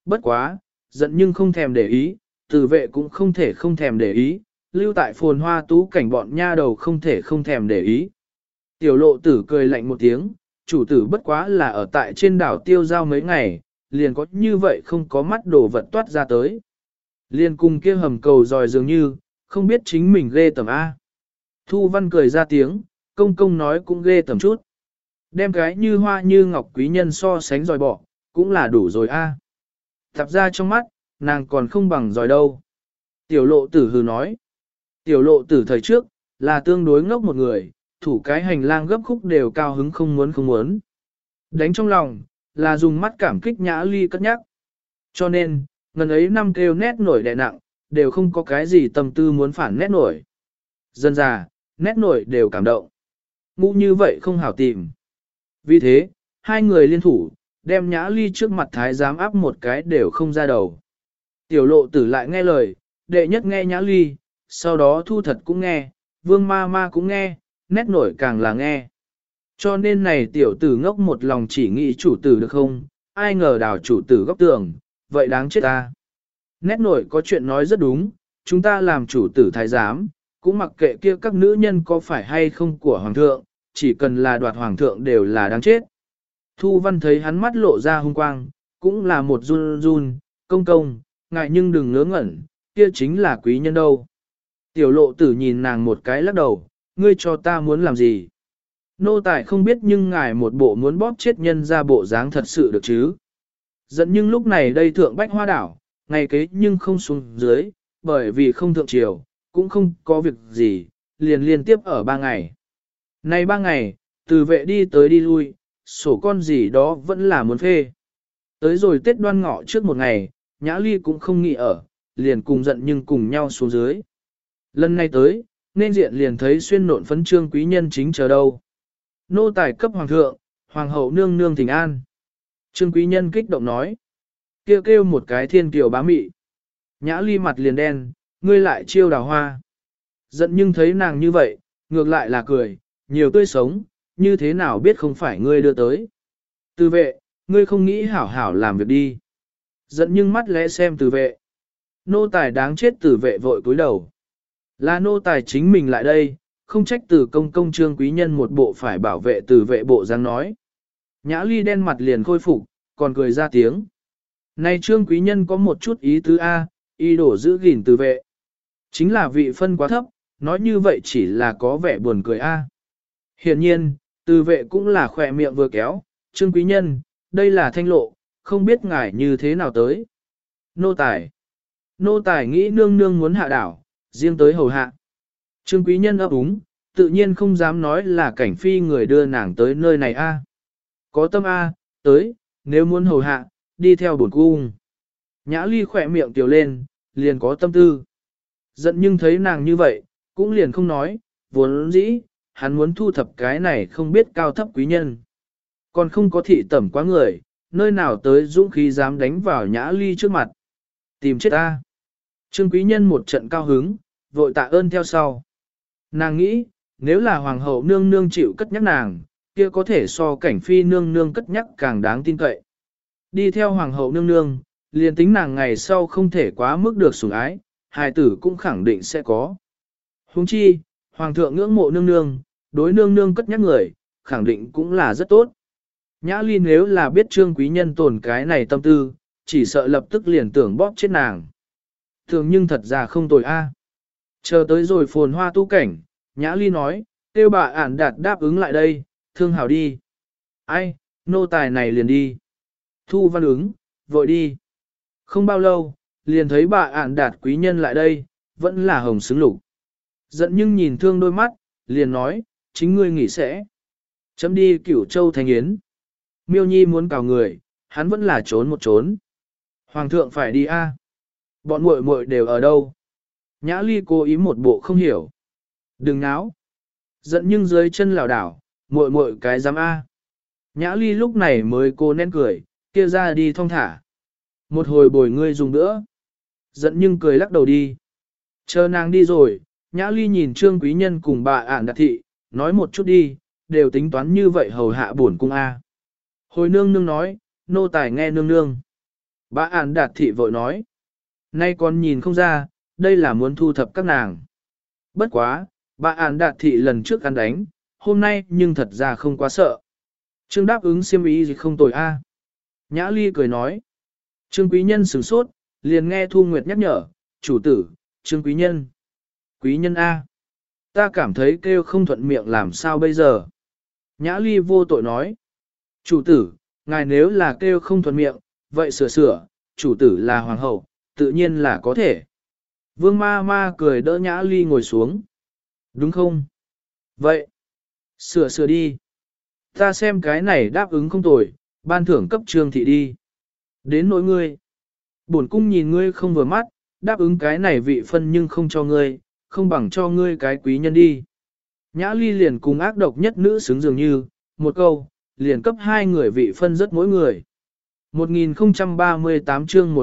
Bất quá, giận nhưng không thèm để ý, Từ vệ cũng không thể không thèm để ý, lưu tại phồn hoa tú cảnh bọn nha đầu không thể không thèm để ý. Tiểu lộ tử cười lạnh một tiếng, chủ tử bất quá là ở tại trên đảo tiêu giao mấy ngày, liền có như vậy không có mắt đồ vật toát ra tới. Liền cùng kia hầm cầu dòi dường như, không biết chính mình ghê tầm A. Thu Văn cười ra tiếng, công công nói cũng ghê tầm chút. Đem cái như hoa như ngọc quý nhân so sánh dòi bỏ, cũng là đủ rồi A. Tập ra trong mắt, nàng còn không bằng dòi đâu. Tiểu lộ tử hừ nói. Tiểu lộ tử thời trước, là tương đối ngốc một người, thủ cái hành lang gấp khúc đều cao hứng không muốn. Đánh trong lòng, là dùng mắt cảm kích Nhã Ly cất nhắc. Cho nên, ngần ấy năm kêu nét nổi đè nặng, đều không có cái gì tâm tư muốn phản nét nổi. Dân già, nét nổi đều cảm động. Ngu như vậy không hảo tìm. Vì thế, hai người liên thủ, đem Nhã Ly trước mặt thái giám áp một cái đều không ra đầu. Tiểu lộ tử lại nghe lời, đệ nhất nghe Nhã Ly, sau đó thu thật cũng nghe, vương ma ma cũng nghe, nét nổi càng là nghe. Cho nên này tiểu tử ngốc một lòng chỉ nghĩ chủ tử được không, ai ngờ đào chủ tử góc tường, vậy đáng chết ta. Nét nổi có chuyện nói rất đúng, chúng ta làm chủ tử thái giám, cũng mặc kệ kia các nữ nhân có phải hay không của hoàng thượng, chỉ cần là đoạt hoàng thượng đều là đáng chết. Thu Văn thấy hắn mắt lộ ra hung quang, cũng là một run run, công công, ngại nhưng đừng ngớ ngẩn, kia chính là quý nhân đâu. Tiểu lộ tử nhìn nàng một cái lắc đầu, ngươi cho ta muốn làm gì? Nô tài không biết nhưng ngài một bộ muốn bóp chết nhân ra bộ dáng thật sự được chứ. Giận nhưng lúc này đây thượng bách hoa đảo, ngày kế nhưng không xuống dưới, bởi vì không thượng triều, cũng không có việc gì, liền liên tiếp ở 3 ngày. Này 3 ngày, từ vệ đi tới đi lui, sổ con gì đó vẫn là muốn phê. Tới rồi Tết Đoan Ngọ trước một ngày, Nhã Ly cũng không nghĩ ở, liền cùng giận nhưng cùng nhau xuống dưới. Lần này tới, nên diện liền thấy xuyên nộn phấn trương quý nhân chính chờ đâu. Nô tài cấp hoàng thượng, hoàng hậu nương nương thỉnh an. Trương quý nhân kích động nói. Kêu một cái thiên kiều bá mị. Nhã Ly mặt liền đen, ngươi lại chiêu đào hoa. Giận nhưng thấy nàng như vậy, ngược lại là cười, nhiều tươi sống, như thế nào biết không phải ngươi đưa tới. Từ vệ, ngươi không nghĩ hảo hảo làm việc đi. Giận nhưng mắt lẽ xem từ vệ. Nô tài đáng chết từ vệ vội cúi đầu. Là nô tài chính mình lại đây, không trách từ công trương quý nhân một bộ phải bảo vệ từ vệ bộ dáng nói. Nhã Ly đen mặt liền khôi phục, còn cười ra tiếng. Này trương quý nhân có một chút ý tứ A, y đổ giữ gìn từ vệ. Chính là vị phân quá thấp, nói như vậy chỉ là có vẻ buồn cười A. Hiển nhiên, từ vệ cũng là khỏe miệng vừa kéo, trương quý nhân, đây là thanh lộ, không biết ngài như thế nào tới. Nô tài nghĩ nương nương muốn hạ đảo, riêng tới hầu hạ. Trương quý nhân ấp úng, tự nhiên không dám nói là cảnh phi người đưa nàng tới nơi này A. Có tâm A, tới, nếu muốn hầu hạ, đi theo bổn cung. Nhã Ly khỏe miệng tiểu lên, liền có tâm tư. Giận nhưng thấy nàng như vậy, cũng liền không nói, vốn dĩ, hắn muốn thu thập cái này không biết cao thấp quý nhân. Còn không có thị tẩm quá người, nơi nào tới dũng khí dám đánh vào Nhã Ly trước mặt. Tìm chết ta. Trương quý nhân một trận cao hứng, vội tạ ơn theo sau. Nàng nghĩ, nếu là hoàng hậu nương nương chịu cất nhắc nàng, kia có thể so cảnh phi nương nương cất nhắc càng đáng tin cậy. Đi theo hoàng hậu nương nương, liền tính nàng ngày sau không thể quá mức được sủng ái, hài tử cũng khẳng định sẽ có. Huống chi, hoàng thượng ngưỡng mộ nương nương, đối nương nương cất nhắc người, khẳng định cũng là rất tốt. Nhã Ly nếu là biết trương quý nhân tồn cái này tâm tư, chỉ sợ lập tức liền tưởng bóp chết nàng. Thường nhưng thật ra không tồi a. Chờ tới rồi phồn hoa tu cảnh, Nhã Ly nói, kêu bà ản đạt đáp ứng lại đây, thương hảo đi. Ai, nô tài này liền đi. Thu Văn ứng, vội đi. Không bao lâu, liền thấy bà ản đạt quý nhân lại đây, vẫn là hồng xứng lục. Giận nhưng nhìn thương đôi mắt, liền nói, chính ngươi nghỉ sẽ. Chấm đi Cửu Châu Thành Yến. Miêu Nhi muốn cào người, hắn vẫn là trốn một trốn. Hoàng thượng phải đi a. Bọn muội muội đều ở đâu? Nhã Ly cố ý một bộ không hiểu. Đừng náo. Giận nhưng dưới chân lảo đảo, muội muội cái dám a. Nhã Ly lúc này mới cô nén cười, kia ra đi thong thả. Một hồi bồi ngươi dùng nữa. Giận nhưng cười lắc đầu đi. Chờ nàng đi rồi, Nhã Ly nhìn Trương quý nhân cùng bà ản đạt thị, nói một chút đi, đều tính toán như vậy hầu hạ bổn cung a. Hồi nương nương nói, nô tài nghe nương nương. Bà Ản Đạt thị vội nói. Nay còn nhìn không ra, đây là muốn thu thập các nàng. Bất quá, bà Ản Đạt thị lần trước ăn đánh, hôm nay nhưng thật ra không quá sợ. Trương đáp ứng xiêm ý gì không tồi a. Nhã Ly cười nói. Trương quý nhân sửng sốt, liền nghe Thu Nguyệt nhắc nhở, chủ tử, Trương quý nhân. Quý nhân A. Ta cảm thấy kêu không thuận miệng làm sao bây giờ. Nhã Ly vô tội nói. Chủ tử, ngài nếu là kêu không thuận miệng, vậy sửa sửa, chủ tử là hoàng hậu, tự nhiên là có thể. Vương ma ma cười đỡ Nhã Ly ngồi xuống. Đúng không? Vậy, sửa sửa đi. Ta xem cái này đáp ứng không tồi, ban thưởng cấp Trương thị đi. Đến nỗi ngươi. Bổn cung nhìn ngươi không vừa mắt, đáp ứng cái này vị phân nhưng không cho ngươi, không bằng cho ngươi cái quý nhân đi. Nhã Ly liền cùng ác độc nhất nữ xứng dường như, một câu, liền cấp hai người vị phân rất mỗi người. 1038 chương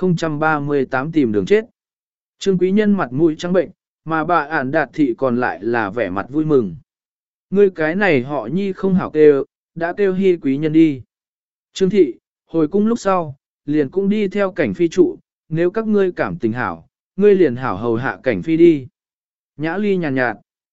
1038 tìm đường chết. Trương quý nhân mặt mũi trắng bệnh, mà bà Ản Đạt thị còn lại là vẻ mặt vui mừng. Ngươi cái này họ nhi không hảo kêu, đã kêu hy quý nhân đi. Trương thị, hồi cung lúc sau, liền cũng đi theo cảnh phi trụ, nếu các ngươi cảm tình hảo, ngươi liền hảo hầu hạ cảnh phi đi. Nhã Ly nhàn nhạt,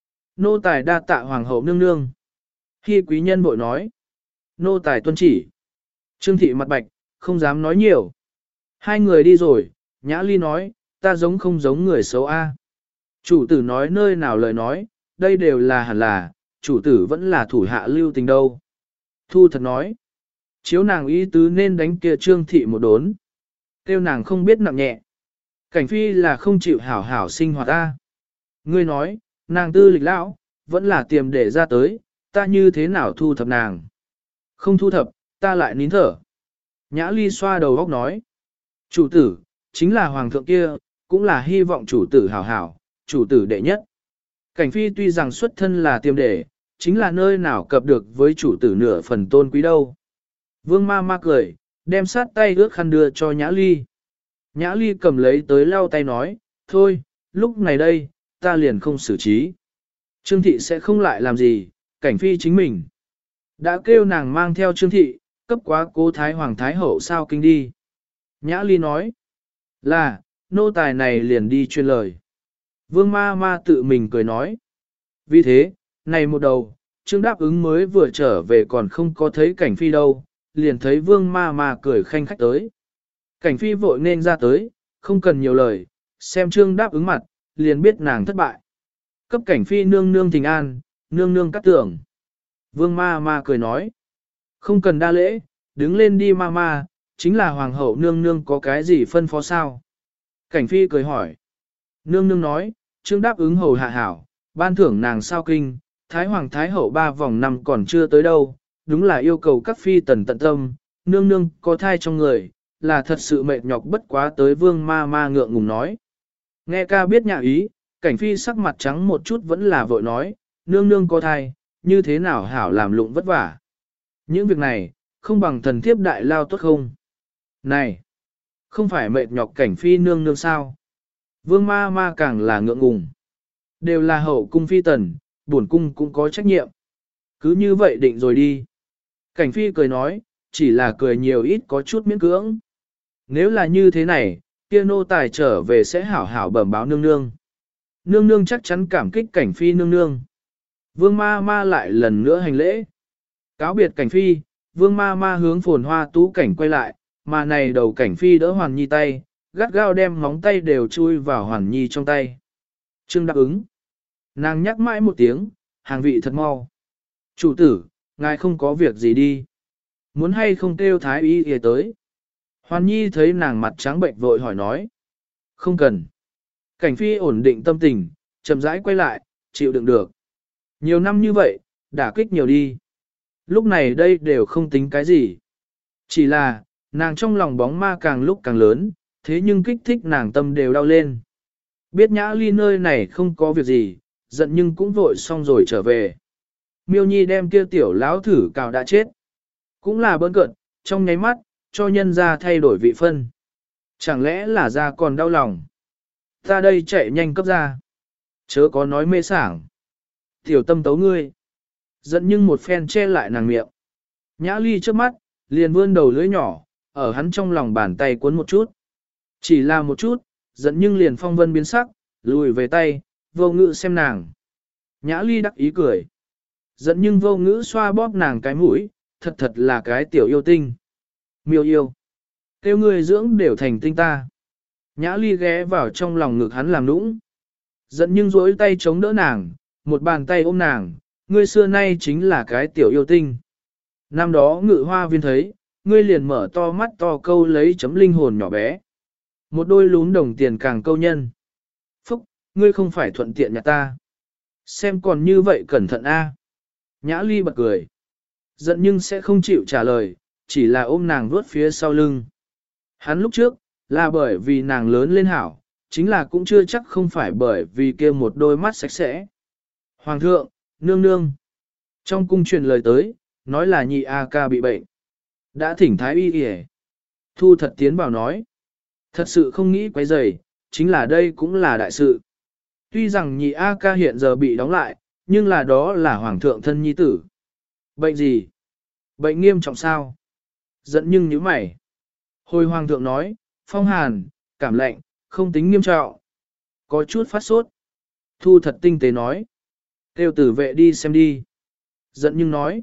nô tài đa tạ hoàng hậu nương nương. Hy quý nhân bội nói, nô tài tuân chỉ. Trương thị mặt bạch, không dám nói nhiều. Hai người đi rồi, Nhã Ly nói, ta giống không giống người xấu a. Chủ tử nói nơi nào lời nói, đây đều là hẳn là, chủ tử vẫn là thủ hạ lưu tình đâu. Thu thật nói, chiếu nàng ý tứ nên đánh kia Trương thị một đốn. Kêu nàng không biết nặng nhẹ. Cảnh phi là không chịu hảo hảo sinh hoạt ta. Ngươi nói, nàng tư lịch lão, vẫn là tiềm để ra tới, ta như thế nào thu thập nàng. Không thu thập, ta lại nín thở. Nhã Ly xoa đầu góc nói. Chủ tử, chính là hoàng thượng kia, cũng là hy vọng chủ tử hảo hảo, chủ tử đệ nhất. Cảnh phi tuy rằng xuất thân là tiềm để, chính là nơi nào cập được với chủ tử nửa phần tôn quý đâu. Vương ma ma cười, đem sát tay ướt khăn đưa cho Nhã Ly. Nhã Ly cầm lấy tới lau tay nói, thôi, lúc này đây, ta liền không xử trí. Trương thị sẽ không lại làm gì, cảnh phi chính mình. Đã kêu nàng mang theo Trương thị, cấp quá cố thái hoàng thái hậu sao kinh đi. Nhã Ly nói, là, nô tài này liền đi truyền lời. Vương ma ma tự mình cười nói. Vì thế, này một đầu, Trương đáp ứng mới vừa trở về còn không có thấy cảnh phi đâu, liền thấy vương ma ma cười khanh khách tới. Cảnh phi vội nên ra tới, không cần nhiều lời, xem Trương đáp ứng mặt, liền biết nàng thất bại. Cấp cảnh phi nương nương thình an, nương nương cắt tưởng. Vương ma ma cười nói, không cần đa lễ, đứng lên đi ma ma, chính là hoàng hậu nương nương có cái gì phân phó sao? Cảnh phi cười hỏi. Nương nương nói, Trương đáp ứng hầu hạ hảo, ban thưởng nàng sao kinh, thái hoàng thái hậu 3 vòng năm còn chưa tới đâu, đúng là yêu cầu các phi tần tận tâm, nương nương có thai trong người, là thật sự mệt nhọc bất quá tới vương ma ma ngượng ngùng nói. Nghe ca biết nhạ ý, cảnh phi sắc mặt trắng một chút vẫn là vội nói, nương nương có thai, như thế nào hảo làm lụng vất vả. Những việc này, không bằng thần thiếp đại lao tốt không? Này, không phải mệt nhọc cảnh phi nương nương sao? Vương ma ma càng là ngượng ngùng. Đều là hậu cung phi tần, bổn cung cũng có trách nhiệm. Cứ như vậy định rồi đi. Cảnh phi cười nói, chỉ là cười nhiều ít có chút miễn cưỡng. Nếu là như thế này, kia nô tài trở về sẽ hảo hảo bẩm báo nương nương. Nương nương chắc chắn cảm kích cảnh phi nương nương. Vương ma ma lại lần nữa hành lễ. Cáo biệt cảnh phi, vương ma ma hướng phồn hoa tú cảnh quay lại, mà này đầu cảnh phi đỡ hoàn nhi tay, gắt gao đem móng tay đều chui vào hoàn nhi trong tay. Trương đáp ứng. Nàng nhắc mãi một tiếng, hàng vị thật mau. Chủ tử, ngài không có việc gì đi. Muốn hay không kêu thái y y tới. Hoàn nhi thấy nàng mặt trắng bệnh vội hỏi nói. Không cần. Cảnh phi ổn định tâm tình, chậm rãi quay lại, chịu đựng được. Nhiều năm như vậy, đả kích nhiều đi. Lúc này đây đều không tính cái gì. Chỉ là, nàng trong lòng bóng ma càng lúc càng lớn, thế nhưng kích thích nàng tâm đều đau lên. Biết Nhã Ly nơi này không có việc gì, giận nhưng cũng vội xong rồi trở về. Miêu Nhi đem kia tiểu lão thử cào đã chết. Cũng là bỡn cợt, trong nháy mắt, cho nhân ra thay đổi vị phân. Chẳng lẽ là ra còn đau lòng. Ta đây chạy nhanh cấp ra. Chớ có nói mê sảng. Tiểu tâm tấu ngươi. Giận nhưng một phen che lại nàng miệng. Nhã Ly trước mắt, liền vươn đầu lưỡi nhỏ, ở hắn trong lòng bàn tay cuốn một chút. Chỉ là một chút, giận nhưng liền phong vân biến sắc, lùi về tay, vô ngữ xem nàng. Nhã Ly đắc ý cười. Giận nhưng vô ngữ xoa bóp nàng cái mũi, thật thật là cái tiểu yêu tinh. Miêu yêu. Kêu người dưỡng đều thành tinh ta. Nhã Ly ghé vào trong lòng ngực hắn làm nũng. Giận nhưng duỗi tay chống đỡ nàng, một bàn tay ôm nàng, ngươi xưa nay chính là cái tiểu yêu tinh. Năm đó Ngự Hoa Viên thấy, ngươi liền mở to mắt to câu lấy chấm linh hồn nhỏ bé. Một đôi lún đồng tiền càng câu nhân. Phúc, ngươi không phải thuận tiện nhà ta. Xem còn như vậy cẩn thận a. Nhã Ly bật cười. Giận nhưng sẽ không chịu trả lời, chỉ là ôm nàng vuốt phía sau lưng. Hắn lúc trước, là bởi vì nàng lớn lên hảo, chính là cũng chưa chắc không phải bởi vì kia một đôi mắt sạch sẽ. Hoàng thượng, nương nương. Trong cung truyền lời tới, nói là nhị A ca bị bệnh. Đã thỉnh thái y y. Thu thật tiến vào nói. Thật sự không nghĩ quấy rầy, chính là đây cũng là đại sự. Tuy rằng nhị A ca hiện giờ bị đóng lại, nhưng là đó là hoàng thượng thân nhi tử. Bệnh gì? Bệnh nghiêm trọng sao? Giận nhưng nhíu mày. Hồi hoàng thượng nói, phong hàn, cảm lạnh, không tính nghiêm trọng. Có chút phát sốt. Thu thật tinh tế nói. Kêu tử vệ đi xem đi. Giận nhưng nói.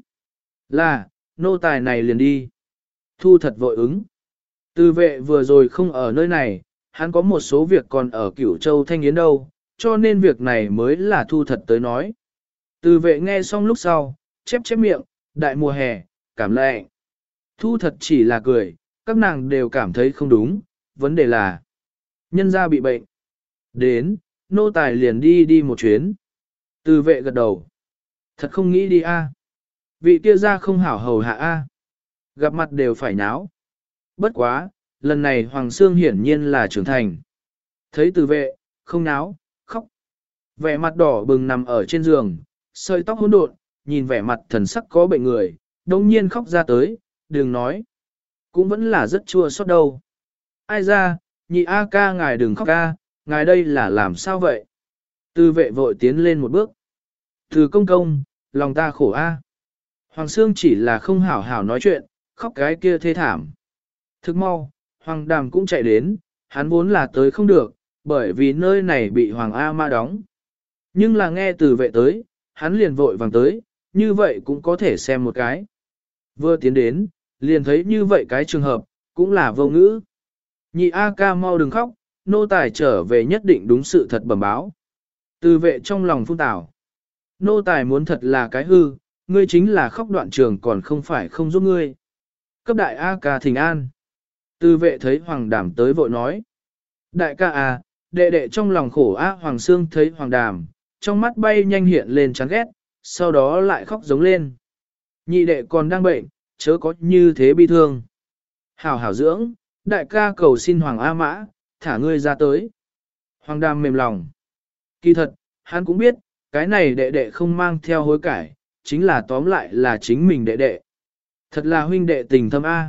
Là, nô tài này liền đi. Thu thật vội ứng. Tử vệ vừa rồi không ở nơi này, hắn có một số việc còn ở Cửu Châu Thanh Yến đâu, cho nên việc này mới là thu thật tới nói. Tử vệ nghe xong lúc sau, chép chép miệng, đại mùa hè, cảm lạnh. Thu thật chỉ là cười, các nàng đều cảm thấy không đúng, vấn đề là nhân gia bị bệnh. Đến, nô tài liền đi một chuyến. Tử vệ gật đầu. Thật không nghĩ đi a. Vị kia ra không hảo hầu hạ a. Gặp mặt đều phải nháo. Bất quá, lần này Hoàng Sương hiển nhiên là trưởng thành. Thấy tử vệ, không náo, khóc. Vẻ mặt đỏ bừng nằm ở trên giường, sợi tóc hỗn độn, nhìn vẻ mặt thần sắc có bệnh người, đông nhiên khóc ra tới, đừng nói. Cũng vẫn là rất chua xót đâu. Ai ra, nhị A ca ngài đừng khóc ca, ngài đây là làm sao vậy? Tử vệ vội tiến lên một bước. Từ công công, lòng ta khổ a. Hoàng Sương chỉ là không hảo hảo nói chuyện, khóc cái kia thê thảm. Thức mau, Hoàng Đàm cũng chạy đến, hắn vốn là tới không được, bởi vì nơi này bị Hoàng A Ma đóng. Nhưng là nghe từ vệ tới, hắn liền vội vàng tới, như vậy cũng có thể xem một cái. Vừa tiến đến, liền thấy như vậy cái trường hợp, cũng là vô ngữ. Nhị A ca mau đừng khóc, nô tài trở về nhất định đúng sự thật bẩm báo. Từ vệ trong lòng phun tảo. Nô tài muốn thật là cái hư, ngươi chính là khóc đoạn trường còn không phải không giúp ngươi. Cấp đại A ca thỉnh an. Từ vệ thấy Hoàng Đàm tới vội nói. Đại ca à, đệ đệ trong lòng khổ á. Hoàng Sương thấy Hoàng Đàm, trong mắt bay nhanh hiện lên chán ghét, sau đó lại khóc giống lên. Nhị đệ còn đang bệnh, chớ có như thế bi thương. Hảo hảo dưỡng, đại ca cầu xin Hoàng A Mã, thả ngươi ra tới. Hoàng Đàm mềm lòng. Kỳ thật, hắn cũng biết, cái này đệ đệ không mang theo hối cải, chính là tóm lại là chính mình đệ đệ. Thật là huynh đệ tình thâm A.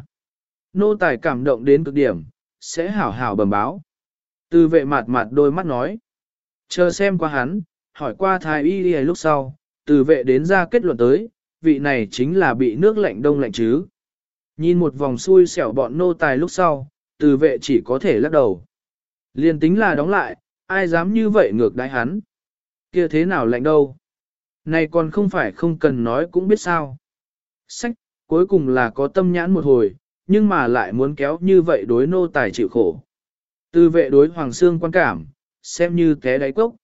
Nô tài cảm động đến cực điểm, sẽ hảo hảo bẩm báo. Từ vệ mặt mặt đôi mắt nói. Chờ xem qua hắn, hỏi qua thái y đi lúc sau, từ vệ đến ra kết luận tới, vị này chính là bị nước lạnh đông lạnh chứ. Nhìn một vòng xui xẻo bọn nô tài lúc sau, từ vệ chỉ có thể lắc đầu. Liên tính là đóng lại, ai dám như vậy ngược đãi hắn. Kia thế nào lạnh đâu. Này còn không phải không cần nói cũng biết sao. Sách, cuối cùng là có tâm nhãn một hồi, nhưng mà lại muốn kéo như vậy đối nô tài chịu khổ. Từ vệ đối Hoàng Sương quan cảm, xem như té đáy cốc.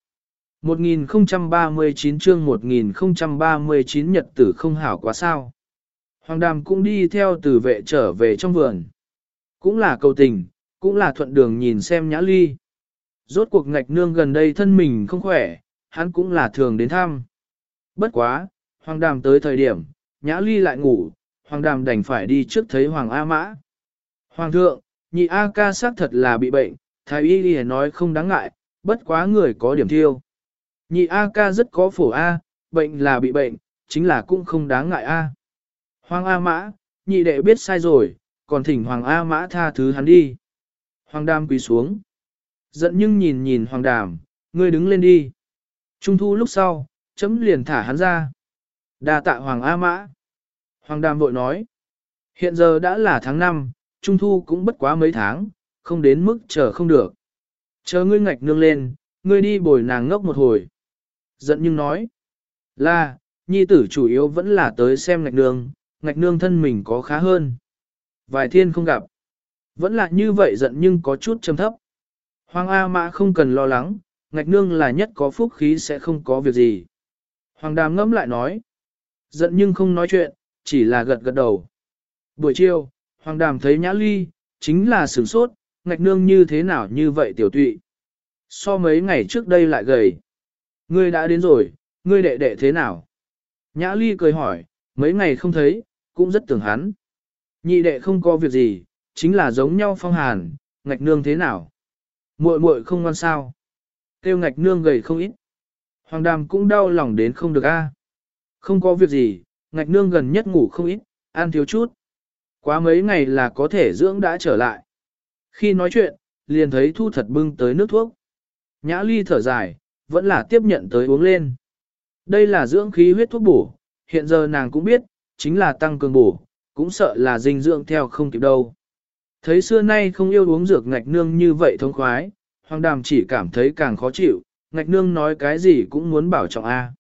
1039 chương 1039 nhật tử không hảo quá sao. Hoàng Đàm cũng đi theo từ vệ trở về trong vườn. Cũng là cầu tình, cũng là thuận đường nhìn xem Nhã Ly. Rốt cuộc ngạch nương gần đây thân mình không khỏe, hắn cũng là thường đến thăm. Bất quá, Hoàng Đàm tới thời điểm, Nhã Ly lại ngủ, Hoàng Đàm đành phải đi trước thấy Hoàng A Mã. Hoàng thượng, nhị A ca xác thật là bị bệnh, thái y y nói không đáng ngại, bất quá người có điểm thiêu. Nhị A ca rất có phổ A, bệnh là bị bệnh, chính là cũng không đáng ngại A. Hoàng A Mã, nhị đệ biết sai rồi, còn thỉnh Hoàng A Mã tha thứ hắn đi. Hoàng Đàm quỳ xuống. Giận nhưng nhìn nhìn Hoàng Đàm, ngươi đứng lên đi. Trung thu lúc sau, chấm liền thả hắn ra. Đa tạ Hoàng A Mã. Hoàng Đàm vội nói. Hiện giờ đã là tháng 5, trung thu cũng bất quá mấy tháng, không đến mức chờ không được. Chờ ngươi ngạch nương lên, ngươi đi bồi nàng ngốc một hồi. Giận nhưng nói, là, nhi tử chủ yếu vẫn là tới xem ngạch nương thân mình có khá hơn. Vài thiên không gặp, vẫn là như vậy giận nhưng có chút trầm thấp. Hoàng A Mã không cần lo lắng, ngạch nương là nhất có phúc khí sẽ không có việc gì. Hoàng Đàm ngẫm lại nói, giận nhưng không nói chuyện, chỉ là gật gật đầu. Buổi chiều, Hoàng Đàm thấy Nhã Ly, chính là sửng sốt, ngạch nương như thế nào như vậy tiểu tụy. So mấy ngày trước đây lại gầy. Ngươi đã đến rồi, ngươi đệ đệ thế nào? Nhã Ly cười hỏi, mấy ngày không thấy, cũng rất tưởng hắn. Nhị đệ không có việc gì, chính là giống nhau phong hàn, ngạch nương thế nào? Muội muội không ngoan sao? Kêu ngạch nương gầy không ít. Hoàng Đàm cũng đau lòng đến không được a. Không có việc gì, ngạch nương gần nhất ngủ không ít, ăn thiếu chút. Quá mấy ngày là có thể dưỡng đã trở lại. Khi nói chuyện, liền thấy Thu Thật bưng tới nước thuốc. Nhã Ly thở dài, vẫn là tiếp nhận tới uống lên. Đây là dưỡng khí huyết thuốc bổ, hiện giờ nàng cũng biết, chính là tăng cường bổ, cũng sợ là dinh dưỡng theo không kịp đâu. Thấy xưa nay không yêu uống dược ngạch nương như vậy thông khoái, Hoàng Đàm chỉ cảm thấy càng khó chịu, ngạch nương nói cái gì cũng muốn bảo trọng A.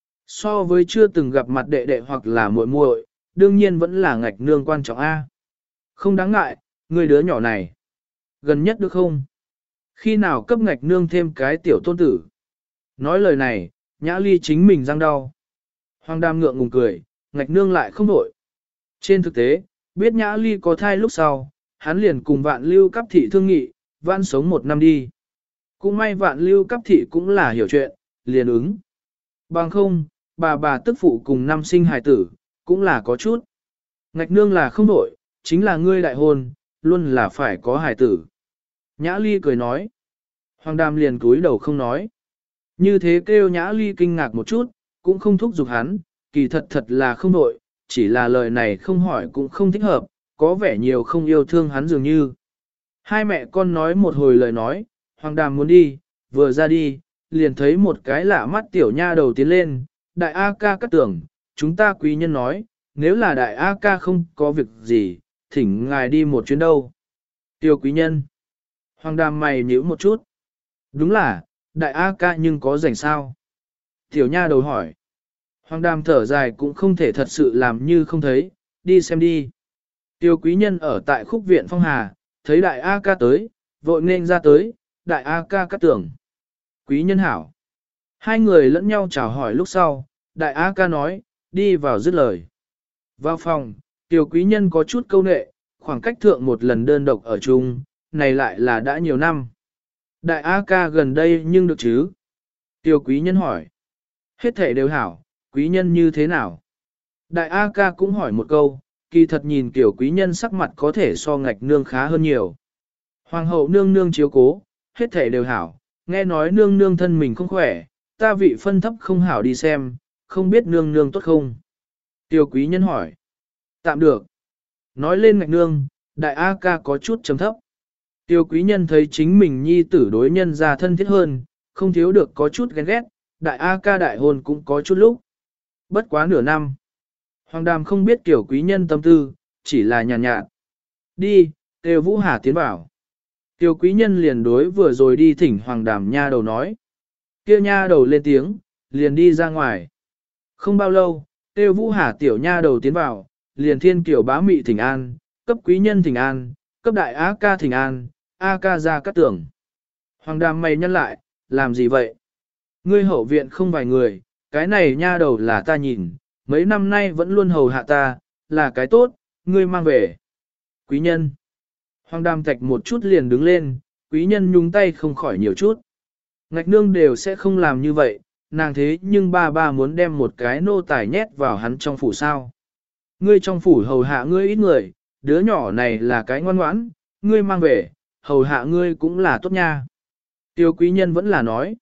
So với chưa từng gặp mặt đệ đệ hoặc là muội muội, đương nhiên vẫn là ngạch nương quan trọng A. Không đáng ngại, người đứa nhỏ này. Gần nhất được không? Khi nào cấp ngạch nương thêm cái tiểu tôn tử? Nói lời này, Nhã Ly chính mình răng đau. Hoàng Đàm ngượng ngùng cười, ngạch nương lại không đổi. Trên thực tế, biết Nhã Ly có thai lúc sau, hắn liền cùng Vạn Lưu Cấp thị thương nghị, Vạn sống 1 năm đi. Cũng may Vạn Lưu Cấp thị cũng là hiểu chuyện, liền ứng. Bằng không, bà tức phụ cùng năm sinh hài tử, cũng là có chút. Ngạch nương là không đổi, chính là ngươi đại hôn, luôn là phải có hài tử. Nhã Ly cười nói. Hoàng Đàm liền cúi đầu không nói. Như thế kêu Nhã Ly kinh ngạc một chút, cũng không thúc giục hắn, kỳ thật là không đổi, chỉ là lời này không hỏi cũng không thích hợp, có vẻ nhiều không yêu thương hắn dường như. Hai mẹ con nói một hồi lời nói, Hoàng Đàm muốn đi, vừa ra đi, liền thấy một cái lạ mắt tiểu nha đầu tiến lên, đại A ca cắt tưởng, chúng ta quý nhân nói, nếu là đại A ca không có việc gì, thỉnh ngài đi một chuyến đâu. Tiểu quý nhân. Hoàng Đàm mày nhíu một chút. Đúng là, đại A ca nhưng có rảnh sao? Tiểu nha đầu hỏi. Hoàng Đàm thở dài cũng không thể thật sự làm như không thấy, đi xem đi. Tiêu quý nhân ở tại khúc viện Phong Hà, thấy đại A ca tới, vội nên ra tới, đại A ca cắt tưởng. Quý nhân hảo. Hai người lẫn nhau chào hỏi lúc sau, đại A ca nói, đi vào dứt lời. Vào phòng, tiêu quý nhân có chút câu nệ, khoảng cách thượng một lần đơn độc ở chung, này lại là đã nhiều năm. Đại A ca gần đây nhưng được chứ? Tiêu quý nhân hỏi. Hết thể đều hảo, quý nhân như thế nào? Đại A ca cũng hỏi một câu, kỳ thật nhìn kiểu quý nhân sắc mặt có thể so ngạch nương khá hơn nhiều. Hoàng hậu nương nương chiếu cố, hết thể đều hảo, nghe nói nương nương thân mình không khỏe, ta vị phân thấp không hảo đi xem, không biết nương nương tốt không? Tiêu quý nhân hỏi. Tạm được. Nói lên ngạch nương, đại A ca có chút chấm thấp. Tiêu quý nhân thấy chính mình nhi tử đối nhân ra thân thiết hơn, không thiếu được có chút ghen ghét, đại A ca đại hôn cũng có chút lúc. Bất quá nửa năm. Hoàng Đàm không biết kiểu quý nhân tâm tư, chỉ là nhàn nhạt. Đi, Tiêu Vũ Hà tiến vào. Tiêu quý nhân liền đối vừa rồi đi thỉnh Hoàng Đàm nha đầu nói. Tiêu nha đầu lên tiếng, liền đi ra ngoài. Không bao lâu, Tiêu Vũ Hà tiểu nha đầu tiến vào, liền thiên kiểu bá mị thỉnh an, cấp quý nhân thỉnh an, cấp đại A ca thỉnh an, A ca ra cắt tưởng. Hoàng Đàm mày nhăn lại, làm gì vậy? Ngươi hậu viện không vài người, cái này nha đầu là ta nhìn, mấy năm nay vẫn luôn hầu hạ ta, là cái tốt, ngươi mang về. Quý nhân. Hoàng Đàm thạch một chút liền đứng lên, quý nhân nhúng tay không khỏi nhiều chút. Ngạch nương đều sẽ không làm như vậy, nàng thế nhưng ba muốn đem một cái nô tài nhét vào hắn trong phủ sao. Ngươi trong phủ hầu hạ ngươi ít người, đứa nhỏ này là cái ngoan ngoãn, ngươi mang về, hầu hạ ngươi cũng là tốt nha. Tiêu quý nhân vẫn là nói.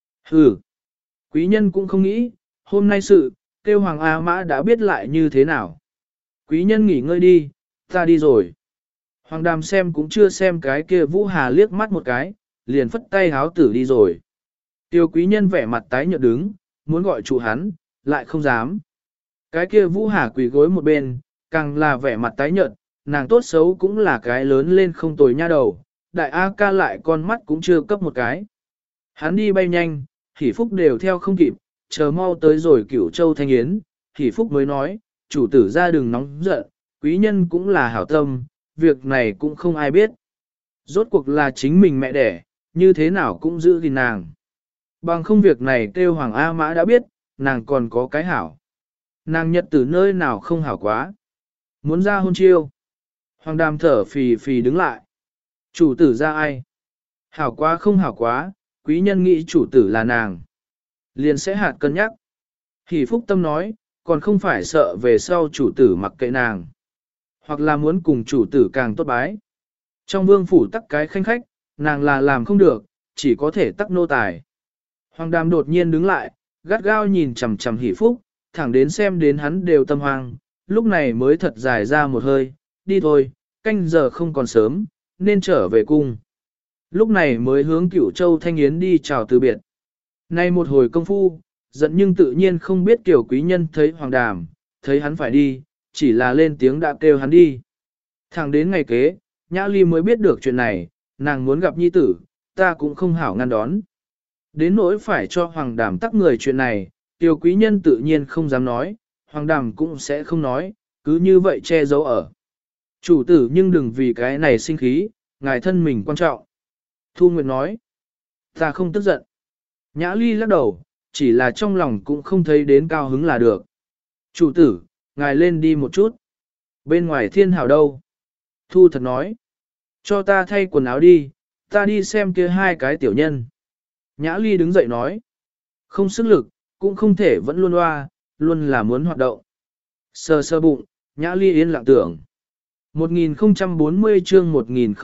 Ừ. Quý nhân cũng không nghĩ, hôm nay sự, Tiêu Hoàng A Mã đã biết lại như thế nào. Quý nhân nghỉ ngơi đi, ta đi rồi. Hoàng Đàm xem cũng chưa xem cái kia Vũ Hà liếc mắt một cái, liền phất tay háo tử đi rồi. Tiêu quý nhân vẻ mặt tái nhợt đứng, muốn gọi chủ hắn, lại không dám. Cái kia Vũ Hà quỳ gối một bên, càng là vẻ mặt tái nhợt, nàng tốt xấu cũng là cái lớn lên không tồi nha đầu, đại A ca lại con mắt cũng chưa cấp một cái. Hắn đi bay nhanh, Hỷ Phúc đều theo không kịp, chờ mau tới rồi Cửu Châu Thanh Yến, Hỷ Phúc mới nói, chủ tử ra đừng nóng giận, quý nhân cũng là hảo tâm, việc này cũng không ai biết. Rốt cuộc là chính mình mẹ đẻ, như thế nào cũng giữ gìn nàng. Bằng không việc này kêu Hoàng A Mã đã biết, nàng còn có cái hảo. Nàng nhật từ nơi nào không hảo quá. Muốn ra hôn chiêu. Hoàng Đàm thở phì phì đứng lại. Chủ tử ra ai? Hảo quá không hảo quá, quý nhân nghĩ chủ tử là nàng. Liền sẽ hạt cân nhắc. Hỷ Phúc Tâm nói, còn không phải sợ về sau chủ tử mặc kệ nàng. Hoặc là muốn cùng chủ tử càng tốt bái. Trong vương phủ tắc cái khanh khách, nàng là làm không được, chỉ có thể tắc nô tài. Hoàng Đàm đột nhiên đứng lại, gắt gao nhìn chằm chằm Hỷ Phúc, thẳng đến xem đến hắn đều tâm hoang, lúc này mới thật dài ra một hơi, đi thôi, canh giờ không còn sớm, nên trở về cung. Lúc này mới hướng Cửu Châu Thanh Yến đi chào từ biệt. Nay một hồi công phu, giận nhưng tự nhiên không biết Kiều quý nhân thấy Hoàng Đàm, thấy hắn phải đi, chỉ là lên tiếng đã kêu hắn đi. Thẳng đến ngày kế, Nhã Ly mới biết được chuyện này, nàng muốn gặp nhi tử, ta cũng không hảo ngăn đón. Đến nỗi phải cho Hoàng Đàm tắc người chuyện này, Kiều quý nhân tự nhiên không dám nói, Hoàng Đàm cũng sẽ không nói, cứ như vậy che giấu ở. Chủ tử nhưng đừng vì cái này sinh khí, ngài thân mình quan trọng. Thu Nguyệt nói, ta không tức giận. Nhã Ly lắc đầu, chỉ là trong lòng cũng không thấy đến cao hứng là được. Chủ tử, ngài lên đi một chút. Bên ngoài thiên hảo đâu? Thu thật nói, cho ta thay quần áo đi, ta đi xem kia hai cái tiểu nhân. Nhã Ly đứng dậy nói, không sức lực, cũng không thể vẫn luôn loa, luôn là muốn hoạt động. Sờ sờ bụng, Nhã Ly yên lặng tưởng. 1040 chương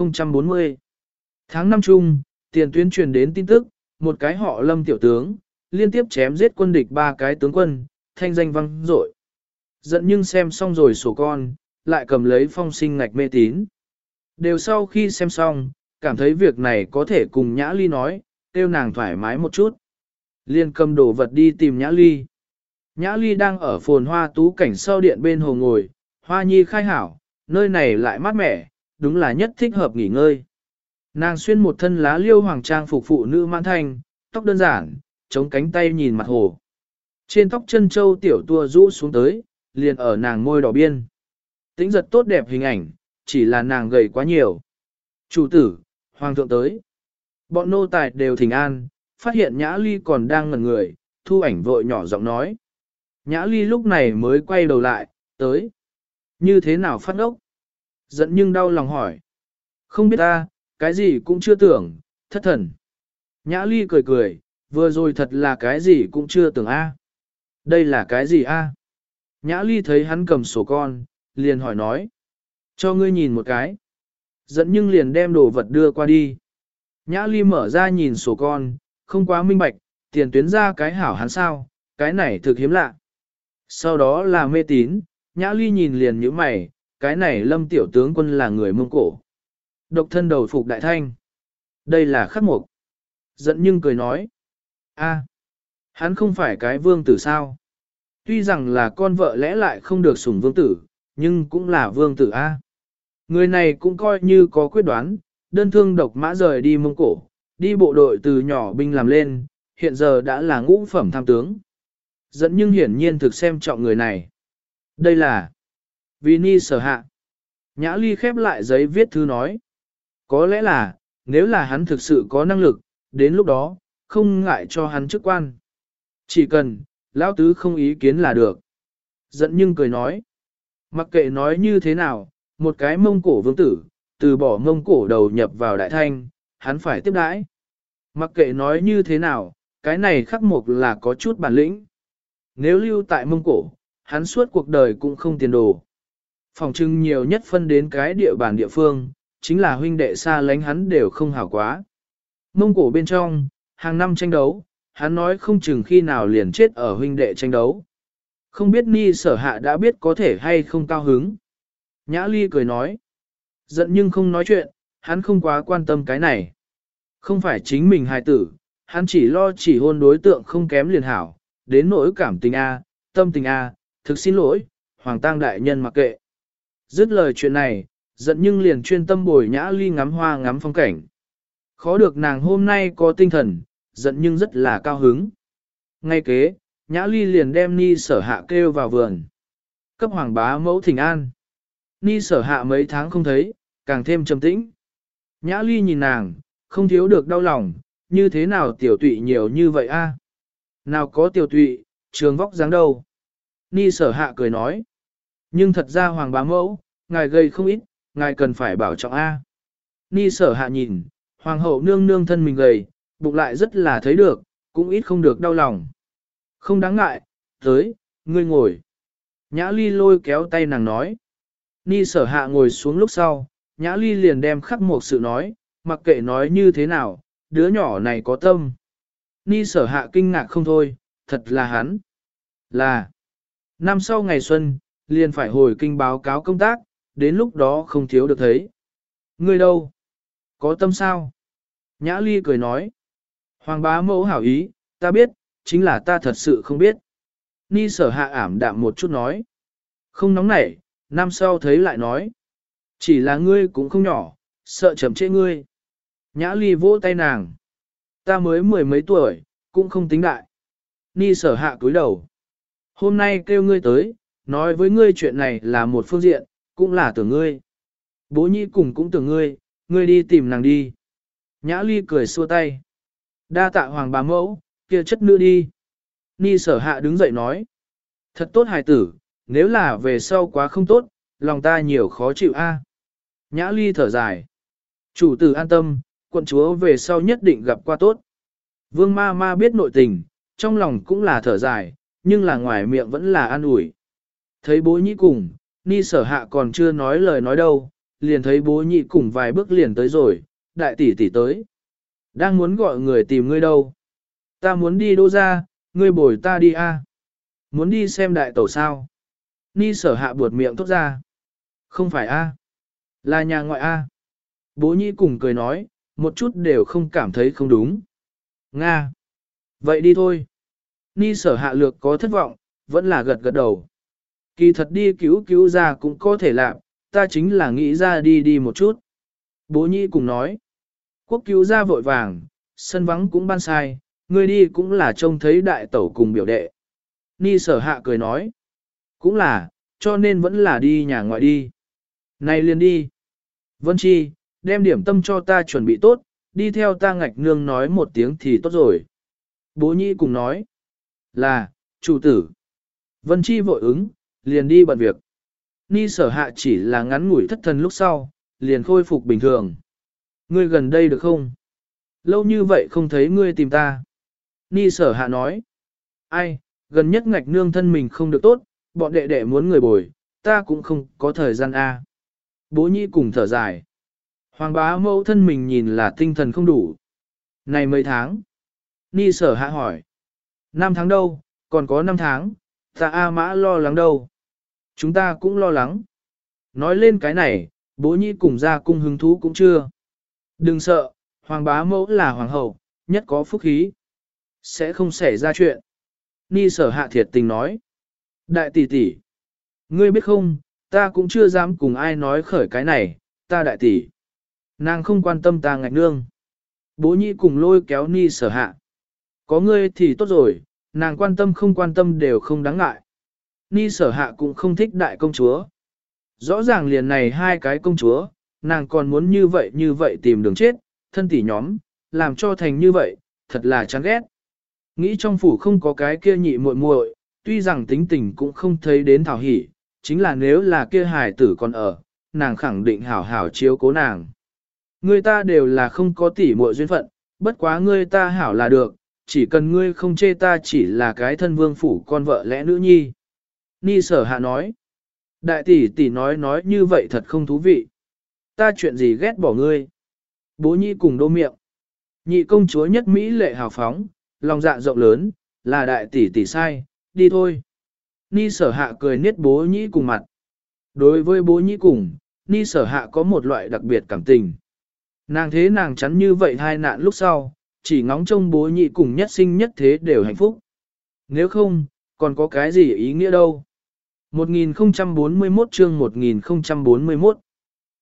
1040 Tháng 5 chung, tiền tuyến truyền đến tin tức, một cái họ Lâm tiểu tướng, liên tiếp chém giết quân địch ba cái tướng quân, thanh danh vang dội. Giận nhưng xem xong rồi sổ con, lại cầm lấy phong sinh ngạch mê tín. Đều sau khi xem xong, cảm thấy việc này có thể cùng Nhã Ly nói, kêu nàng thoải mái một chút. Liên cầm đồ vật đi tìm Nhã Ly. Nhã Ly đang ở phồn hoa tú cảnh sau điện bên hồ ngồi, hoa nhi khai hảo, nơi này lại mát mẻ, đúng là nhất thích hợp nghỉ ngơi. Nàng xuyên một thân lá liêu hoàng trang phục phụ nữ mãn thanh, tóc đơn giản, chống cánh tay nhìn mặt hồ. Trên tóc chân châu tiểu tua rũ xuống tới, liền ở nàng môi đỏ biên. Tính giật tốt đẹp hình ảnh, chỉ là nàng gầy quá nhiều. Chủ tử, hoàng thượng tới. Bọn nô tài đều thỉnh an, phát hiện Nhã Ly còn đang ngẩn người, thu ảnh vội nhỏ giọng nói. Nhã Ly lúc này mới quay đầu lại, tới. Như thế nào phát ốc? Giận nhưng đau lòng hỏi. Không biết ta, cái gì cũng chưa tưởng, thất thần. Nhã Ly cười cười, vừa rồi thật là cái gì cũng chưa tưởng a. Đây là cái gì a? Nhã Ly thấy hắn cầm sổ con, liền hỏi nói. Cho ngươi nhìn một cái. Giận nhưng liền đem đồ vật đưa qua đi. Nhã Ly mở ra nhìn sổ con, không quá minh bạch, tiền tuyến ra cái hảo hắn sao, cái này thực hiếm lạ. Sau đó là mê tín, Nhã Ly nhìn liền như mày, cái này Lâm tiểu tướng quân là người Mông Cổ. Độc thân đầu phục đại thanh. Đây là khắc mục. Giận nhưng cười nói. A, hắn không phải cái vương tử sao? Tuy rằng là con vợ lẽ lại không được sủng vương tử, nhưng cũng là vương tử A. Người này cũng coi như có quyết đoán, đơn thương độc mã rời đi Mông Cổ, đi bộ đội từ nhỏ binh làm lên, hiện giờ đã là ngũ phẩm tham tướng. Giận nhưng hiển nhiên thực xem trọng người này. Đây là vì ni sở hạ. Nhã Ly khép lại giấy viết thư nói. Có lẽ là, nếu là hắn thực sự có năng lực, đến lúc đó, không ngại cho hắn chức quan. Chỉ cần, lão tứ không ý kiến là được. Giận nhưng cười nói. Mặc kệ nói như thế nào, một cái Mông Cổ vương tử, từ bỏ Mông Cổ đầu nhập vào Đại Thanh, hắn phải tiếp đãi. Mặc kệ nói như thế nào, cái này khắc mục là có chút bản lĩnh. Nếu lưu tại Mông Cổ, hắn suốt cuộc đời cũng không tiền đồ. Phòng trưng nhiều nhất phân đến cái địa bàn địa phương, chính là huynh đệ xa lánh hắn đều không hảo quá. Mông Cổ bên trong, hàng năm tranh đấu, hắn nói không chừng khi nào liền chết ở huynh đệ tranh đấu. Không biết ni sở hạ đã biết có thể hay không cao hứng. Nhã Ly cười nói. Giận nhưng không nói chuyện, hắn không quá quan tâm cái này. Không phải chính mình hài tử, hắn chỉ lo chỉ hôn đối tượng không kém liền hảo, đến nỗi cảm tình A, tâm tình A, thực xin lỗi, Hoàng Tang đại nhân mặc kệ. Dứt lời chuyện này, Giận nhưng liền chuyên tâm bồi Nhã Ly ngắm hoa ngắm phong cảnh. Khó được nàng hôm nay có tinh thần, giận nhưng rất là cao hứng. Ngay kế, Nhã Ly liền đem Ni Sở Hạ kêu vào vườn. Cấp hoàng bá mẫu thỉnh an. Ni Sở Hạ mấy tháng không thấy, càng thêm trầm tĩnh. Nhã Ly nhìn nàng, không thiếu được đau lòng, như thế nào tiểu tụy nhiều như vậy a? Nào có tiểu tụy, trường vóc dáng đâu. Ni Sở Hạ cười nói. Nhưng thật ra hoàng bá mẫu, ngài gầy không ít, ngài cần phải bảo trọng a. Ni Sở Hạ nhìn, hoàng hậu nương nương thân mình gầy, bụng lại rất là thấy được, cũng ít không được đau lòng. Không đáng ngại, tới, ngươi ngồi. Nhã Ly lôi kéo tay nàng nói. Ni Sở Hạ ngồi xuống lúc sau, Nhã Ly liền đem khắc một sự nói, mặc kệ nói như thế nào, đứa nhỏ này có tâm. Ni Sở Hạ kinh ngạc không thôi, thật là hắn. Là, năm sau ngày xuân, liền phải hồi kinh báo cáo công tác, đến lúc đó không thiếu được thấy. Ngươi đâu? Có tâm sao? Nhã Ly cười nói. Hoàng bá mẫu hảo ý, ta biết, chính là ta thật sự không biết. Ni Sở Hạ ảm đạm một chút nói. Không nóng nảy, năm sau thấy lại nói. Chỉ là ngươi cũng không nhỏ, sợ chậm trễ ngươi. Nhã Ly vỗ tay nàng. Ta mới mười mấy tuổi, cũng không tính đại. Ni Sở Hạ cúi đầu. Hôm nay kêu ngươi tới, nói với ngươi chuyện này là một phương diện, cũng là tưởng ngươi. Bố nhi cùng cũng tưởng ngươi, ngươi đi tìm nàng đi. Nhã Ly cười xua tay. Đa tạ hoàng bá mẫu, kia chất nữ đi. Ni Sở Hạ đứng dậy nói. Thật tốt hài tử, nếu là về sau quá không tốt, lòng ta nhiều khó chịu a. Nhã Ly thở dài. Chủ tử an tâm, quận chúa về sau nhất định gặp qua tốt. Vương ma ma biết nội tình, trong lòng cũng là thở dài, nhưng là ngoài miệng vẫn là an ủi. Thấy bố nhĩ cùng, Ni Sở Hạ còn chưa nói lời nói đâu, liền thấy bố nhĩ cùng vài bước liền tới rồi, đại tỷ tỷ tới. Đang muốn gọi người tìm ngươi đâu. Ta muốn đi Đô ra, ngươi bồi ta đi a. Muốn đi xem đại tẩu sao. Ni Sở Hạ buột miệng thốt ra. Không phải a, là nhà ngoại a. Bố nhĩ cùng cười nói, một chút đều không cảm thấy không đúng. Nga. Vậy đi thôi. Ni Sở Hạ lược có thất vọng, vẫn là gật gật đầu. Kỳ thật đi cứu cứu ra cũng có thể làm, ta chính là nghĩ ra đi một chút. Bố nhĩ cùng nói. Quốc cứu ra vội vàng, sân vắng cũng ban sai, ngươi đi cũng là trông thấy đại tẩu cùng biểu đệ. Ni Sở Hạ cười nói. Cũng là, cho nên vẫn là đi nhà ngoại đi. Này liền đi. Vân Chi, đem điểm tâm cho ta chuẩn bị tốt, đi theo ta ngạch nương nói một tiếng thì tốt rồi. Bố nhĩ cùng nói. Là, chủ tử. Vân Chi vội ứng, liền đi bận việc. Ni Sở Hạ chỉ là ngắn ngủi thất thần lúc sau, liền khôi phục bình thường. Ngươi gần đây được không? Lâu như vậy không thấy ngươi tìm ta. Ni Sở Hạ nói. Ai, gần nhất ngạch nương thân mình không được tốt, bọn đệ đệ muốn người bồi, ta cũng không có thời gian a. Bố nhĩ cùng thở dài. Hoàng bá mẫu thân mình nhìn là tinh thần không đủ. Này mấy tháng? Ni Sở Hạ hỏi. 5 tháng đâu, còn có 5 tháng, ta A Mã lo lắng đâu. Chúng ta cũng lo lắng. Nói lên cái này, bố nhĩ cùng ra cung hứng thú cũng chưa. Đừng sợ, hoàng bá mẫu là hoàng hậu, nhất có phúc khí. Sẽ không xảy ra chuyện. Ni Sở Hạ thiệt tình nói. Đại tỷ tỷ, ngươi biết không, ta cũng chưa dám cùng ai nói khởi cái này, ta đại tỷ. Nàng không quan tâm ta ngạch nương. Bố nhĩ cùng lôi kéo Ni Sở Hạ. Có ngươi thì tốt rồi, nàng quan tâm không quan tâm đều không đáng ngại. Ni Sở Hạ cũng không thích đại công chúa. Rõ ràng liền này hai cái công chúa, nàng còn muốn như vậy tìm đường chết, thân tỷ nhóm, làm cho thành như vậy, thật là chán ghét. Nghĩ trong phủ không có cái kia nhị muội muội, tuy rằng tính tình cũng không thấy đến thảo hỉ, chính là nếu là kia hài tử còn ở, nàng khẳng định hảo hảo chiếu cố nàng. Người ta đều là không có tỷ muội duyên phận, bất quá ngươi ta hảo là được, chỉ cần ngươi không chê ta chỉ là cái thân vương phủ con vợ lẽ nữ nhi. Ni Sở Hạ nói, đại tỷ tỷ nói như vậy thật không thú vị. Ta chuyện gì ghét bỏ ngươi. Bố nhĩ cùng đô miệng. Nhị công chúa nhất Mỹ lệ hào phóng, lòng dạ rộng lớn, là đại tỷ tỷ sai, đi thôi. Ni Sở Hạ cười niết bố nhĩ cùng mặt. Đối với bố nhĩ cùng, Ni Sở Hạ có một loại đặc biệt cảm tình. Nàng thế nàng chắn như vậy hai nạn lúc sau, chỉ ngóng trông bố nhĩ cùng nhất sinh nhất thế đều hạnh phúc. Nếu không, còn có cái gì ý nghĩa đâu. 1041 chương 1041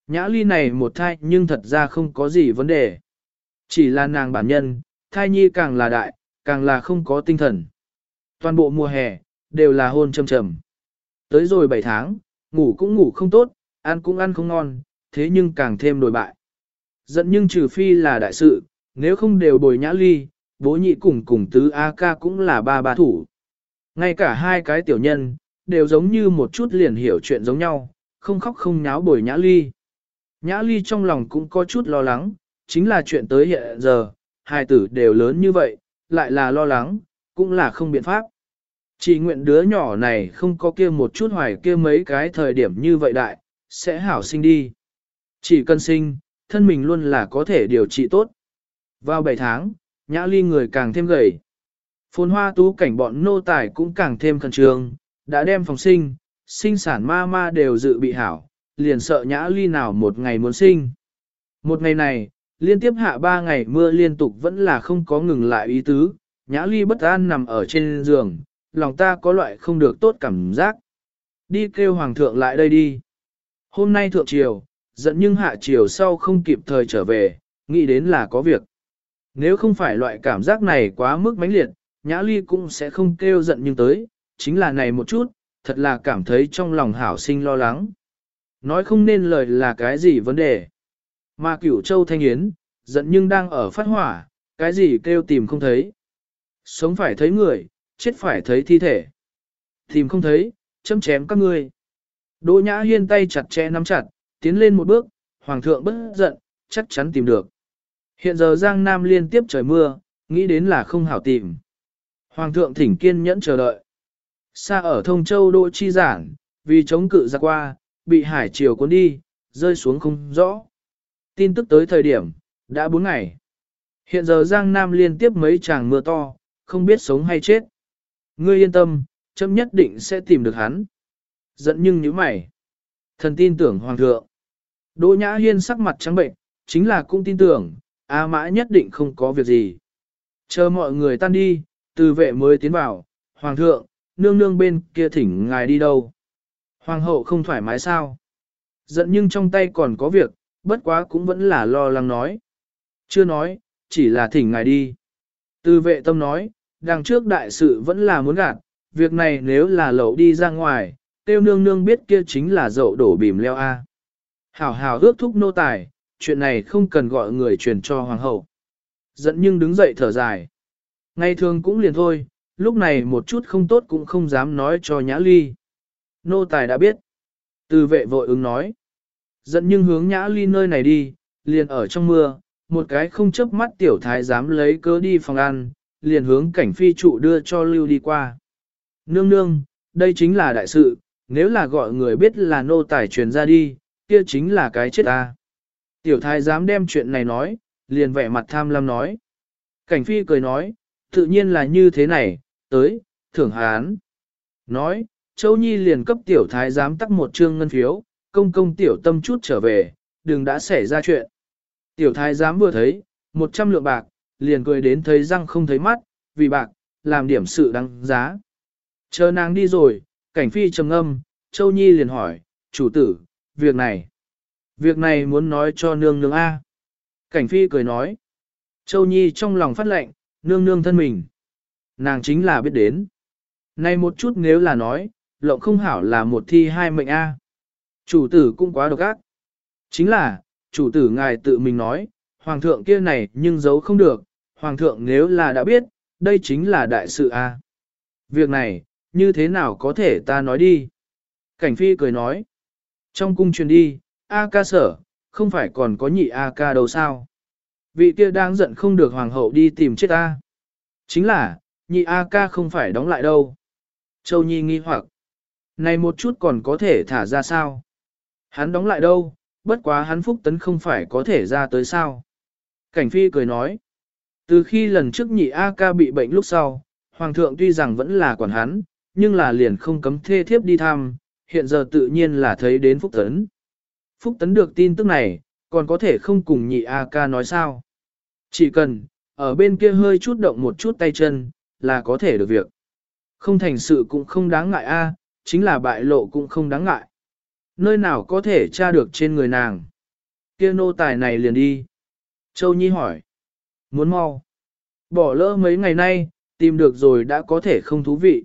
Nhã ly này một thai nhưng thật ra không có gì vấn đề. Chỉ là nàng bản nhân, thai nhi càng là đại, càng là không có tinh thần. Toàn bộ mùa hè, đều là hôn trầm trầm. Tới rồi 7 tháng, ngủ cũng ngủ không tốt, ăn cũng ăn không ngon, thế nhưng càng thêm đổi bại. Giận nhưng trừ phi là đại sự, nếu không đều bồi nhã ly, bố nhị cùng cùng tứ A ca cũng là ba thủ. Ngay cả hai cái tiểu nhân, đều giống như một chút liền hiểu chuyện giống nhau, không khóc không nháo bồi nhã ly. Nhã ly trong lòng cũng có chút lo lắng, chính là chuyện tới hiện giờ, hai tử đều lớn như vậy, lại là lo lắng, cũng là không biện pháp. Chỉ nguyện đứa nhỏ này không có kia một chút hoài kia mấy cái thời điểm như vậy đại, sẽ hảo sinh đi. Chỉ cần sinh, thân mình luôn là có thể điều trị tốt. Vào 7 tháng, nhã ly người càng thêm gầy. Phồn hoa tú cảnh bọn nô tài cũng càng thêm khẩn trương, đã đem phòng sinh sản ma đều dự bị hảo, liền sợ nhã ly nào một ngày muốn sinh. Một ngày này, liên tiếp hạ 3 ngày mưa liên tục vẫn là không có ngừng lại ý tứ, nhã ly bất an nằm ở trên giường, lòng ta có loại không được tốt cảm giác. Đi kêu hoàng thượng lại đây đi. Hôm nay thượng triều, giận nhưng hạ triều sau không kịp thời trở về, nghĩ đến là có việc. Nếu không phải loại cảm giác này quá mức mãnh liệt, nhã ly cũng sẽ không kêu giận nhưng tới, chính là này một chút, thật là cảm thấy trong lòng hảo sinh lo lắng. Nói không nên lời là cái gì vấn đề. Mà Cửu Châu Thanh Yến, giận nhưng đang ở phát hỏa, cái gì kêu tìm không thấy. Sống phải thấy người, chết phải thấy thi thể. Tìm không thấy, châm chém các ngươi. Đỗ Nhã Hiên tay chặt chẽ nắm chặt, tiến lên một bước, hoàng thượng bất giận, chắc chắn tìm được. Hiện giờ Giang Nam liên tiếp trời mưa, nghĩ đến là không hảo tìm. Hoàng thượng thỉnh kiên nhẫn chờ đợi. Xa ở Thông Châu Đỗ Chi Giản, vì chống cự ra qua, bị hải triều cuốn đi, rơi xuống không rõ. Tin tức tới thời điểm, đã 4 ngày. Hiện giờ Giang Nam liên tiếp mấy tràng mưa to, không biết sống hay chết. Ngươi yên tâm, chấm nhất định sẽ tìm được hắn. Giận nhưng như mày. Thần tin tưởng hoàng thượng. Đỗ Nhã Hiên sắc mặt trắng bệnh, chính là cũng tin tưởng, A Mã nhất định không có việc gì. Chờ mọi người tan đi, từ vệ mới tiến vào, hoàng thượng, nương nương bên kia thỉnh ngài đi đâu. Hoàng hậu không thoải mái sao? Giận nhưng trong tay còn có việc, bất quá cũng vẫn là lo lắng nói. Chưa nói, chỉ là thỉnh ngài đi. Từ vệ tâm nói, đằng trước đại sự vẫn là muốn gạt, việc này nếu là lậu đi ra ngoài, tiêu nương nương biết kia chính là dậu đổ bìm leo A. Hảo hảo ước thúc nô tài, chuyện này không cần gọi người truyền cho hoàng hậu. Giận nhưng đứng dậy thở dài. Ngày thường cũng liền thôi, lúc này một chút không tốt cũng không dám nói cho Nhã Ly. Nô tài đã biết. Từ vệ vội ứng nói. Giận nhưng hướng Nhã Ly nơi này đi, liền ở trong mưa, một cái không chớp mắt tiểu thái dám lấy cớ đi phòng ăn, liền hướng cảnh phi trụ đưa cho lưu đi qua. Nương nương, đây chính là đại sự, nếu là gọi người biết là nô tài truyền ra đi, kia chính là cái chết ta. Tiểu thái dám đem chuyện này nói, liền vẻ mặt tham lam nói. Cảnh phi cười nói, tự nhiên là như thế này, tới, thưởng hán. Nói, Châu Nhi liền cấp tiểu thái giám tắc một trương ngân phiếu, công công tiểu tâm chút trở về, đừng đã xảy ra chuyện. Tiểu thái giám vừa thấy, 100 lượng bạc, liền cười đến thấy răng không thấy mắt, vì bạc, làm điểm sự đáng giá. Chờ nàng đi rồi, cảnh phi trầm ngâm, Châu Nhi liền hỏi, chủ tử, việc này muốn nói cho nương nương A. Cảnh phi cười nói, Châu Nhi trong lòng phát lệnh, nương nương thân mình. Nàng chính là biết đến. Này một chút nếu là nói, lộng không hảo là một thi hai mệnh A. Chủ tử cũng quá độc ác. Chính là, chủ tử ngài tự mình nói, hoàng thượng kia này nhưng giấu không được, hoàng thượng nếu là đã biết, đây chính là đại sự A. Việc này, như thế nào có thể ta nói đi? Cảnh phi cười nói. Trong cung truyền đi, A ca sở, không phải còn có nhị A ca đâu sao? Vị kia đang giận không được hoàng hậu đi tìm chết ta. Chính là, nhị A ca không phải đóng lại đâu. Châu Nhi nghi hoặc. Này một chút còn có thể thả ra sao? Hắn đóng lại đâu, bất quá hắn phúc tấn không phải có thể ra tới sao? Cảnh phi cười nói. Từ khi lần trước nhị A ca bị bệnh lúc sau, hoàng thượng tuy rằng vẫn là quản hắn, nhưng là liền không cấm thê thiếp đi thăm, hiện giờ tự nhiên là thấy đến phúc tấn. Phúc tấn được tin tức này, còn có thể không cùng nhị A ca nói sao? Chỉ cần, ở bên kia hơi chút động một chút tay chân, là có thể được việc. Không thành sự cũng không đáng ngại a, chính là bại lộ cũng không đáng ngại. Nơi nào có thể tra được trên người nàng. Kia nô tài này liền đi. Châu Nhi hỏi. Muốn mau. Bỏ lỡ mấy ngày nay, tìm được rồi đã có thể không thú vị.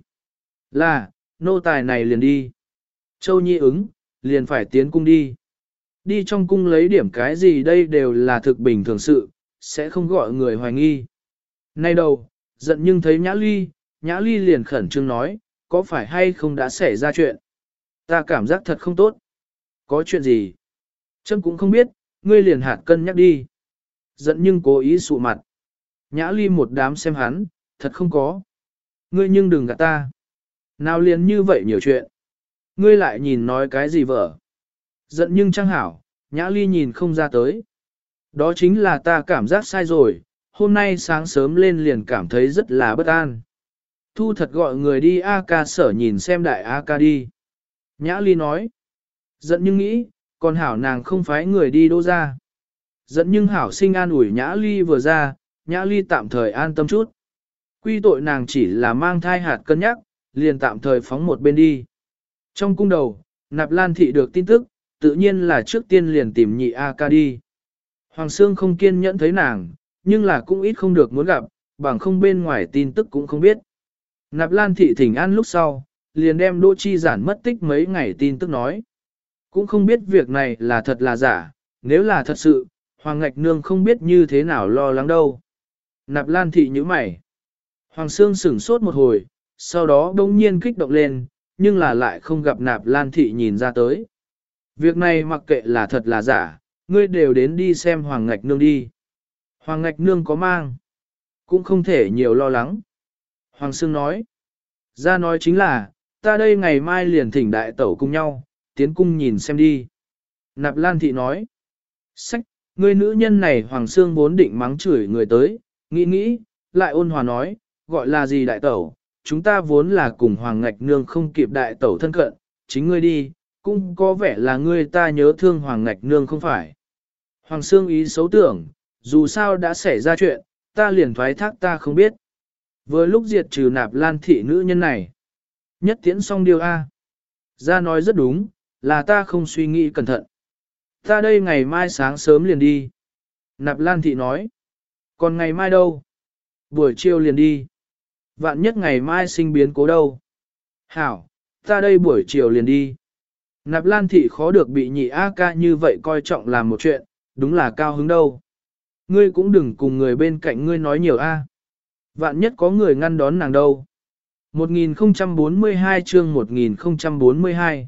Là, nô tài này liền đi. Châu Nhi ứng, liền phải tiến cung đi. Đi trong cung lấy điểm cái gì đây đều là thực bình thường sự, sẽ không gọi người hoài nghi. Nay đầu, giận nhưng thấy Nhã Ly liền khẩn trương nói, có phải hay không đã xảy ra chuyện? Ta cảm giác thật không tốt. Có chuyện gì? Trâm cũng không biết, ngươi liền hạt cân nhắc đi. Giận nhưng cố ý sụ mặt. Nhã Ly một đám xem hắn, thật không có. Ngươi nhưng đừng gạt ta. Nào liền như vậy nhiều chuyện. Ngươi lại nhìn nói cái gì vợ? Giận nhưng trang hảo, Nhã Ly nhìn không ra tới. Đó chính là ta cảm giác sai rồi, hôm nay sáng sớm lên liền cảm thấy rất là bất an. Thu thật gọi người đi A ca sở nhìn xem đại A ca đi. Nhã Ly nói. Giận nhưng nghĩ, còn hảo nàng không phái người đi đô ra. Giận nhưng hảo sinh an ủi Nhã Ly vừa ra, Nhã Ly tạm thời an tâm chút. Quy tội nàng chỉ là mang thai hạt cân nhắc, liền tạm thời phóng một bên đi. Trong cung đầu, Nạp Lan Thị được tin tức, tự nhiên là trước tiên liền tìm nhị A ca đi. Hoàng Sương không kiên nhẫn thấy nàng, nhưng là cũng ít không được muốn gặp, bằng không bên ngoài tin tức cũng không biết. Nạp Lan Thị thỉnh an lúc sau, liền đem Đỗ Chi Giản mất tích mấy ngày tin tức nói. Cũng không biết việc này là thật là giả, nếu là thật sự, Hoàng Ngạch Nương không biết như thế nào lo lắng đâu. Nạp Lan Thị nhíu mày. Hoàng Sương sửng sốt một hồi, sau đó đông nhiên kích động lên, nhưng là lại không gặp Nạp Lan Thị nhìn ra tới. Việc này mặc kệ là thật là giả, ngươi đều đến đi xem Hoàng Ngạch Nương đi. Hoàng Ngạch Nương có mang, cũng không thể nhiều lo lắng. Hoàng Sương nói, ra nói chính là, ta đây ngày mai liền thỉnh đại tẩu cùng nhau, tiến cung nhìn xem đi. Nạp Lan Thị nói, sách, ngươi nữ nhân này Hoàng Sương vốn định mắng chửi người tới, nghĩ, lại ôn hòa nói, gọi là gì đại tẩu, chúng ta vốn là cùng Hoàng Ngạch Nương không kịp đại tẩu thân cận, chính ngươi đi, cũng có vẻ là ngươi ta nhớ thương Hoàng Ngạch Nương không phải. Hoàng Sương ý xấu tưởng, dù sao đã xảy ra chuyện, ta liền thoái thác ta không biết. Vừa lúc diệt trừ Nạp Lan Thị nữ nhân này. Nhất tiễn xong điều A. Ra nói rất đúng, là ta không suy nghĩ cẩn thận. Ta đây ngày mai sáng sớm liền đi. Nạp Lan Thị nói. Còn ngày mai đâu? Buổi chiều liền đi. Vạn nhất ngày mai sinh biến cố đâu? Hảo, ta đây buổi chiều liền đi. Nạp Lan Thị khó được bị nhị A ca như vậy coi trọng làm một chuyện, đúng là cao hứng đâu. Ngươi cũng đừng cùng người bên cạnh ngươi nói nhiều A. Vạn nhất có người ngăn đón nàng đâu. 1042 chương 1042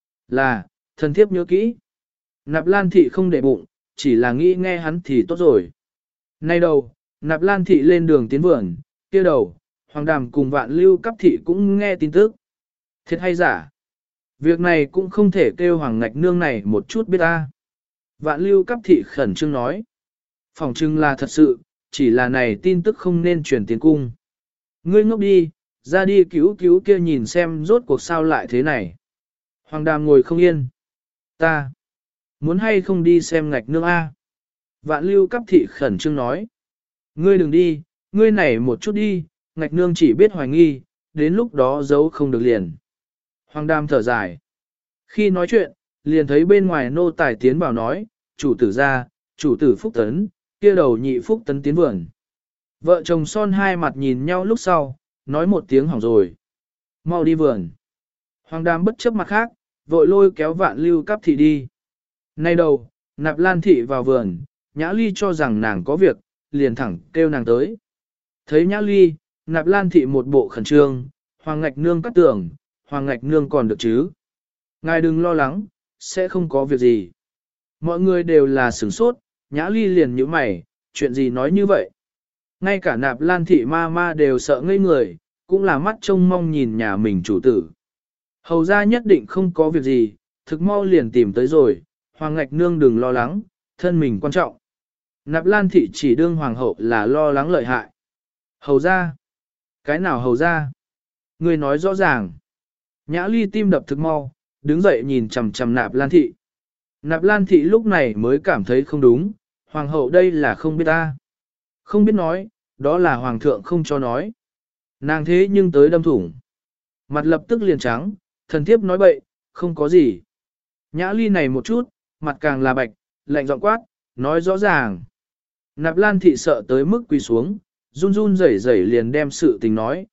là, thần thiếp nhớ kỹ. Nạp Lan Thị không để bụng, chỉ là nghĩ nghe hắn thì tốt rồi. Nay đầu, Nạp Lan Thị lên đường tiến vườn, kia đầu, Hoàng Đàm cùng Vạn Lưu Cấp Thị cũng nghe tin tức. Thiệt hay giả? Việc này cũng không thể kêu Hoàng Ngạch Nương này một chút biết ta. Vạn Lưu Cấp Thị khẩn trương nói. Phỏng chừng là thật sự, chỉ là này tin tức không nên truyền tiến cung. Ngươi ngốc đi, ra đi cứu kia nhìn xem rốt cuộc sao lại thế này. Hoàng Đàm ngồi không yên. Ta, muốn hay không đi xem Ngạch Nương A. Vạn Lưu Cấp Thị khẩn trương nói. Ngươi đừng đi, ngươi này một chút đi, Ngạch Nương chỉ biết hoài nghi, đến lúc đó giấu không được liền. Hoàng Đàm thở dài. Khi nói chuyện, liền thấy bên ngoài nô tài tiến vào nói, chủ tử ra, chủ tử Phúc Tấn, kia đầu nhị Phúc Tấn tiến vườn. Vợ chồng son hai mặt nhìn nhau lúc sau, nói một tiếng hỏng rồi. Mau đi vườn. Hoàng Đàm bất chấp mặt khác, vội lôi kéo Vạn Lưu Cấp Thị đi. Nay đầu, Nạp Lan Thị vào vườn, Nhã Ly cho rằng nàng có việc, liền thẳng kêu nàng tới. Thấy Nhã Ly, Nạp Lan Thị một bộ khẩn trương, Hoàng Ngạch Nương cắt tưởng, Hoàng Ngạch Nương còn được chứ. Ngài đừng lo lắng, sẽ không có việc gì. Mọi người đều là sửng sốt, Nhã Ly liền nhíu mày, chuyện gì nói như vậy. Ngay cả Nạp Lan Thị ma đều sợ ngây người, cũng là mắt trông mong nhìn nhà mình chủ tử. Hầu ra nhất định không có việc gì, thực mau liền tìm tới rồi, Hoàng Ngạch Nương đừng lo lắng, thân mình quan trọng. Nạp Lan Thị chỉ đương Hoàng hậu là lo lắng lợi hại. Hầu ra? Cái nào hầu ra? Người nói rõ ràng. Nhã Ly tim đập thực mau, đứng dậy nhìn chằm chằm Nạp Lan Thị. Nạp Lan Thị lúc này mới cảm thấy không đúng, Hoàng hậu đây là không biết ta. Không biết nói, đó là Hoàng thượng không cho nói. Nàng thế nhưng tới đâm thủng. Mặt lập tức liền trắng, thần thiếp nói bậy, không có gì. Nhã Ly này một chút, mặt càng là bạch, lạnh giọng quát, nói rõ ràng. Nạp Lan thị sợ tới mức quỳ xuống, run run rẩy rẩy liền đem sự tình nói,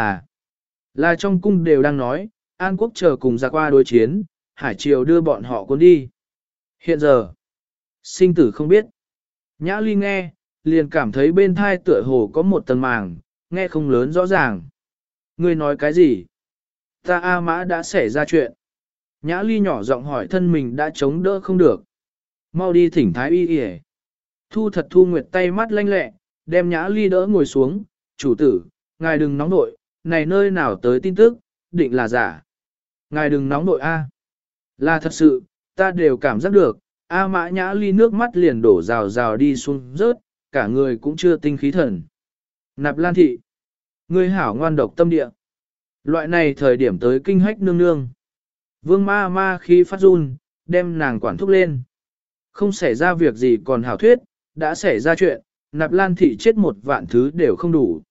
là trong cung đều đang nói, An Quốc chờ cùng ra qua đối chiến, Hải Triều đưa bọn họ cuốn đi. Hiện giờ, sinh tử không biết. Nhã Ly nghe, liền cảm thấy bên thai tựa hồ có một tầng màng, nghe không lớn rõ ràng. Ngươi nói cái gì? Ta A Mã đã xảy ra chuyện. Nhã Ly nhỏ giọng hỏi thân mình đã chống đỡ không được. Mau đi thỉnh Thái Y y. Thu Nguyệt tay mắt lanh lẹ, đem Nhã Ly đỡ ngồi xuống. Chủ tử, ngài đừng nóng nội, này nơi nào tới tin tức, định là giả. Ngài đừng nóng nội A. Là thật sự, ta đều cảm giác được. A Mã Nhã Ly nước mắt liền đổ rào rào đi xuống rớt, cả người cũng chưa tinh khí thần. Nạp Lan thị, ngươi hảo ngoan độc tâm địa. Loại này thời điểm tới kinh hách nương nương. Vương ma ma khi phát run, đem nàng quản thúc lên. Không xảy ra việc gì còn hảo thuyết, đã xảy ra chuyện, Nạp Lan thị chết một vạn thứ đều không đủ.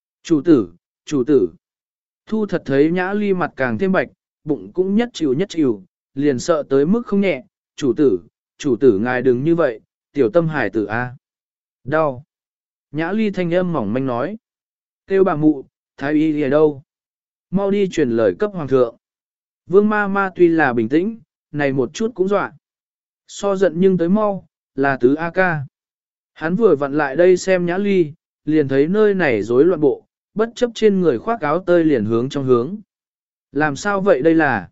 Chủ tử. Thu thật thấy Nhã Ly mặt càng thêm bạch, bụng cũng nhất chịu, liền sợ tới mức không nhẹ. Chủ tử ngài đừng như vậy, tiểu tâm hải tử A. Đau. Nhã Ly thanh âm mỏng manh nói. Kêu bà mụ, Thái Y ở đâu? Mau đi truyền lời cấp hoàng thượng. Vương ma ma tuy là bình tĩnh, này một chút cũng dọa. So giận nhưng tới mau, là tứ A ca. Hắn vừa vặn lại đây xem Nhã Ly, liền thấy nơi này rối loạn bộ, bất chấp trên người khoác áo tơi liền hướng trong hướng. Làm sao vậy đây là?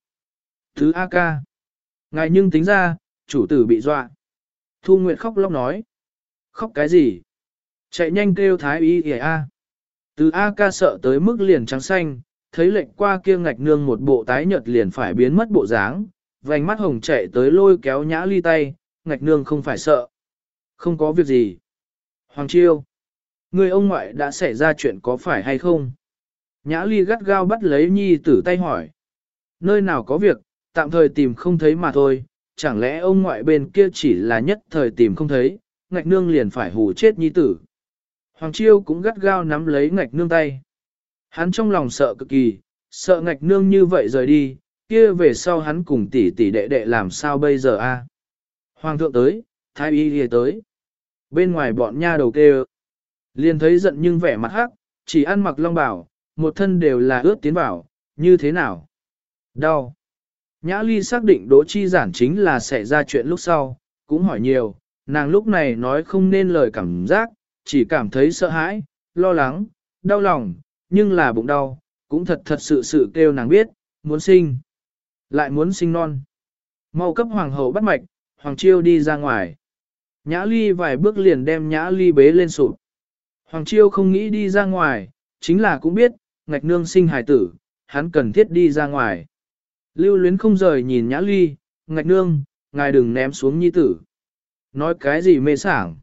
Tứ A ca. Ngài nhưng tính ra, chủ tử bị dọa. Thu Nguyệt khóc lóc nói. Khóc cái gì? Chạy nhanh kêu Thái Y kìa A. Từ A ca sợ tới mức liền trắng xanh, thấy lệnh qua kia ngạch nương một bộ tái nhợt liền phải biến mất bộ dáng, vành mắt hồng chạy tới lôi kéo Nhã Ly tay, ngạch nương không phải sợ. Không có việc gì. Hoàng Chiêu, người ông ngoại đã xảy ra chuyện có phải hay không? Nhã Ly gắt gao bắt lấy nhi tử tay hỏi. Nơi nào có việc, tạm thời tìm không thấy mà thôi, chẳng lẽ ông ngoại bên kia chỉ là nhất thời tìm không thấy, ngạch nương liền phải hù chết nhi tử. Hoàng Chiêu cũng gắt gao nắm lấy ngạch nương tay. Hắn trong lòng sợ cực kỳ, sợ ngạch nương như vậy rời đi, kia về sau hắn cùng tỷ tỷ đệ đệ làm sao bây giờ a? Hoàng thượng tới, Thái Y đi tới. Bên ngoài bọn nha đầu kêu. Liền thấy giận nhưng vẻ mặt hắc, chỉ ăn mặc long bào, một thân đều là ướt tiến vào, như thế nào? Đau. Nhã Ly xác định Đỗ Chi Giản chính là xảy ra chuyện lúc sau, cũng hỏi nhiều, nàng lúc này nói không nên lời cảm giác, chỉ cảm thấy sợ hãi, lo lắng, đau lòng, nhưng là bụng đau, cũng thật sự kêu nàng biết, muốn sinh, lại muốn sinh non. Mau cấp hoàng hậu bắt mạch, Hoàng Chiêu đi ra ngoài. Nhã Ly vài bước liền đem Nhã Ly bế lên sụp. Hoàng Chiêu không nghĩ đi ra ngoài, chính là cũng biết, ngạch nương sinh hài tử, hắn cần thiết đi ra ngoài. Lưu Luyến không rời nhìn Nhã Ly, ngạch nương, ngài đừng ném xuống nhi tử. Nói cái gì mê sảng.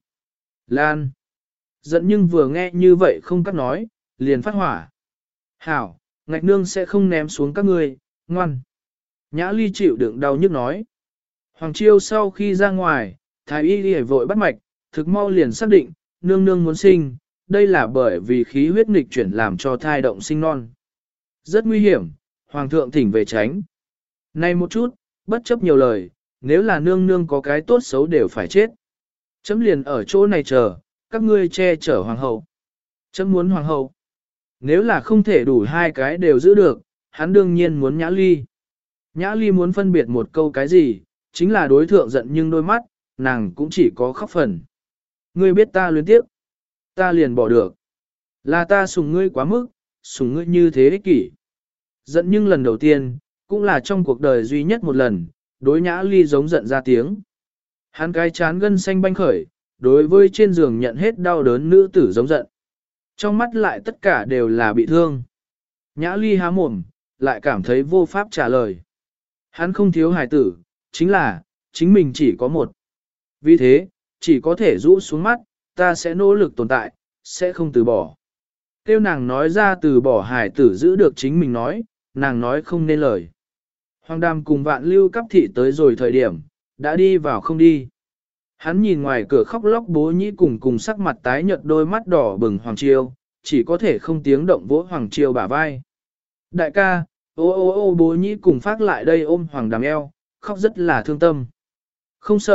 Lan. Giận nhưng vừa nghe như vậy không cắt nói, liền phát hỏa. Hảo, ngạch nương sẽ không ném xuống các ngươi, ngoan. Nhã Ly chịu đựng đau nhức nói. Hoàng Chiêu sau khi ra ngoài, Thái Y đi vội bắt mạch, thực mau liền xác định, nương nương muốn sinh, đây là bởi vì khí huyết nghịch chuyển làm cho thai động sinh non. Rất nguy hiểm, Hoàng thượng thỉnh về tránh. Này một chút, bất chấp nhiều lời, nếu là nương nương có cái tốt xấu đều phải chết. Chấm liền ở chỗ này chờ, các ngươi che chở hoàng hậu. Chấm muốn hoàng hậu. Nếu là không thể đủ hai cái đều giữ được, hắn đương nhiên muốn Nhã Ly. Nhã Ly muốn phân biệt một câu cái gì, chính là đối thượng giận nhưng đôi mắt, nàng cũng chỉ có khóc phần. Ngươi biết ta luyến tiếc, ta liền bỏ được. Là ta sủng ngươi quá mức, sủng ngươi như thế ích kỷ. Giận nhưng lần đầu tiên, cũng là trong cuộc đời duy nhất một lần, đối Nhã Ly giống giận ra tiếng. Hắn cái chán gân xanh banh khởi, đối với trên giường nhận hết đau đớn nữ tử giống giận. Trong mắt lại tất cả đều là bị thương. Nhã Ly há mồm, lại cảm thấy vô pháp trả lời. Hắn không thiếu hài tử, chính là, chính mình chỉ có một. Vì thế, chỉ có thể rũ xuống mắt, ta sẽ nỗ lực tồn tại, sẽ không từ bỏ. Tiêu nàng nói ra từ bỏ hài tử giữ được chính mình nói, nàng nói không nên lời. Hoàng Đàm cùng Vạn Lưu Cắp thị tới rồi thời điểm, đã đi vào không đi. Hắn nhìn ngoài cửa khóc lóc Bố Nhĩ cùng sắc mặt tái nhợt đôi mắt đỏ bừng Hoàng Chiêu, chỉ có thể không tiếng động vỗ Hoàng Chiêu bả vai. Đại ca, ô Bố Nhĩ cùng phát lại đây ôm Hoàng Đàm eo, khóc rất là thương tâm. Không sợ,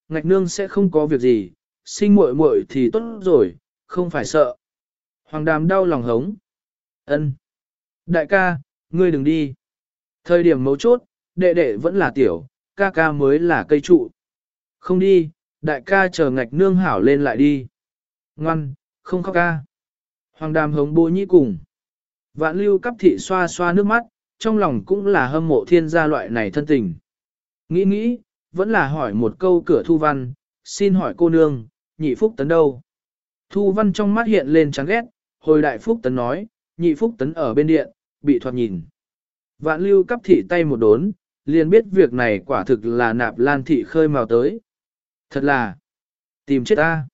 ngạch nương sẽ không có việc gì, sinh muội muội thì tốt rồi, không phải sợ. Hoàng đàm đau lòng hống. Ân, đại ca, ngươi đừng đi. Thời điểm mấu chốt, đệ đệ vẫn là tiểu, ca ca mới là cây trụ. Không đi, đại ca chờ ngạch nương hảo lên lại đi. Ngoan, không khóc ca. Hoàng đàm hống bố nhĩ cùng. Vạn lưu cắp thị xoa xoa nước mắt, trong lòng cũng là hâm mộ thiên gia loại này thân tình. Nghĩ, vẫn là hỏi một câu cửa Thu Văn, xin hỏi cô nương, nhị phúc tấn đâu? Thu Văn trong mắt hiện lên chán ghét, hồi đại phúc tấn nói, nhị phúc tấn ở bên điện, bị thoạt nhìn. Vạn lưu cắp thị tay một đốn, liền biết việc này quả thực là nạp lan thị khơi mào tới. Thật là, tìm chết ta.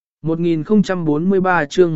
1043 chương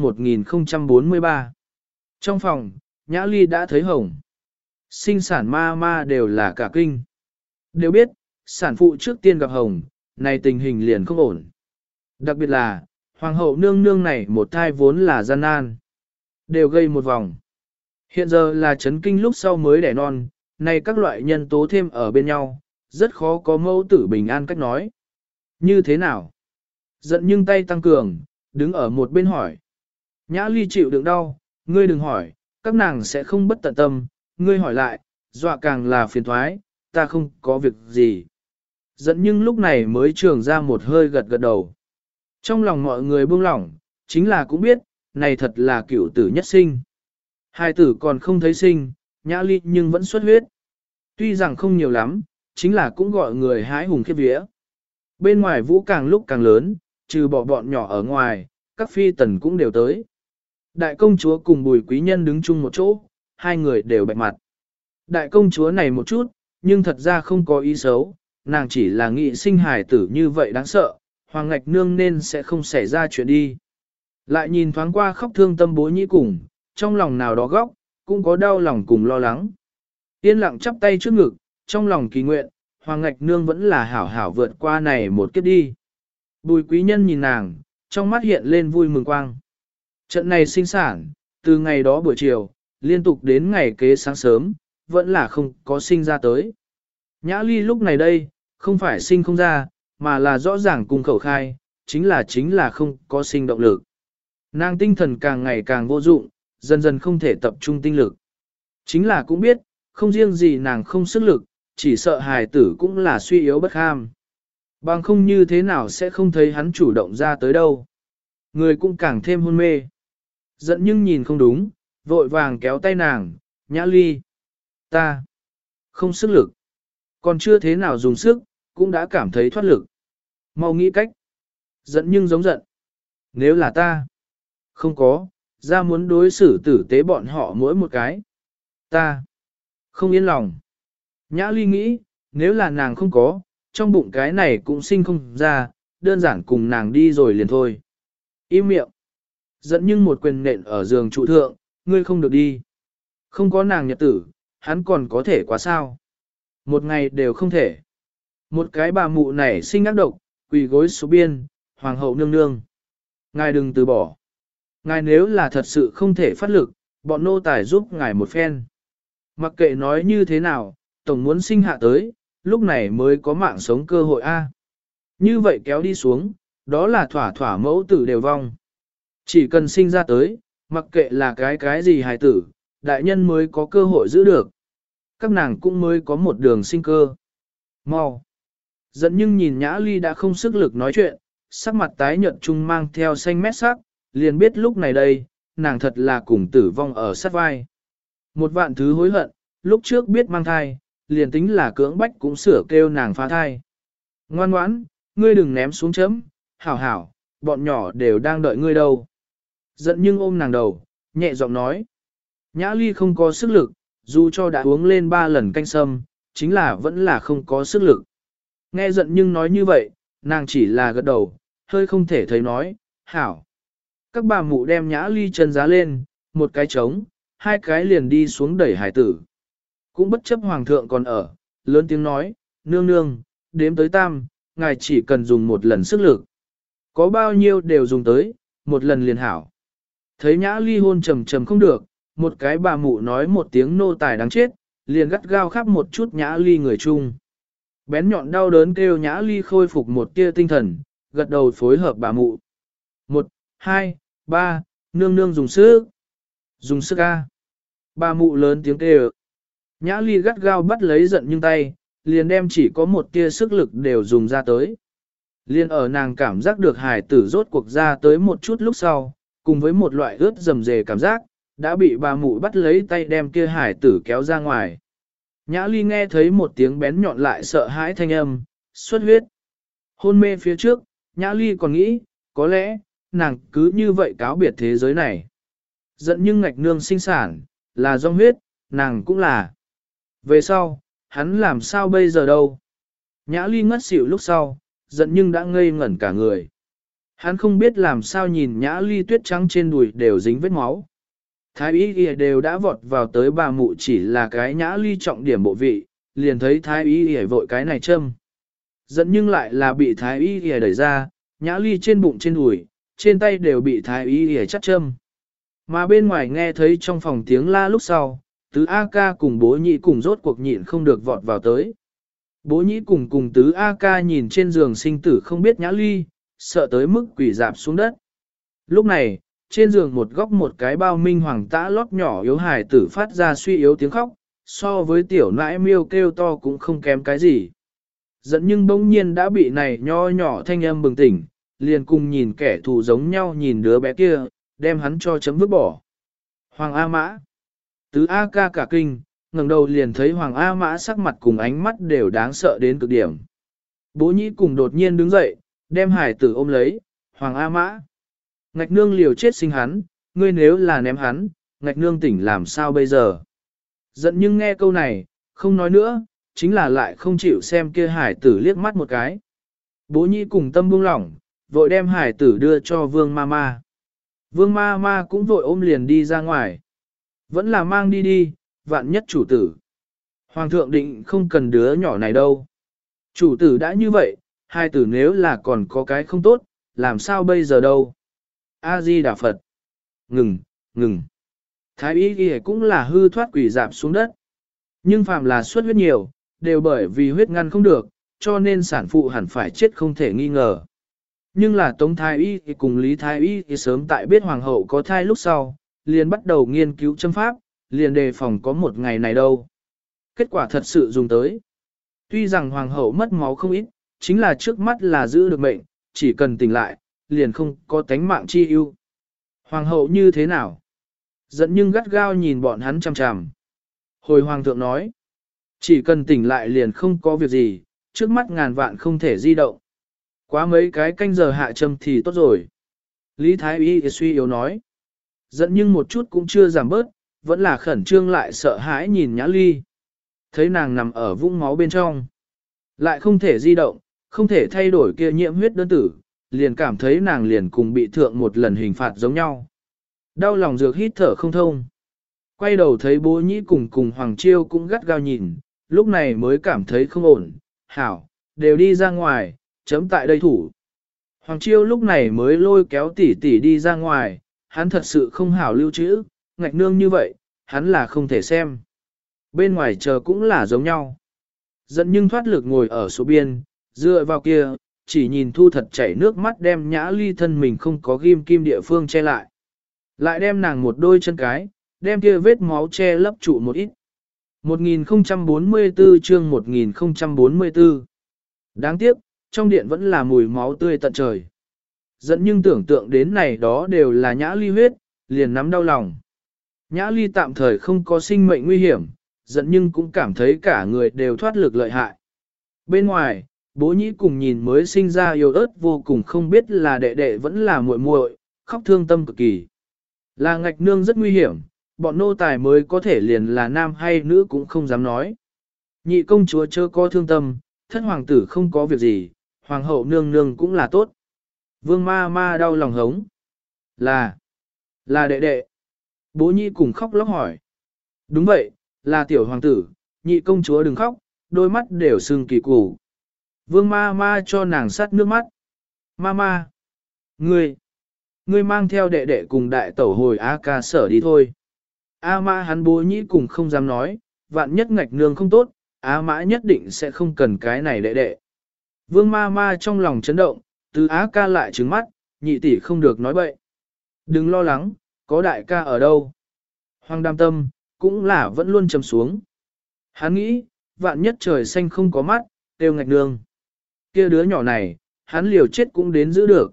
1043. Trong phòng, Nhã Ly đã thấy hồng. Sinh sản ma đều là cả kinh. Đều biết, sản phụ trước tiên gặp hồng, này tình hình liền không ổn. Đặc biệt là, hoàng hậu nương nương này một thai vốn là gian nan. Đều gây một vòng. Hiện giờ là chấn kinh lúc sau mới đẻ non, này các loại nhân tố thêm ở bên nhau, rất khó có mẫu tử bình an cách nói. Như thế nào? Giận nhưng tay tăng cường, đứng ở một bên hỏi. Nhã Ly chịu đựng đau, ngươi đừng hỏi, các nàng sẽ không bất tận tâm, ngươi hỏi lại, dọa càng là phiền thoái, ta không có việc gì. Giận nhưng lúc này mới trường ra một hơi gật gật đầu. Trong lòng mọi người buông lỏng, chính là cũng biết, này thật là cửu tử nhất sinh. Hai tử còn không thấy sinh, Nhã Ly nhưng vẫn xuất huyết. Tuy rằng không nhiều lắm, chính là cũng gọi người hái hùng khiếp vía. Bên ngoài vũ càng lúc càng lớn, trừ bỏ bọn nhỏ ở ngoài, các phi tần cũng đều tới. Đại công chúa cùng Bùi quý nhân đứng chung một chỗ, hai người đều bạch mặt. Đại công chúa này một chút, nhưng thật ra không có ý xấu, nàng chỉ là nghĩ sinh hài tử như vậy đáng sợ, Hoàng Ngạch Nương nên sẽ không xảy ra chuyện đi. Lại nhìn thoáng qua khóc thương tâm bố nhĩ cùng, trong lòng nào đó góc, cũng có đau lòng cùng lo lắng. Yên lặng chắp tay trước ngực, trong lòng kỳ nguyện, Hoàng Ngạch Nương vẫn là hảo hảo vượt qua này một kiếp đi. Bùi quý nhân nhìn nàng, trong mắt hiện lên vui mừng quang. Trận này sinh sản, từ ngày đó buổi chiều, liên tục đến ngày kế sáng sớm, vẫn là không có sinh ra tới. Nhã Ly lúc này đây, không phải sinh không ra, mà là rõ ràng cùng khẩu khai, chính là không có sinh động lực. Nàng tinh thần càng ngày càng vô dụng, dần dần không thể tập trung tinh lực. Chính là cũng biết, không riêng gì nàng không sức lực, chỉ sợ hài tử cũng là suy yếu bất kham. Bằng không như thế nào sẽ không thấy hắn chủ động ra tới đâu. Người cũng càng thêm hôn mê. Giận nhưng nhìn không đúng, vội vàng kéo tay nàng, Nhã Ly. Ta không sức lực. Còn chưa thế nào dùng sức, cũng đã cảm thấy thoát lực. Mau nghĩ cách. Giận nhưng giống giận. Nếu là ta, không có, ra muốn đối xử tử tế bọn họ mỗi một cái. Ta không yên lòng. Nhã Ly nghĩ, nếu là nàng không có, trong bụng cái này cũng sinh không ra, đơn giản cùng nàng đi rồi liền thôi. Im miệng. Giận nhưng một quyền nện ở giường trụ thượng, ngươi không được đi. Không có nàng nhật tử, hắn còn có thể quá sao. Một ngày đều không thể. Một cái bà mụ này sinh ác độc, quỳ gối số biên, hoàng hậu nương nương. Ngài đừng từ bỏ. Ngài nếu là thật sự không thể phát lực, bọn nô tài giúp ngài một phen. Mặc kệ nói như thế nào, tổng muốn sinh hạ tới, lúc này mới có mạng sống cơ hội A. Như vậy kéo đi xuống, đó là thỏa thỏa mẫu tử đều vong. Chỉ cần sinh ra tới, mặc kệ là cái gì hài tử, đại nhân mới có cơ hội giữ được. Các nàng cũng mới có một đường sinh cơ. Mau. Giận nhưng nhìn Nhã Ly đã không sức lực nói chuyện, sắc mặt tái nhợt trung mang theo xanh mét sắc, liền biết lúc này đây, nàng thật là cùng tử vong ở sát vai. Một vạn thứ hối hận, lúc trước biết mang thai, liền tính là cưỡng bách cũng sửa kêu nàng phá thai. Ngoan ngoãn, ngươi đừng ném xuống chấm, hảo hảo, bọn nhỏ đều đang đợi ngươi đâu. Giận nhưng ôm nàng đầu, nhẹ giọng nói. Nhã Ly không có sức lực, dù cho đã uống lên 3 lần canh sâm, chính là vẫn là không có sức lực. Nghe giận nhưng nói như vậy, nàng chỉ là gật đầu, hơi không thể thấy nói, hảo. Các bà mụ đem Nhã Ly chân giá lên, một cái trống, hai cái liền đi xuống đẩy hải tử. Cũng bất chấp hoàng thượng còn ở, lớn tiếng nói, nương nương, đếm tới tam, ngài chỉ cần dùng một lần sức lực. Có bao nhiêu đều dùng tới, một lần liền hảo. Thấy Nhã Ly hôn trầm trầm không được, một cái bà mụ nói một tiếng nô tài đáng chết, liền gắt gao khắp một chút Nhã Ly người chung. Bén nhọn đau đớn kêu Nhã Ly khôi phục một tia tinh thần, gật đầu phối hợp bà mụ. 1, 2, 3, nương nương dùng sức. Dùng sức a. Bà mụ lớn tiếng kêu. Nhã Ly gắt gao bắt lấy giận nhưng tay, liền đem chỉ có một tia sức lực đều dùng ra tới. Liên ở nàng cảm giác được hài tử rốt cuộc ra tới một chút lúc sau, cùng với một loại ướt rầm rề cảm giác, đã bị bà mụ bắt lấy tay đem kia hài tử kéo ra ngoài. Nhã Ly nghe thấy một tiếng bén nhọn lại sợ hãi thanh âm, xuất huyết. Hôn mê phía trước, Nhã Ly còn nghĩ, có lẽ, nàng cứ như vậy cáo biệt thế giới này. Giận nhưng ngạch nương sinh sản, là do huyết, nàng cũng là. Về sau, hắn làm sao bây giờ đâu? Nhã Ly ngất xỉu lúc sau, giận nhưng đã ngây ngẩn cả người. Hắn không biết làm sao nhìn Nhã Ly tuyết trắng trên đùi đều dính vết máu. Thái y y đều đã vọt vào tới bà mụ chỉ là cái Nhã Ly trọng điểm bộ vị, liền thấy thái y y vội cái này châm. Giận nhưng lại là bị thái y y đẩy ra, Nhã Ly trên bụng trên đùi, trên tay đều bị thái y y chắt châm. Mà bên ngoài nghe thấy trong phòng tiếng la lúc sau, tứ A ca cùng bố nhị cùng rốt cuộc nhịn không được vọt vào tới. Bố nhị cùng tứ A ca nhìn trên giường sinh tử không biết Nhã Ly, sợ tới mức quỷ dạp xuống đất. Lúc này, trên giường một góc một cái bao minh hoàng tã lót nhỏ yếu hài tử phát ra suy yếu tiếng khóc, so với tiểu nãi miêu kêu to cũng không kém cái gì. Giận nhưng bỗng nhiên đã bị này nho nhỏ thanh âm bừng tỉnh, liền cùng nhìn kẻ thù giống nhau nhìn đứa bé kia, đem hắn cho chấm vứt bỏ. Hoàng A Mã. Tứ A ca cả kinh, ngẩng đầu liền thấy Hoàng A Mã sắc mặt cùng ánh mắt đều đáng sợ đến cực điểm. Bố nhĩ cùng đột nhiên đứng dậy, đem hải tử ôm lấy, Hoàng A Mã. Ngạch nương liều chết sinh hắn, ngươi nếu là ném hắn, ngạch nương tỉnh làm sao bây giờ? Giận nhưng nghe câu này, không nói nữa, chính là lại không chịu xem kia hải tử liếc mắt một cái. Bố nhĩ cùng tâm buông lỏng, vội đem hải tử đưa cho vương ma ma. Vương ma ma cũng vội ôm liền đi ra ngoài. Vẫn là mang đi đi, vạn nhất chủ tử. Hoàng thượng định không cần đứa nhỏ này đâu. Chủ tử đã như vậy, hai tử nếu là còn có cái không tốt, làm sao bây giờ đâu. A-di-đà Phật. Ngừng. Thái y ghi cũng là hư thoát quỷ dạp xuống đất. Nhưng phàm là xuất huyết nhiều, đều bởi vì huyết ngăn không được, cho nên sản phụ hẳn phải chết không thể nghi ngờ. Nhưng là Tống Thái y cùng Lý Thái y thì sớm tại biết hoàng hậu có thai lúc sau, liền bắt đầu nghiên cứu châm pháp, liền đề phòng có một ngày này đâu. Kết quả thật sự dùng tới. Tuy rằng hoàng hậu mất máu không ít, chính là trước mắt là giữ được mệnh, chỉ cần tỉnh lại, liền không có tánh mạng chi ưu. Hoàng hậu như thế nào? Giận nhưng gắt gao nhìn bọn hắn chằm chằm. Hồi hoàng thượng nói, chỉ cần tỉnh lại liền không có việc gì, trước mắt ngàn vạn không thể di động. Quá mấy cái canh giờ hạ châm thì tốt rồi. Lý Thái y suy yếu nói. Giận nhưng một chút cũng chưa giảm bớt, vẫn là khẩn trương lại sợ hãi nhìn Nhã Ly. Thấy nàng nằm ở vũng máu bên trong. Lại không thể di động, không thể thay đổi kia nhiễm huyết đơn tử, liền cảm thấy nàng liền cùng bị thượng một lần hình phạt giống nhau. Đau lòng dược hít thở không thông. Quay đầu thấy bố nhĩ cùng Hoàng Chiêu cũng gắt gao nhìn, lúc này mới cảm thấy không ổn. Hảo, đều đi ra ngoài, chấm tại đây thủ. Hoàng Chiêu lúc này mới lôi kéo tỷ tỷ đi ra ngoài, hắn thật sự không hảo lưu trữ, ngạch nương như vậy, hắn là không thể xem. Bên ngoài chờ cũng là giống nhau. Giận nhưng thoát lực ngồi ở số biên, dựa vào kia, chỉ nhìn thu thật chảy nước mắt đem Nhã Ly thân mình không có ghim kim địa phương che lại. Lại đem nàng một đôi chân cái, đem kia vết máu che lấp trụ một ít. 1044 chương 1044. Đáng tiếc, trong điện vẫn là mùi máu tươi tận trời. Giận nhưng tưởng tượng đến này đó đều là Nhã Ly huyết, liền nắm đau lòng. Nhã Ly tạm thời không có sinh mệnh nguy hiểm, giận nhưng cũng cảm thấy cả người đều thoát lực lợi hại. Bên ngoài, bố nhĩ cùng nhìn mới sinh ra yêu ớt vô cùng không biết là đệ đệ vẫn là muội muội, khóc thương tâm cực kỳ. Là ngạch nương rất nguy hiểm, bọn nô tài mới có thể liền là nam hay nữ cũng không dám nói. Nhị công chúa chớ có thương tâm, thất hoàng tử không có việc gì, hoàng hậu nương nương cũng là tốt. Vương ma ma đau lòng hống. Là đệ đệ. Bố nhĩ cùng khóc lóc hỏi. Đúng vậy, là tiểu hoàng tử, nhị công chúa đừng khóc, đôi mắt đều sưng kỳ củ. Vương ma ma cho nàng sắt nước mắt. Ma, ngươi mang theo đệ đệ cùng đại tẩu hồi A ca sở đi thôi. A ma hắn bố nhĩ cùng không dám nói, vạn nhất ngạch nương không tốt, Á Mã nhất định sẽ không cần cái này đệ đệ. Vương ma ma trong lòng chấn động, Tứ Á ca lại trừng mắt, nhị tỷ không được nói bậy. Đừng lo lắng, có đại ca ở đâu. Hoàng Đam tâm, cũng là vẫn luôn trầm xuống. Hắn nghĩ, vạn nhất trời xanh không có mắt, tiêu ngạch nương. Kia đứa nhỏ này, hắn liều chết cũng đến giữ được.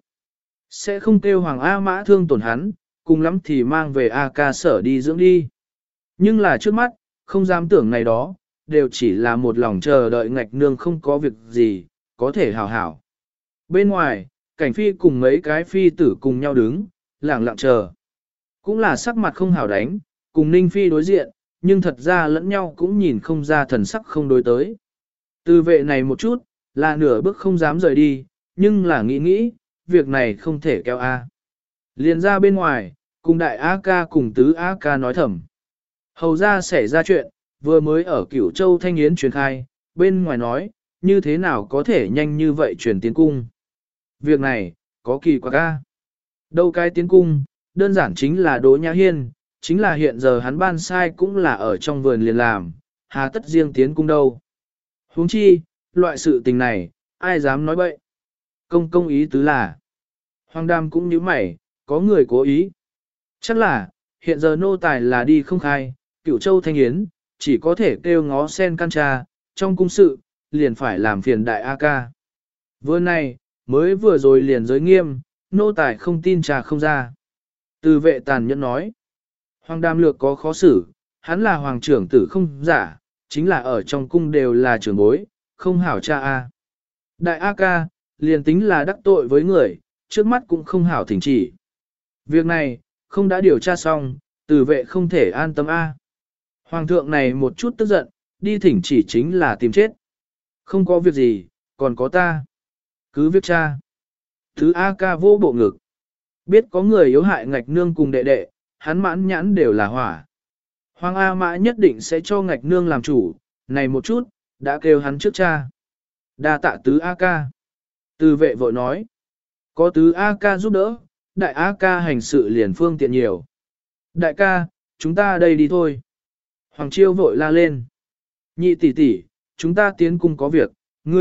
Sẽ không kêu Hoàng A Mã thương tổn hắn, cùng lắm thì mang về A ca sở đi dưỡng đi. Nhưng là trước mắt, không dám tưởng này đó, đều chỉ là một lòng chờ đợi ngạch nương không có việc gì, có thể hảo hảo. Bên ngoài, cảnh phi cùng mấy cái phi tử cùng nhau đứng, lẳng lặng chờ. Cũng là sắc mặt không hảo đánh, cùng ninh phi đối diện, nhưng thật ra lẫn nhau cũng nhìn không ra thần sắc không đối tới. Từ vệ này một chút, là nửa bước không dám rời đi, nhưng là nghĩ, việc này không thể kéo A. Liền ra bên ngoài, cùng đại A ca cùng tứ A ca nói thầm. Hầu ra xảy ra chuyện, vừa mới ở Cửu Châu Thanh Yến truyền khai, bên ngoài nói, như thế nào có thể nhanh như vậy truyền tiến cung. Việc này, có kỳ quặc A. Đâu cái tiến cung, đơn giản chính là Đỗ Nhã Hiên, chính là hiện giờ hắn ban sai cũng là ở trong vườn liền làm, hà tất riêng tiến cung đâu. Huống chi, loại sự tình này, ai dám nói bậy. Công ý tứ là, Hoàng Đam cũng như mày, có người cố ý. Chắc là, hiện giờ nô tài là đi không khai, Cửu Châu Thanh Yến, chỉ có thể kêu ngó sen can tra, trong cung sự, liền phải làm phiền đại A ca. Vừa này, mới vừa rồi liền giới nghiêm, nô tài không tin trà không ra. Từ vệ tàn nhẫn nói, Hoàng Đam lược có khó xử, hắn là hoàng trưởng tử không giả, chính là ở trong cung đều là trưởng bối, không hảo cha A. Đại A ca, liền tính là đắc tội với người, trước mắt cũng không hảo thỉnh chỉ. Việc này, không đã điều tra xong, từ vệ không thể an tâm A. Hoàng thượng này một chút tức giận, đi thỉnh chỉ chính là tìm chết. Không có việc gì, còn có ta. Cứ việc cha. Thứ A ca vô bộ ngực. Biết có người yếu hại ngạch nương cùng đệ đệ, hắn mãn nhãn đều là hỏa. Hoàng A Mã nhất định sẽ cho ngạch nương làm chủ, này một chút, đã kêu hắn trước cha. Đa tạ tứ A ca. Từ vệ vội nói. Có tứ A ca giúp đỡ, đại A ca hành sự liền phương tiện nhiều. Đại ca, chúng ta đây đi thôi. Hoàng Chiêu vội la lên. Nhị tỷ tỷ, chúng ta tiến cung có việc,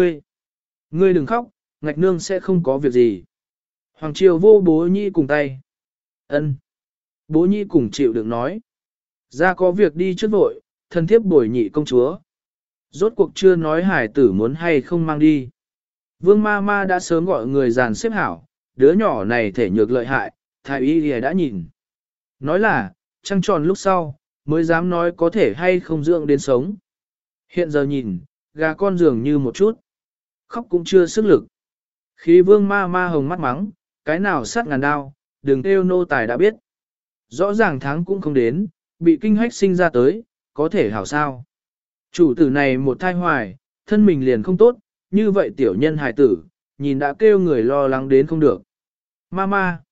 ngươi đừng khóc, ngạch nương sẽ không có việc gì. Hoàng Chiêu vô bố nhi cùng tay. Ân. Bố nhi cùng chịu được nói. Ra có việc đi trước vội, thân thiếp bồi nhị công chúa. Rốt cuộc chưa nói hải tử muốn hay không mang đi. Vương ma ma đã sớm gọi người dàn xếp hảo, đứa nhỏ này thể nhược lợi hại, thái y đã nhìn. Nói là, trăng tròn lúc sau, mới dám nói có thể hay không dưỡng đến sống. Hiện giờ nhìn, gà con dường như một chút. Khóc cũng chưa sức lực. Khi vương ma ma hồng mắt mắng, cái nào sát ngàn đao, đừng kêu nô tài đã biết. Rõ ràng tháng cũng không đến, bị kinh hách sinh ra tới, có thể hảo sao. Chủ tử này một thai hoài, thân mình liền không tốt, như vậy tiểu nhân hài tử, nhìn đã kêu người lo lắng đến không được. Mama,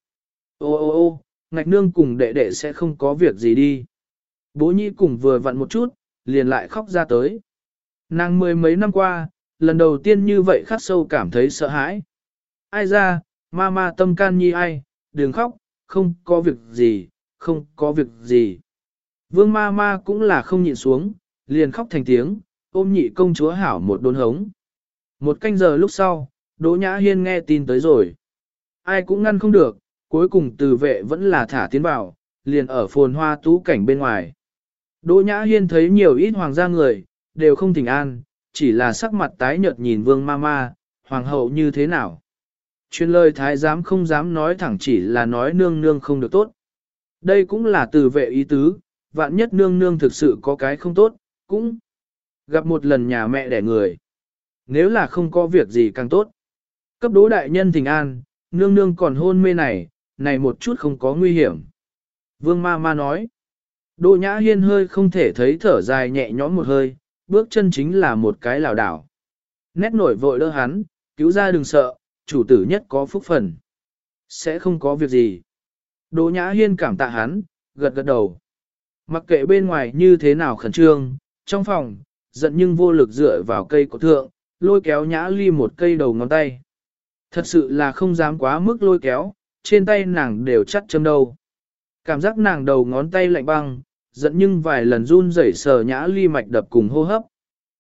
ô, ngạch nương cùng đệ đệ sẽ không có việc gì đi. Bố nhi cùng vừa vặn một chút, liền lại khóc ra tới. Nàng mười mấy năm qua, lần đầu tiên như vậy khắc sâu cảm thấy sợ hãi. Ai ra, mama tâm can nhi ai, đừng khóc, không có việc gì, không có việc gì. Vương ma cũng là không nhịn xuống, liền khóc thành tiếng, ôm nhị công chúa hảo một đốn hống. Một canh giờ lúc sau, Đỗ Nhã Hiên nghe tin tới rồi. Ai cũng ngăn không được, cuối cùng từ vệ vẫn là thả tiến vào, liền ở phồn hoa tú cảnh bên ngoài. Đỗ Nhã Hiên thấy nhiều ít hoàng gia người, đều không thỉnh an, chỉ là sắc mặt tái nhợt nhìn vương ma, hoàng hậu như thế nào. Chuyên lời thái giám không dám nói thẳng chỉ là nói nương nương không được tốt. Đây cũng là từ vệ ý tứ, vạn nhất nương nương thực sự có cái không tốt, cũng gặp một lần nhà mẹ đẻ người. Nếu là không có việc gì càng tốt. Cấp Đỗ đại nhân thỉnh an, nương nương còn hôn mê này một chút không có nguy hiểm. Vương ma nói. Đỗ Nhã Hiên hơi không thể thấy thở dài nhẹ nhõm một hơi, bước chân chính là một cái lảo đảo. Nét nổi vội đỡ hắn, cứu ra đừng sợ, chủ tử nhất có phúc phần. Sẽ không có việc gì. Đỗ Nhã Hiên cảm tạ hắn, gật gật đầu. Mặc kệ bên ngoài như thế nào khẩn trương, trong phòng, giận nhưng vô lực dựa vào cây cổ thượng, lôi kéo Nhã Ly một cây đầu ngón tay. Thật sự là không dám quá mức lôi kéo, trên tay nàng đều chắt châm đâu. Cảm giác nàng đầu ngón tay lạnh băng, giận nhưng vài lần run rẩy sờ Nhã Ly mạch đập cùng hô hấp.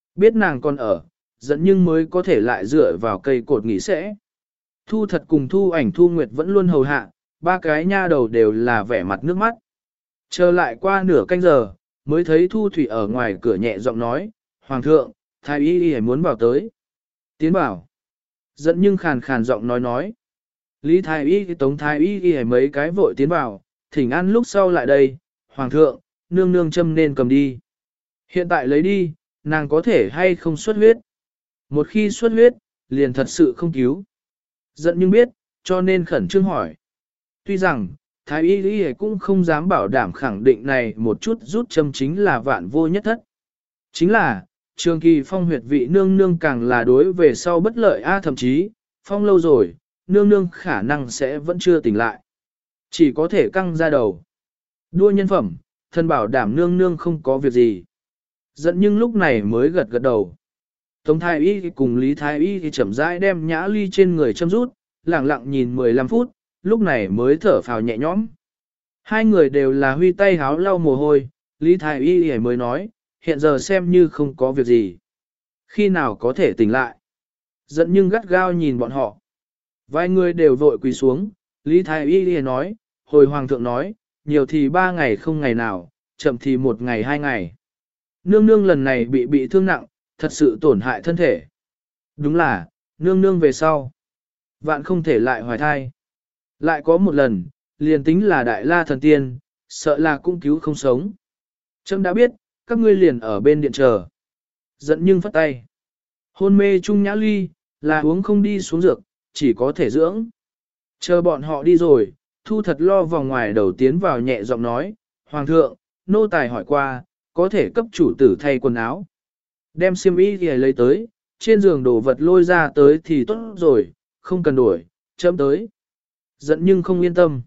Biết nàng còn ở, giận nhưng mới có thể lại dựa vào cây cột nghỉ sẽ. Thu thật cùng Thu Ảnh Thu Nguyệt vẫn luôn hầu hạ, ba cái nha đầu đều là vẻ mặt nước mắt. Chờ lại qua nửa canh giờ, mới thấy Thu Thủy ở ngoài cửa nhẹ giọng nói, Hoàng thượng, thái y y muốn vào tới. Tiến bảo. Giận nhưng khàn khàn giọng nói. Lý thái y tống thái y y mấy cái vội tiến vào, thỉnh ăn lúc sau lại đây, Hoàng thượng, nương nương châm nên cầm đi. Hiện tại lấy đi, nàng có thể hay không xuất huyết. Một khi xuất huyết, liền thật sự không cứu. Giận nhưng biết, cho nên khẩn trương hỏi. Tuy rằng, Thái y lý cũng không dám bảo đảm khẳng định này một chút rút châm chính là vạn vô nhất thất. Chính là, trường kỳ phong huyệt vị nương nương càng là đối về sau bất lợi thậm chí, phong lâu rồi, nương nương khả năng sẽ vẫn chưa tỉnh lại. Chỉ có thể căng ra đầu. Đua nhân phẩm, thân bảo đảm nương nương không có việc gì. Giận nhưng lúc này mới gật gật đầu. Tống thái y cùng Lý thái y thì chậm rãi đem nhã ly trên người châm rút, lặng lặng nhìn 15 phút, lúc này mới thở phào nhẹ nhõm. Hai người đều là huy tay háo lau mồ hôi, Lý thái y mới nói, hiện giờ xem như không có việc gì. Khi nào có thể tỉnh lại? Giận nhưng gắt gao nhìn bọn họ. Vài người đều vội quỳ xuống, Lý thái y nói, hồi hoàng thượng nói, nhiều thì 3 ngày không ngày nào, chậm thì 1 ngày 2 ngày. Nương nương lần này bị thương nặng, thật sự tổn hại thân thể. Đúng là, nương nương về sau. Vạn không thể lại hoài thai. Lại có một lần, liền tính là đại la thần tiên, sợ là cũng cứu không sống. Trâm đã biết, các ngươi liền ở bên điện chờ. Giận nhưng phất tay. Hôn mê chung nhã ly, là uống không đi xuống dược, chỉ có thể dưỡng. Chờ bọn họ đi rồi, Thu thật lo vào ngoài đầu tiến vào nhẹ giọng nói, Hoàng thượng, nô tài hỏi qua, có thể cấp chủ tử thay quần áo. Đem xiêm y thì lấy tới, trên giường đồ vật lôi ra tới thì tốt rồi, không cần đổi, chấm tới. Giận nhưng không yên tâm.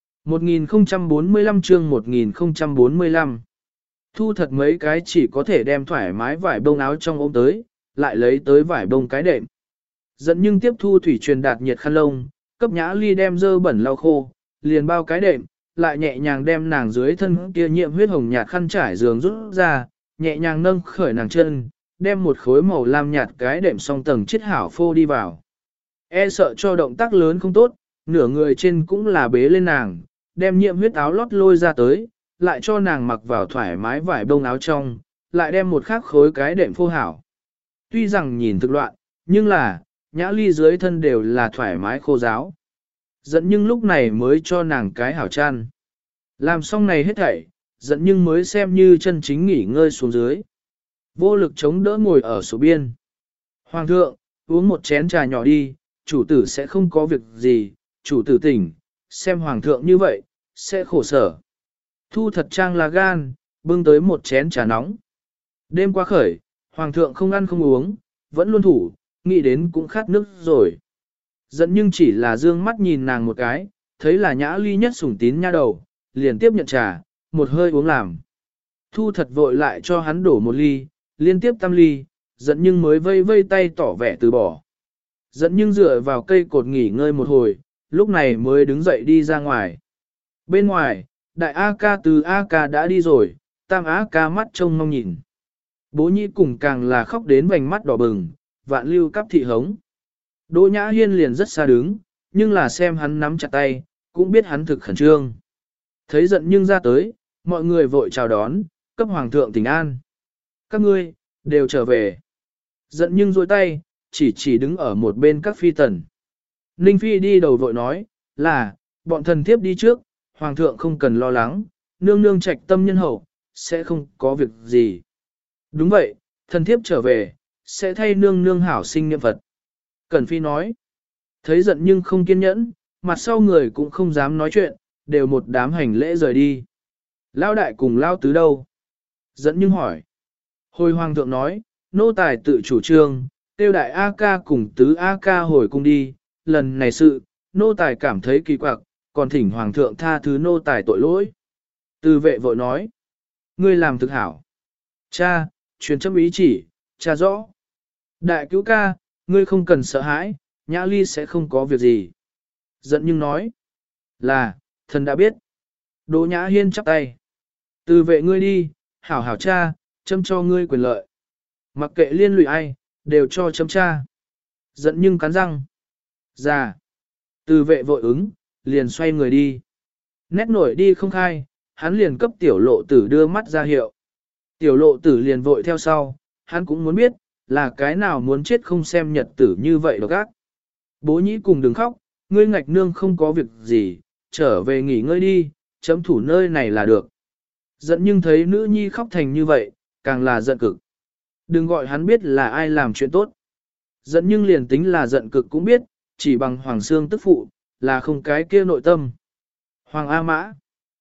1045 chương 1045 Thu thật mấy cái chỉ có thể đem thoải mái vải bông áo trong ôm tới, lại lấy tới vải bông cái đệm. Giận nhưng tiếp thu thủy truyền đạt nhiệt khăn lông, cấp nhã ly đem dơ bẩn lau khô, liền bao cái đệm, lại nhẹ nhàng đem nàng dưới thân kia nhiễm huyết hồng nhạt khăn trải giường rút ra, nhẹ nhàng nâng khởi nàng chân, đem một khối màu lam nhạt cái đệm song tầng chiết hảo phô đi vào. E sợ cho động tác lớn không tốt, nửa người trên cũng là bế lên nàng, đem nhiễm huyết áo lót lôi ra tới, lại cho nàng mặc vào thoải mái vải bông áo trong, lại đem một khắc khối cái đệm phô hảo. Tuy rằng nhìn thực loạn, nhưng là, nhã ly dưới thân đều là thoải mái khô giáo. Giận nhưng lúc này mới cho nàng cái hảo chăn. Làm xong này hết thảy, giận nhưng mới xem như chân chính nghỉ ngơi xuống dưới. Vô lực chống đỡ ngồi ở số biên. Hoàng thượng, uống một chén trà nhỏ đi, chủ tử sẽ không có việc gì, chủ tử tỉnh, xem hoàng thượng như vậy, sẽ khổ sở. Thu thật trang là gan, bưng tới một chén trà nóng. Đêm qua khởi, hoàng thượng không ăn không uống, vẫn luôn thủ, nghĩ đến cũng khát nước rồi. Giận nhưng chỉ là dương mắt nhìn nàng một cái, thấy là nhã ly nhất sủng tín nha đầu, liền tiếp nhận trà, một hơi uống làm. Thu thật vội lại cho hắn đổ một ly, liên tiếp 5 ly, giận nhưng mới vây vây tay tỏ vẻ từ bỏ. Giận nhưng dựa vào cây cột nghỉ ngơi một hồi, lúc này mới đứng dậy đi ra ngoài. Bên ngoài, đại A ca từ A ca đã đi rồi, tam A ca mắt trông mong nhìn. Bố nhĩ cùng càng là khóc đến vành mắt đỏ bừng, vạn lưu cắp thị hống. Đỗ Nhã Hiên liền rất xa đứng, nhưng là xem hắn nắm chặt tay, cũng biết hắn thực khẩn trương. Thấy giận nhưng ra tới, mọi người vội chào đón, cấp hoàng thượng tỉnh an. Các ngươi, đều trở về. Giận nhưng dôi tay, chỉ đứng ở một bên các phi tần. Ninh Phi đi đầu vội nói, là, bọn thần thiếp đi trước, hoàng thượng không cần lo lắng, nương nương trạch tâm nhân hậu, sẽ không có việc gì. Đúng vậy, thần thiếp trở về, sẽ thay nương nương hảo sinh niệm Phật. Cẩn Phi nói, thấy giận nhưng không kiên nhẫn, mặt sau người cũng không dám nói chuyện, đều một đám hành lễ rời đi. Lao đại cùng Lao tứ đâu? Giận nhưng hỏi. Hồi hoàng thượng nói, nô tài tự chủ trương, tiêu đại A ca cùng tứ A ca hồi cung đi, lần này sự, nô tài cảm thấy kỳ quặc, còn thỉnh hoàng thượng tha thứ nô tài tội lỗi. Từ vệ vội nói, ngươi làm thực hảo. Cha, truyền chấm ý chỉ, cha rõ. Đại cứu ca, ngươi không cần sợ hãi, Nhã Ly sẽ không có việc gì. Giận nhưng nói, là, thần đã biết. Đỗ Nhã Hiên chắp tay. Từ vệ ngươi đi, hảo hảo cha, châm cho ngươi quyền lợi. Mặc kệ liên lụy ai, đều cho chấm tra. Giận nhưng cắn răng. Ra. Từ vệ vội ứng, liền xoay người đi. Nét nổi đi không khai, hắn liền cấp tiểu lộ tử đưa mắt ra hiệu. Tiểu lộ tử liền vội theo sau, hắn cũng muốn biết, là cái nào muốn chết không xem nhật tử như vậy độc ác. Bố nhĩ cùng đừng khóc, ngươi ngạch nương không có việc gì, trở về nghỉ ngơi đi, chấm thủ nơi này là được. Giận nhưng thấy nữ nhi khóc thành như vậy, càng là giận cực. Đừng gọi hắn biết là ai làm chuyện tốt. Giận nhưng liền tính là giận cực cũng biết, chỉ bằng Hoàng Sương tức phụ, là không cái kia nội tâm. Hoàng A Mã.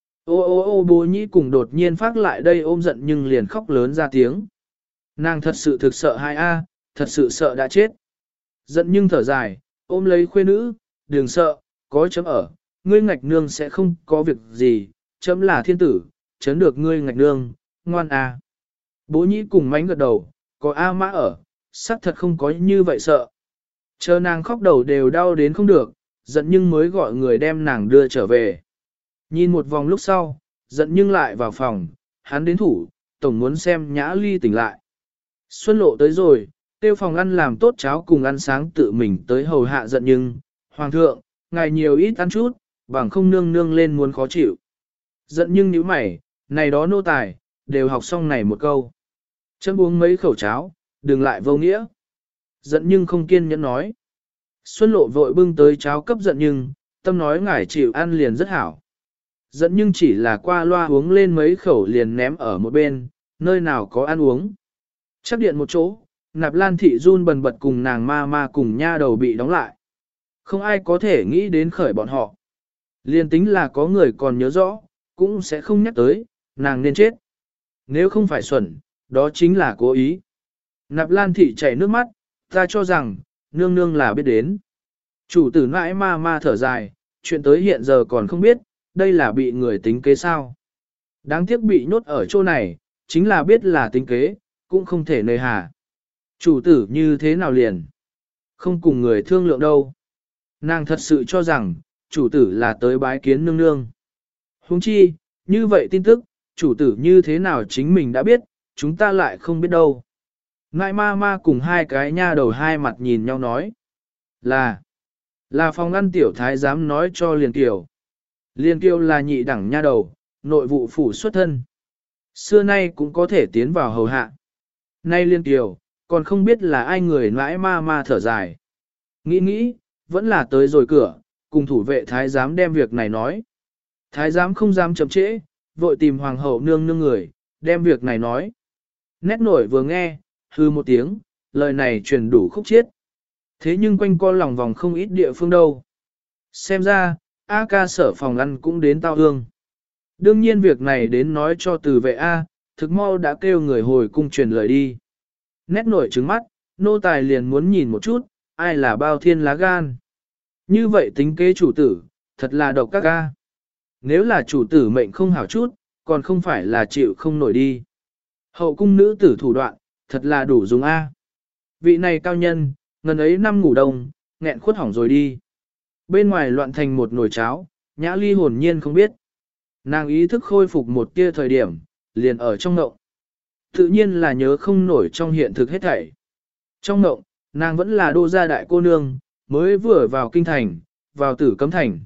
Ô bố nhĩ cùng đột nhiên phát lại đây ôm giận nhưng liền khóc lớn ra tiếng. Nàng thật sự thực sợ hai A, thật sự sợ đã chết. Giận nhưng thở dài, ôm lấy khuê nữ, đừng sợ, có chấm ở, ngươi ngạch nương sẽ không có việc gì, chấm là thiên tử, chấn được ngươi ngạch nương, ngoan A. Bố nhĩ cùng mánh gật đầu, có A Mã ở, xác thật không có như vậy sợ. Chờ nàng khóc đầu đều đau đến không được, giận nhưng mới gọi người đem nàng đưa trở về. Nhìn một vòng lúc sau, giận nhưng lại vào phòng, hắn đến thủ, tổng muốn xem Nhã Ly tỉnh lại. Xuân Lộ tới rồi, tiêu phòng ăn làm tốt cháo cùng ăn sáng tự mình tới hầu hạ giận nhưng, Hoàng thượng, ngài nhiều ít ăn chút, bằng không nương nương lên muốn khó chịu. Giận nhưng nhíu mày, này đó nô tài, đều học xong này một câu. Chấm uống mấy khẩu cháo, đừng lại vô nghĩa. Giận nhưng không kiên nhẫn nói. Xuân Lộ vội bưng tới cháo cấp giận nhưng, tâm nói ngài chịu ăn liền rất hảo. Giận nhưng chỉ là qua loa uống lên mấy khẩu liền ném ở một bên, nơi nào có ăn uống. Chắc điện một chỗ, Nạp Lan thị run bần bật cùng nàng ma cùng nha đầu bị đóng lại. Không ai có thể nghĩ đến khởi bọn họ. Liên tính là có người còn nhớ rõ, cũng sẽ không nhắc tới, nàng nên chết. Nếu không phải xuẩn, đó chính là cố ý. Nạp Lan thị chảy nước mắt, ta cho rằng, nương nương là biết đến. Chủ tử nãi ma thở dài, chuyện tới hiện giờ còn không biết, đây là bị người tính kế sao. Đáng tiếc bị nhốt ở chỗ này, chính là biết là tính kế, cũng không thể nơi hà. Chủ tử như thế nào liền? Không cùng người thương lượng đâu. Nàng thật sự cho rằng, chủ tử là tới bái kiến nương nương. Huống chi, như vậy tin tức, chủ tử như thế nào chính mình đã biết, chúng ta lại không biết đâu. Ngại ma cùng hai cái nha đầu hai mặt nhìn nhau nói. Là phòng ăn tiểu thái dám nói cho Liên Kiều. Liên Kiều là nhị đẳng nha đầu, nội vụ phủ xuất thân. Xưa nay cũng có thể tiến vào hầu hạ. Nay Liên Kiều, còn không biết là ai người nãi ma thở dài. Nghĩ, vẫn là tới rồi cửa, cùng thủ vệ thái giám đem việc này nói. Thái giám không dám chậm trễ, vội tìm hoàng hậu nương người, đem việc này nói. Nét nổi vừa nghe, hư một tiếng, lời này truyền đủ khúc chiết. Thế nhưng quanh co lòng vòng không ít địa phương đâu. Xem ra, A ca sở phòng ăn cũng đến tao hương. Đương nhiên việc này đến nói cho từ vệ A, thực mau đã kêu người hồi cung truyền lời đi. Nét nổi trứng mắt, nô tài liền muốn nhìn một chút, ai là bao thiên lá gan. Như vậy tính kế chủ tử, thật là độc các ca. Nếu là chủ tử mệnh không hảo chút, còn không phải là chịu không nổi đi. Hậu cung nữ tử thủ đoạn, thật là đủ dùng A. Vị này cao nhân, ngần ấy năm ngủ đông, nghẹn khuất hỏng rồi đi. Bên ngoài loạn thành một nồi cháo, Nhã Ly hồn nhiên không biết. Nàng ý thức khôi phục một tia thời điểm, liền ở trong ngộng. Tự nhiên là nhớ không nổi trong hiện thực hết thảy. Trong ngộng, nàng vẫn là đô gia đại cô nương, mới vừa vào kinh thành, vào tử cấm thành.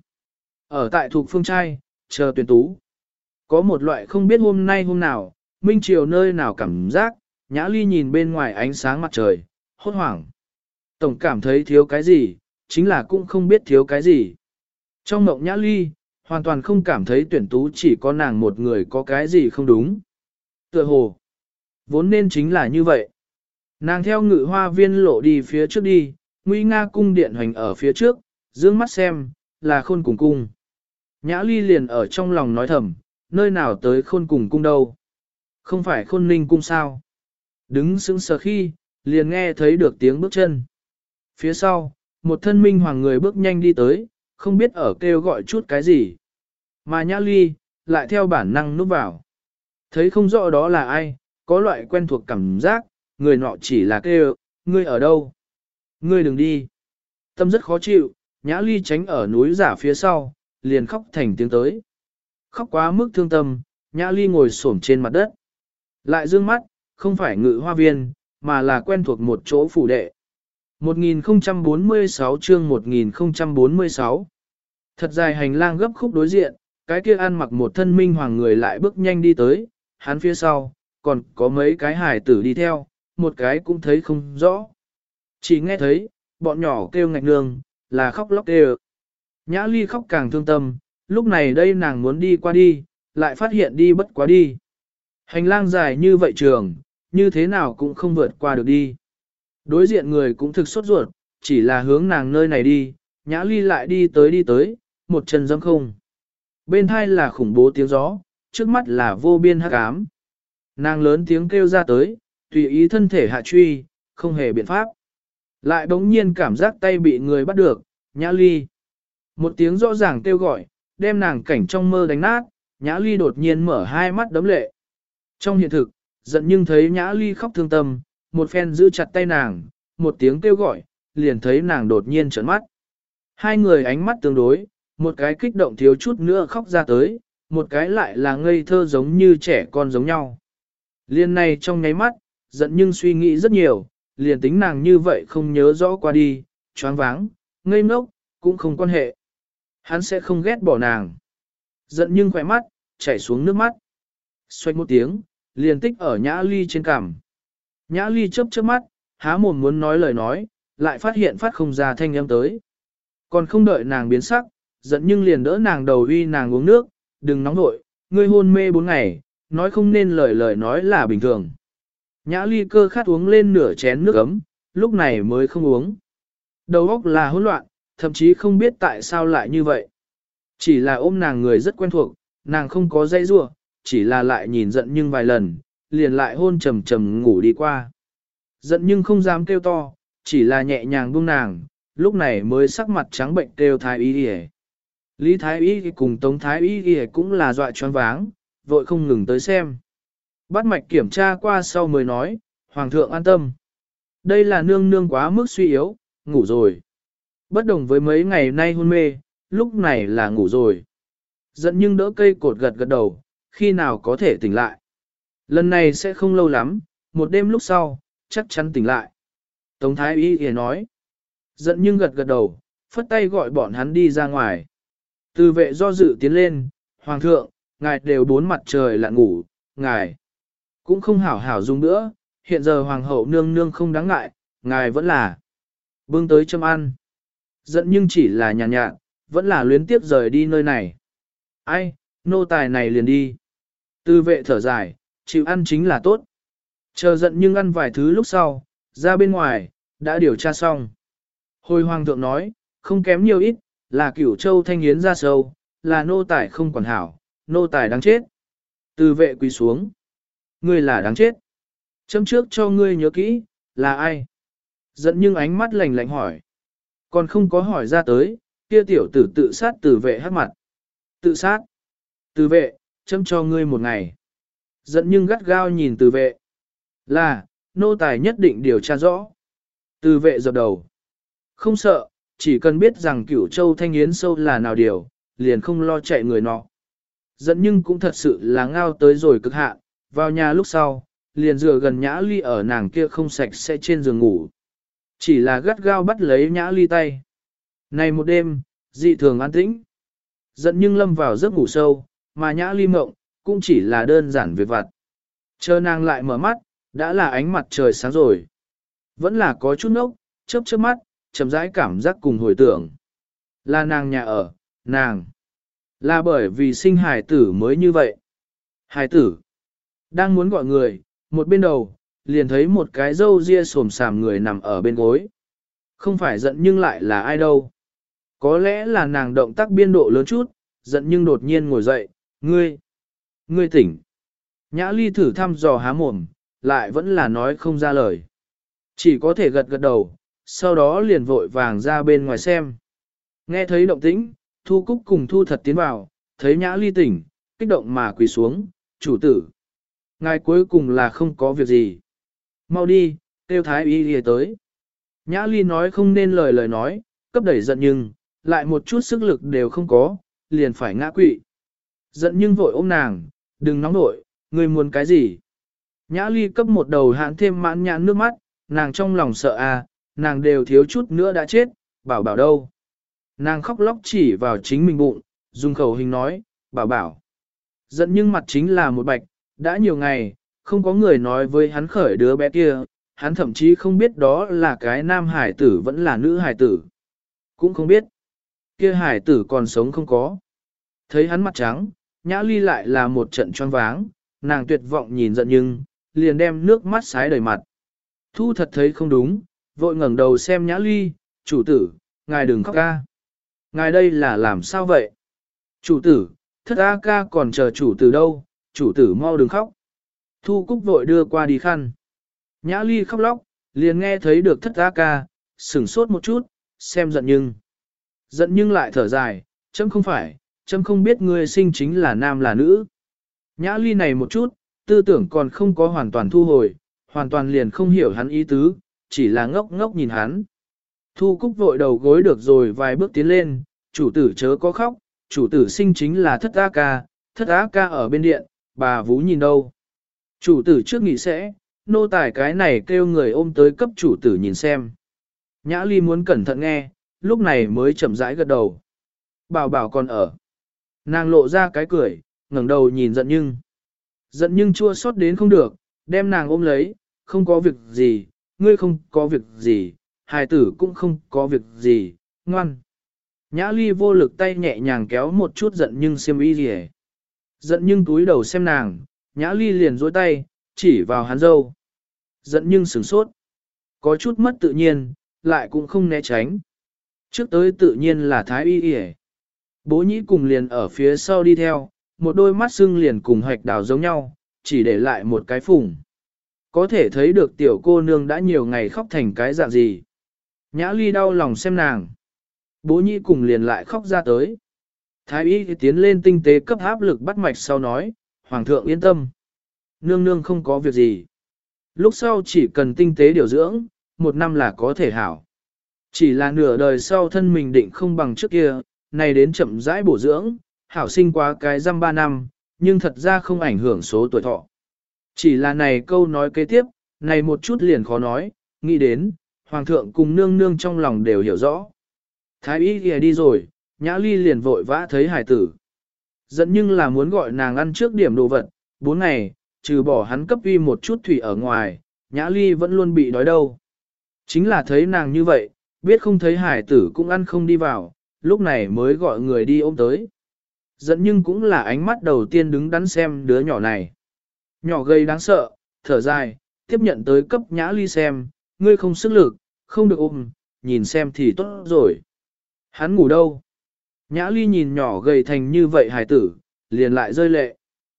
Ở tại thuộc phương trai, chờ tuyển tú. Có một loại không biết hôm nay hôm nào, minh chiều nơi nào cảm giác, Nhã Ly nhìn bên ngoài ánh sáng mặt trời, hốt hoảng. Tổng cảm thấy thiếu cái gì, chính là cũng không biết thiếu cái gì. Trong mộng Nhã Ly, hoàn toàn không cảm thấy tuyển tú chỉ có nàng một người có cái gì không đúng. Tựa hồ, vốn nên chính là như vậy. Nàng theo ngự hoa viên lộ đi phía trước đi, nguy nga cung điện hoành ở phía trước, dương mắt xem, là khôn cùng cung. Nhã Ly liền ở trong lòng nói thầm, nơi nào tới khôn cùng cung đâu. Không phải khôn ninh cung sao. Đứng sững sờ khi, liền nghe thấy được tiếng bước chân. Phía sau, một thân minh hoàng người bước nhanh đi tới, không biết ở kêu gọi chút cái gì. Mà Nhã Ly, lại theo bản năng núp vào. Thấy không rõ đó là ai, có loại quen thuộc cảm giác, người nọ chỉ là kêu, ngươi ở đâu? Ngươi đừng đi. Tâm rất khó chịu, Nhã Ly tránh ở núi giả phía sau, liền khóc thành tiếng tới. Khóc quá mức thương tâm, Nhã Ly ngồi xổm trên mặt đất. Lại dương mắt, không phải ngự hoa viên, mà là quen thuộc một chỗ phủ đệ. 1046 chương 1046 Thật dài hành lang gấp khúc đối diện, cái kia ăn mặc một thân minh hoàng người lại bước nhanh đi tới, hắn phía sau, còn có mấy cái hài tử đi theo, một cái cũng thấy không rõ. Chỉ nghe thấy, bọn nhỏ kêu ngạch nương, là khóc lóc kêu. Nhã Ly khóc càng thương tâm, lúc này đây nàng muốn đi qua đi, lại phát hiện đi bất quá đi. Hành lang dài như vậy trường, như thế nào cũng không vượt qua được đi. Đối diện người cũng thực sốt ruột, chỉ là hướng nàng nơi này đi, Nhã Ly lại đi tới, một chân giẫm không. Bên hai là khủng bố tiếng gió, trước mắt là vô biên hắc ám. Nàng lớn tiếng kêu ra tới, tùy ý thân thể hạ truy, không hề biện pháp. Lại bỗng nhiên cảm giác tay bị người bắt được, Nhã Ly. Một tiếng rõ ràng kêu gọi, đem nàng cảnh trong mơ đánh nát, Nhã Ly đột nhiên mở hai mắt đấm lệ. Trong hiện thực, giận nhưng thấy Nhã Ly khóc thương tâm, một phen giữ chặt tay nàng, một tiếng kêu gọi, liền thấy nàng đột nhiên trợn mắt. Hai người ánh mắt tương đối, một cái kích động thiếu chút nữa khóc ra tới, một cái lại là ngây thơ giống như trẻ con giống nhau. Liên này trong nháy mắt, giận nhưng suy nghĩ rất nhiều, liền tính nàng như vậy không nhớ rõ qua đi, choáng váng, ngây ngốc, cũng không quan hệ. Hắn sẽ không ghét bỏ nàng. Giận nhưng khỏe mắt, chảy xuống nước mắt. Xoay một tiếng, liền tích ở Nhã Ly trên cằm. Nhã Ly chớp chớp mắt, há mồm muốn nói lời nói, lại phát hiện phát không ra thanh âm tới. Còn không đợi nàng biến sắc, giận nhưng liền đỡ nàng đầu uy nàng uống nước, đừng nóng nội, ngươi hôn mê 4 ngày, nói không nên lời nói là bình thường. Nhã Ly cơ khát uống lên nửa chén nước ấm, lúc này mới không uống. Đầu óc là hỗn loạn, thậm chí không biết tại sao lại như vậy. Chỉ là ôm nàng người rất quen thuộc, nàng không có dây rua, chỉ là lại nhìn giận nhưng vài lần, liền lại hôn trầm trầm ngủ đi qua. Giận nhưng không dám kêu to, chỉ là nhẹ nhàng buông nàng, lúc này mới sắc mặt trắng bệnh kêu thái y y. Lý thái y cùng Tống thái y y cũng là dọa choáng váng, vội không ngừng tới xem. Bắt mạch kiểm tra qua sau mới nói, Hoàng thượng an tâm. Đây là nương nương quá mức suy yếu, ngủ rồi. Bất đồng với mấy ngày nay hôn mê, lúc này là ngủ rồi. Giận nhưng đỡ cây cột gật gật đầu, khi nào có thể tỉnh lại. Lần này sẽ không lâu lắm, một đêm lúc sau, chắc chắn tỉnh lại. Tống thái y y nói. Giận nhưng gật gật đầu, phất tay gọi bọn hắn đi ra ngoài. Từ vệ do dự tiến lên, Hoàng thượng, ngài đều 4 mặt trời lặn ngủ, ngài cũng không hảo hảo dùng nữa, hiện giờ Hoàng hậu nương nương không đáng ngại, ngài vẫn là bưng tới châm ăn. Giận nhưng chỉ là nhàn nhạt, vẫn là luyến tiếp rời đi nơi này. Ai, nô tài này liền đi. Từ vệ thở dài, chịu ăn chính là tốt. Chờ giận nhưng ăn vài thứ lúc sau, ra bên ngoài, đã điều tra xong. Hồi Hoàng thượng nói, không kém nhiều ít, là Cửu Châu Thanh Yến ra sâu, là nô tài không quản hảo, nô tài đáng chết. Từ vệ quỳ xuống. Ngươi là đáng chết. Châm trước cho ngươi nhớ kỹ, là ai? Giận nhưng ánh mắt lạnh lạnh hỏi. Còn không có hỏi ra tới, kia tiểu tử tự sát từ vệ hát mặt. Tự sát. Từ vệ, châm cho ngươi 1 ngày. Giận nhưng gắt gao nhìn từ vệ. Là, nô tài nhất định điều tra rõ. Từ vệ dập đầu. Không sợ, chỉ cần biết rằng Cửu Châu Thanh Yến sâu là nào điều, liền không lo chạy người nọ. Giận nhưng cũng thật sự là ngao tới rồi cực hạn, vào nhà lúc sau, liền dựa gần Nhã Ly ở nàng kia không sạch sẽ trên giường ngủ. Chỉ là gắt gao bắt lấy Nhã Ly tay. Này một đêm, dị thường an tĩnh. Giận nhưng lâm vào giấc ngủ sâu, mà Nhã Ly mộng, cũng chỉ là đơn giản việc vặt. Chờ nàng lại mở mắt, đã là ánh mặt trời sáng rồi. Vẫn là có chút nốc, chớp chớp mắt, chậm rãi cảm giác cùng hồi tưởng. Là nàng nhà ở, nàng. Là bởi vì sinh hài tử mới như vậy. Hài tử. Đang muốn gọi người, một bên đầu, liền thấy một cái râu ria xồm xàm người nằm ở bên gối. Không phải giận nhưng lại là ai đâu. Có lẽ là nàng động tác biên độ lớn chút, giận nhưng đột nhiên ngồi dậy, ngươi tỉnh. Nhã Ly thử thăm dò há mồm, lại vẫn là nói không ra lời. Chỉ có thể gật gật đầu, sau đó liền vội vàng ra bên ngoài xem. Nghe thấy động tĩnh, Thu Cúc cùng Thu Thật tiến vào, thấy Nhã Ly tỉnh, kích động mà quỳ xuống, chủ tử. Ngài cuối cùng là không có việc gì. Mau đi, tiêu thái y đi tới. Nhã Ly nói không nên lời nói, cấp đẩy giận nhưng, lại một chút sức lực đều không có, liền phải ngã quỵ. Giận nhưng vội ôm nàng, đừng nóng nội, ngươi muốn cái gì? Nhã Ly cấp một đầu hãn thêm mãn nhãn nước mắt, nàng trong lòng sợ à, nàng đều thiếu chút nữa đã chết, bảo bảo đâu. Nàng khóc lóc chỉ vào chính mình bụng, dùng khẩu hình nói, bảo bảo. Giận nhưng mặt chính là một bạch, đã nhiều ngày, không có người nói với hắn khởi đứa bé kia, hắn thậm chí không biết đó là cái nam hải tử vẫn là nữ hải tử. Cũng không biết, kia hải tử còn sống không có. Thấy hắn mặt trắng, Nhã Ly lại là một trận choáng váng, nàng tuyệt vọng nhìn giận nhưng, liền đem nước mắt sái đầy mặt. Thu thật thấy không đúng, vội ngẩng đầu xem Nhã Ly, chủ tử, ngài đừng khóc ca. Ngài đây là làm sao vậy? Chủ tử, thất A ca còn chờ chủ tử đâu, chủ tử mau đừng khóc. Thu Cúc vội đưa qua đi khăn. Nhã Ly khóc lóc, liền nghe thấy được thất A ca, sửng sốt một chút, xem giận nhưng. Giận nhưng lại thở dài, chấm không phải, chấm không biết ngươi sinh chính là nam là nữ. Nhã Ly này một chút, tư tưởng còn không có hoàn toàn thu hồi, hoàn toàn liền không hiểu hắn ý tứ, chỉ là ngốc ngốc nhìn hắn. Thu Cúc vội đầu gối được rồi vài bước tiến lên, chủ tử chớ có khóc, chủ tử sinh chính là thất á ca ở bên điện, bà vú nhìn đâu. Chủ tử trước nghĩ sẽ, nô tài cái này kêu người ôm tới cấp chủ tử nhìn xem. Nhã Ly muốn cẩn thận nghe, lúc này mới chậm rãi gật đầu. Bảo bảo còn ở. Nàng lộ ra cái cười, ngẩng đầu nhìn giận nhưng. Giận nhưng chua xót đến không được, đem nàng ôm lấy, không có việc gì, ngươi không có việc gì, hài tử cũng không có việc gì, ngoan. Nhã Ly vô lực tay nhẹ nhàng kéo một chút giận nhưng xiêm y gì hết. Giận nhưng túi đầu xem nàng, Nhã Ly liền dối tay, chỉ vào hắn dâu. Giận nhưng sửng sốt. Có chút mất tự nhiên, lại cũng không né tránh. Trước tới tự nhiên là thái y y. Bố nhĩ cùng liền ở phía sau đi theo, một đôi mắt sưng liền cùng hoạch đào giống nhau, chỉ để lại một cái phùng. Có thể thấy được tiểu cô nương đã nhiều ngày khóc thành cái dạng gì. Nhã Ly đau lòng xem nàng. Bố nhĩ cùng liền lại khóc ra tới. Thái y tiến lên tinh tế cấp áp lực bắt mạch sau nói, Hoàng thượng yên tâm. Nương nương không có việc gì. Lúc sau chỉ cần tinh tế điều dưỡng, 1 năm là có thể hảo. Chỉ là nửa đời sau thân mình định không bằng trước kia, này đến chậm rãi bổ dưỡng, hảo sinh quá cái răm 3 năm, nhưng thật ra không ảnh hưởng số tuổi thọ. Chỉ là này câu nói kế tiếp, này một chút liền khó nói, nghĩ đến, Hoàng thượng cùng nương nương trong lòng đều hiểu rõ. Thái y kìa đi rồi, Nhã Ly liền vội vã thấy hải tử. Giận nhưng là muốn gọi nàng ăn trước điểm đồ vật, 4 ngày, trừ bỏ hắn cấp uy một chút thủy ở ngoài, Nhã Ly vẫn luôn bị đói đâu. Chính là thấy nàng như vậy, biết không thấy hải tử cũng ăn không đi vào, lúc này mới gọi người đi ôm tới. Giận nhưng cũng là ánh mắt đầu tiên đứng đắn xem đứa nhỏ này. Nhỏ gầy đáng sợ, thở dài, tiếp nhận tới cấp Nhã Ly xem, ngươi không sức lực, không được ôm, nhìn xem thì tốt rồi. Hắn ngủ đâu? Nhã Ly nhìn nhỏ gầy thành như vậy hài tử, liền lại rơi lệ.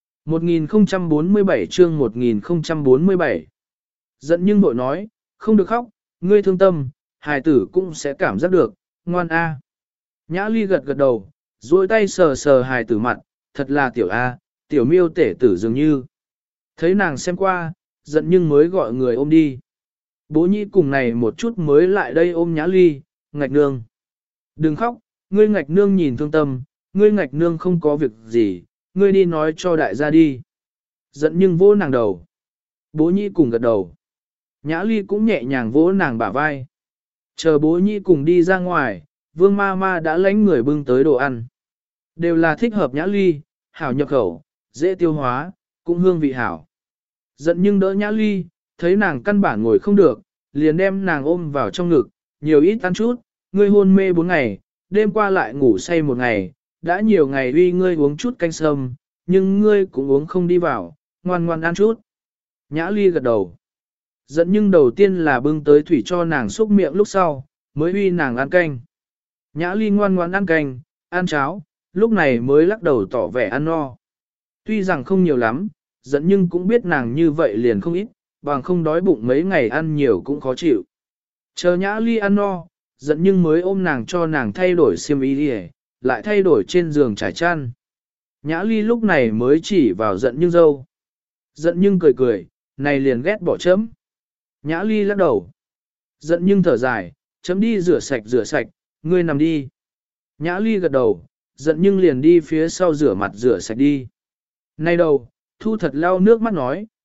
1047 chương 1047 Giận nhưng bội nói, không được khóc, ngươi thương tâm, hài tử cũng sẽ cảm giác được, ngoan a. Nhã Ly gật gật đầu, duỗi tay sờ sờ hài tử mặt, thật là tiểu a, tiểu miêu tể tử dường như. Thấy nàng xem qua, giận nhưng mới gọi người ôm đi. Bố nhĩ cùng này một chút mới lại đây ôm Nhã Ly, ngạch nương. Đừng khóc, ngươi ngạch nương nhìn thương tâm, ngươi ngạch nương không có việc gì, ngươi đi nói cho đại gia đi. Giận nhưng vỗ nàng đầu. Bố nhĩ cùng gật đầu. Nhã Ly cũng nhẹ nhàng vỗ nàng bả vai. Chờ bố nhĩ cùng đi ra ngoài, Vương ma ma đã lãnh người bưng tới đồ ăn. Đều là thích hợp Nhã Ly, hảo nhập khẩu, dễ tiêu hóa, cũng hương vị hảo. Giận nhưng đỡ Nhã Ly, thấy nàng căn bản ngồi không được, liền đem nàng ôm vào trong ngực, nhiều ít ăn chút, ngươi hôn mê 4 ngày, đêm qua lại ngủ say 1 ngày, đã nhiều ngày uy ngươi uống chút canh sâm, nhưng ngươi cũng uống không đi vào, ngoan ngoan ăn chút. Nhã Ly gật đầu. Giận nhưng đầu tiên là bưng tới thủy cho nàng xúc miệng lúc sau, mới uy nàng ăn canh. Nhã Ly ngoan ngoan ăn canh, ăn cháo, lúc này mới lắc đầu tỏ vẻ ăn no. Tuy rằng không nhiều lắm, giận nhưng cũng biết nàng như vậy liền không ít, bằng không đói bụng mấy ngày ăn nhiều cũng khó chịu. Chờ Nhã Ly ăn no, giận nhưng mới ôm nàng cho nàng thay đổi xiêm y đi, lại thay đổi trên giường trải chăn. Nhã Ly lúc này mới chỉ vào giận nhưng dâu. Giận nhưng cười cười, này liền ghét bỏ chấm. Nhã Ly lắc đầu. Giận nhưng thở dài, chấm đi rửa sạch, ngươi nằm đi. Nhã Ly gật đầu, giận nhưng liền đi phía sau rửa mặt rửa sạch đi. Nay đầu, Thu thật lau nước mắt nói,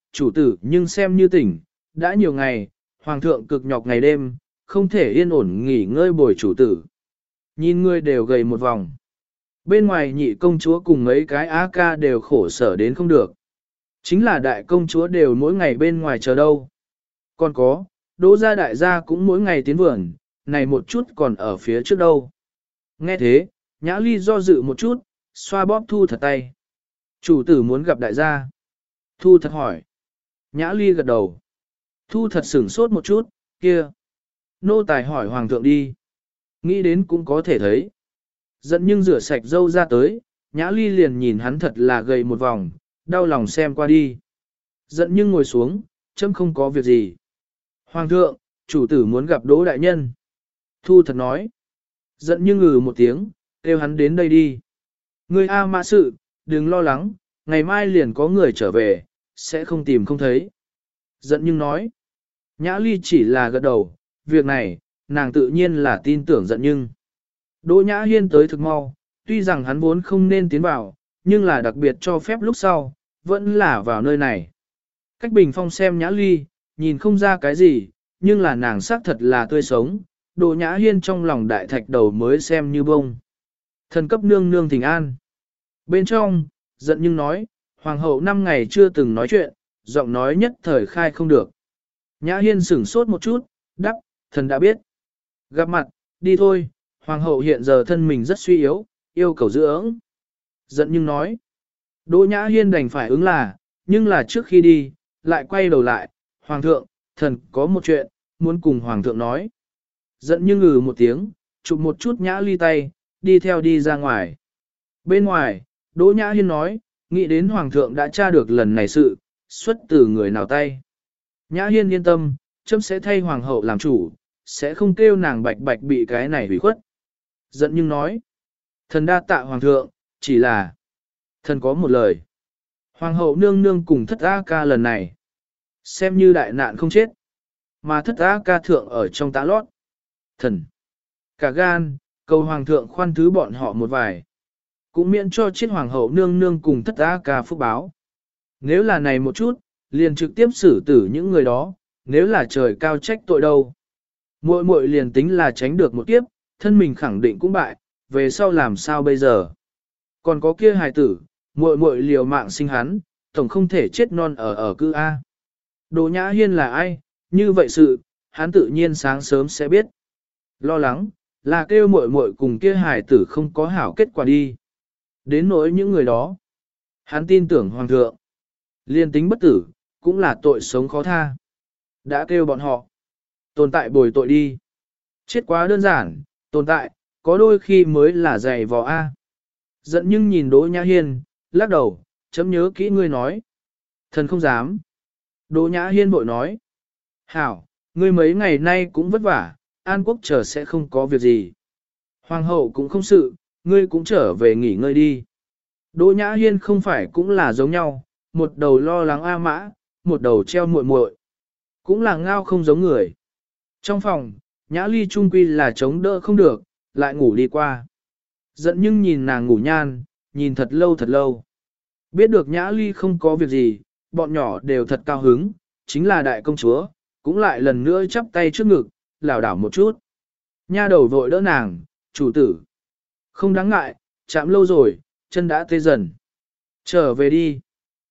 chủ tử nhưng xem như tỉnh, đã nhiều ngày, hoàng thượng cực nhọc ngày đêm, không thể yên ổn nghỉ ngơi bồi chủ tử. Nhìn ngươi đều gầy một vòng. Bên ngoài nhị công chúa cùng mấy cái á ca đều khổ sở đến không được. Chính là đại công chúa đều mỗi ngày bên ngoài chờ đâu. Còn có, đỗ gia đại gia cũng mỗi ngày tiến vườn, này một chút còn ở phía trước đâu. Nghe thế, Nhã Ly do dự một chút, xoa bóp Thu Thật tay. Chủ tử muốn gặp đại gia. Thu Thật hỏi. Nhã Ly gật đầu. Thu Thật sửng sốt một chút, kia. Nô tài hỏi hoàng thượng đi. Nghĩ đến cũng có thể thấy. Giận nhưng rửa sạch dâu ra tới, Nhã Ly liền nhìn hắn thật là gầy một vòng, đau lòng xem qua đi. Giận nhưng ngồi xuống, chấm không có việc gì. Hoàng thượng, chủ tử muốn gặp Đỗ đại nhân. Thu Thật nói. Giận nhưng ngừ một tiếng, kêu hắn đến đây đi. Ngươi A Mã Sự, đừng lo lắng, ngày mai liền có người trở về, sẽ không tìm không thấy. Giận nhưng nói. Nhã Ly chỉ là gật đầu, việc này, nàng tự nhiên là tin tưởng Giận nhưng. Đỗ Nhã Hiên tới thực mau, tuy rằng hắn vốn không nên tiến vào, nhưng là đặc biệt cho phép lúc sau, vẫn là vào nơi này. Cách Bình Phong xem Nhã Ly, nhìn không ra cái gì, nhưng là nàng xác thật là tươi sống, Đỗ Nhã Hiên trong lòng đại thạch đầu mới xem như bông. Thần cấp nương nương thỉnh an. Bên trong, Giận nhưng nói, hoàng hậu 5 ngày chưa từng nói chuyện, giọng nói nhất thời khai không được. Nhã Hiên sửng sốt một chút, đắp, thần đã biết. Gặp mặt, đi thôi, hoàng hậu hiện giờ thân mình rất suy yếu, yêu cầu dưỡng. Giận nhưng nói, Đỗ Nhã Hiên đành phải ứng là, nhưng là trước khi đi, lại quay đầu lại, hoàng thượng, thần có một chuyện, muốn cùng hoàng thượng nói. Giận nhưng ngừ một tiếng, chụp một chút Nhã Ly tay, đi theo đi ra ngoài. Bên ngoài, Đỗ Nhã Hiên nói, nghĩ đến hoàng thượng đã tra được lần này sự, xuất từ người nào tay. Nhã Hiên yên tâm, chấm sẽ thay hoàng hậu làm chủ, sẽ không kêu nàng bạch bạch bị cái này hủy khuất. Giận nhưng nói, thần đa tạ hoàng thượng, chỉ là, thần có một lời. Hoàng hậu nương nương cùng thất A ca lần này, xem như đại nạn không chết, mà thất A ca thượng ở trong tã lót. Thần, cả gan, cầu hoàng thượng khoan thứ bọn họ một vài, cũng miễn cho chết hoàng hậu nương nương cùng thất A ca phúc báo. Nếu là này một chút, liền trực tiếp xử tử những người đó, nếu là trời cao trách tội đâu. Muội muội liền tính là tránh được một kiếp, thân mình khẳng định cũng bại, về sau làm sao bây giờ? Còn có kia hài tử, muội muội liều mạng sinh hắn, tổng không thể chết non ở cư A. Đỗ Nhã Hiên là ai? Như vậy sự, hắn tự nhiên sáng sớm sẽ biết. Lo lắng, là kêu muội muội cùng kia hài tử không có hảo kết quả đi. Đến nỗi những người đó, hắn tin tưởng hoàng thượng. Liên tính bất tử, cũng là tội sống khó tha. Đã kêu bọn họ, tồn tại bồi tội đi. Chết quá đơn giản, tồn tại, có đôi khi mới là dày vò A. Giận nhưng nhìn Đỗ Nhã Hiên, lắc đầu, chấm nhớ kỹ ngươi nói. Thần không dám. Đỗ Nhã Hiên vội nói. Hảo, ngươi mấy ngày nay cũng vất vả, An Quốc chờ sẽ không có việc gì. Hoàng hậu cũng không sự, ngươi cũng trở về nghỉ ngơi đi. Đỗ Nhã Hiên không phải cũng là giống nhau, một đầu lo lắng A Mã, một đầu treo muội muội, cũng là ngao không giống người. Trong phòng, Nhã Ly trung quy là chống đỡ không được, lại ngủ đi qua. Giận nhưng nhìn nàng ngủ nhan, nhìn thật lâu. Biết được Nhã Ly không có việc gì, bọn nhỏ đều thật cao hứng, chính là đại công chúa, cũng lại lần nữa chắp tay trước ngực, lảo đảo một chút. Nha đầu vội đỡ nàng, chủ tử. Không đáng ngại, chạm lâu rồi, chân đã tê dần. Trở về đi.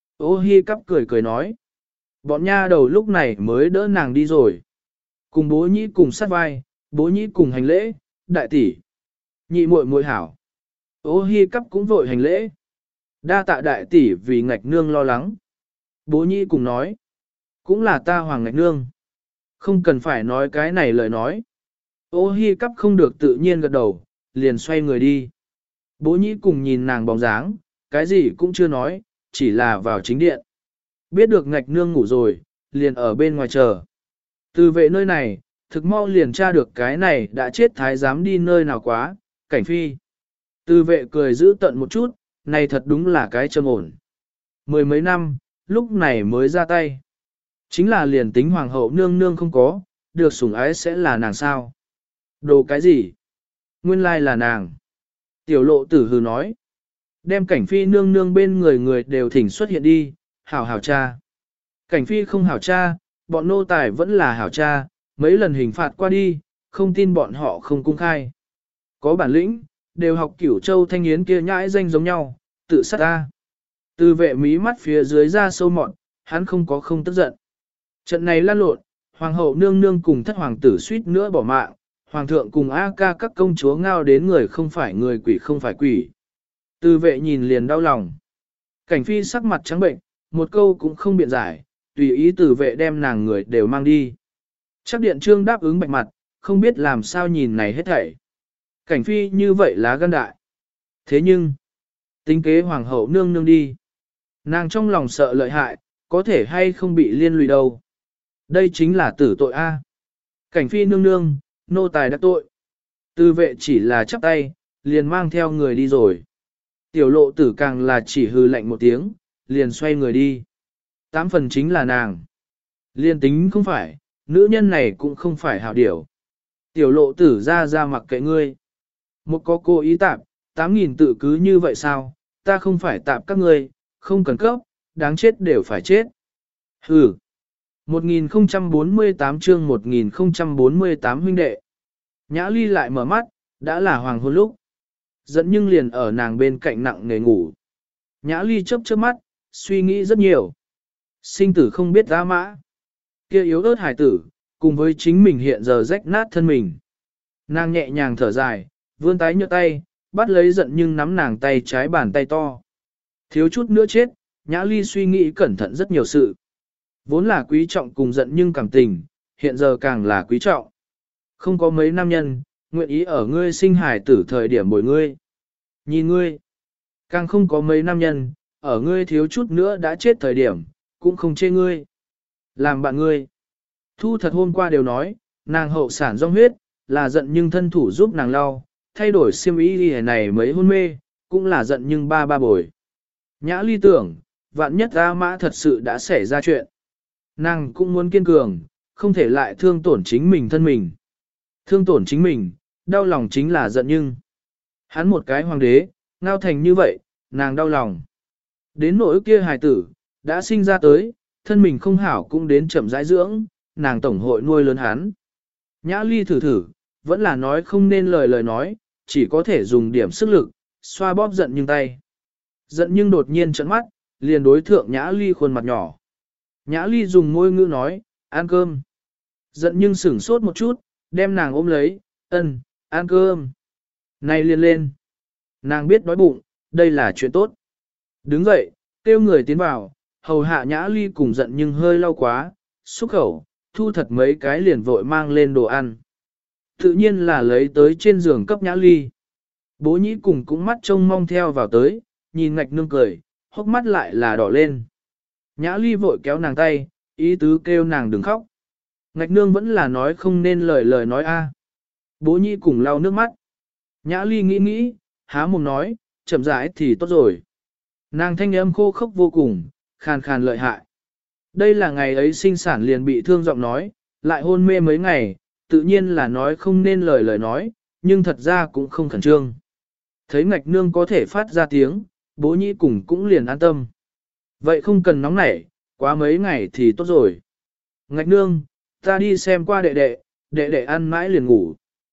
Ô Hi cắp cười nói. Bọn nha đầu lúc này mới đỡ nàng đi rồi. Cùng bố nhĩ cùng sát vai, bố nhĩ cùng hành lễ, đại tỷ. Nhị muội muội hảo. Ô Hi cắp cũng vội hành lễ. Đa tạ đại tỷ vì ngạch nương lo lắng. Bố nhĩ cùng nói. Cũng là ta hoàng ngạch nương. Không cần phải nói cái này lời nói. Ô Hi cắp không được tự nhiên gật đầu, liền xoay người đi. Bố nhĩ cùng nhìn nàng bóng dáng, cái gì cũng chưa nói, chỉ là vào chính điện. Biết được ngạch nương ngủ rồi, liền ở bên ngoài chờ. Từ vệ nơi này, thực mau liền tra được cái này đã chết thái giám đi nơi nào quá, cảnh phi. Từ vệ cười giữ tận một chút, này thật đúng là cái châm ổn. Mười mấy năm, lúc này mới ra tay. Chính là liền tính hoàng hậu nương nương không có, được sủng ái sẽ là nàng sao. Đồ cái gì? Nguyên lai là nàng. Tiểu lộ tử hừ nói. Đem cảnh phi nương nương bên người người đều thỉnh xuất hiện đi, hảo hảo cha. Cảnh phi không hảo cha, bọn nô tài vẫn là hảo cha, mấy lần hình phạt qua đi, không tin bọn họ không cung khai. Có bản lĩnh, đều học Cửu Châu Thanh Yến kia nhãi danh giống nhau, tự sát ta. Từ vệ mí mắt phía dưới ra sâu mọn, hắn không có không tức giận. Trận này lan lộn, hoàng hậu nương nương cùng thất hoàng tử suýt nữa bỏ mạng, hoàng thượng cùng A ca các công chúa ngao đến người không phải người quỷ không phải quỷ. Từ vệ nhìn liền đau lòng. Cảnh phi sắc mặt trắng bệnh, một câu cũng không biện giải, tùy ý từ vệ đem nàng người đều mang đi. Chắc điện trương đáp ứng bạch mặt, không biết làm sao nhìn này hết thảy. Cảnh phi như vậy lá gan đại. Thế nhưng, tính kế hoàng hậu nương nương đi. Nàng trong lòng sợ lợi hại, có thể hay không bị liên lụy đâu. Đây chính là tử tội A. Cảnh phi nương nương, nô tài đắc tội. Từ vệ chỉ là chắp tay, liền mang theo người đi rồi. Tiểu lộ tử càng là chỉ hư lạnh một tiếng, liền xoay người đi. 8 phần chính là nàng. Liên tính không phải, nữ nhân này cũng không phải hảo điểu. Tiểu lộ tử ra mặc kệ ngươi. Một có cô ý tạp, 8.000 tự cứ như vậy sao, ta không phải tạp các ngươi, không cần cấp, đáng chết đều phải chết. Hừ. 1048 chương 1048 huynh đệ. Nhã Ly lại mở mắt, đã là hoàng hôn lúc. Dẫn nhưng liền ở nàng bên cạnh nặng nề ngủ. Nhã Ly chớp chớp mắt, suy nghĩ rất nhiều. Sinh tử không biết ra mã. Kia yếu ớt hải tử, cùng với chính mình hiện giờ rách nát thân mình. Nàng nhẹ nhàng thở dài, vươn tái nhợt tay, bắt lấy giận nhưng nắm nàng tay trái bàn tay to. Thiếu chút nữa chết, Nhã Ly suy nghĩ cẩn thận rất nhiều sự. Vốn là quý trọng cùng giận nhưng cảm tình, hiện giờ càng là quý trọng. Không có mấy nam nhân, nguyện ý ở ngươi sinh hải tử thời điểm bồi ngươi. Nhìn ngươi, càng không có mấy nam nhân, ở ngươi thiếu chút nữa đã chết thời điểm, cũng không chê ngươi. Làm bạn ngươi. Thu thật hôm qua đều nói, nàng hậu sản do huyết, là giận nhưng thân thủ giúp nàng lau, thay đổi xiêm y này mấy hôn mê, cũng là giận nhưng ba bồi. Nhã Ly tưởng, vạn nhất A Mã thật sự đã xảy ra chuyện. Nàng cũng muốn kiên cường, không thể lại thương tổn chính mình thân mình. Thương tổn chính mình, đau lòng chính là giận nhưng. Hắn một cái hoàng đế, ngao thành như vậy, nàng đau lòng. Đến nỗi kia hài tử, đã sinh ra tới, thân mình không hảo cũng đến chậm rãi dưỡng, nàng tổng hội nuôi lớn hắn. Nhã Ly thử, vẫn là nói không nên lời nói, chỉ có thể dùng điểm sức lực, xoa bóp giận nhưng tay. Giận nhưng đột nhiên trợn mắt, liền đối thượng Nhã Ly khuôn mặt nhỏ. Nhã Ly dùng môi ngữ nói, ăn cơm. Giận nhưng sửng sốt một chút, đem nàng ôm lấy, ăn cơm. Này liền lên. Nàng biết đói bụng, đây là chuyện tốt. Đứng dậy, kêu người tiến vào, hầu hạ Nhã Ly cùng giận nhưng hơi lau quá, xúc khẩu, thu thật mấy cái liền vội mang lên đồ ăn. Tự nhiên là lấy tới trên giường cấp Nhã Ly. Bố nhĩ cùng cũng mắt trông mong theo vào tới, nhìn ngạch nương cười, hốc mắt lại là đỏ lên. Nhã Ly vội kéo nàng tay, ý tứ kêu nàng đừng khóc. Ngạch nương vẫn là nói không nên lời nói a. Bố nhĩ cùng lau nước mắt. Nhã Ly nghĩ, há mồm nói, chậm rãi thì tốt rồi. Nàng thanh âm khô khốc vô cùng, khàn lợi hại. Đây là ngày ấy sinh sản liền bị thương giọng nói, lại hôn mê mấy ngày, tự nhiên là nói không nên lời nói, nhưng thật ra cũng không khẩn trương. Thấy ngạch nương có thể phát ra tiếng, bố nhĩ cùng cũng liền an tâm. Vậy không cần nóng nảy, quá mấy ngày thì tốt rồi. Ngạch nương, ta đi xem qua đệ đệ ăn mãi liền ngủ.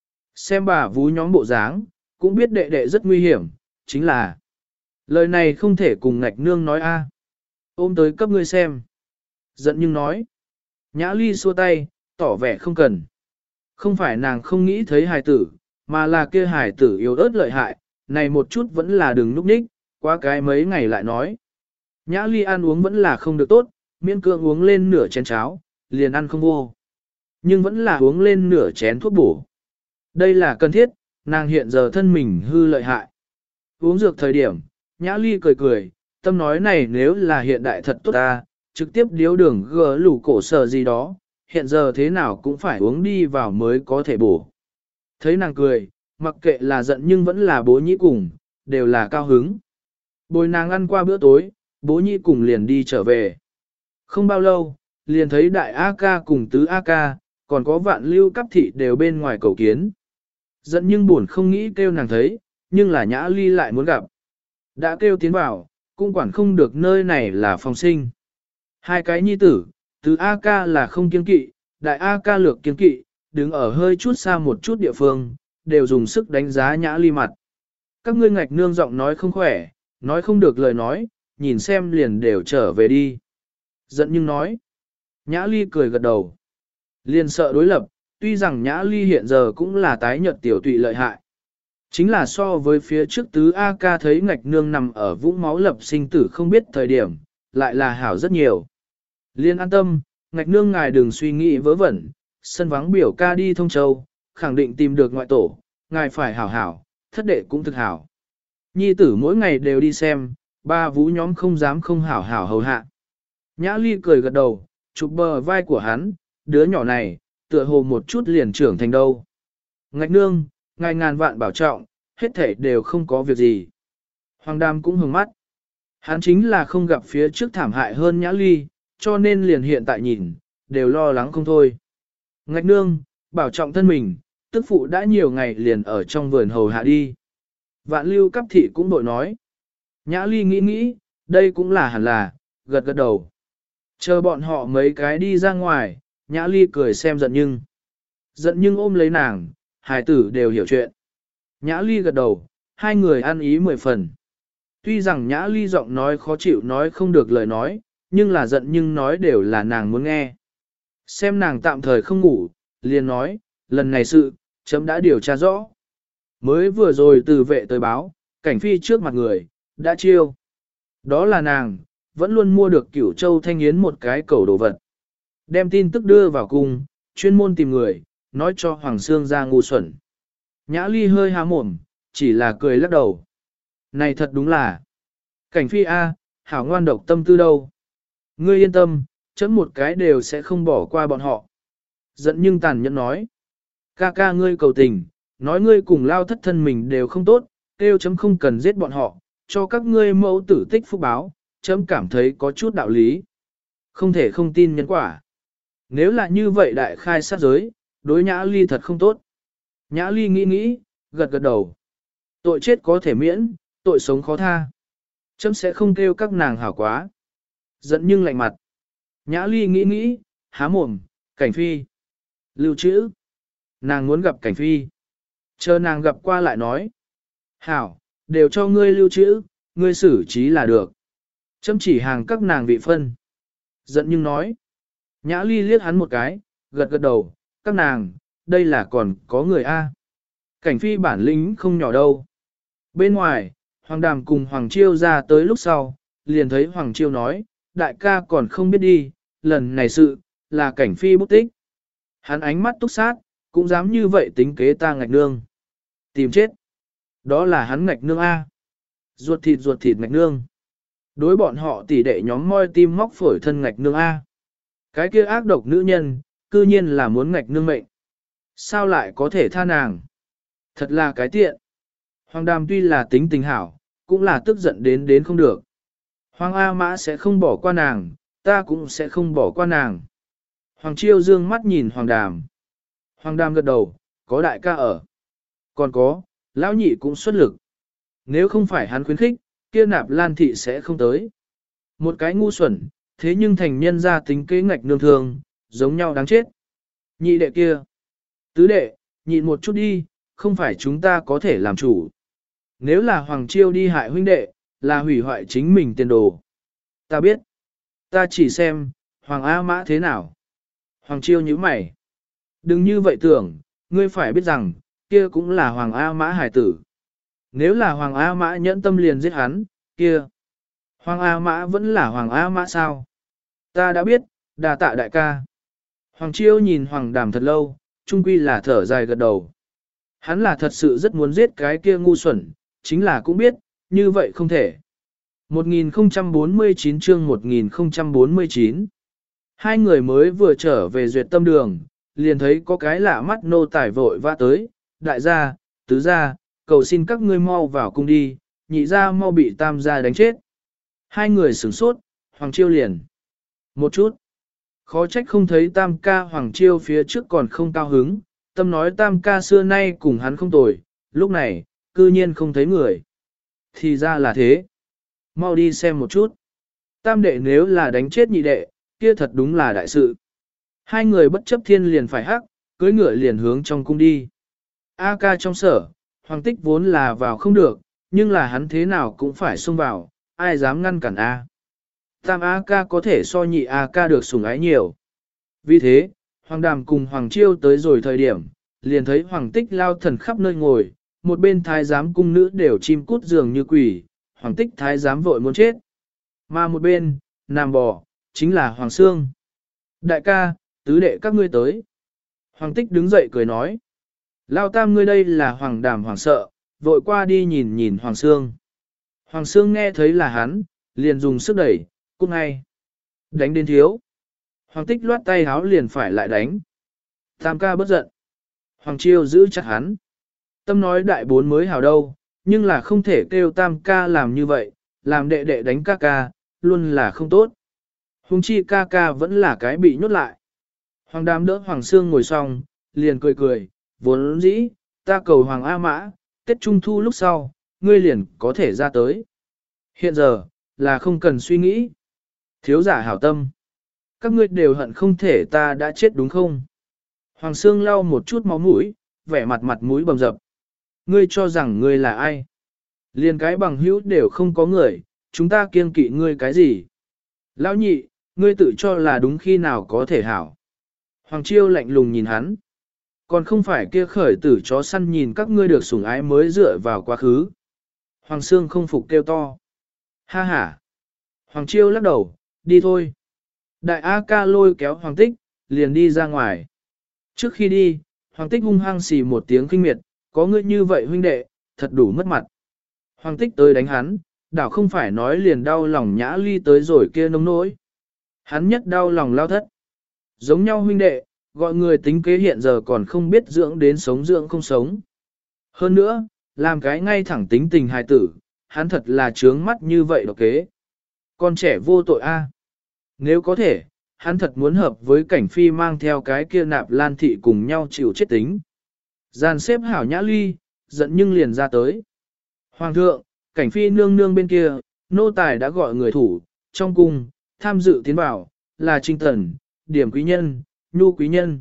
Xem bà vú nhóm bộ dáng, cũng biết đệ đệ rất nguy hiểm, chính là lời này không thể cùng ngạch nương nói a. Ôm tới cấp ngươi xem. Giận nhưng nói. Nhã Ly xua tay, tỏ vẻ không cần. Không phải nàng không nghĩ thấy hài tử, mà là kia hài tử yếu ớt lợi hại, này một chút vẫn là đừng núp ních, qua cái mấy ngày lại nói. Nhã Ly ăn uống vẫn là không được tốt, miễn cưỡng uống lên nửa chén cháo, liền ăn không vô. Nhưng vẫn là uống lên nửa chén thuốc bổ. Đây là cần thiết, nàng hiện giờ thân mình hư lợi hại. Uống dược thời điểm, Nhã Ly cười, tâm nói này nếu là hiện đại thật tốt ta, trực tiếp điếu đường gỡ lủ cổ sở gì đó, hiện giờ thế nào cũng phải uống đi vào mới có thể bổ. Thấy nàng cười, mặc kệ là giận nhưng vẫn là bố nhĩ cùng, đều là cao hứng. Bồi nàng ăn qua bữa tối, bố nhĩ cùng liền đi trở về. Không bao lâu, liền thấy đại A ca cùng tứ A ca, còn có vạn lưu cấp thị đều bên ngoài cầu kiến. Giận nhưng buồn không nghĩ kêu nàng thấy, nhưng là Nhã Ly lại muốn gặp. Đã kêu tiến vào, cũng quản không được nơi này là phòng sinh. Hai cái nhi tử, từ A ca là không kiên kỵ, đại A ca lược kiên kỵ, đứng ở hơi chút xa một chút địa phương, đều dùng sức đánh giá Nhã Ly mặt. Các ngươi ngạch nương giọng nói không khỏe, nói không được lời nói, nhìn xem liền đều trở về đi. Giận nhưng nói. Nhã Ly cười gật đầu. Liền sợ đối lập, tuy rằng Nhã Ly hiện giờ cũng là tái nhợt tiểu tụy lợi hại. Chính là so với phía trước tứ A ca thấy ngạch nương nằm ở vũng máu lập sinh tử không biết thời điểm, lại là hảo rất nhiều. Liên an tâm, ngạch nương ngài đừng suy nghĩ vớ vẩn, sân vắng biểu ca đi thông châu, khẳng định tìm được ngoại tổ, ngài phải hảo hảo, thất đệ cũng thực hảo. Nhi tử mỗi ngày đều đi xem, ba vũ nhóm không dám không hảo hảo hầu hạ. Nhã Ly cười gật đầu, chụp bờ vai của hắn, đứa nhỏ này, tựa hồ một chút liền trưởng thành đâu. Ngạch nương, ngài ngàn vạn bảo trọng, hết thể đều không có việc gì. Hoàng Đam cũng hừng mắt. Hắn chính là không gặp phía trước thảm hại hơn Nhã Ly, cho nên liền hiện tại nhìn, đều lo lắng không thôi. Ngạch nương, bảo trọng thân mình, tức phụ đã nhiều ngày liền ở trong vườn hầu hạ đi. Vạn lưu cấp thị cũng bội nói. Nhã Ly nghĩ nghĩ, đây cũng là hẳn là, gật gật đầu. Chờ bọn họ mấy cái đi ra ngoài, Nhã Ly cười xem giận nhưng. Giận nhưng ôm lấy nàng, hài tử đều hiểu chuyện. Nhã Ly gật đầu, hai người ăn ý 10 phần. Tuy rằng Nhã Ly giọng nói khó chịu nói không được lời nói, nhưng là giận nhưng nói đều là nàng muốn nghe. Xem nàng tạm thời không ngủ, liền nói, lần này sự, chấm đã điều tra rõ. Mới vừa rồi từ vệ tới báo, cảnh phi trước mặt người, đã chiêu. Đó là nàng, vẫn luôn mua được Cửu Châu Thanh Yến một cái cầu đồ vật. Đem tin tức đưa vào cung, chuyên môn tìm người, nói cho Hoàng Sương ra ngu xuẩn. Nhã Ly hơi há mồm, chỉ là cười lắc đầu. Này thật đúng là, cảnh phi A, hảo ngoan độc tâm tư đâu. Ngươi yên tâm, chấm một cái đều sẽ không bỏ qua bọn họ. Giận nhưng tàn nhẫn nói. Ca ca ngươi cầu tình, nói ngươi cùng lao thất thân mình đều không tốt, kêu chấm không cần giết bọn họ, cho các ngươi mẫu tử tích phúc báo, chấm cảm thấy có chút đạo lý. Không thể không tin nhân quả. Nếu là như vậy đại khai sát giới, đối Nhã Ly thật không tốt. Nhã Ly nghĩ nghĩ, gật gật đầu. Tội chết có thể miễn, tội sống khó tha. Chấm sẽ không kêu các nàng hảo quá. Giận nhưng lạnh mặt. Nhã Ly nghĩ nghĩ, há mồm, cảnh phi. Lưu trữ. Nàng muốn gặp cảnh phi. Chờ nàng gặp qua lại nói. Hảo, đều cho ngươi lưu trữ, ngươi xử trí là được. Chấm chỉ hàng các nàng vị phân. Giận nhưng nói. Nhã Ly liếc hắn một cái, gật gật đầu, các nàng, đây là còn có người A. Cảnh phi bản lĩnh không nhỏ đâu. Bên ngoài, Hoàng Đàm cùng Hoàng Chiêu ra tới lúc sau, liền thấy Hoàng Chiêu nói, đại ca còn không biết đi, lần này sự, là cảnh phi bút tích. Hắn ánh mắt túc sát, cũng dám như vậy tính kế ta ngạch nương. Tìm chết. Đó là hắn ngạch nương A. Ruột thịt ngạch nương. Đối bọn họ tỉ đệ nhóm moi tim móc phổi thân ngạch nương A. Cái kia ác độc nữ nhân, cư nhiên là muốn ngạch nương mệnh. Sao lại có thể tha nàng? Thật là cái tiện. Hoàng Đàm tuy là tính tình hảo, cũng là tức giận đến không được. Hoàng A Mã sẽ không bỏ qua nàng, ta cũng sẽ không bỏ qua nàng. Hoàng Chiêu dương mắt nhìn Hoàng Đàm. Hoàng Đàm gật đầu, có đại ca ở. Còn có, lão nhị cũng xuất lực. Nếu không phải hắn khuyến khích, kia Nạp Lan thị sẽ không tới. Một cái ngu xuẩn, thế nhưng thành nhân ra tính kế ngạch nương thường, giống nhau đáng chết. Nhị đệ kia. Tứ đệ, nhịn một chút đi, không phải chúng ta có thể làm chủ. Nếu là Hoàng Chiêu đi hại huynh đệ, là hủy hoại chính mình tiền đồ. Ta biết. Ta chỉ xem, Hoàng A Mã thế nào. Hoàng Chiêu nhíu mày. Đừng như vậy tưởng, ngươi phải biết rằng, kia cũng là Hoàng A Mã hải tử. Nếu là Hoàng A Mã nhẫn tâm liền giết hắn, kia. Hoàng A Mã vẫn là Hoàng A Mã sao? Ta đã biết, đà tạ đại ca. Hoàng Chiêu nhìn Hoàng Đàm thật lâu, trung quy là thở dài gật đầu. Hắn là thật sự rất muốn giết cái kia ngu xuẩn, chính là cũng biết, như vậy không thể. 1049 chương 1049 Hai người mới vừa trở về duyệt tâm đường, liền thấy có cái lạ mắt nô tải vội vã tới, đại gia, tứ gia, cầu xin các ngươi mau vào cung đi, nhị gia mau bị tam gia đánh chết. Hai người sửng sốt, Hoàng Chiêu liền. Một chút. Khó trách không thấy tam ca Hoàng Chiêu phía trước còn không cao hứng, tâm nói tam ca xưa nay cùng hắn không tồi, lúc này, cư nhiên không thấy người. Thì ra là thế. Mau đi xem một chút. Tam đệ nếu là đánh chết nhị đệ, kia thật đúng là đại sự. Hai người bất chấp thiên liền phải hắc, cưỡi ngựa liền hướng trong cung đi. A ca trong sở, Hoàng Tích vốn là vào không được, nhưng là hắn thế nào cũng phải xông vào, ai dám ngăn cản A. Tam A ca có thể so nhị A ca được sủng ái nhiều. Vì thế, Hoàng Đàm cùng Hoàng Chiêu tới rồi thời điểm, liền thấy Hoàng Tích lao thần khắp nơi ngồi, một bên thái giám cung nữ đều chim cút giường như quỷ, Hoàng Tích thái giám vội muốn chết. Mà một bên, nằm bò, chính là Hoàng Sương. Đại ca, tứ đệ các ngươi tới. Hoàng Tích đứng dậy cười nói. Lao tam ngươi đây là Hoàng Đàm Hoàng sợ, vội qua đi nhìn nhìn Hoàng Sương. Hoàng Sương nghe thấy là hắn, liền dùng sức đẩy, cút ngay. Đánh đến thiếu. Hoàng Tích loát tay háo liền phải lại đánh. Tam ca bất giận. Hoàng Chiêu giữ chặt hắn. Tâm nói đại bốn mới hào đâu, nhưng là không thể kêu tam ca làm như vậy, làm đệ đệ đánh ca ca, luôn là không tốt. Hùng chi ca ca vẫn là cái bị nhốt lại. Hoàng Đàm đỡ Hoàng Sương ngồi xong, liền cười cười, vốn dĩ, ta cầu Hoàng A Mã, Tết Trung Thu lúc sau, ngươi liền có thể ra tới. Hiện giờ, là không cần suy nghĩ. Thiếu giả hảo tâm. Các ngươi đều hận không thể ta đã chết đúng không? Hoàng Sương lau một chút máu mũi, vẻ mặt mặt mũi bầm dập. Ngươi cho rằng ngươi là ai? Liền cái bằng hữu đều không có người, chúng ta kiêng kỵ ngươi cái gì? Lão nhị, ngươi tự cho là đúng khi nào có thể hảo. Hoàng Chiêu lạnh lùng nhìn hắn. Còn không phải kia khởi tử chó săn nhìn các ngươi được sủng ái mới dựa vào quá khứ. Hoàng Sương không phục kêu to. Ha ha. Hoàng Chiêu lắc đầu, đi thôi. Đại A ca lôi kéo Hoàng Tích, liền đi ra ngoài. Trước khi đi, Hoàng Tích hung hăng xì một tiếng khinh miệt, có ngươi như vậy huynh đệ, thật đủ mất mặt. Hoàng Tích tới đánh hắn, đảo không phải nói liền đau lòng Nhã Ly tới rồi kia nông nỗi. Hắn nhất đau lòng Lao Thất. Giống nhau huynh đệ, gọi người tính kế hiện giờ còn không biết dưỡng đến sống dưỡng không sống. Hơn nữa, làm cái ngay thẳng tính tình hài tử, hắn thật là trướng mắt như vậy độc kế. Con trẻ vô tội a. Nếu có thể, hắn thật muốn hợp với cảnh phi mang theo cái kia Nạp Lan thị cùng nhau chịu chết tính. Gian xếp hảo Nhã Ly, giận nhưng liền ra tới. Hoàng thượng, cảnh phi nương nương bên kia, nô tài đã gọi người thủ, trong cung, tham dự tiến bảo, là Trinh Tần, Điểm Quý Nhân, Nhu Quý Nhân.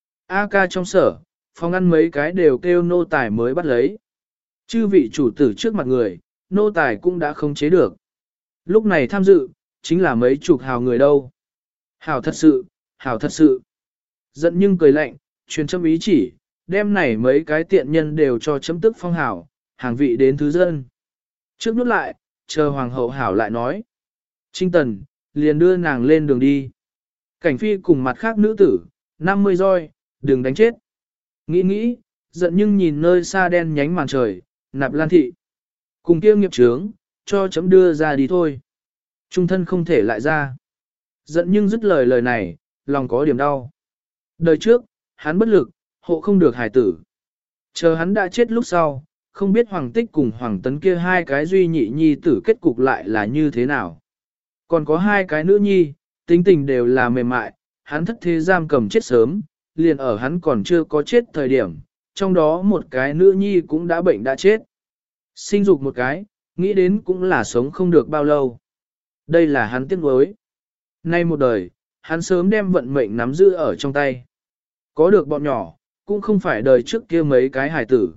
A ca trong sở, phòng ăn mấy cái đều kêu nô tài mới bắt lấy. Chư vị chủ tử trước mặt người, nô tài cũng đã không chế được. Lúc này tham dự, chính là mấy chục hào người đâu. Hào thật sự, hào thật sự. Giận nhưng cười lạnh, truyền châm ý chỉ, đem này mấy cái tiện nhân đều cho chấm tức phong hảo, hàng vị đến thứ dân. Trước nút lại, chờ hoàng hậu hảo lại nói. Trinh Tần, liền đưa nàng lên đường đi. Cảnh phi cùng mặt khác nữ tử, 50 roi, đừng đánh chết. Nghĩ nghĩ, giận nhưng nhìn nơi xa đen nhánh màn trời, Nạp Lan thị. Cùng kia nghiệp trướng, cho chấm đưa ra đi thôi. Trung thân không thể lại ra. Giận nhưng dứt lời này, lòng có điểm đau. Đời trước, hắn bất lực, hộ không được hài tử. Chờ hắn đã chết lúc sau, không biết Hoàng Tích cùng Hoàng Tấn kia hai cái duy nhị nhi tử kết cục lại là như thế nào. Còn có hai cái nữ nhi, tính tình đều là mềm mại, hắn thất thế giam cầm chết sớm, liền ở hắn còn chưa có chết thời điểm, trong đó một cái nữ nhi cũng đã bệnh đã chết. Sinh dục một cái, nghĩ đến cũng là sống không được bao lâu. Đây là hắn tiếc nuối. Nay một đời, hắn sớm đem vận mệnh nắm giữ ở trong tay. Có được bọn nhỏ, cũng không phải đời trước kia mấy cái hài tử.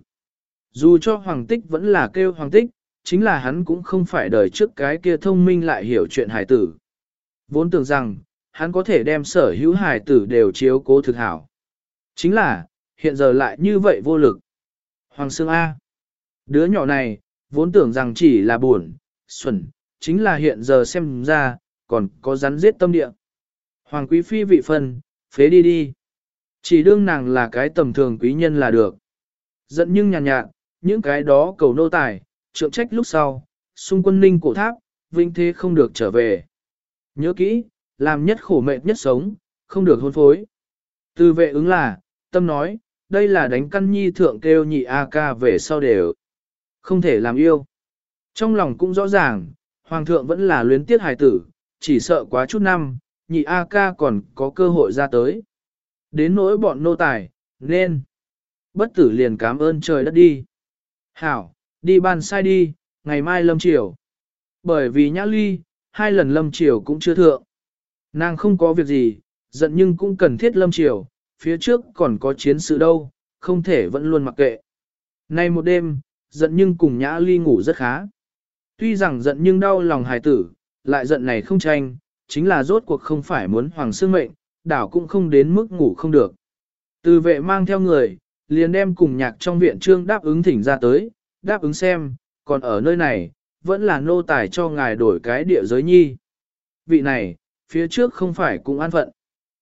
Dù cho Hoàng Tích vẫn là kêu Hoàng Tích, chính là hắn cũng không phải đời trước cái kia thông minh lại hiểu chuyện hài tử. Vốn tưởng rằng, hắn có thể đem sở hữu hài tử đều chiếu cố thực hảo. Chính là, hiện giờ lại như vậy vô lực. Hoàng Sương A. Đứa nhỏ này, vốn tưởng rằng chỉ là buồn, xuẩn, chính là hiện giờ xem ra, còn có rắn giết tâm địa. Hoàng quý phi vị phân, phế đi đi. Chỉ đương nàng là cái tầm thường quý nhân là được. Giận nhưng nhàn nhạt, những cái đó cầu nô tài, trượng trách lúc sau, xung quân ninh cổ tháp, vinh thế không được trở về. Nhớ kỹ, làm nhất khổ mệt nhất sống, không được hôn phối. Từ vệ ứng là, tâm nói, đây là đánh căn nhi thượng kêu nhị A ca về sau đều. Không thể làm yêu. Trong lòng cũng rõ ràng, hoàng thượng vẫn là luyến tiếc hài tử, chỉ sợ quá chút năm, nhị A ca còn có cơ hội ra tới. Đến nỗi bọn nô tài, nên. Bất tử liền cảm ơn trời đất đi. Hảo, đi ban sai đi, ngày mai lâm chiều. Bởi vì Nhã Ly, 2 lần lâm chiều cũng chưa thượng. Nàng không có việc gì, giận nhưng cũng cần thiết lâm triều, phía trước còn có chiến sự đâu, không thể vẫn luôn mặc kệ. Nay một đêm, giận nhưng cùng Nhã Ly ngủ rất khá. Tuy rằng giận nhưng đau lòng hài tử, lại giận này không tranh, chính là rốt cuộc không phải muốn hoàng xương mệnh, đảo cũng không đến mức ngủ không được. Từ vệ mang theo người, liền đem cùng nhạc trong viện trương đáp ứng thỉnh ra tới, đáp ứng xem, còn ở nơi này, vẫn là nô tài cho ngài đổi cái địa giới nhi. Vị này, phía trước không phải cũng an phận.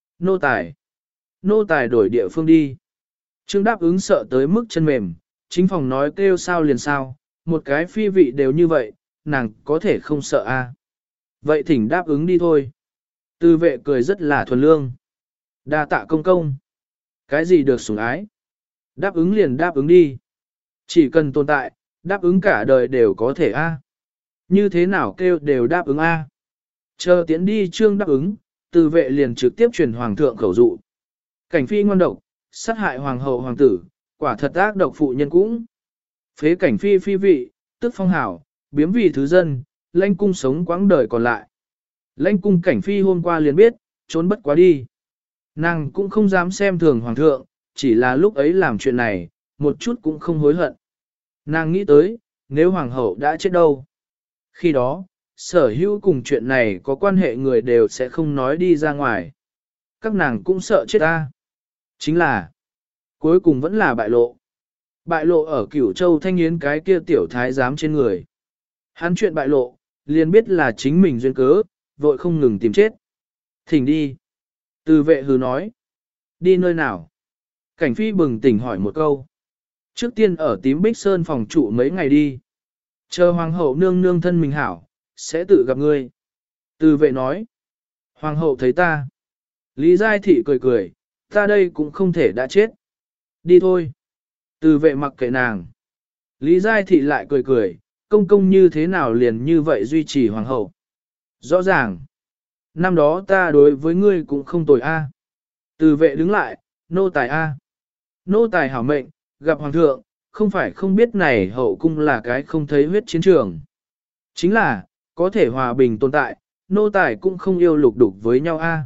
Nô tài đổi địa phương đi. Trương đáp ứng sợ tới mức chân mềm, chính phòng nói kêu sao liền sao, một cái phi vị đều như vậy, nàng có thể không sợ a. Vậy thỉnh đáp ứng đi thôi. Từ vệ cười rất là thuần lương. Đa tạ công công. Cái gì được sủng ái? Đáp ứng liền đáp ứng đi. Chỉ cần tồn tại, đáp ứng cả đời đều có thể a. Như thế nào kêu đều đáp ứng a. Chờ tiến đi trương đáp ứng, từ vệ liền trực tiếp truyền hoàng thượng khẩu dụ. Cảnh phi ngoan độc, sát hại hoàng hậu hoàng tử, quả thật ác độc phụ nhân cũng. Phế cảnh phi phi vị, tức phong hảo, biếm vì thứ dân, lãnh cung sống quãng đời còn lại. Lãnh cung cảnh phi hôm qua liền biết, trốn bất quá đi. Nàng cũng không dám xem thường hoàng thượng, chỉ là lúc ấy làm chuyện này, một chút cũng không hối hận. Nàng nghĩ tới, nếu hoàng hậu đã chết đâu. Khi đó, sở hữu cùng chuyện này có quan hệ người đều sẽ không nói đi ra ngoài. Các nàng cũng sợ chết ta. Chính là, cuối cùng vẫn là bại lộ. Bại lộ ở Cửu Châu Thanh Yến cái kia tiểu thái giám trên người. Hắn chuyện bại lộ, liền biết là chính mình duyên cớ, vội không ngừng tìm chết. Thỉnh đi. Từ vệ hừ nói. Đi nơi nào? Cảnh phi bừng tỉnh hỏi một câu. Trước tiên ở tím bích sơn phòng trụ mấy ngày đi. Chờ hoàng hậu nương nương thân mình hảo, sẽ tự gặp ngươi. Từ vệ nói. Hoàng hậu thấy ta. Lý Giai Thị cười cười, ta đây cũng không thể đã chết. Đi thôi. Từ vệ mặc kệ nàng. Lý Giai Thị lại cười cười, công công như thế nào liền như vậy duy trì hoàng hậu. Rõ ràng. Năm đó ta đối với ngươi cũng không tồi a. Từ vệ đứng lại, nô tài a. Nô tài hảo mệnh, gặp hoàng thượng, không phải không biết này hậu cung là cái không thấy huyết chiến trường. Chính là, có thể hòa bình tồn tại, nô tài cũng không yêu lục đục với nhau a.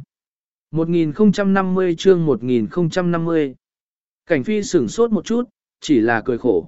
1050 chương 1050. Cảnh phi sửng sốt một chút, chỉ là cười khổ.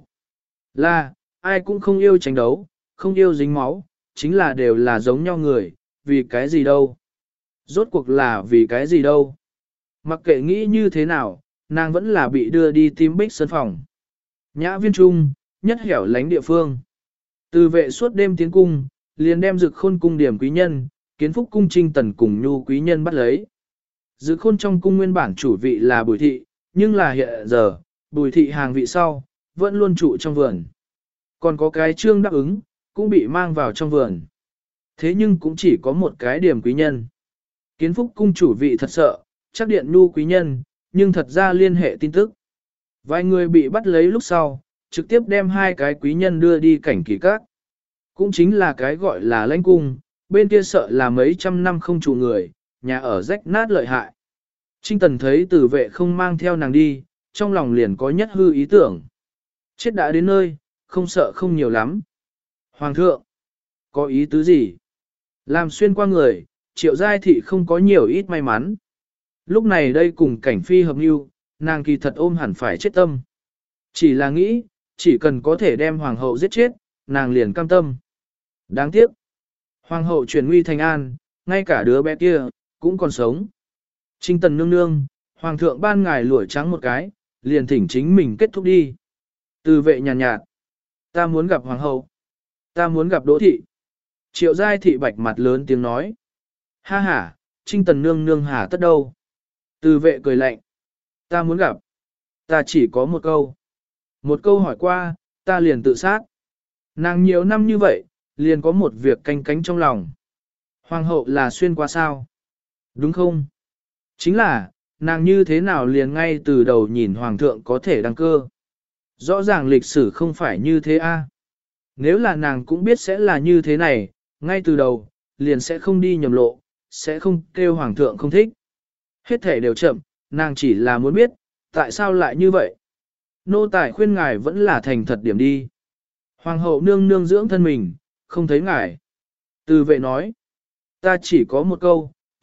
Là, ai cũng không yêu tranh đấu, không yêu dính máu, chính là đều là giống nhau người, vì cái gì đâu. Rốt cuộc là vì cái gì đâu. Mặc kệ nghĩ như thế nào, nàng vẫn là bị đưa đi tím bích sân phòng. Nhã viên trung, nhất hẻo lánh địa phương. Từ vệ suốt đêm tiến cung, liền đem Dực Khôn cung điểm quý nhân, Kiến Phúc cung Trinh Tần cùng Nhu quý nhân bắt lấy. Dực Khôn trong cung nguyên bản chủ vị là Bùi thị, nhưng là hiện giờ, Bùi thị hàng vị sau, vẫn luôn trụ trong vườn. Còn có cái trương đáp ứng, cũng bị mang vào trong vườn. Thế nhưng cũng chỉ có một cái điểm quý nhân. Kiến Phúc cung chủ vị thật sợ, chắc điện Nhu quý nhân, nhưng thật ra liên hệ tin tức. Vài người bị bắt lấy lúc sau, trực tiếp đem hai cái quý nhân đưa đi cảnh kỳ các. Cũng chính là cái gọi là lãnh cung, bên kia sợ là mấy trăm năm không trụ người, nhà ở rách nát lợi hại. Trinh Tần thấy Tử vệ không mang theo nàng đi, trong lòng liền có nhất hư ý tưởng. Chết đã đến nơi, không sợ không nhiều lắm. Hoàng thượng, có ý tứ gì? Làm xuyên qua người, Triệu Giai Thị không có nhiều ít may mắn. Lúc này đây cùng cảnh phi hợp mưu, nàng kỳ thật ôm hẳn phải chết tâm. Chỉ là nghĩ, chỉ cần có thể đem hoàng hậu giết chết, nàng liền cam tâm. Đáng tiếc, hoàng hậu chuyển nguy thành an, ngay cả đứa bé kia, cũng còn sống. Trinh Tần nương nương, hoàng thượng ban ngài lụa trắng một cái, liền thỉnh chính mình kết thúc đi. Từ vệ nhàn nhạt, ta muốn gặp hoàng hậu, ta muốn gặp Đỗ thị. Triệu Giai Thị bạch mặt lớn tiếng nói. Ha ha, Trinh Tần nương nương hà tất đâu. Từ vệ cười lạnh, ta muốn gặp, ta chỉ có một câu. Một câu hỏi qua, ta liền tự sát. Nàng nhiều năm như vậy, liền có một việc canh cánh trong lòng. Hoàng hậu là xuyên qua sao? Đúng không? Chính là, nàng như thế nào liền ngay từ đầu nhìn hoàng thượng có thể đăng cơ. Rõ ràng lịch sử không phải như thế a. Nếu là nàng cũng biết sẽ là như thế này, ngay từ đầu, liền sẽ không đi nhầm lộ, sẽ không kêu hoàng thượng không thích. Hết thể đều chậm, nàng chỉ là muốn biết, tại sao lại như vậy. Nô tài khuyên ngài vẫn là thành thật điểm đi. Hoàng hậu nương nương dưỡng thân mình, không thấy ngài. Từ vệ nói, ta chỉ có một câu,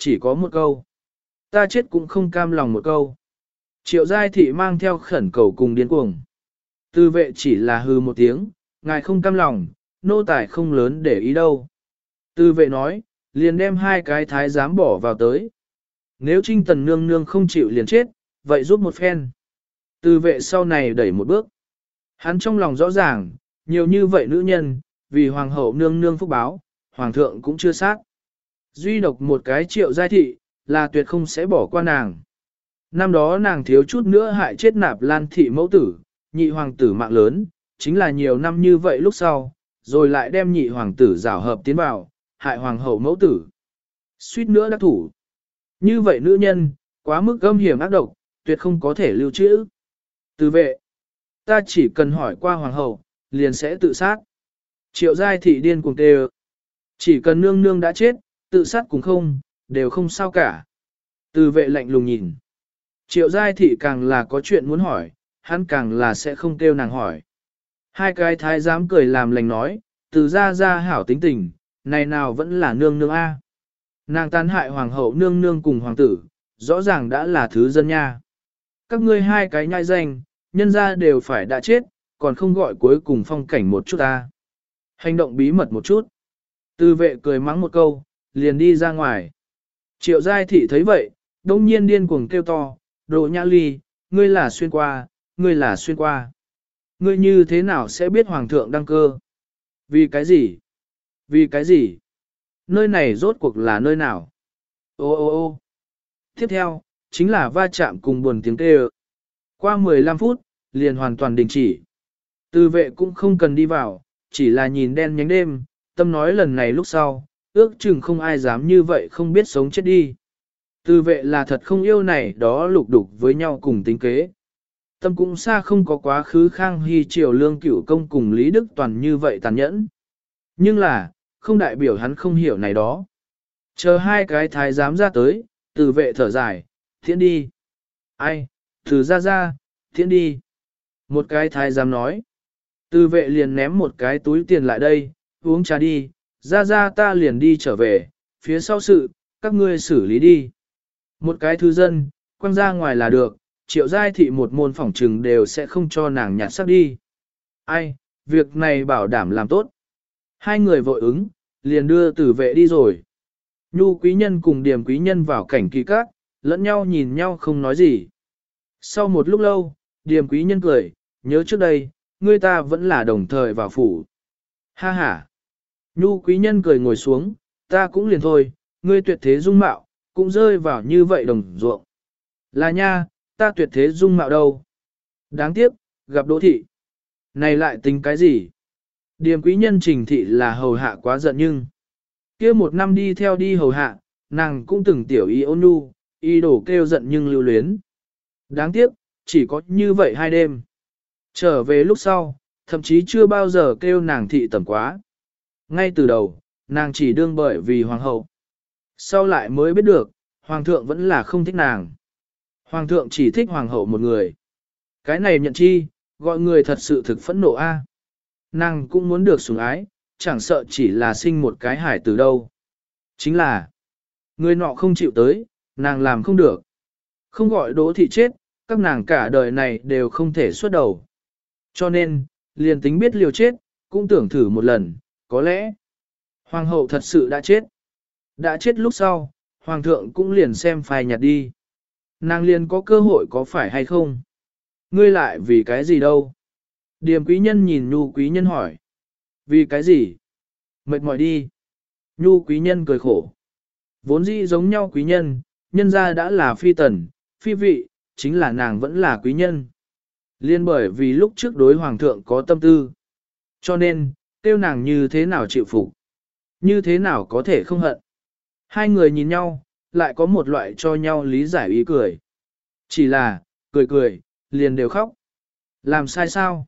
chỉ có một câu. Ta chết cũng không cam lòng một câu. Triệu giai thị mang theo khẩn cầu cùng điên cuồng. Tư vệ chỉ là hư một tiếng, ngài không cam lòng, nô tài không lớn để ý đâu. Tư vệ nói, liền đem hai cái thái giám bỏ vào tới. Nếu Trinh Tần nương nương không chịu liền chết, vậy giúp một phen. Tư vệ sau này đẩy một bước. Hắn trong lòng rõ ràng, nhiều như vậy nữ nhân, vì hoàng hậu nương nương phúc báo, hoàng thượng cũng chưa sát. Duy độc một cái Triệu giai thị, là tuyệt không sẽ bỏ qua nàng. Năm đó nàng thiếu chút nữa hại chết Nạp Lan thị mẫu tử, nhị hoàng tử mạng lớn, chính là nhiều năm như vậy lúc sau, rồi lại đem nhị hoàng tử rảo hợp tiến vào, hại hoàng hậu mẫu tử. Suýt nữa đắc thủ. Như vậy nữ nhân, quá mức âm hiểm ác độc, tuyệt không có thể lưu trữ. Từ vệ, ta chỉ cần hỏi qua hoàng hậu, liền sẽ tự sát. Triệu giai thị điên cuồng tê. Chỉ cần nương nương đã chết, tự sát cũng không, đều không sao cả. Từ vệ lạnh lùng nhìn. Triệu giai thị càng là có chuyện muốn hỏi, hắn càng là sẽ không kêu nàng hỏi. Hai cái thái giám cười làm lành nói, từ ra hảo tính tình, này nào vẫn là nương nương A. Nàng tàn hại hoàng hậu nương nương cùng hoàng tử, rõ ràng đã là thứ dân nha. Các ngươi hai cái nhai danh, nhân ra đều phải đã chết, còn không gọi cuối cùng phong cảnh một chút ta. Hành động bí mật một chút. Tư vệ cười mắng một câu, liền đi ra ngoài. Triệu giai thị thấy vậy, đông nhiên điên cuồng kêu to, Đồ Nhã Ly, ngươi là xuyên qua, ngươi là xuyên qua. Ngươi như thế nào sẽ biết hoàng thượng đăng cơ? Vì cái gì? Vì cái gì? Nơi này rốt cuộc là nơi nào? Ô ô ô tiếp theo, chính là va chạm cùng buồn tiếng kêu. Qua 15 phút, liền hoàn toàn đình chỉ. Tư vệ cũng không cần đi vào, chỉ là nhìn đen nhánh đêm, tâm nói lần này lúc sau, ước chừng không ai dám như vậy không biết sống chết đi. Tư vệ là thật không yêu này đó lục đục với nhau cùng tính kế. Tâm cũng xa không có quá khứ Khang Hy Triều Lương Cửu Công cùng Lý Đức Toàn như vậy tàn nhẫn. Nhưng là, không đại biểu hắn không hiểu này đó. Chờ hai cái thái giám ra tới, Từ vệ thở dài, thiện đi. Ai, từ ra, thiện đi. Một cái thái giám nói. Từ vệ liền ném một cái túi tiền lại đây, uống trà đi, ra ta liền đi trở về, phía sau sự, các ngươi xử lý đi. Một cái thư dân, quăng ra ngoài là được, Triệu giai thị một môn phỏng trừng đều sẽ không cho nàng nhặt xác đi. Ai, việc này bảo đảm làm tốt. Hai người vội ứng, liền đưa Tử vệ đi rồi. Nhu quý nhân cùng Điềm quý nhân vào cảnh kỳ các, lẫn nhau nhìn nhau không nói gì. Sau một lúc lâu, Điềm quý nhân cười, nhớ trước đây, ngươi ta vẫn là đồng thời vào phủ. Ha ha. Nhu quý nhân cười ngồi xuống, ta cũng liền thôi, ngươi tuyệt thế dung mạo, cũng rơi vào như vậy đồng ruộng. Là nha, ta tuyệt thế dung mạo đâu. Đáng tiếc, gặp Đỗ thị. Này lại tính cái gì? Điềm quý nhân Trình thị là hầu hạ quá giận nhưng. Kia một năm đi theo đi hầu hạ, nàng cũng từng tiểu y ôn nhu, y đổ kêu giận nhưng lưu luyến. Đáng tiếc, chỉ có như vậy 2 đêm. Trở về lúc sau, thậm chí chưa bao giờ kêu nàng thị tầm quá. Ngay từ đầu, nàng chỉ đương bởi vì hoàng hậu. Sau lại mới biết được, hoàng thượng vẫn là không thích nàng. Hoàng thượng chỉ thích hoàng hậu một người. Cái này nhận chi, gọi người thật sự thực phẫn nộ a. Nàng cũng muốn được sủng ái, chẳng sợ chỉ là sinh một cái hải từ đâu. Chính là, người nọ không chịu tới, nàng làm không được. Không gọi Đỗ thị chết, các nàng cả đời này đều không thể xuất đầu. Cho nên, liền tính biết liều chết, cũng tưởng thử một lần, có lẽ hoàng hậu thật sự đã chết. Đã chết lúc sau, hoàng thượng cũng liền xem phai nhạt đi. Nàng liền có cơ hội có phải hay không? Ngươi lại vì cái gì đâu? Điềm quý nhân nhìn Nhu quý nhân hỏi. Vì cái gì? Mệt mỏi đi. Nhu quý nhân cười khổ. Vốn dĩ giống nhau quý nhân, nhân ra đã là phi tần, phi vị, chính là nàng vẫn là quý nhân. Liên bởi vì lúc trước đối hoàng thượng có tâm tư. Cho nên, tiêu nàng như thế nào chịu phục, như thế nào có thể không hận. Hai người nhìn nhau, lại có một loại cho nhau lý giải ý cười. Chỉ là, cười, liền đều khóc. Làm sai sao?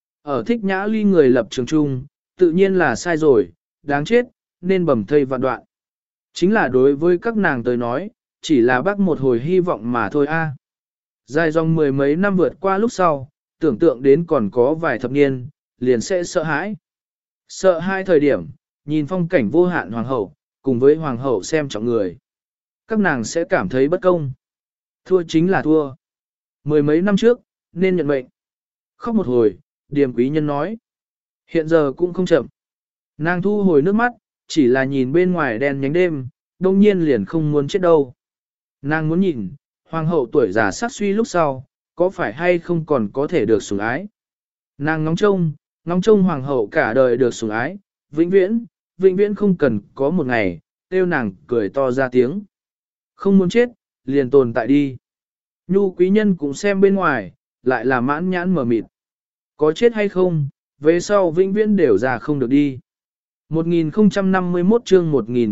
Ở Thích Nhã Ly người lập trường chung, tự nhiên là sai rồi, đáng chết, nên bầm thây vạn đoạn. Chính là đối với các nàng tới nói, chỉ là bác một hồi hy vọng mà thôi a. Dài dòng 10 mấy năm vượt qua lúc sau, tưởng tượng đến còn có vài thập niên, liền sẽ sợ hãi. Sợ hai thời điểm, nhìn phong cảnh vô hạn hoàng hậu, cùng với hoàng hậu xem trọng người. Các nàng sẽ cảm thấy bất công. Thua chính là thua. Mười mấy năm trước, nên nhận mệnh. Khóc một hồi, Điềm Quý Nhân nói. Hiện giờ cũng không chậm. Nàng thu hồi nước mắt, chỉ là nhìn bên ngoài đen nhánh đêm, đông nhiên liền không muốn chết đâu. Nàng muốn nhìn, hoàng hậu tuổi già sát suy lúc sau, có phải hay không còn có thể được sủng ái. Nàng ngóng trông hoàng hậu cả đời được sủng ái, vĩnh viễn không cần có một ngày, kêu nàng cười to ra tiếng. Không muốn chết, liền tồn tại đi. Nhu quý nhân cũng xem bên ngoài, lại là mãn nhãn mở mịt. Có chết hay không, về sau vĩnh viễn đều già không được đi. 1051 chương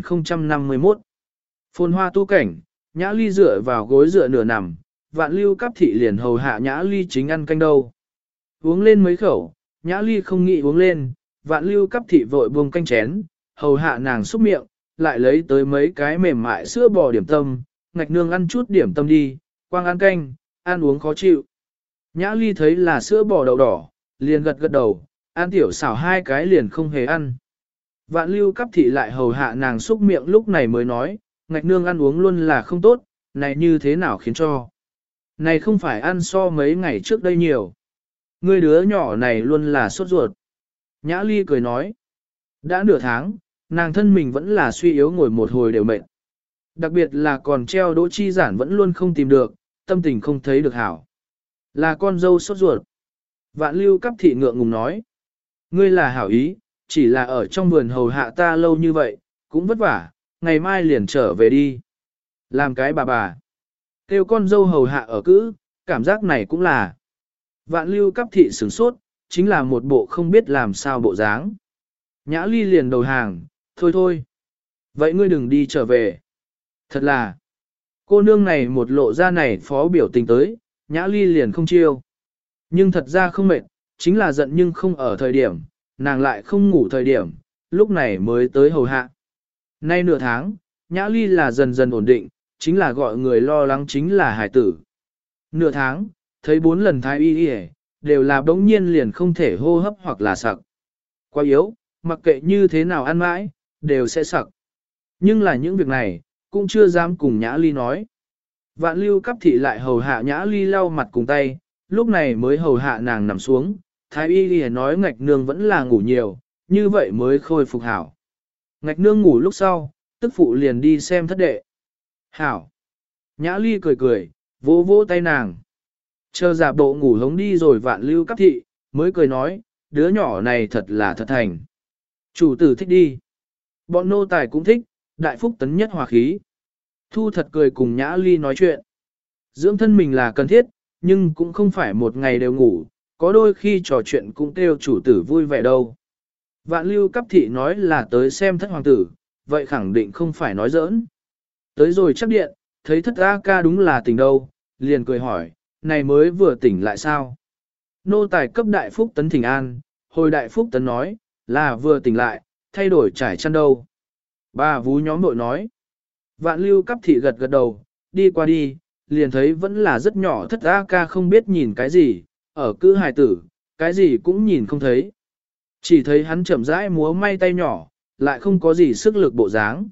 1051 Phồn hoa tu cảnh, Nhã Ly dựa vào gối dựa nửa nằm, Vạn Lưu Cáp thị liền hầu hạ Nhã Ly chính ăn canh đâu. Uống lên mấy khẩu, Nhã Ly không nghĩ uống lên, Vạn Lưu Cáp thị vội buông canh chén, hầu hạ nàng xúc miệng, lại lấy tới mấy cái mềm mại sữa bò điểm tâm, ngạch nương ăn chút điểm tâm đi, quang ăn canh, ăn uống khó chịu. Nhã Ly thấy là sữa bò đậu đỏ, liền gật gật đầu, ăn tiểu xảo hai cái liền không hề ăn. Vạn Lưu Cáp thị lại hầu hạ nàng xúc miệng lúc này mới nói, ngạch nương ăn uống luôn là không tốt, này như thế nào khiến cho. Này không phải ăn so mấy ngày trước đây nhiều. Ngươi đứa nhỏ này luôn là sốt ruột. Nhã Ly cười nói, đã nửa tháng, nàng thân mình vẫn là suy yếu ngồi một hồi đều mệt. Đặc biệt là còn treo Đỗ Chi Giản vẫn luôn không tìm được, tâm tình không thấy được hảo. Là con dâu sốt ruột. Vạn Lưu Cáp thị ngượng ngùng nói, ngươi là hảo ý, chỉ là ở trong vườn hầu hạ ta lâu như vậy, cũng vất vả, ngày mai liền trở về đi. Làm cái bà. Kêu con dâu hầu hạ ở cữ, cảm giác này cũng là. Vạn Lưu Cáp thị sửng sốt, chính là một bộ không biết làm sao bộ dáng. Nhã Ly liền đầu hàng, thôi. Vậy ngươi đừng đi trở về. Thật là, cô nương này một lộ ra này phó biểu tình tới, Nhã Ly liền không chiêu. Nhưng thật ra không mệt, chính là giận nhưng không ở thời điểm, nàng lại không ngủ thời điểm, lúc này mới tới hầu hạ. Nay nửa tháng, Nhã Ly là dần dần ổn định, chính là gọi người lo lắng chính là hải tử. Nửa tháng, thấy 4 lần thái y y đều là đống nhiên liền không thể hô hấp hoặc là sặc. Quá yếu, mặc kệ như thế nào ăn mãi, đều sẽ sặc. Nhưng là những việc này, cũng chưa dám cùng Nhã Ly nói. Vạn Lưu Cáp thị lại hầu hạ Nhã Ly lau mặt cùng tay, lúc này mới hầu hạ nàng nằm xuống, thái y y nói ngạch nương vẫn là ngủ nhiều, như vậy mới khôi phục hảo. Ngạch nương ngủ lúc sau, tức phụ liền đi xem thất đệ. Hảo. Nhã Ly cười, vỗ vỗ tay nàng. Chờ giả bộ ngủ hống đi rồi Vạn Lưu Cáp thị, mới cười nói, đứa nhỏ này thật là thật thành. Chủ tử thích đi. Bọn nô tài cũng thích, đại phúc tấn nhất hòa khí. Thu thật cười cùng Nhã Ly nói chuyện. Dưỡng thân mình là cần thiết, nhưng cũng không phải một ngày đều ngủ, có đôi khi trò chuyện cũng kêu chủ tử vui vẻ đâu. Vạn Lưu Cáp thị nói là tới xem thất hoàng tử, vậy khẳng định không phải nói giỡn. Tới rồi chắc điện, thấy thất A ca đúng là tỉnh đâu, liền cười hỏi, này mới vừa tỉnh lại sao? Nô tài cấp đại phúc tấn thỉnh an, hồi đại phúc tấn nói, là vừa tỉnh lại, thay đổi trải chăn đâu. Bà vú nhóm nội nói, Vạn Lưu Cáp thị gật gật đầu, đi qua đi, liền thấy vẫn là rất nhỏ thất A ca không biết nhìn cái gì, ở cữ hài tử, cái gì cũng nhìn không thấy. Chỉ thấy hắn chậm rãi múa may tay nhỏ, lại không có gì sức lực bộ dáng.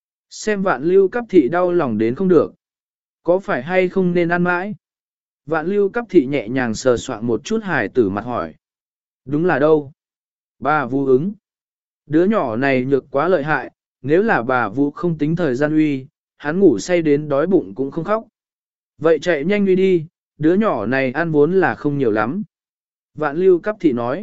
Xem Vạn Lưu Cáp thị đau lòng đến không được. Có phải hay không nên ăn mãi? Vạn Lưu Cáp thị nhẹ nhàng sờ soạn một chút hài tử mặt hỏi. Đúng là đâu? Bà Vu ứng. Đứa nhỏ này nhược quá lợi hại, nếu là bà Vu không tính thời gian uy, hắn ngủ say đến đói bụng cũng không khóc. Vậy chạy nhanh uy đi, đứa nhỏ này ăn vốn là không nhiều lắm. Vạn Lưu Cáp thị nói.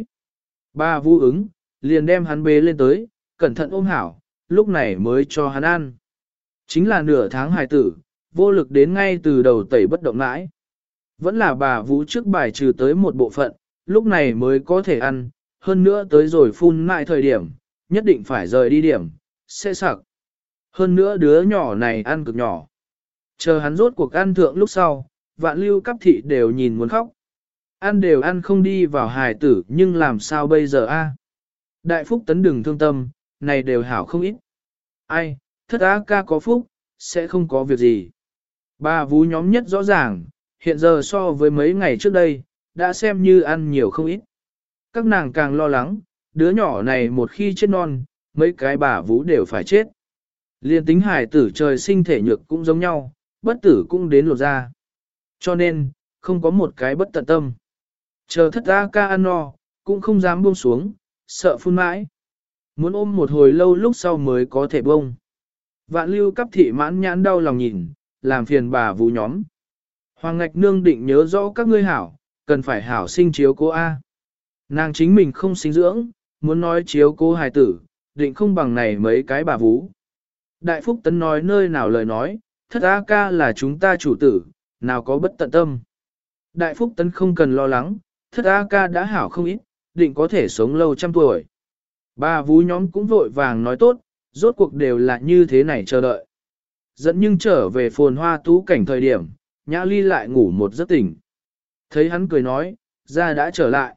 Bà Vu ứng, liền đem hắn bế lên tới, cẩn thận ôm hảo, lúc này mới cho hắn ăn. Chính là nửa tháng hài tử, vô lực đến ngay từ đầu tẩy bất động mãi. Vẫn là bà Vũ trước bài trừ tới một bộ phận, lúc này mới có thể ăn, hơn nữa tới rồi phun mãi thời điểm, nhất định phải rời đi điểm, sẽ sặc. Hơn nữa đứa nhỏ này ăn cực nhỏ. Chờ hắn rốt cuộc ăn thượng lúc sau, Vạn Lưu Cáp thị đều nhìn muốn khóc. Ăn đều ăn không đi vào hài tử nhưng làm sao bây giờ a? Đại phúc tấn đừng thương tâm, này đều hảo không ít. Ai, thất á ca có phúc, sẽ không có việc gì. Bà vú nhóm nhất rõ ràng, hiện giờ so với mấy ngày trước đây, đã xem như ăn nhiều không ít. Các nàng càng lo lắng, đứa nhỏ này một khi chết non, mấy cái bà vú đều phải chết. Liên tính hải tử trời sinh thể nhược cũng giống nhau, bất tử cũng đến lột ra. Cho nên, không có một cái bất tận tâm. Chờ thất A ca ăn no, cũng không dám buông xuống, sợ phun mãi. Muốn ôm một hồi lâu lúc sau mới có thể buông. Vạn lưu cấp thị mãn nhãn đau lòng nhìn, làm phiền bà vú nhóm. Hoàng Ngạch Nương định nhớ rõ các ngươi hảo, cần phải hảo sinh chiếu cố A. Nàng chính mình không sinh dưỡng, muốn nói chiếu cố hài tử, định không bằng này mấy cái bà vú. Đại Phúc Tấn nói nơi nào lời nói, thất A ca là chúng ta chủ tử, nào có bất tận tâm. Đại Phúc Tấn không cần lo lắng, thất A ca đã hảo không ít, định có thể sống lâu trăm tuổi. Bà vú nhóm cũng vội vàng nói tốt, rốt cuộc đều là như thế này chờ đợi. Dẫn nhưng trở về phồn hoa tú cảnh thời điểm, Nhã Ly lại ngủ một giấc tỉnh. Thấy hắn cười nói, ra đã trở lại.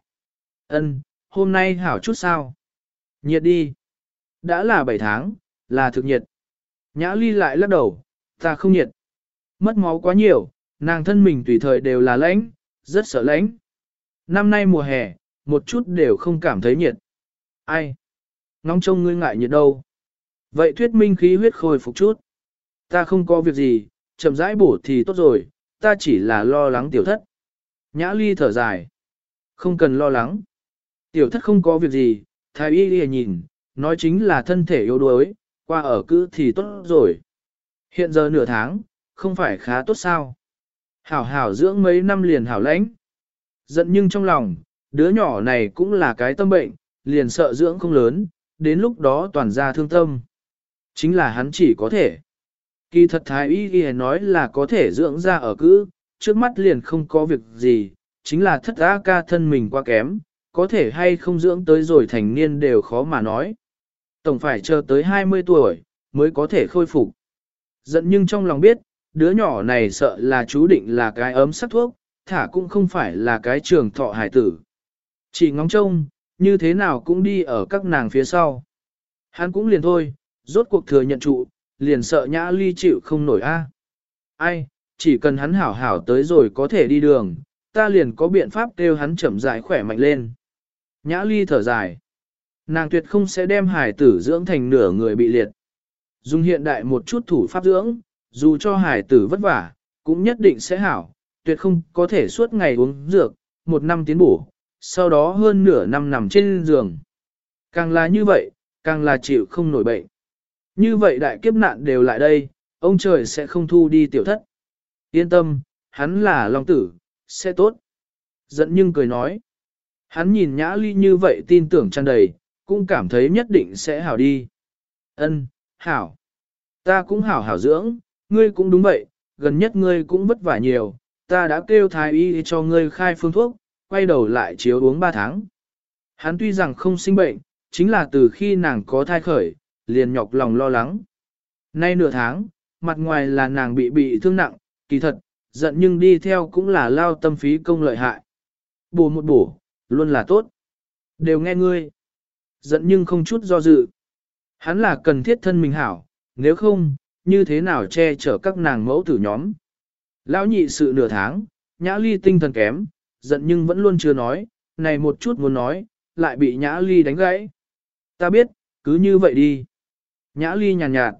Ân, hôm nay hảo chút sao? Nhiệt đi. Đã là 7 tháng, là thực nhiệt. Nhã Ly lại lắc đầu, ta không nhiệt. Mất máu quá nhiều, nàng thân mình tùy thời đều là lãnh, rất sợ lãnh. Năm nay mùa hè, một chút đều không cảm thấy nhiệt. Ai? Ngóng trông ngươi ngại nhiệt đâu. Vậy thuyết minh khí huyết khôi phục chút. Ta không có việc gì, chậm rãi bổ thì tốt rồi, ta chỉ là lo lắng tiểu thất. Nhã Ly thở dài. Không cần lo lắng. Tiểu thất không có việc gì, thái y đi nhìn, nói chính là thân thể yếu đuối, qua ở cữ thì tốt rồi. Hiện giờ nửa tháng, không phải khá tốt sao. Hảo hảo dưỡng mấy năm liền hảo lãnh. Giận nhưng trong lòng, đứa nhỏ này cũng là cái tâm bệnh, liền sợ dưỡng không lớn, đến lúc đó toàn ra thương tâm. Chính là hắn chỉ có thể. Kỳ thật thái y ghi nói là có thể dưỡng ra ở cữ, trước mắt liền không có việc gì, chính là thất A ca thân mình quá kém, có thể hay không dưỡng tới rồi thành niên đều khó mà nói. Tổng phải chờ tới 20 tuổi, mới có thể khôi phục. Giận nhưng trong lòng biết, đứa nhỏ này sợ là chú định là cái ấm sắc thuốc, thả cũng không phải là cái trường thọ hải tử. Chỉ ngóng trông, như thế nào cũng đi ở các nàng phía sau. Hắn cũng liền thôi, rốt cuộc thừa nhận trụ, liền sợ Nhã Ly chịu không nổi a. Ai, chỉ cần hắn hảo hảo tới rồi có thể đi đường, ta liền có biện pháp kêu hắn chậm rãi khỏe mạnh lên. Nhã Ly thở dài. Nàng tuyệt không sẽ đem hải tử dưỡng thành nửa người bị liệt. Dùng hiện đại một chút thủ pháp dưỡng, dù cho hải tử vất vả, cũng nhất định sẽ hảo, tuyệt không có thể suốt ngày uống dược, một năm tiến bổ, sau đó hơn nửa năm nằm trên giường. Càng là như vậy, càng là chịu không nổi bệnh. Như vậy đại kiếp nạn đều lại đây, ông trời sẽ không thu đi tiểu thất. Yên tâm, hắn là long tử, sẽ tốt. Giận nhưng cười nói. Hắn nhìn Nhã Ly như vậy tin tưởng tràn đầy, cũng cảm thấy nhất định sẽ hảo đi. Ân, hảo. Ta cũng hảo hảo dưỡng, ngươi cũng đúng vậy, gần nhất ngươi cũng vất vả nhiều, ta đã kêu thái y cho ngươi khai phương thuốc, quay đầu lại chiếu uống 3 tháng. Hắn tuy rằng không sinh bệnh, chính là từ khi nàng có thai khởi, liền nhọc lòng lo lắng. Nay nửa tháng, mặt ngoài là nàng bị thương nặng, kỳ thật, giận nhưng đi theo cũng là lao tâm phí công lợi hại. Bổ một bổ, luôn là tốt. Đều nghe ngươi. Giận nhưng không chút do dự. Hắn là cần thiết thân mình hảo, nếu không, như thế nào che chở các nàng mẫu tử nhóm. Lão nhị sự nửa tháng, Nhã Ly tinh thần kém, giận nhưng vẫn luôn chưa nói, này một chút muốn nói, lại bị Nhã Ly đánh gãy. Ta biết, cứ như vậy đi. Nhã Ly nhàn nhạt.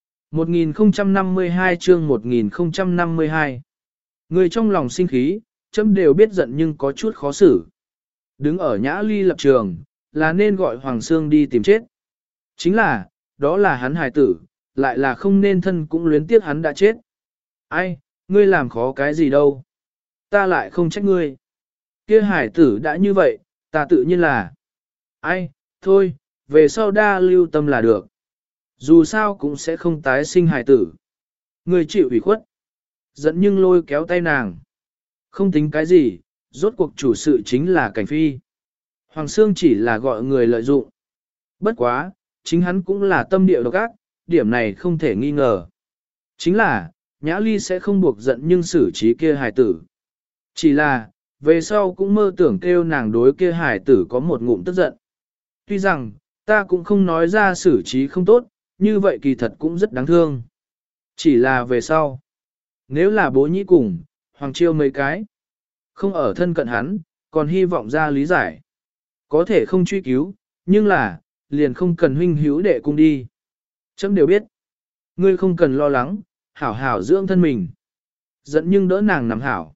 1052 chương 1052. Người trong lòng sinh khí, chấm đều biết giận nhưng có chút khó xử. Đứng ở Nhã Ly lập trường, là nên gọi Hoàng Sương đi tìm chết. Chính là, đó là hắn hài tử, lại là không nên thân cũng luyến tiếc hắn đã chết. Ai, ngươi làm khó cái gì đâu. Ta lại không trách ngươi. Kia hải tử đã như vậy, ta tự nhiên là. Ai, thôi, về sau đa lưu tâm là được. Dù sao cũng sẽ không tái sinh hải tử. Ngươi chịu ủy khuất. Dẫn nhưng lôi kéo tay nàng. Không tính cái gì, rốt cuộc chủ sự chính là Cảnh Phi. Hoàng Sương chỉ là gọi người lợi dụng. Bất quá, chính hắn cũng là tâm địa độc ác, điểm này không thể nghi ngờ. Chính là, Nhã Ly sẽ không buộc giận nhưng xử trí kia hài tử. Chỉ là, về sau cũng mơ tưởng kêu nàng đối kia hài tử có một ngụm tức giận. Tuy rằng, ta cũng không nói ra xử trí không tốt, như vậy kỳ thật cũng rất đáng thương. Chỉ là về sau. Nếu là bố nhĩ cùng, Hoàng Chiêu mấy cái. Không ở thân cận hắn, còn hy vọng ra lý giải. Có thể không truy cứu, nhưng là, liền không cần huynh hữu đệ cung đi. Chấm đều biết. Ngươi không cần lo lắng, hảo hảo dưỡng thân mình. Dẫn nhưng đỡ nàng nằm hảo.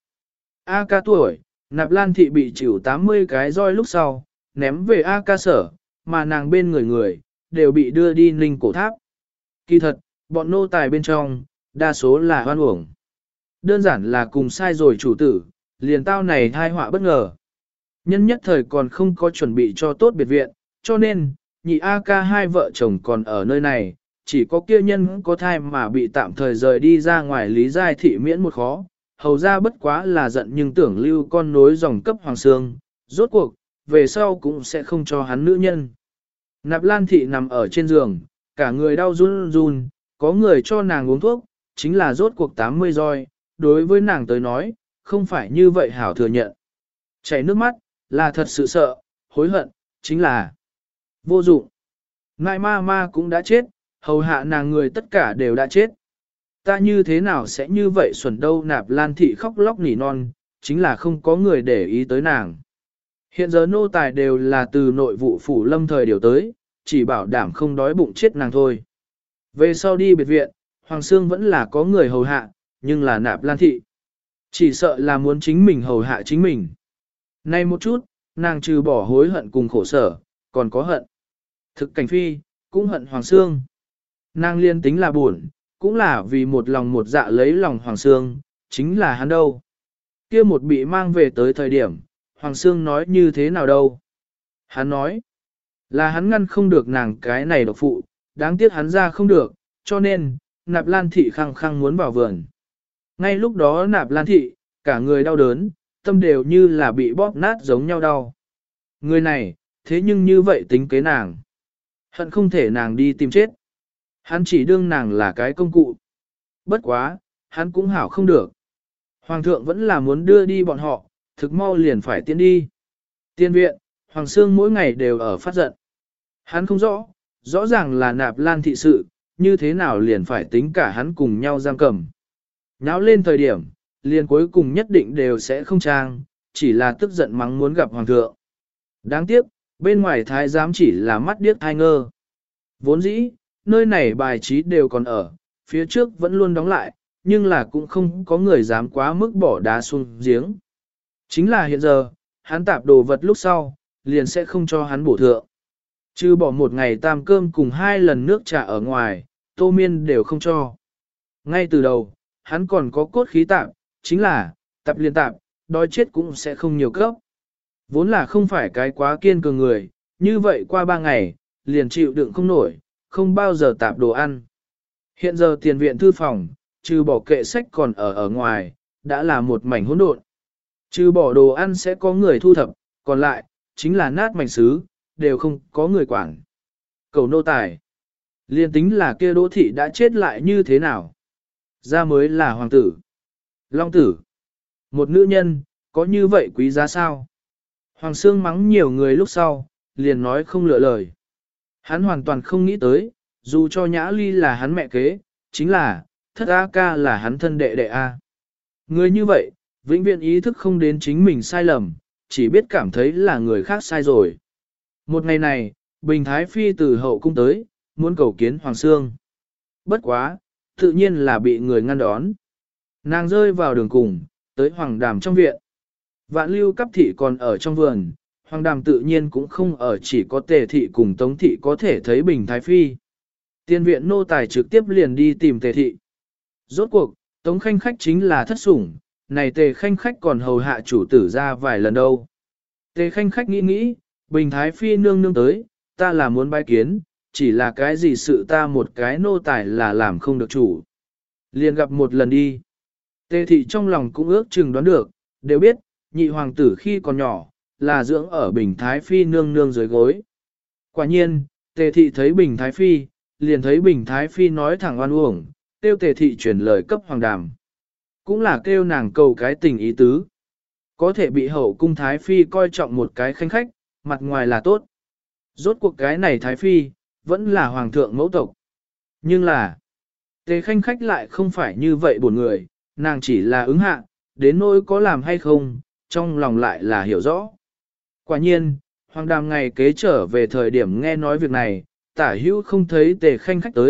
A ca tuổi, Nạp Lan thị bị chịu 80 cái roi lúc sau, ném về A ca sở, mà nàng bên người, đều bị đưa đi Ninh Cổ Tháp. Kỳ thật, bọn nô tài bên trong, đa số là hoan uổng. Đơn giản là cùng sai rồi chủ tử, liền tao này thai họa bất ngờ. Nhân nhất thời còn không có chuẩn bị cho tốt biệt viện, cho nên, nhị A ca hai vợ chồng còn ở nơi này, chỉ có kia nhân có thai mà bị tạm thời rời đi ra ngoài Lý Giai Thị miễn một khó, hầu ra bất quá là giận nhưng tưởng lưu con nối dòng cấp Hoàng Sương, rốt cuộc, về sau cũng sẽ không cho hắn nữ nhân. Nạp Lan Thị nằm ở trên giường, cả người đau run run, có người cho nàng uống thuốc, chính là rốt cuộc 80 roi, đối với nàng tới nói, không phải như vậy hảo thừa nhận. Chảy nước mắt, là thật sự sợ, hối hận, chính là vô dụng. Ngại ma ma cũng đã chết, hầu hạ nàng người tất cả đều đã chết. Ta như thế nào sẽ như vậy xuẩn đâu. Nạp Lan Thị khóc lóc nỉ non, chính là không có người để ý tới nàng. Hiện giờ nô tài đều là từ nội vụ phủ lâm thời điều tới, chỉ bảo đảm không đói bụng chết nàng thôi. Về sau đi biệt viện, Hoàng Sương vẫn là có người hầu hạ, nhưng là Nạp Lan Thị. Chỉ sợ là muốn chính mình hầu hạ chính mình. Nay một chút, nàng trừ bỏ hối hận cùng khổ sở, còn có hận. Thực Cảnh Phi, cũng hận Hoàng Sương. Nàng liên tính là buồn, cũng là vì một lòng một dạ lấy lòng Hoàng Sương, chính là hắn đâu. Kia một bị mang về tới thời điểm, Hoàng Sương nói như thế nào đâu. Hắn nói, là hắn ngăn không được nàng cái này độc phụ, đáng tiếc hắn ra không được, cho nên, Nạp Lan Thị khăng khăng muốn vào vườn. Ngay lúc đó Nạp Lan Thị, cả người đau đớn, tâm đều như là bị bóp nát giống nhau đau. Người này, thế nhưng như vậy tính kế nàng. Hận không thể nàng đi tìm chết. Hắn chỉ đương nàng là cái công cụ. Bất quá, hắn cũng hảo không được. Hoàng thượng vẫn là muốn đưa đi bọn họ, thực mau liền phải tiến đi. Tiên viện, Hoàng Sương mỗi ngày đều ở phát giận. Hắn không rõ, rõ ràng là Nạp Lan Thị sự, như thế nào liền phải tính cả hắn cùng nhau giam cầm. Nháo lên thời điểm, liền cuối cùng nhất định đều sẽ không trang, chỉ là tức giận mắng muốn gặp Hoàng thượng. Đáng tiếc, bên ngoài thái giám chỉ là mắt điếc thai ngơ. Vốn dĩ, nơi này bài trí đều còn ở, phía trước vẫn luôn đóng lại, nhưng là cũng không có người dám quá mức bỏ đá xuống giếng. Chính là hiện giờ, hắn tạp đồ vật lúc sau, liền sẽ không cho hắn bổ thượng. Chứ bỏ một ngày tam cơm cùng 2 lần nước trà ở ngoài, tô miên đều không cho. Ngay từ đầu, hắn còn có cốt khí tạp, chính là, tạp liên tạp, đói chết cũng sẽ không nhiều cấp. Vốn là không phải cái quá kiên cường người, như vậy qua 3 ngày, liền chịu đựng không nổi, không bao giờ tạp đồ ăn. Hiện giờ tiền viện thư phòng, trừ bỏ kệ sách còn ở ngoài, đã là một mảnh hỗn độn. Trừ bỏ đồ ăn sẽ có người thu thập, còn lại, chính là nát mảnh sứ, đều không có người quản. Cầu nô tài. Liên tính là kia Đỗ thị đã chết lại như thế nào? Ra mới là hoàng tử. Long tử. Một nữ nhân, có như vậy quý giá sao? Hoàng Sương mắng nhiều người lúc sau, liền nói không lựa lời. Hắn hoàn toàn không nghĩ tới, dù cho Nhã Ly là hắn mẹ kế, chính là, thất A ca là hắn thân đệ đệ A. Người như vậy, vĩnh viễn ý thức không đến chính mình sai lầm, chỉ biết cảm thấy là người khác sai rồi. Một ngày này, Bình Thái Phi từ hậu cung tới, muốn cầu kiến Hoàng Sương. Bất quá, tự nhiên là bị người ngăn đón. Nàng rơi vào đường cùng, tới Hoàng Đàm trong viện. Vạn Lưu Cấp thị còn ở trong vườn, Hoàng Đàm tự nhiên cũng không ở, chỉ có Tề thị cùng Tống thị có thể thấy Bình Thái Phi. Tiên viện nô tài trực tiếp liền đi tìm Tề thị. Rốt cuộc, Tống Khanh Khách chính là thất sủng, này Tề Khanh Khách còn hầu hạ chủ tử ra vài lần đâu. Tề Khanh Khách nghĩ, Bình Thái Phi nương nương tới, ta là muốn bái kiến, chỉ là cái gì sự ta một cái nô tài là làm không được chủ. Liền gặp một lần đi. Tề thị trong lòng cũng ước chừng đoán được, đều biết, nhị hoàng tử khi còn nhỏ, là dưỡng ở Bình Thái Phi nương nương dưới gối. Quả nhiên, Tề thị thấy Bình Thái Phi, liền thấy Bình Thái Phi nói thẳng oan uổng, kêu Tề thị chuyển lời cấp Hoàng Đàm. Cũng là kêu nàng cầu cái tình ý tứ. Có thể bị hậu cung Thái Phi coi trọng một cái khanh khách, mặt ngoài là tốt. Rốt cuộc cái này Thái Phi, vẫn là Hoàng thượng mẫu tộc. Nhưng là, Tề Khanh Khách lại không phải như vậy buồn người, nàng chỉ là ứng hạ, đến nỗi có làm hay không, trong lòng lại là hiểu rõ. Quả nhiên, Hoàng Đàm ngày kế trở về thời điểm nghe nói việc này, tả hữu không thấy Tề Khanh Khách tới,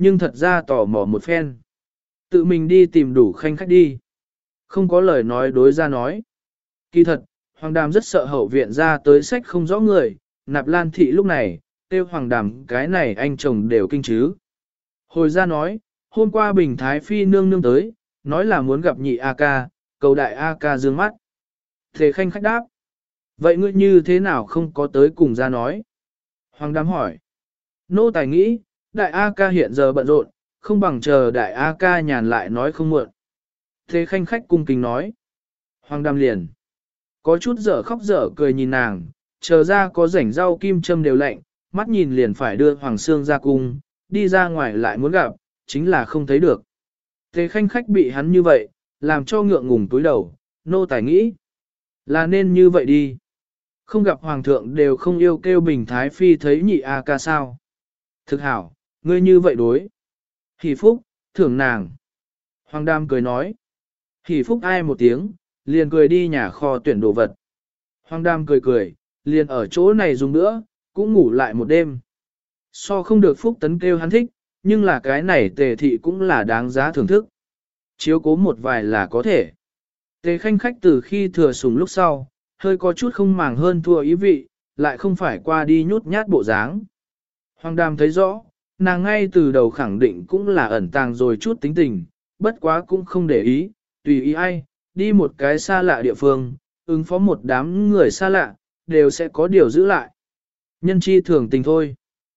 nhưng thật ra tò mò một phen. Tự mình đi tìm đủ khanh khách đi. Không có lời nói đối ra nói. Kỳ thật, Hoàng Đàm rất sợ hậu viện ra tới sách không rõ người, Nạp Lan thị lúc này, tiêu Hoàng Đàm cái này anh chồng đều kinh chứ. Hồi ra nói, hôm qua Bình Thái Phi nương nương tới, nói là muốn gặp nhị A ca, cầu đại A ca dương mắt. Thế khanh khách đáp. Vậy ngươi như thế nào không có tới cùng ra nói? Hoàng Đàm hỏi. Nô tài nghĩ, đại A ca hiện giờ bận rộn, không bằng chờ đại A ca nhàn lại nói không muộn. Thế khanh khách cung kính nói. Hoàng Đàm liền. Có chút dở khóc dở cười nhìn nàng, chờ ra có rảnh rau kim châm đều lạnh, mắt nhìn liền phải đưa Hoàng Sương ra cung, đi ra ngoài lại muốn gặp, chính là không thấy được. Thế khanh khách bị hắn như vậy, làm cho ngượng ngùng túi đầu, nô tài nghĩ. Là nên như vậy đi. Không gặp Hoàng thượng đều không yêu kêu Bình Thái Phi thấy nhị A ca sao. Thực hảo, ngươi như vậy đối. Hỷ phúc, thưởng nàng. Hoàng Đam cười nói. Hỷ phúc ai một tiếng, liền cười đi nhà kho tuyển đồ vật. Hoàng Đam cười cười, liền ở chỗ này dùng nữa, cũng ngủ lại một đêm. So không được phúc tấn kêu hắn thích, nhưng là cái này tề thị cũng là đáng giá thưởng thức. Chiếu cố một vài là có thể. Tề khanh khách từ khi thừa sủng lúc sau, hơi có chút không màng hơn thua ý vị, lại không phải qua đi nhút nhát bộ dáng. Hoàng Đàm thấy rõ, nàng ngay từ đầu khẳng định cũng là ẩn tàng rồi chút tính tình, bất quá cũng không để ý, tùy ý ai, đi một cái xa lạ địa phương, ứng phó một đám người xa lạ, đều sẽ có điều giữ lại. Nhân chi thường tình thôi.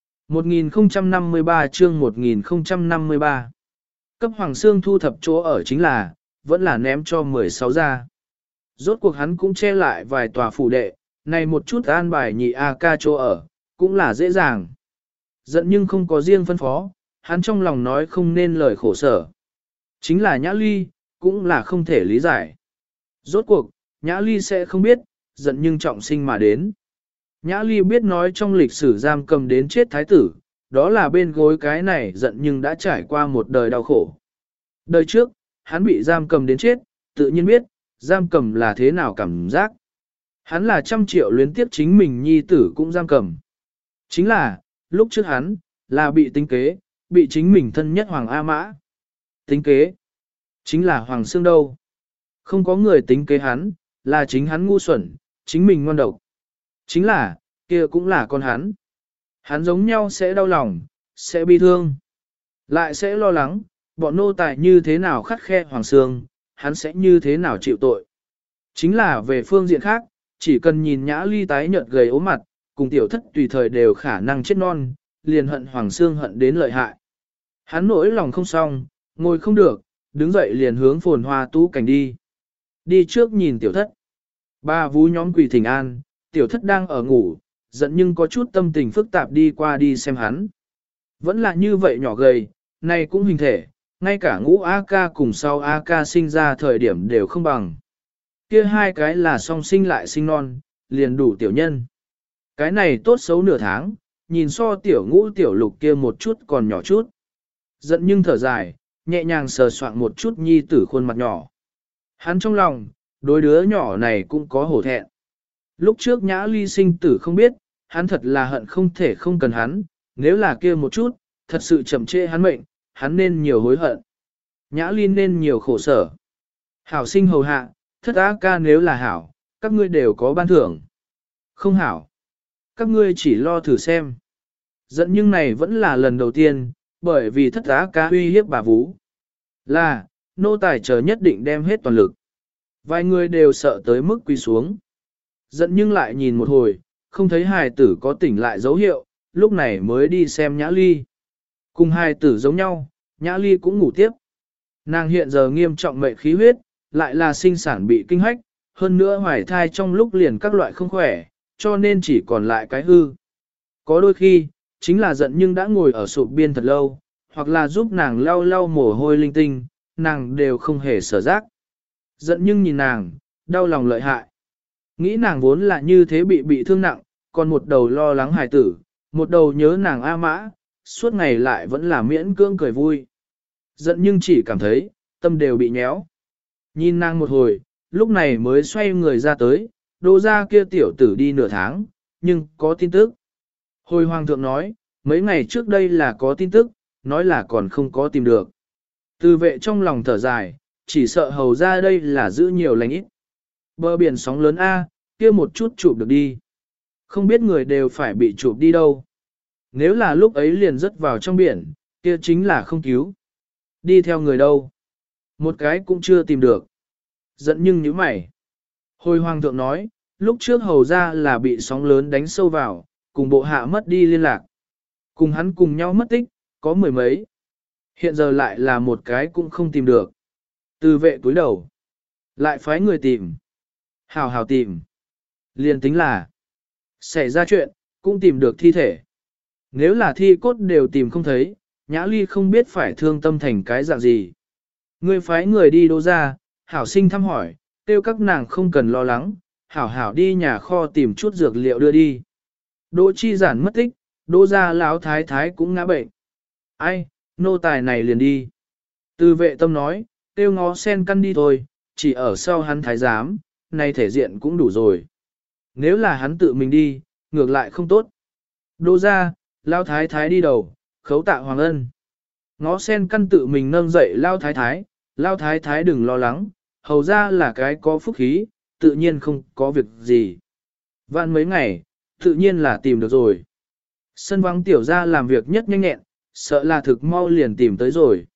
1053 chương 1053 Cấp Hoàng Sương thu thập chỗ ở chính là, vẫn là ném cho 16 ra. Rốt cuộc hắn cũng che lại vài tòa phủ đệ, này một chút an bài nhị A ca chỗ ở, cũng là dễ dàng. Giận nhưng không có riêng phân phó, hắn trong lòng nói không nên lời khổ sở. Chính là Nhã Ly, cũng là không thể lý giải. Rốt cuộc, Nhã Ly sẽ không biết, giận nhưng trọng sinh mà đến. Nhã Ly biết nói trong lịch sử giam cầm đến chết thái tử, đó là bên gối cái này giận nhưng đã trải qua một đời đau khổ. Đời trước, hắn bị giam cầm đến chết, tự nhiên biết, giam cầm là thế nào cảm giác. Hắn là 100 triệu luyến tiếp chính mình nhi tử cũng giam cầm. Chính là, lúc trước hắn, là bị tính kế, bị chính mình thân nhất Hoàng A Mã. Tính kế, chính là Hoàng Sương đâu. Không có người tính kế hắn, là chính hắn ngu xuẩn, chính mình ngoan độc. Chính là, kia cũng là con hắn. Hắn giống nhau sẽ đau lòng, sẽ bi thương. Lại sẽ lo lắng, bọn nô tài như thế nào khắt khe Hoàng Sương, hắn sẽ như thế nào chịu tội. Chính là về phương diện khác, chỉ cần nhìn Nhã Ly tái nhợt gầy ốm mặt, cùng tiểu thất tùy thời đều khả năng chết non, liền hận Hoàng Sương hận đến lợi hại. Hắn nỗi lòng không xong, ngồi không được, đứng dậy liền hướng Phồn Hoa Tú cảnh đi. Đi trước nhìn tiểu thất. Ba vú nhóm quỳ thỉnh an, tiểu thất đang ở ngủ, giận nhưng có chút tâm tình phức tạp đi qua đi xem hắn. Vẫn là như vậy nhỏ gầy, này cũng hình thể, ngay cả ngũ A ca cùng sau A ca sinh ra thời điểm đều không bằng. Kia hai cái là song sinh lại sinh non, liền đủ tiểu nhân. Cái này tốt xấu nửa tháng, nhìn so tiểu ngũ tiểu lục kia một chút còn nhỏ chút. Giận nhưng thở dài, nhẹ nhàng sờ soạn một chút nhi tử khuôn mặt nhỏ. Hắn trong lòng, đối đứa nhỏ này cũng có hổ thẹn. Lúc trước Nhã Ly sinh tử không biết, hắn thật là hận không thể không cần hắn, nếu là kia một chút, thật sự chậm trễ hắn mệnh, hắn nên nhiều hối hận. Nhã Ly nên nhiều khổ sở. Hảo sinh hầu hạ, thất á ca nếu là hảo, các ngươi đều có ban thưởng. Không hảo. Các ngươi chỉ lo thử xem. Giận nhưng này vẫn là lần đầu tiên, bởi vì thất á ca uy hiếp bà vú. Là, nô tài chờ nhất định đem hết toàn lực. Vài người đều sợ tới mức quỳ xuống. Giận nhưng lại nhìn một hồi, không thấy hài tử có tỉnh lại dấu hiệu, lúc này mới đi xem Nhã Ly. Cùng hài tử giống nhau, Nhã Ly cũng ngủ tiếp. Nàng hiện giờ nghiêm trọng mệnh khí huyết, lại là sinh sản bị kinh hách, hơn nữa hoài thai trong lúc liền các loại không khỏe, cho nên chỉ còn lại cái hư. Có đôi khi, chính là giận nhưng đã ngồi ở sụp biên thật lâu, hoặc là giúp nàng lau lau mồ hôi linh tinh, nàng đều không hề sở giác. Giận nhưng nhìn nàng, đau lòng lợi hại. Nghĩ nàng vốn là như thế bị thương nặng, còn một đầu lo lắng hài tử, một đầu nhớ nàng A Mã, suốt ngày lại vẫn là miễn cưỡng cười vui. Giận nhưng chỉ cảm thấy, tâm đều bị nhéo. Nhìn nàng một hồi, lúc này mới xoay người ra tới, đô ra kia tiểu tử đi nửa tháng, nhưng có tin tức. Hồi hoàng thượng nói, mấy ngày trước đây là có tin tức, nói là còn không có tìm được. Từ vệ trong lòng thở dài, chỉ sợ hầu ra đây là giữ nhiều lành ít. Bờ biển sóng lớn A, kia một chút chụp được đi. Không biết người đều phải bị chụp đi đâu. Nếu là lúc ấy liền rớt vào trong biển, kia chính là không cứu. Đi theo người đâu? Một cái cũng chưa tìm được. Giận nhưng như mày. Hồi hoàng thượng nói, lúc trước hầu ra là bị sóng lớn đánh sâu vào, cùng bộ hạ mất đi liên lạc. Cùng hắn cùng nhau mất tích, có mười mấy. Hiện giờ lại là một cái cũng không tìm được. Từ vệ cúi đầu. Lại phái người tìm. Hào hào tìm. Liền tính là xảy ra chuyện, cũng tìm được thi thể. Nếu là thi cốt đều tìm không thấy, Nhã Ly không biết phải thương tâm thành cái dạng gì. Ngươi phái người đi Đỗ ra, hảo sinh thăm hỏi, kêu các nàng không cần lo lắng, hảo hảo đi nhà kho tìm chút dược liệu đưa đi. Đỗ Chi Giản mất tích, Đỗ gia lão thái thái cũng ngã bệnh. Ai, nô tài này liền đi. Từ vệ tâm nói, kêu ngó sen căn đi thôi, chỉ ở sau hắn thái giám, nay thể diện cũng đủ rồi. Nếu là hắn tự mình đi, ngược lại không tốt. Đỗ gia, lão thái thái đi đầu, khấu tạ hoàng ân. Ngó sen căn tự mình nâng dậy lão thái thái đừng lo lắng, hầu ra là cái có phúc khí, tự nhiên không có việc gì. Vạn mấy ngày, tự nhiên là tìm được rồi. Sân vắng tiểu ra làm việc nhất nhanh nhẹn, sợ là thực mau liền tìm tới rồi.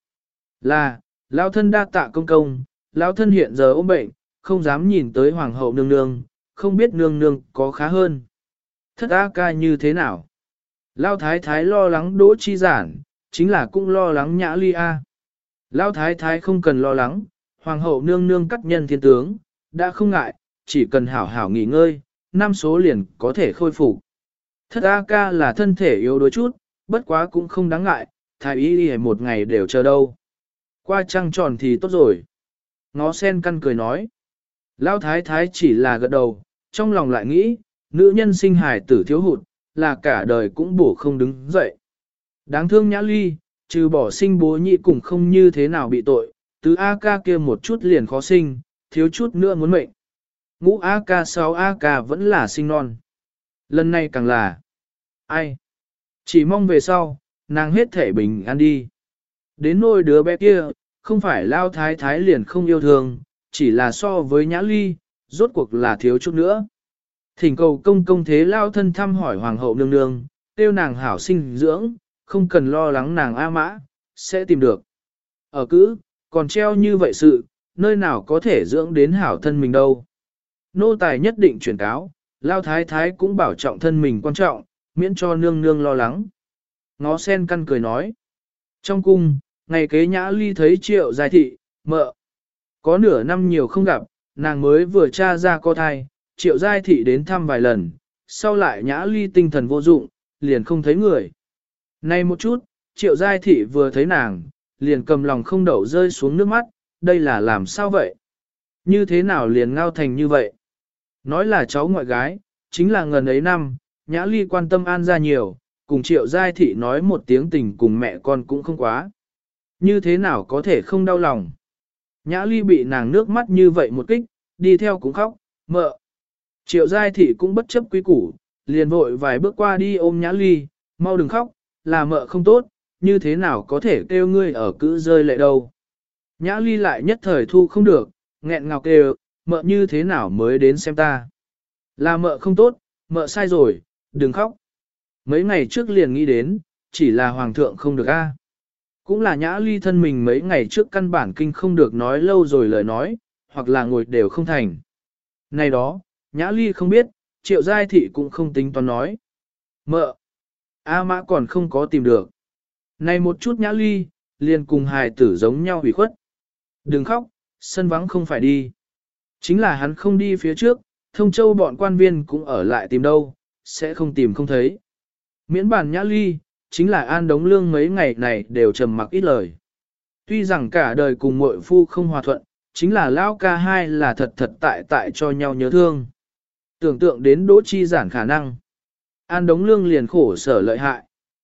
Là, lão thân đa tạ công công, lão thân hiện giờ ốm bệnh, không dám nhìn tới hoàng hậu nương nương, không biết nương nương có khá hơn. Thất A ca như thế nào? Lão thái thái lo lắng Đỗ Chi Giản, chính là cũng lo lắng Nhã Ly A. Lão thái thái không cần lo lắng, hoàng hậu nương nương cắt nhân thiên tướng, đã không ngại, chỉ cần hảo hảo nghỉ ngơi, năm số liền có thể khôi phục. Thất A ca là thân thể yếu đuối chút, bất quá cũng không đáng ngại, thái y đi một ngày đều chờ đâu. Qua trăng tròn thì tốt rồi. Ngó sen căn cười nói. Lão thái thái chỉ là gật đầu, trong lòng lại nghĩ, nữ nhân sinh hài tử thiếu hụt, là cả đời cũng bổ không đứng dậy. Đáng thương Nhã Ly, trừ bỏ sinh bố nhị cũng không như thế nào bị tội, tứ A ca kia một chút liền khó sinh, thiếu chút nữa muốn mệnh. Ngũ A ca 6 A ca vẫn là sinh non. Lần này càng là ai? Chỉ mong về sau, nàng hết thể bình an đi. Đến nôi đứa bé kia, không phải lao thái thái liền không yêu thương, chỉ là so với Nhã Ly, rốt cuộc là thiếu chút nữa. Thỉnh cầu công công thế lao thân thăm hỏi hoàng hậu nương nương, tiêu nàng hảo sinh dưỡng, không cần lo lắng nàng A Mã, sẽ tìm được. Ở cữ, còn treo như vậy sự, nơi nào có thể dưỡng đến hảo thân mình đâu. Nô tài nhất định chuyển cáo, lao thái thái cũng bảo trọng thân mình quan trọng, miễn cho nương nương lo lắng. Ngó sen căn cười nói. Trong cung, ngày kế Nhã Ly thấy Triệu Giai Thị, mợ. Có nửa năm nhiều không gặp, nàng mới vừa tra ra có thai, Triệu Giai Thị đến thăm vài lần, sau lại Nhã Ly tinh thần vô dụng, liền không thấy người. Nay một chút, Triệu Giai Thị vừa thấy nàng, liền cầm lòng không đậu rơi xuống nước mắt, đây là làm sao vậy? Như thế nào liền ngao thành như vậy? Nói là cháu ngoại gái, chính là ngần ấy năm, Nhã Ly quan tâm An ra nhiều, cùng Triệu Giai Thị nói một tiếng tình cùng mẹ con cũng không quá. Như thế nào có thể không đau lòng? Nhã Ly bị nàng nước mắt như vậy một kích, đi theo cũng khóc, mợ. Triệu Giai Thị cũng bất chấp quý củ, liền vội vài bước qua đi ôm Nhã Ly, mau đừng khóc, là mợ không tốt, như thế nào có thể kêu ngươi ở cữ rơi lệ đâu. Nhã Ly lại nhất thời thu không được, nghẹn ngào kêu, mợ như thế nào mới đến xem ta. Là mợ không tốt, mợ sai rồi, đừng khóc. Mấy ngày trước liền nghĩ đến, chỉ là hoàng thượng không được a. Cũng là Nhã Ly thân mình mấy ngày trước căn bản kinh không được nói lâu rồi lời nói, hoặc là ngồi đều không thành. Này đó, Nhã Ly không biết, Triệu Giai Thị cũng không tính toán nói. Mợ, A Mã còn không có tìm được. Này một chút Nhã Ly, liền cùng hài tử giống nhau hủy khuất. Đừng khóc, sân vắng không phải đi. Chính là hắn không đi phía trước, Thông Châu bọn quan viên cũng ở lại tìm đâu, sẽ không tìm không thấy. Miễn bản Nhã Ly, chính là An Đống Lương mấy ngày này đều trầm mặc ít lời. Tuy rằng cả đời cùng muội phu không hòa thuận, chính là Lão ca hai là thật thật tại cho nhau nhớ thương. Tưởng tượng đến Đỗ Chi Giản khả năng. An Đống Lương liền khổ sở lợi hại.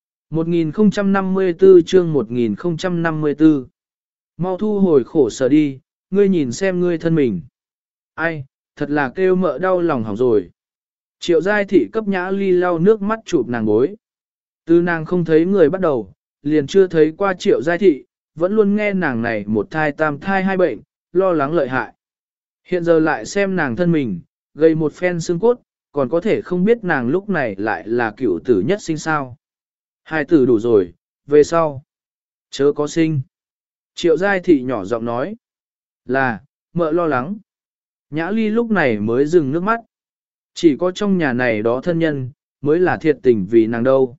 1054 chương 1054 Mau thu hồi khổ sở đi, ngươi nhìn xem ngươi thân mình. Ai, thật là kêu mợ đau lòng hỏng rồi. Triệu Giai Thị cấp Nhã Ly lau nước mắt chụp nàng bối. Từ nàng không thấy người bắt đầu, liền chưa thấy qua Triệu Giai Thị, vẫn luôn nghe nàng này một thai tam thai hai bệnh, lo lắng lợi hại. Hiện giờ lại xem nàng thân mình, gây một phen xương cốt, còn có thể không biết nàng lúc này lại là cựu tử nhất sinh sao. Hai tử đủ rồi, về sau. Chớ có sinh. Triệu Giai Thị nhỏ giọng nói. Là, mợ lo lắng. Nhã Ly lúc này mới dừng nước mắt. Chỉ có trong nhà này đó thân nhân, mới là thiệt tình vì nàng đâu.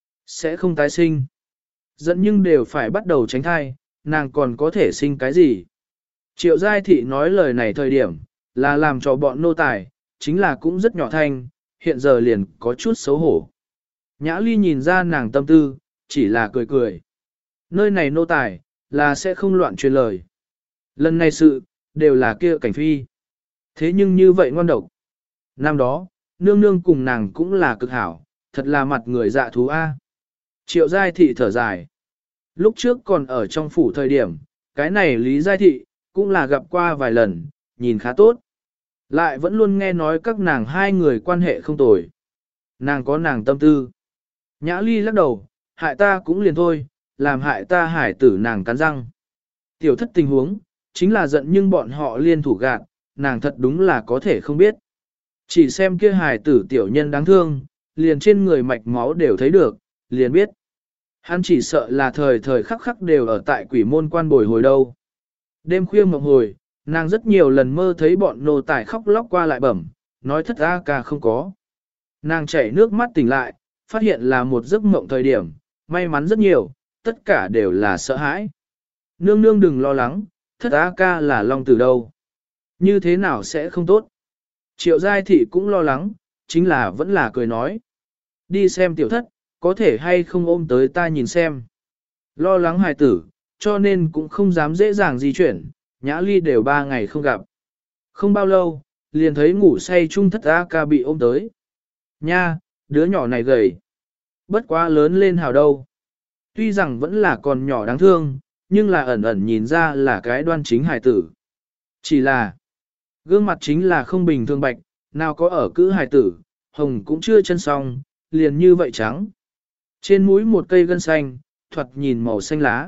Sẽ không tái sinh. Dẫn nhưng đều phải bắt đầu tránh thai, nàng còn có thể sinh cái gì. Triệu Giai Thị nói lời này thời điểm, là làm cho bọn nô tài, chính là cũng rất nhỏ thanh, hiện giờ liền có chút xấu hổ. Nhã Ly nhìn ra nàng tâm tư, chỉ là cười cười. Nơi này nô tài, là sẽ không loạn truyền lời. Lần này sự, đều là kia cảnh phi. Thế nhưng như vậy ngoan độc. Năm đó, nương nương cùng nàng cũng là cực hảo, thật là mặt người dạ thú A. Triệu Giai Thị thở dài. Lúc trước còn ở trong phủ thời điểm, cái này Lý Giai Thị, cũng là gặp qua vài lần, nhìn khá tốt. Lại vẫn luôn nghe nói các nàng hai người quan hệ không tồi. Nàng có nàng tâm tư. Nhã Ly lắc đầu, hại ta cũng liền thôi, làm hại ta hải tử nàng cắn răng. Tiểu thất tình huống, chính là giận nhưng bọn họ liên thủ gạt, nàng thật đúng là có thể không biết. Chỉ xem kia hải tử tiểu nhân đáng thương, liền trên người mạch máu đều thấy được, liền biết. Hắn chỉ sợ là thời thời khắc khắc đều ở tại quỷ môn quan bồi hồi đâu. Đêm khuya mộng hồi, nàng rất nhiều lần mơ thấy bọn nô tài khóc lóc qua lại bẩm, nói thất A ca không có. Nàng chảy nước mắt tỉnh lại, phát hiện là một giấc mộng thời điểm, may mắn rất nhiều, tất cả đều là sợ hãi. Nương nương đừng lo lắng, thất A ca là long từ đâu. Như thế nào sẽ không tốt. Triệu Giai Thị cũng lo lắng, chính là vẫn là cười nói. Đi xem tiểu thất, có thể hay không ôm tới ta nhìn xem. Lo lắng hài tử, cho nên cũng không dám dễ dàng di chuyển, Nhã Ly đều 3 ngày không gặp. Không bao lâu, liền thấy ngủ say chung thất A ca bị ôm tới. Nha, đứa nhỏ này gầy. Bất quá lớn lên hào đâu. Tuy rằng vẫn là còn nhỏ đáng thương, nhưng là ẩn ẩn nhìn ra là cái đoan chính hài tử. Chỉ là, gương mặt chính là không bình thường bạch, nào có ở cữ hài tử, hồng cũng chưa chân song, liền như vậy trắng. Trên mũi một cây gân xanh, thoạt nhìn màu xanh lá.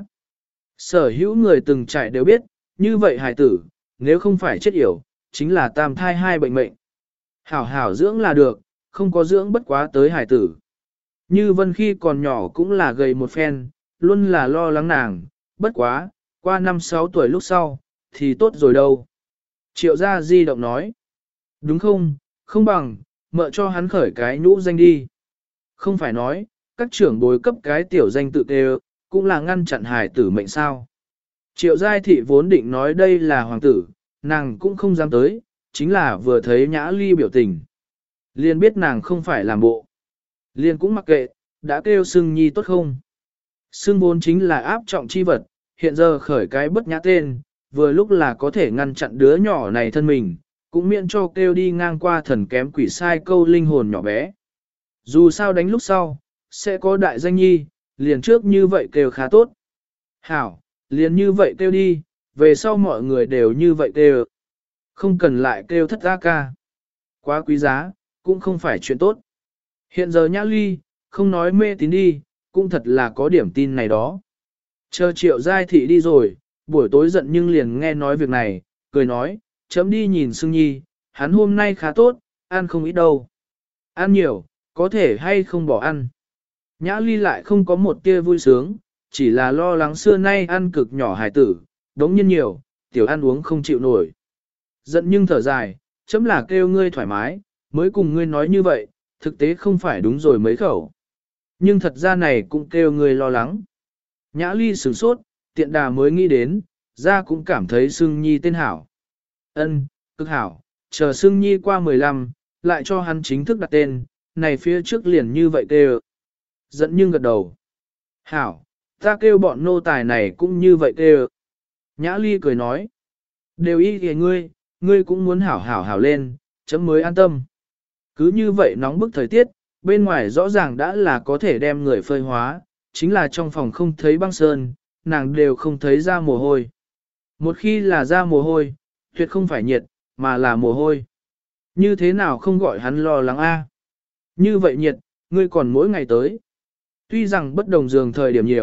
Sở hữu người từng trải đều biết, như vậy hài tử, nếu không phải chết yểu, chính là tam thai hai bệnh mệnh. Hảo hảo dưỡng là được, không có dưỡng bất quá tới hài tử. Như Vân khi còn nhỏ cũng là gầy một phen, luôn là lo lắng nàng, bất quá, qua 5-6 tuổi lúc sau, thì tốt rồi đâu. Triệu gia di động nói, đúng không, không bằng, mợ cho hắn khởi cái nhũ danh đi. Không phải nói, các trưởng bối cấp cái tiểu danh tự kêu, cũng là ngăn chặn hài tử mệnh sao. Triệu Giai Thị vốn định nói đây là hoàng tử, nàng cũng không dám tới, chính là vừa thấy Nhã Ly biểu tình. Liền biết nàng không phải làm bộ. Liền cũng mặc kệ, đã kêu Sưng Nhi tốt không. Sưng vốn chính là áp trọng chi vật, hiện giờ khởi cái bất nhã tên, vừa lúc là có thể ngăn chặn đứa nhỏ này thân mình, cũng miễn cho kêu đi ngang qua thần kém quỷ sai câu linh hồn nhỏ bé. Dù sao đánh lúc sau, sẽ có đại danh nhi, liền trước như vậy kêu khá tốt. Hảo, liền như vậy kêu đi, về sau mọi người đều như vậy kêu. Không cần lại kêu thất A ca. Quá quý giá, cũng không phải chuyện tốt. Hiện giờ Nhã Ly, không nói mê tín đi, cũng thật là có điểm tin này đó. Chờ Triệu Giai Thị đi rồi, buổi tối giận nhưng liền nghe nói việc này, cười nói, chấm đi nhìn Sưng Nhi, hắn hôm nay khá tốt, ăn không ít đâu. Ăn nhiều, có thể hay không bỏ ăn. Nhã Ly lại không có một tia vui sướng, chỉ là lo lắng xưa nay ăn cực nhỏ hài tử, đống nhiên nhiều, tiểu ăn uống không chịu nổi. Giận nhưng thở dài, chấm là kêu ngươi thoải mái, mới cùng ngươi nói như vậy, thực tế không phải đúng rồi mấy khẩu. Nhưng thật ra này cũng kêu ngươi lo lắng. Nhã Ly sửng sốt, tiện đà mới nghĩ đến, ra cũng cảm thấy Sưng Nhi tên hảo. Ân, cực hảo, chờ Sưng Nhi qua 15, lại cho hắn chính thức đặt tên, này phía trước liền như vậy kêu. Giận nhưng gật đầu. Hảo, ta kêu bọn nô tài này cũng như vậy kêu. Nhã Ly cười nói. Đều ý kìa ngươi cũng muốn hảo hảo hảo lên, chấm mới an tâm. Cứ như vậy nóng bức thời tiết, bên ngoài rõ ràng đã là có thể đem người phơi hóa, chính là trong phòng không thấy băng sơn, nàng đều không thấy ra mồ hôi. Một khi là ra mồ hôi, tuyệt không phải nhiệt, mà là mồ hôi. Như thế nào không gọi hắn lo lắng a? Như vậy nhiệt, ngươi còn mỗi ngày tới. Tuy rằng bất đồng giường thời điểm nhiều,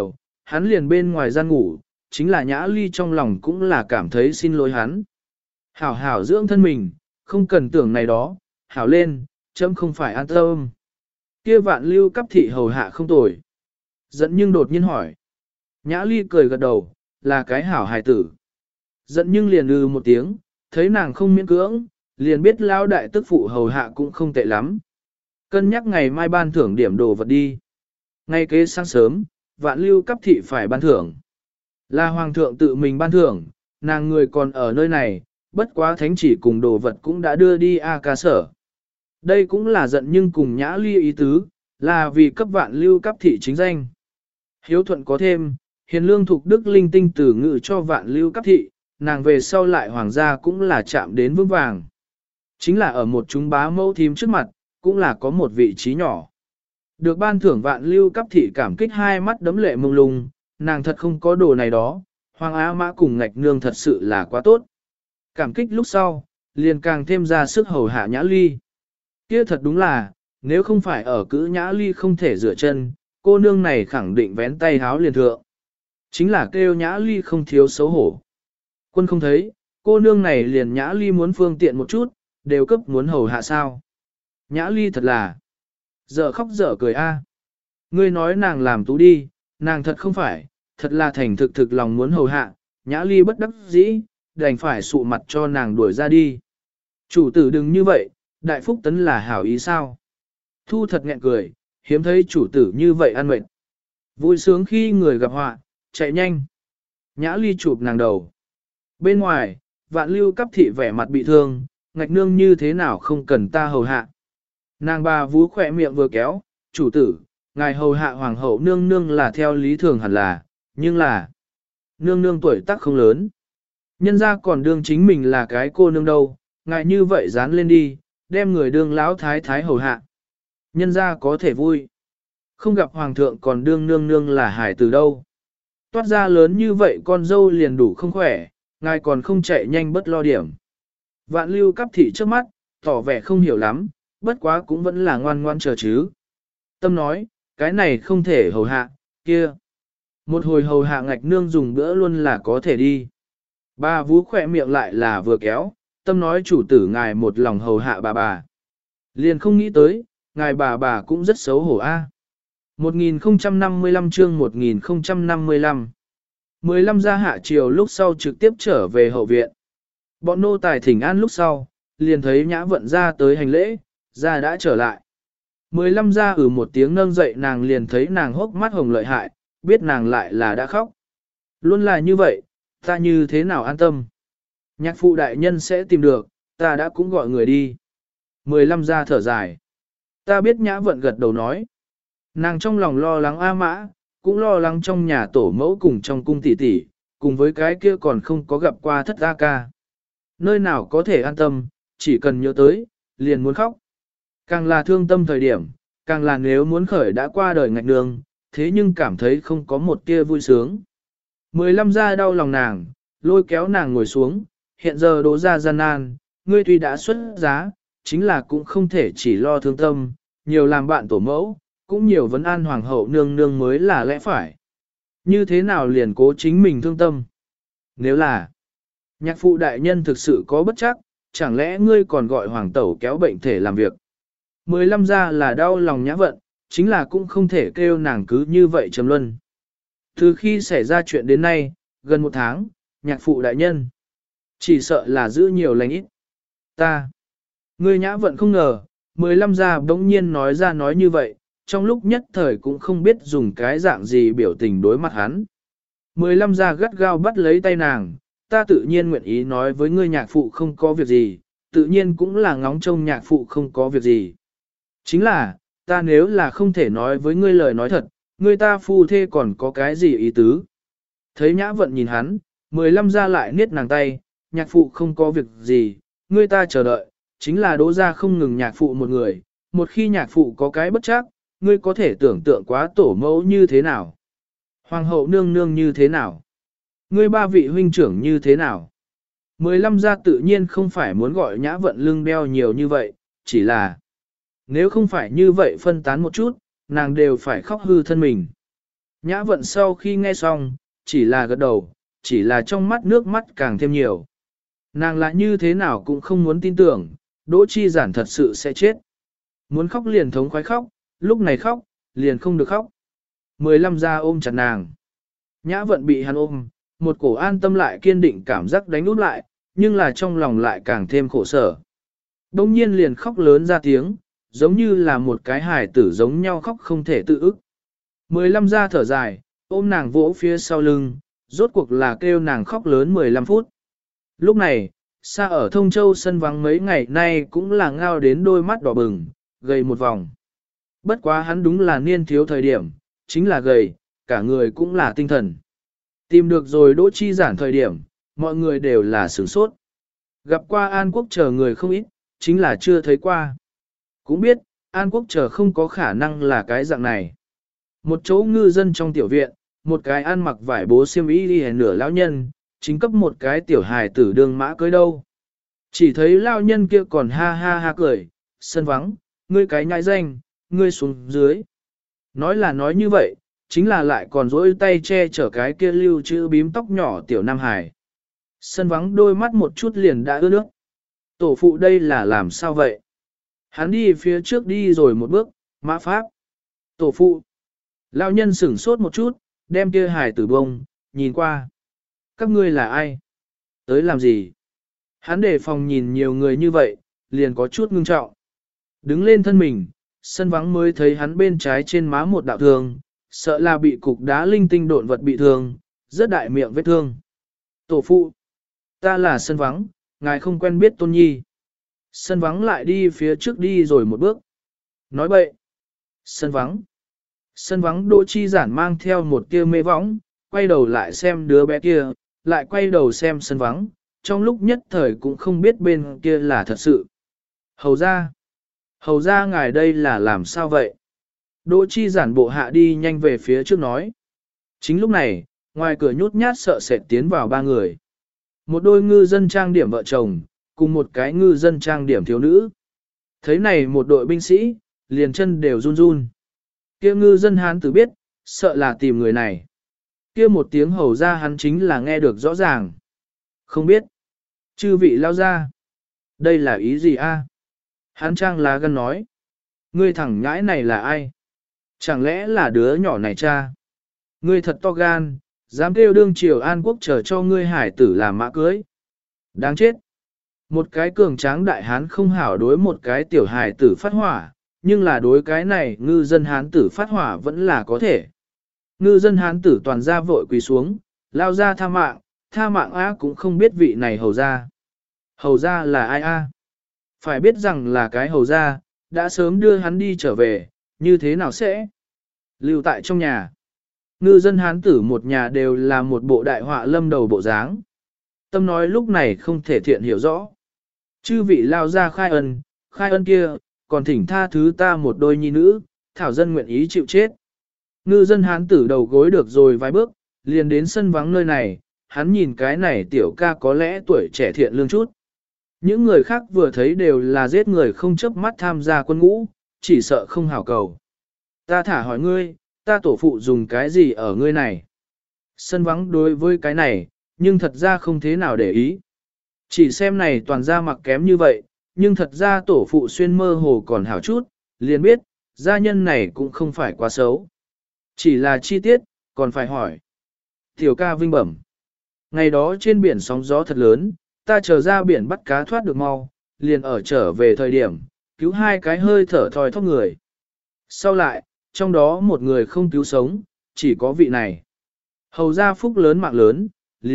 hắn liền bên ngoài gian ngủ, chính là Nhã Ly trong lòng cũng là cảm thấy xin lỗi hắn. Hảo hảo dưỡng thân mình, không cần tưởng này đó, hảo lên, chấm không phải an tâm. Kia Vạn Lưu cấp thị hầu hạ không tồi. Giận nhưng đột nhiên hỏi. Nhã Ly cười gật đầu, là cái hảo hài tử. Giận nhưng liền một tiếng, thấy nàng không miễn cưỡng, liền biết lao đại tức phụ hầu hạ cũng không tệ lắm. Cân nhắc ngày mai ban thưởng điểm đồ vật đi. Ngay kế sáng sớm, Vạn Lưu cấp thị phải ban thưởng. Là hoàng thượng tự mình ban thưởng, nàng người còn ở nơi này, bất quá thánh chỉ cùng đồ vật cũng đã đưa đi A ca sở. Đây cũng là giận nhưng cùng Nhã Ly ý tứ, là vì cấp Vạn Lưu cấp thị chính danh. Hiếu thuận có thêm, hiền lương thuộc đức linh tinh tử ngự cho Vạn Lưu cấp thị, nàng về sau lại hoàng gia cũng là chạm đến vững vàng. Chính là ở một chúng bá mẫu thím trước mặt, cũng là có một vị trí nhỏ. Được ban thưởng Vạn Lưu cấp thị cảm kích hai mắt đấm lệ mông lung, nàng thật không có đồ này đó, Hoàng Á Mã cùng Ngạch Nương thật sự là quá tốt. Cảm kích lúc sau, liền càng thêm ra sức hầu hạ Nhã Ly. Kia thật đúng là, nếu không phải ở cữ Nhã Ly không thể rửa chân, cô nương này khẳng định vén tay háo liền thượng. Chính là kêu Nhã Ly không thiếu xấu hổ. Quân không thấy, cô nương này liền Nhã Ly muốn phương tiện một chút, đều cấp muốn hầu hạ sao. Nhã Ly thật là, dở khóc dở cười a. Ngươi nói nàng làm tú đi, nàng thật không phải, thật là thành thực lòng muốn hầu hạ, Nhã Ly bất đắc dĩ, đành phải sụ mặt cho nàng đuổi ra đi. Chủ tử đừng như vậy, đại phúc tấn là hảo ý sao. Thu thật nghẹn cười, hiếm thấy chủ tử như vậy ăn mệt. Vui sướng khi người gặp họa, chạy nhanh. Nhã Ly chụp nàng đầu. Bên ngoài, Vạn Lưu cấp thị vẻ mặt bị thương, Ngạch Nương như thế nào không cần ta hầu hạ. Nàng bà vú khỏe miệng vừa kéo, chủ tử, ngài hầu hạ hoàng hậu nương nương là theo lý thường hẳn là, nhưng là nương nương tuổi tác không lớn. Nhân ra còn đương chính mình là cái cô nương đâu, ngài như vậy dán lên đi, đem người đương lão thái thái hầu hạ. Nhân ra có thể vui. Không gặp hoàng thượng còn đương nương nương là hải từ đâu. Toát ra lớn như vậy con dâu liền đủ không khỏe, ngài còn không chạy nhanh bất lo điểm. Vạn Lưu cấp thị trước mắt, tỏ vẻ không hiểu lắm, bất quá cũng vẫn là ngoan ngoan chờ chứ. Tâm nói, cái này không thể hầu hạ, kia. Một hồi hầu hạ Ngạch Nương dùng bữa luôn là có thể đi. Bà vú khỏe miệng lại là vừa kéo, tâm nói chủ tử ngài một lòng hầu hạ bà. Liền không nghĩ tới, ngài bà cũng rất xấu hổ a. 1055 chương 1055 15 ra hạ chiều lúc sau trực tiếp trở về hậu viện. Bọn nô tài thỉnh an lúc sau, liền thấy Nhã Vận ra tới hành lễ, ra đã trở lại. 15 ra một tiếng nâng dậy nàng liền thấy nàng hốc mắt hồng lợi hại, biết nàng lại là đã khóc. Luôn là như vậy, ta như thế nào an tâm. Nhạc phụ đại nhân sẽ tìm được, ta đã cũng gọi người đi. 15 ra thở dài. Ta biết Nhã Vận gật đầu nói. Nàng trong lòng lo lắng A Mã, cũng lo lắng trong nhà tổ mẫu cùng trong cung tỷ tỷ, cùng với cái kia còn không có gặp qua thất A ca. Nơi nào có thể an tâm, chỉ cần nhớ tới, liền muốn khóc. Càng là thương tâm thời điểm, càng là nếu muốn khởi đã qua đời Ngạch Nương, thế nhưng cảm thấy không có một tia vui sướng. 15 ra đau lòng nàng, lôi kéo nàng ngồi xuống, hiện giờ đố ra gian nan, ngươi tuy đã xuất giá, chính là cũng không thể chỉ lo thương tâm, nhiều làm bạn tổ mẫu, cũng nhiều vấn an hoàng hậu nương nương mới là lẽ phải. Như thế nào liền cố chính mình thương tâm? Nếu là nhạc phụ đại nhân thực sự có bất chắc, chẳng lẽ ngươi còn gọi hoàng tẩu kéo bệnh thể làm việc? 15 ra là đau lòng Nhã Vận, chính là cũng không thể kêu nàng cứ như vậy trầm luân. Từ khi xảy ra chuyện đến nay, gần một tháng, nhạc phụ đại nhân chỉ sợ là giữ nhiều lành ít. Ngươi Nhã Vận không ngờ, 15 ra bỗng nhiên nói ra nói như vậy, trong lúc nhất thời cũng không biết dùng cái dạng gì biểu tình đối mặt hắn. 15 ra gắt gao bắt lấy tay nàng, ta tự nhiên nguyện ý nói với ngươi nhạc phụ không có việc gì, tự nhiên cũng là ngóng trông nhạc phụ không có việc gì. Chính là, ta nếu là không thể nói với ngươi lời nói thật, ngươi ta phu thê còn có cái gì ý tứ. Thấy Nhã Vận nhìn hắn, 15 ra lại niết nàng tay, nhạc phụ không có việc gì, ngươi ta chờ đợi, chính là đỗ ra không ngừng nhạc phụ một người, một khi nhạc phụ có cái bất chắc, ngươi có thể tưởng tượng quá tổ mẫu như thế nào, hoàng hậu nương nương như thế nào, ngươi ba vị huynh trưởng như thế nào. 15 ra tự nhiên không phải muốn gọi Nhã Vận lưng đeo nhiều như vậy, chỉ là nếu không phải như vậy phân tán một chút, nàng đều phải khóc hư thân mình. Nhã vận sau khi nghe xong, chỉ là gật đầu, chỉ là trong mắt nước mắt càng thêm nhiều. Nàng lại như thế nào cũng không muốn tin tưởng, Đỗ Chi Giản thật sự sẽ chết. Muốn khóc liền thống khoái khóc, lúc này khóc, liền không được khóc. 15 ra ôm chặt nàng. Nhã vận bị hắn ôm, một cổ an tâm lại kiên định cảm giác đánh út lại, nhưng là trong lòng lại càng thêm khổ sở. Đông nhiên liền khóc lớn ra tiếng, giống như là một cái hài tử giống nhau khóc không thể tự ức. 15 ra thở dài, ôm nàng vỗ phía sau lưng, rốt cuộc là kêu nàng khóc lớn 15 phút. Lúc này, xa ở Thông Châu sân vắng mấy ngày nay cũng là ngao đến đôi mắt đỏ bừng, gầy một vòng. Bất quá hắn đúng là niên thiếu thời điểm, chính là gầy, cả người cũng là tinh thần. Tìm được rồi Đỗ Chi Giản thời điểm, mọi người đều là sửng sốt. Gặp qua An Quốc chờ người không ít, chính là chưa thấy qua. Cũng biết, An Quốc chờ không có khả năng là cái dạng này. Một chỗ ngư dân trong tiểu viện, một cái ăn mặc vải bố xiêm y đi nửa lão nhân, chính cấp một cái tiểu hài tử đường mã cưới đâu. Chỉ thấy lão nhân kia còn ha ha ha cười, sân vắng, ngươi cái nhãi danh, ngươi xuống dưới. Nói là nói như vậy, chính là lại còn dỗi tay che chở cái kia lưu chữ bím tóc nhỏ tiểu nam hài. Sân vắng đôi mắt một chút liền đã ướt nước. Tổ phụ đây là làm sao vậy? Hắn đi phía trước đi rồi một bước, mã pháp. Tổ phụ. Lão nhân sửng sốt một chút, đem kia hài tử bông, nhìn qua. Các ngươi là ai? Tới làm gì? Hắn đề phòng nhìn nhiều người như vậy, liền có chút ngưng trọng. Đứng lên thân mình, sân vắng mới thấy hắn bên trái trên má một đạo thương, sợ là bị cục đá linh tinh độn vật bị thương, rất đại miệng vết thương. Tổ phụ, ta là sân vắng, ngài không quen biết Tôn Nhi. Sân vắng lại đi phía trước đi rồi một bước. Nói bậy. Sân vắng. Sân vắng Đỗ Chi Giản mang theo một tia mê võng, quay đầu lại xem đứa bé kia, lại quay đầu xem sân vắng, trong lúc nhất thời cũng không biết bên kia là thật sự. Hầu ra ngài đây là làm sao vậy? Đỗ Chi Giản bộ hạ đi nhanh về phía trước nói. Chính lúc này, ngoài cửa nhút nhát sợ sệt tiến vào ba người. Một đôi ngư dân trang điểm vợ chồng, cùng một cái ngư dân trang điểm thiếu nữ. Thấy này một đội binh sĩ, liền chân đều run run. Kia ngư dân hán tử biết, sợ là tìm người này. Kia một tiếng hầu ra hắn chính là nghe được rõ ràng. Không biết. Chư vị lao ra. Đây là ý gì a? Hắn trang lá gan nói. Ngươi thẳng nhãi này là ai? Chẳng lẽ là đứa nhỏ này cha? Ngươi thật to gan, dám kêu đương triều An Quốc chờ cho ngươi hải tử làm mã cưới. Đáng chết. Một cái cường tráng đại hán không hảo đối một cái tiểu hải tử phát hỏa, nhưng là đối cái này ngư dân hán tử phát hỏa vẫn là có thể. Ngư dân hán tử toàn ra vội quỳ xuống, lao ra tha mạng á cũng không biết vị này hầu ra. Hầu ra là ai a? Phải biết rằng là cái hầu ra, đã sớm đưa hắn đi trở về, như thế nào sẽ? Lưu tại trong nhà. Ngư dân hán tử một nhà đều là một bộ đại họa lâm đầu bộ dáng. Tâm nói lúc này không thể thiện hiểu rõ. Chư vị lao ra khai ân kia, còn thỉnh tha thứ ta một đôi nhi nữ, thảo dân nguyện ý chịu chết. Ngư dân hán tử đầu gối được rồi vài bước, liền đến sân vắng nơi này, hắn nhìn cái này tiểu ca có lẽ tuổi trẻ thiện lương chút. Những người khác vừa thấy đều là giết người không chớp mắt tham gia quân ngũ, chỉ sợ không hảo cầu. Ta thả hỏi ngươi, ta tổ phụ dùng cái gì ở ngươi này? Sân vắng đối với cái này, nhưng thật ra không thế nào để ý. Chỉ xem này toàn ra mặc kém như vậy, nhưng thật ra tổ phụ xuyên mơ hồ còn hảo chút, liền biết, gia nhân này cũng không phải quá xấu. Chỉ là chi tiết, còn phải hỏi. Tiểu ca vinh bẩm. Ngày đó trên biển sóng gió thật lớn, ta chờ ra biển bắt cá thoát được mau, liền ở trở về thời điểm, cứu hai cái hơi thở thoi thóp người. Sau lại, trong đó một người không cứu sống, chỉ có vị này. Hầu ra phúc lớn mạng lớn,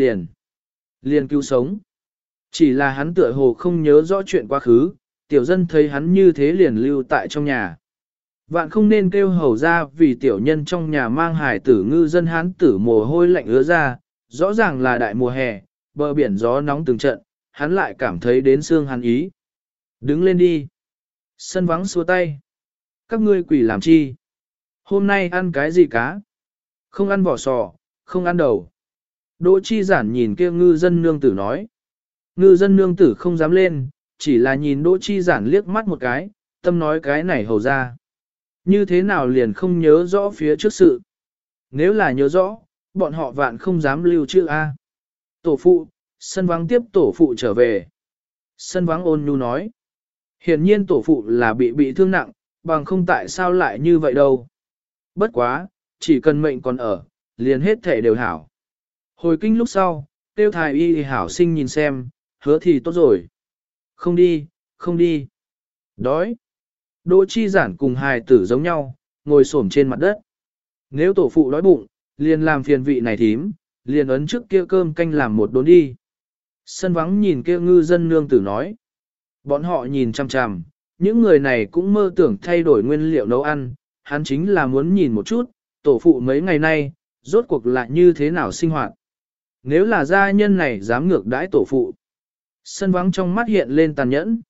liền cứu sống. Chỉ là hắn tựa hồ không nhớ rõ chuyện quá khứ, tiểu dân thấy hắn như thế liền lưu tại trong nhà. Vạn không nên kêu hầu ra vì tiểu nhân trong nhà mang hải tử ngư dân hắn tử mồ hôi lạnh ứa ra, rõ ràng là đại mùa hè, bờ biển gió nóng từng trận, hắn lại cảm thấy đến xương hắn ý. Đứng lên đi. Sân vắng xua tay. Các ngươi quỷ làm chi? Hôm nay ăn cái gì cá? Không ăn vỏ sò, không ăn đầu. Đỗ Chi Giản nhìn kia ngư dân nương tử nói. Ngư dân nương tử không dám lên, chỉ là nhìn Đỗ Chi Giản liếc mắt một cái, tâm nói cái này hầu ra. Như thế nào liền không nhớ rõ phía trước sự. nếu là nhớ rõ, bọn họ vạn không dám lưu trữ A. Tổ phụ, sân vắng tiếp tổ phụ trở về. Sân vắng ôn nhu nói. Hiển nhiên tổ phụ là bị thương nặng, bằng không tại sao lại như vậy đâu. Bất quá, chỉ cần mệnh còn ở, liền hết thể đều hảo. Hồi kinh lúc sau, tiêu thái y hảo sinh nhìn xem, hứa thì tốt rồi. Không đi, không đi. Đói. Đỗ chi giản cùng hài tử giống nhau, ngồi xổm trên mặt đất. Nếu tổ phụ đói bụng, liền làm phiền vị này thím, liền ấn trước kia cơm canh làm một đốn đi. Sân vắng nhìn kia ngư dân nương tử nói. Bọn họ nhìn chằm chằm, những người này cũng mơ tưởng thay đổi nguyên liệu nấu ăn, hắn chính là muốn nhìn một chút, tổ phụ mấy ngày nay, rốt cuộc lại như thế nào sinh hoạt. Nếu là gia nhân này dám ngược đãi tổ phụ. Sân vắng trong mắt hiện lên tàn nhẫn.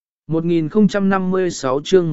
1056 chương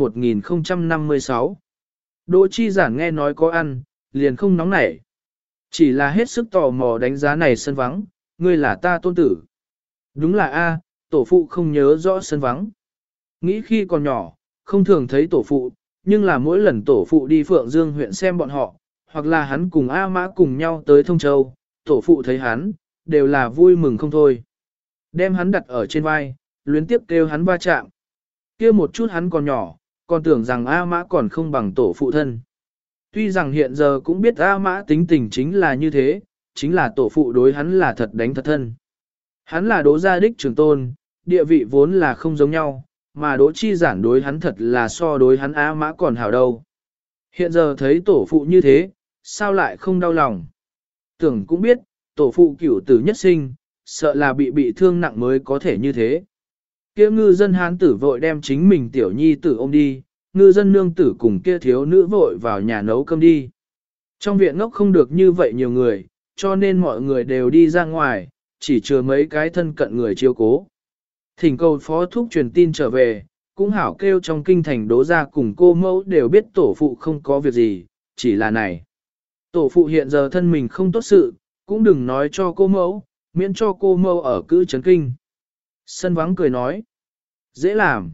1056 Đỗ chi giản nghe nói có ăn, liền không nóng nảy. Chỉ là hết sức tò mò đánh giá này sân vắng, ngươi là ta tôn tử. Đúng là A, tổ phụ không nhớ rõ sân vắng. Nghĩ khi còn nhỏ, không thường thấy tổ phụ, nhưng là mỗi lần tổ phụ đi Phượng Dương huyện xem bọn họ, hoặc là hắn cùng A Mã cùng nhau tới Thông Châu, tổ phụ thấy hắn, đều là vui mừng không thôi. Đem hắn đặt ở trên vai, luyến tiếp kêu hắn va chạm. Kia một chút hắn còn nhỏ, còn tưởng rằng A Mã còn không bằng tổ phụ thân. Tuy rằng hiện giờ cũng biết A Mã tính tình chính là như thế, chính là tổ phụ đối hắn là thật đánh thật thân. Hắn là Đỗ gia đích trưởng tôn, địa vị vốn là không giống nhau, mà Đỗ chi giản đối hắn thật là so đối hắn A Mã còn hảo đâu. Hiện giờ thấy tổ phụ như thế, sao lại không đau lòng? Tưởng cũng biết, tổ phụ cửu tử nhất sinh, sợ là bị thương nặng mới có thể như thế. Kia ngư dân hán tử vội đem chính mình tiểu nhi tử ôm đi, ngư dân nương tử cùng kia thiếu nữ vội vào nhà nấu cơm đi. Trong viện ngốc không được như vậy nhiều người, cho nên mọi người đều đi ra ngoài, chỉ chừa mấy cái thân cận người chiếu cố. Thỉnh cầu phó thúc truyền tin trở về, cũng hảo kêu trong kinh thành Đỗ gia cùng cô mẫu đều biết tổ phụ không có việc gì, chỉ là này. Tổ phụ hiện giờ thân mình không tốt sự, cũng đừng nói cho cô mẫu, miễn cho cô mẫu ở cữ trấn kinh. Sân vắng cười nói. Dễ làm.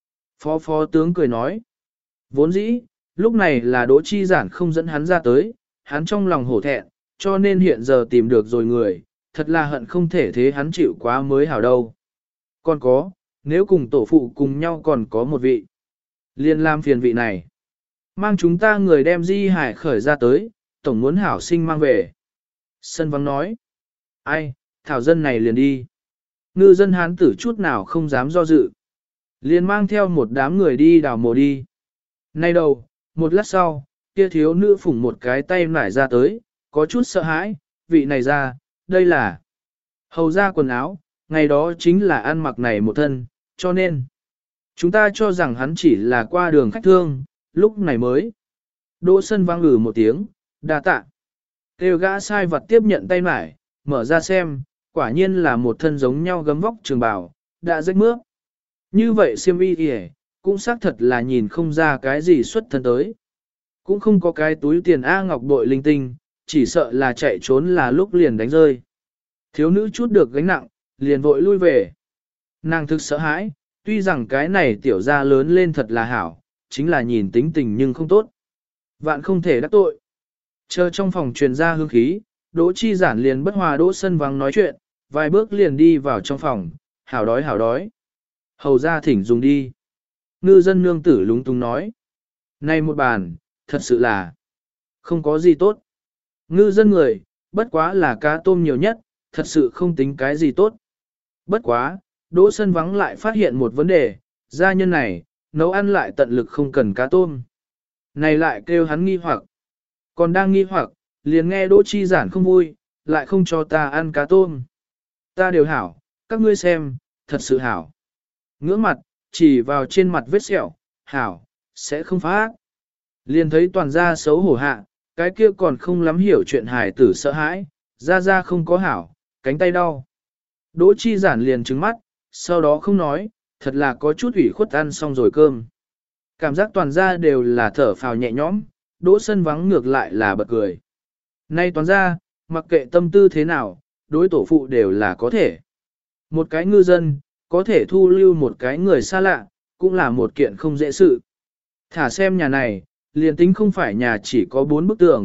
Phó tướng cười nói. Vốn dĩ, lúc này là Đỗ chi giản không dẫn hắn ra tới, hắn trong lòng hổ thẹn, cho nên hiện giờ tìm được rồi người, thật là hận không thể thế hắn chịu quá mới hảo đâu. Còn có, nếu cùng tổ phụ cùng nhau còn có một vị. Liên làm phiền vị này. Mang chúng ta người đem Di Hải khởi ra tới, tổng muốn hảo sinh mang về. Sân vắng nói. Ai, thảo dân này liền đi. Ngư dân hán tử chút nào không dám do dự. Liền mang theo một đám người đi đào mồ đi. Nay đầu, một lát sau, kia thiếu nữ phủng một cái tay nải ra tới, có chút sợ hãi, vị này ra, đây là hầu ra quần áo, ngày đó chính là ăn mặc này một thân, cho nên chúng ta cho rằng hắn chỉ là qua đường khách thương, lúc này mới. Đỗ sân vang một tiếng, đa tạ. Kêu gã sai vật tiếp nhận tay nải, mở ra xem, quả nhiên là một thân giống nhau gấm vóc trường bào, đã rách mướp. Như vậy xiêm y kìa, cũng xác thật là nhìn không ra cái gì xuất thân tới. Cũng không có cái túi tiền A ngọc bội linh tinh, chỉ sợ là chạy trốn là lúc liền đánh rơi. Thiếu nữ chút được gánh nặng, liền vội lui về. Nàng thực sợ hãi, tuy rằng cái này tiểu gia lớn lên thật là hảo, chính là nhìn tính tình nhưng không tốt. Vạn không thể đắc tội. Chờ trong phòng truyền ra hương khí, Đỗ chi giản liền bất hòa Đỗ sân vắng nói chuyện, vài bước liền đi vào trong phòng, hảo đói hảo đói. Hầu ra thỉnh dùng đi. Ngư dân nương tử lúng túng nói. Này một bàn, thật sự là không có gì tốt. Ngư dân người, bất quá là cá tôm nhiều nhất, thật sự không tính cái gì tốt. Bất quá, Đỗ sân vắng lại phát hiện một vấn đề, gia nhân này, nấu ăn lại tận lực không cần cá tôm. Này lại kêu hắn nghi hoặc. Còn đang nghi hoặc, liền nghe Đỗ chi giản không vui, lại không cho ta ăn cá tôm. Ta đều hảo, các ngươi xem, thật sự hảo. Ngưỡng mặt, chỉ vào trên mặt vết sẹo, hảo, sẽ không phá. Liền thấy toàn gia xấu hổ hạ, cái kia còn không lắm hiểu chuyện hài tử sợ hãi, ra không có hảo, cánh tay đau. Đỗ chi giản liền trừng mắt, sau đó không nói, thật là có chút ủy khuất ăn xong rồi cơm. Cảm giác toàn gia đều là thở phào nhẹ nhõm, Đỗ sân vắng ngược lại là bật cười. Nay toàn gia, mặc kệ tâm tư thế nào, đối tổ phụ đều là có thể. Một cái ngư dân, có thể thu lưu một cái người xa lạ, cũng là một kiện không dễ sự. Thả xem nhà này, liền tính không phải nhà chỉ có 4 bức tường,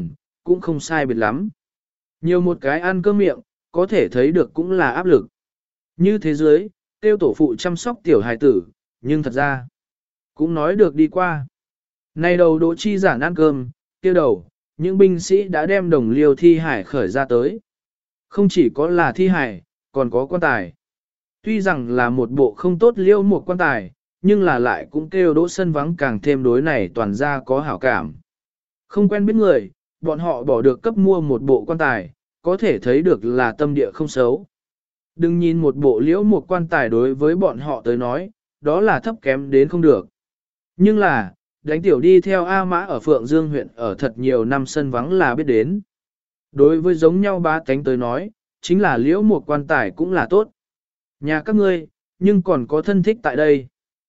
cũng không sai biệt lắm. Nhiều một cái ăn cơm miệng, có thể thấy được cũng là áp lực. Như thế giới, tiêu tổ phụ chăm sóc tiểu hài tử, nhưng thật ra, cũng nói được đi qua. Nay đầu Đỗ Chi Giản ăn cơm, tiêu đầu, những binh sĩ đã đem đồng liêu thi hải khởi ra tới. Không chỉ có là thi hải, còn có quan tài. Tuy rằng là một bộ không tốt liêu một quan tài, nhưng là lại cũng kêu Đỗ Sân Vắng càng thêm đối này toàn ra có hảo cảm. Không quen biết người, bọn họ bỏ được cấp mua một bộ quan tài, có thể thấy được là tâm địa không xấu. Đừng nhìn một bộ liễu một quan tài đối với bọn họ tới nói, đó là thấp kém đến không được. Nhưng là, đánh tiểu đi theo A Mã ở Phượng Dương huyện ở thật nhiều năm Sân Vắng là biết đến. Đối với giống nhau ba tánh tới nói, chính là liễu một quan tài cũng là tốt. Nhà các ngươi, nhưng còn có thân thích tại đây.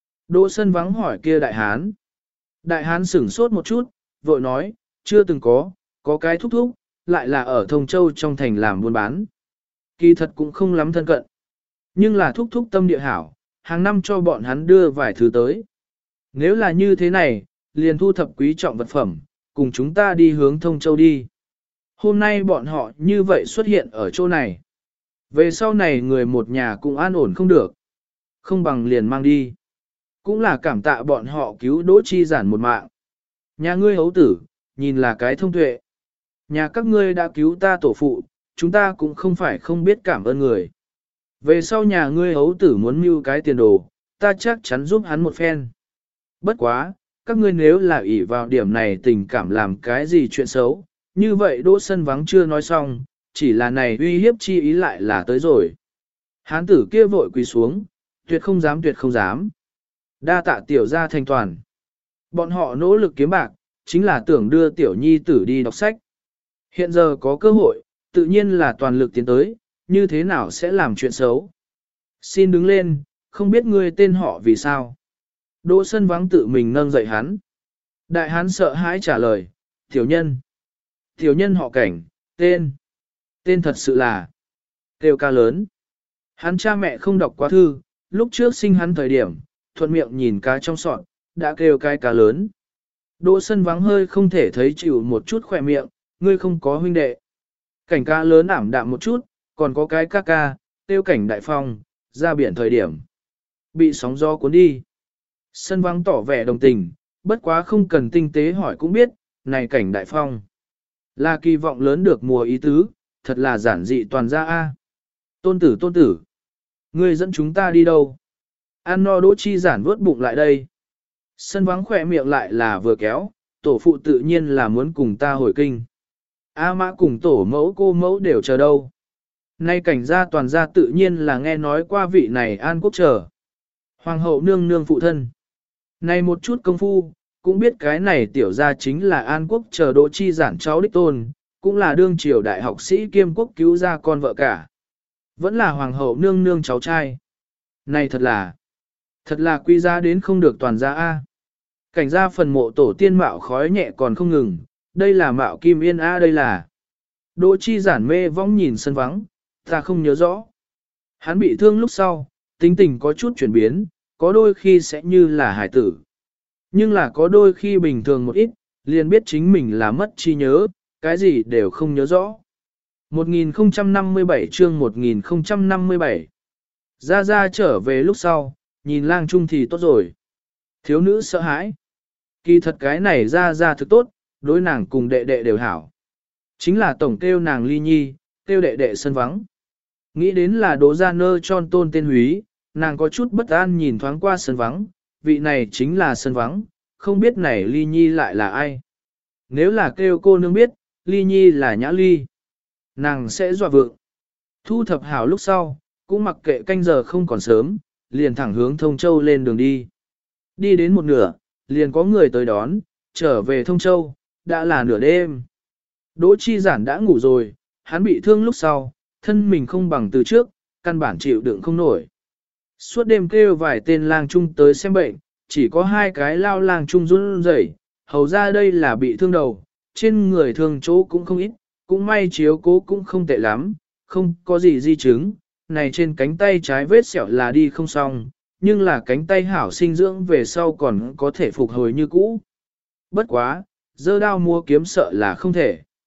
Đỗ Sân Vắng hỏi kia đại hán. Đại hán sửng sốt một chút, vội nói, chưa từng có cái thúc thúc, lại là ở Thông Châu trong thành làm buôn bán. Kỳ thật cũng không lắm thân cận. Nhưng là thúc thúc tâm địa hảo, hàng năm cho bọn hắn đưa vài thứ tới. Nếu là như thế này, liền thu thập quý trọng vật phẩm, cùng chúng ta đi hướng Thông Châu đi. Hôm nay bọn họ như vậy xuất hiện ở chỗ này. Về sau này người một nhà cũng an ổn không được. Không bằng liền mang đi. Cũng là cảm tạ bọn họ cứu Đỗ Chi Giản một mạng. Nhà ngươi hấu tử, nhìn là cái thông tuệ. Nhà các ngươi đã cứu ta tổ phụ, chúng ta cũng không phải không biết cảm ơn người. Về sau nhà ngươi hấu tử muốn mưu cái tiền đồ, ta chắc chắn giúp hắn một phen. Bất quá, các ngươi nếu là ỷ vào điểm này tình cảm làm cái gì chuyện xấu, như vậy Đỗ Sân Vắng chưa nói xong, chỉ là này uy hiếp chi ý lại là tới rồi. Hán tử kia vội quỳ xuống, tuyệt không dám. Đa tạ tiểu gia thành toàn. Bọn họ nỗ lực kiếm bạc, chính là tưởng đưa tiểu nhi tử đi đọc sách. Hiện giờ có cơ hội, tự nhiên là toàn lực tiến tới, như thế nào sẽ làm chuyện xấu. Xin đứng lên, không biết ngươi tên họ vì sao. Đỗ Sân Vắng tự mình nâng dậy hắn. Đại hán sợ hãi trả lời, tiểu nhân. Tiểu nhân họ Cảnh, tên thật sự là Kêu Ca Lớn. Hắn cha mẹ không đọc quá thư, lúc trước sinh hắn thời điểm, thuận miệng nhìn cá trong sọt, đã kêu cái cá lớn. Đỗ Sân Vắng hơi không thể thấy chịu một chút khỏe miệng, ngươi không có huynh đệ. Cảnh cá lớn ảm đạm một chút, còn có cái ca ca, tiêu Cảnh Đại Phong, ra biển thời điểm. Bị sóng gió cuốn đi. Sân Vắng tỏ vẻ đồng tình, bất quá không cần tinh tế hỏi cũng biết, này Cảnh Đại Phong. Là kỳ vọng lớn được mùa ý tứ, thật là giản dị toàn ra a. Tôn tử, ngươi dẫn chúng ta đi đâu? Ăn no Đỗ Chi Giản vuốt bụng lại đây. Sân Vắng khỏe miệng lại là vừa kéo, tổ phụ tự nhiên là muốn cùng ta hồi kinh. A Mã cùng tổ mẫu cô mẫu đều chờ đâu. Nay Cảnh gia toàn gia tự nhiên là nghe nói qua vị này An Quốc chờ. Hoàng hậu nương nương phụ thân. Này một chút công phu, cũng biết cái này tiểu gia chính là An Quốc chờ Đỗ Chi Giản cháu đích tôn, cũng là đương triều đại học sĩ kiêm quốc cứu gia con vợ cả. Vẫn là hoàng hậu nương nương cháu trai. Này thật là quý giá đến không được toàn gia A. Cảnh gia phần mộ tổ tiên mạo khói nhẹ còn không ngừng, đây là mạo kim yên A đây là. Đỗ Chi Giản mê vong nhìn Sân Vắng, ta không nhớ rõ. Hắn bị thương lúc sau, tính tình có chút chuyển biến, có đôi khi sẽ như là hải tử. Nhưng là có đôi khi bình thường một ít, liền biết chính mình là mất trí nhớ, cái gì đều không nhớ rõ. 1057 chương 1057 Ra trở về lúc sau, nhìn lang trung thì tốt rồi. Thiếu nữ sợ hãi. Kỳ thật cái này ra thực tốt, đối nàng cùng đệ đệ đều hảo. Chính là tổng kêu nàng Ly Nhi, kêu đệ đệ Sân Vắng. Nghĩ đến là Đỗ gia nơ tròn tôn tên húy, nàng có chút bất an nhìn thoáng qua Sân Vắng, vị này chính là Sân Vắng, không biết này Ly Nhi lại là ai. Nếu là kêu cô nương biết, Ly Nhi là Nhã Ly. Nàng sẽ dọa vượng. Thu thập hảo lúc sau, cũng mặc kệ canh giờ không còn sớm, liền thẳng hướng Thông Châu lên đường đi. Đi đến một nửa, liền có người tới đón, trở về Thông Châu, đã là nửa đêm. Đỗ Chi Giản đã ngủ rồi, hắn bị thương lúc sau, thân mình không bằng từ trước, căn bản chịu đựng không nổi. Suốt đêm kêu vài tên lang trung tới xem bệnh, chỉ có hai cái lao lang trung run rẩy, hầu ra đây là bị thương đầu, trên người thương chỗ cũng không ít, cũng may chiếu cố cũng không tệ lắm, không có gì di chứng, này trên cánh tay trái vết sẹo là đi không xong, nhưng là cánh tay hảo sinh dưỡng về sau còn có thể phục hồi như cũ. Bất quá, dơ đao mua kiếm sợ là không thể.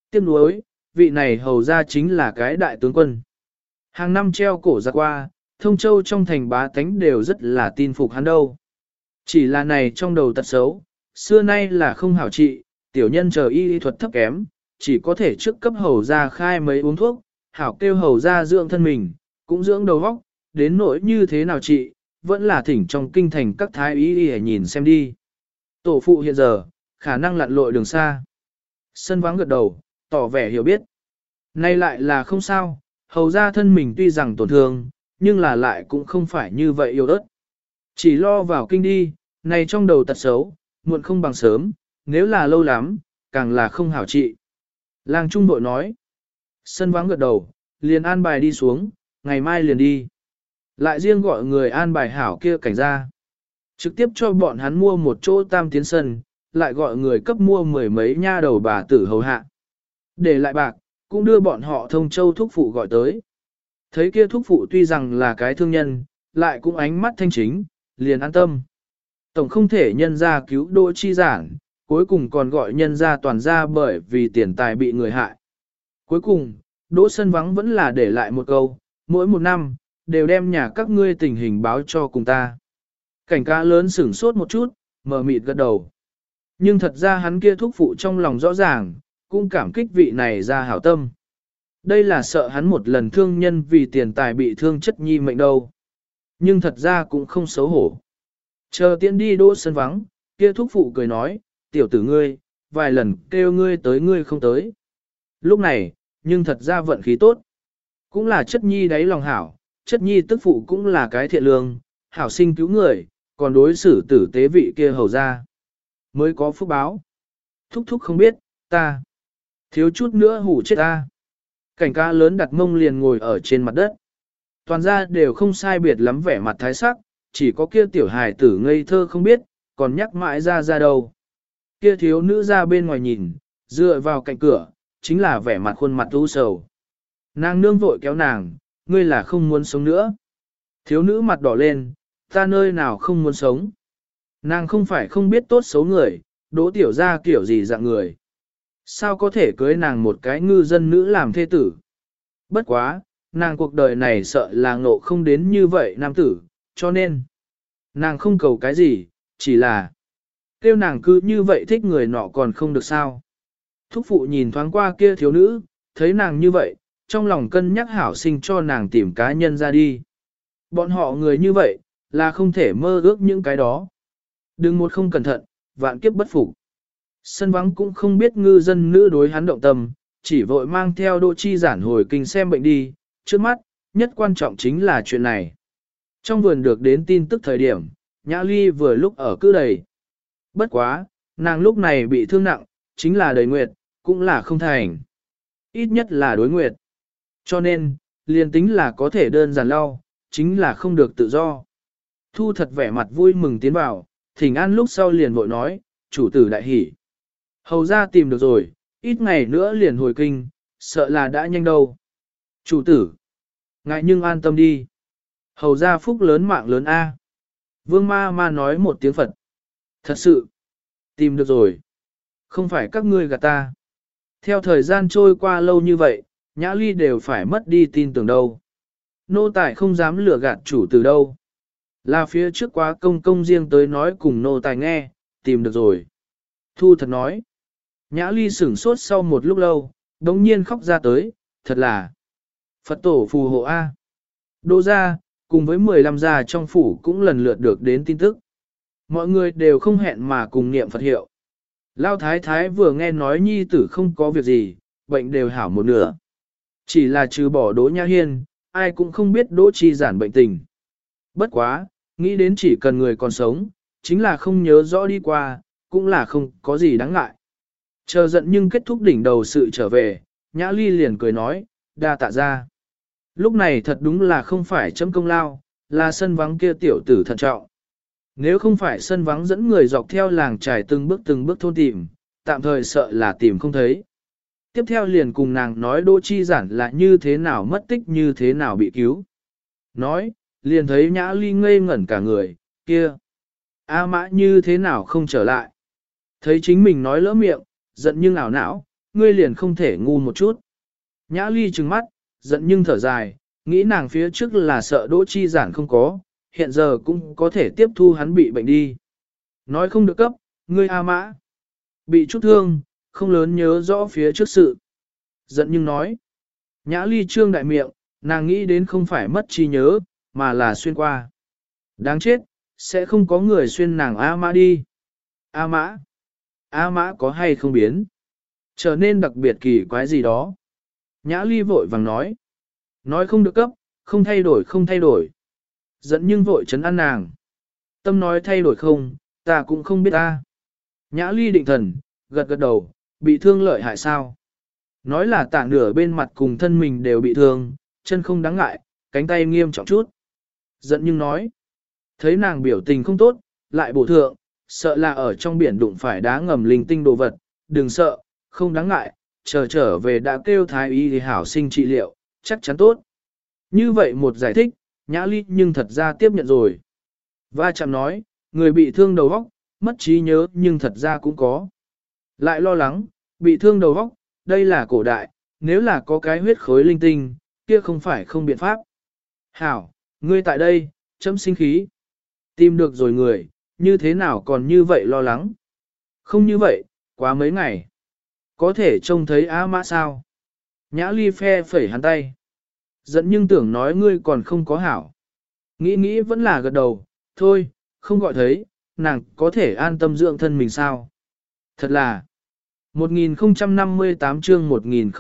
Tiếc nuối, vị này hầu ra chính là cái đại tướng quân. Hàng năm treo cổ ra qua, thông châu trong thành bá tánh đều rất là tin phục hắn đâu. Chỉ là này trong đầu tật xấu, xưa nay là không hảo trị, tiểu nhân chờ y thuật thấp kém, chỉ có thể trước cấp hầu ra khai mấy uống thuốc, hảo kêu hầu ra dưỡng thân mình, cũng dưỡng đầu óc, đến nỗi như thế nào trị, vẫn là thỉnh trong kinh thành các thái y nhìn xem đi. Tổ phụ hiện giờ, khả năng lặn lội đường xa. Sân vắng gật đầu, tỏ vẻ hiểu biết. Nay lại là không sao, hầu ra thân mình tuy rằng tổn thương, nhưng là lại cũng không phải như vậy yêu ớt. Chỉ lo vào kinh đi, này trong đầu tật xấu, muộn không bằng sớm, nếu là lâu lắm, càng là không hảo trị. Lang Trung Bội nói. Sân vắng gật đầu, liền an bài đi xuống, ngày mai liền đi. Lại riêng gọi người an bài hảo kia cảnh ra. Trực tiếp cho bọn hắn mua một chỗ tam tiến sân, lại gọi người cấp mua mười mấy nha đầu bà tử hầu hạ. Để lại bạc, cũng đưa bọn họ thông châu thúc phụ gọi tới. Thấy kia thúc phụ tuy rằng là cái thương nhân, lại cũng ánh mắt thanh chính, liền an tâm. Tổng không thể nhân ra cứu Đỗ Chi Giản, cuối cùng còn gọi nhân ra toàn ra bởi vì tiền tài bị người hại. Cuối cùng, Đỗ Sân Vắng vẫn là để lại một câu, mỗi một năm, đều đem nhà các ngươi tình hình báo cho cùng ta. Cảnh cá lớn sửng sốt một chút, mờ mịt gật đầu. Nhưng thật ra hắn kia thúc phụ trong lòng rõ ràng, cũng cảm kích vị này ra hảo tâm. Đây là sợ hắn một lần thương nhân vì tiền tài bị thương chất nhi mệnh đâu. Nhưng thật ra cũng không xấu hổ. Chờ tiện đi Đỗ Sân Vắng, kia thúc phụ cười nói, tiểu tử ngươi, vài lần kêu ngươi tới ngươi không tới. Lúc này, nhưng thật ra vận khí tốt. Cũng là chất nhi đáy lòng hảo, chất nhi tức phụ cũng là cái thiện lương, hảo sinh cứu người, còn đối xử tử tế vị kia hầu ra. Mới có phúc báo. Thúc thúc không biết, ta. Thiếu chút nữa hủ chết ta. Cảnh cá lớn đặt mông liền ngồi ở trên mặt đất. Toàn ra đều không sai biệt lắm vẻ mặt thái sắc, chỉ có kia tiểu hài tử ngây thơ không biết, còn nhắc mãi ra đâu. Kia thiếu nữ ra bên ngoài nhìn, dựa vào cạnh cửa, chính là vẻ mặt khuôn mặt u sầu. Nàng nương vội kéo nàng, ngươi là không muốn sống nữa. Thiếu nữ mặt đỏ lên, ta nơi nào không muốn sống. Nàng không phải không biết tốt xấu người, Đỗ tiểu ra kiểu gì dạng người. Sao có thể cưới nàng một cái ngư dân nữ làm thê tử? Bất quá, nàng cuộc đời này sợ là ngộ không đến như vậy nam tử, cho nên, nàng không cầu cái gì, chỉ là kêu nàng cứ như vậy thích người nọ còn không được sao. Thúc phụ nhìn thoáng qua kia thiếu nữ, thấy nàng như vậy, trong lòng cân nhắc hảo sinh cho nàng tìm cá nhân ra đi. Bọn họ người như vậy, là không thể mơ ước những cái đó. Đừng một không cẩn thận, vạn kiếp bất phục. Sân vắng cũng không biết ngư dân nữ đối hắn động tâm, chỉ vội mang theo Đỗ Chi Giản hồi kinh xem bệnh đi, trước mắt, nhất quan trọng chính là chuyện này. Trong vườn được đến tin tức thời điểm, Nhã Ly vừa lúc ở cư đầy. Bất quá, nàng lúc này bị thương nặng, chính là đầy nguyệt, cũng là không thành. Ít nhất là đối nguyệt. Cho nên, liền tính là có thể đơn giản lau, chính là không được tự do. Thu thật vẻ mặt vui mừng tiến vào, thỉnh an lúc sau liền vội nói, chủ tử đại hỉ. Hầu ra tìm được rồi, ít ngày nữa liền hồi kinh, sợ là đã nhanh đâu. Chủ tử, ngại nhưng an tâm đi. Hầu ra phúc lớn mạng lớn A. Vương ma ma nói một tiếng Phật. Thật sự, tìm được rồi. Không phải các ngươi gạt ta. Theo thời gian trôi qua lâu như vậy, Nhã Ly đều phải mất đi tin tưởng đâu. Nô tài không dám lừa gạt chủ tử đâu. Là phía trước quá công công riêng tới nói cùng nô tài nghe, tìm được rồi. Thu thật nói. Nhã Ly sửng sốt sau một lúc lâu, đống nhiên khóc ra tới, thật là Phật tổ phù hộ A. Đô gia, cùng với 15 gia trong phủ cũng lần lượt được đến tin tức. Mọi người đều không hẹn mà cùng niệm Phật hiệu. Lao thái thái vừa nghe nói nhi tử không có việc gì, bệnh đều hảo một nửa. Chỉ là trừ bỏ Đỗ Nhã Hiên, ai cũng không biết Đỗ Chi Giản bệnh tình. Bất quá, nghĩ đến chỉ cần người còn sống, chính là không nhớ rõ đi qua, cũng là không có gì đáng ngại. Chờ giận nhưng kết thúc đỉnh đầu sự trở về, Nhã Ly liền cười nói, đa tạ ra. Lúc này thật đúng là không phải chấm công lao, là sân vắng kia tiểu tử thận trọng. Nếu không phải sân vắng dẫn người dọc theo làng trải từng bước thôn tìm, tạm thời sợ là tìm không thấy. Tiếp theo liền cùng nàng nói Đỗ Chi Giản là như thế nào mất tích như thế nào bị cứu. Nói, liền thấy Nhã Ly ngây ngẩn cả người, kia. A Mã như thế nào không trở lại. Thấy chính mình nói lỡ miệng, giận nhưng ảo não, ngươi liền không thể ngu một chút. Nhã Ly trừng mắt, giận nhưng thở dài, nghĩ nàng phía trước là sợ Đỗ Chi Giản không có, hiện giờ cũng có thể tiếp thu hắn bị bệnh đi. Nói không được cấp, ngươi A Mã. Bị chút thương, không lớn nhớ rõ phía trước sự. Giận nhưng nói. Nhã Ly trương đại miệng, nàng nghĩ đến không phải mất trí nhớ, mà là xuyên qua. Đáng chết, sẽ không có người xuyên nàng A Mã đi. A Mã. A Mã có hay không biến? Trở nên đặc biệt kỳ quái gì đó. Nhã Ly vội vàng nói. Nói không được cấp, không thay đổi không thay đổi. Giận nhưng vội chấn an nàng. Tâm nói thay đổi không, ta cũng không biết ta. Nhã Ly định thần, gật gật đầu, bị thương lợi hại sao? Nói là tạ nửa bên mặt cùng thân mình đều bị thương, chân không đáng ngại, cánh tay nghiêm trọng chút. Giận nhưng nói. Thấy nàng biểu tình không tốt, lại bổ thượng, sợ là ở trong biển đụng phải đá ngầm linh tinh đồ vật, đừng sợ, không đáng ngại, trở về đã kêu thái y thì hảo sinh trị liệu, chắc chắn tốt. Như vậy một giải thích, Nhã Ly nhưng thật ra tiếp nhận rồi. Va chạm nói, người bị thương đầu óc, mất trí nhớ nhưng thật ra cũng có. Lại lo lắng, bị thương đầu óc, đây là cổ đại, nếu là có cái huyết khối linh tinh, kia không phải không biện pháp. Hảo, ngươi tại đây, chấm sinh khí. Tìm được rồi người, như thế nào còn như vậy lo lắng? Không như vậy, quá mấy ngày. Có thể trông thấy A Mã sao? Nhã Ly phe phẩy hắn tay. Giận nhưng tưởng nói ngươi còn không có hảo. Nghĩ vẫn là gật đầu, thôi, không gọi thấy, nàng có thể an tâm dưỡng thân mình sao? Thật là 1058 chương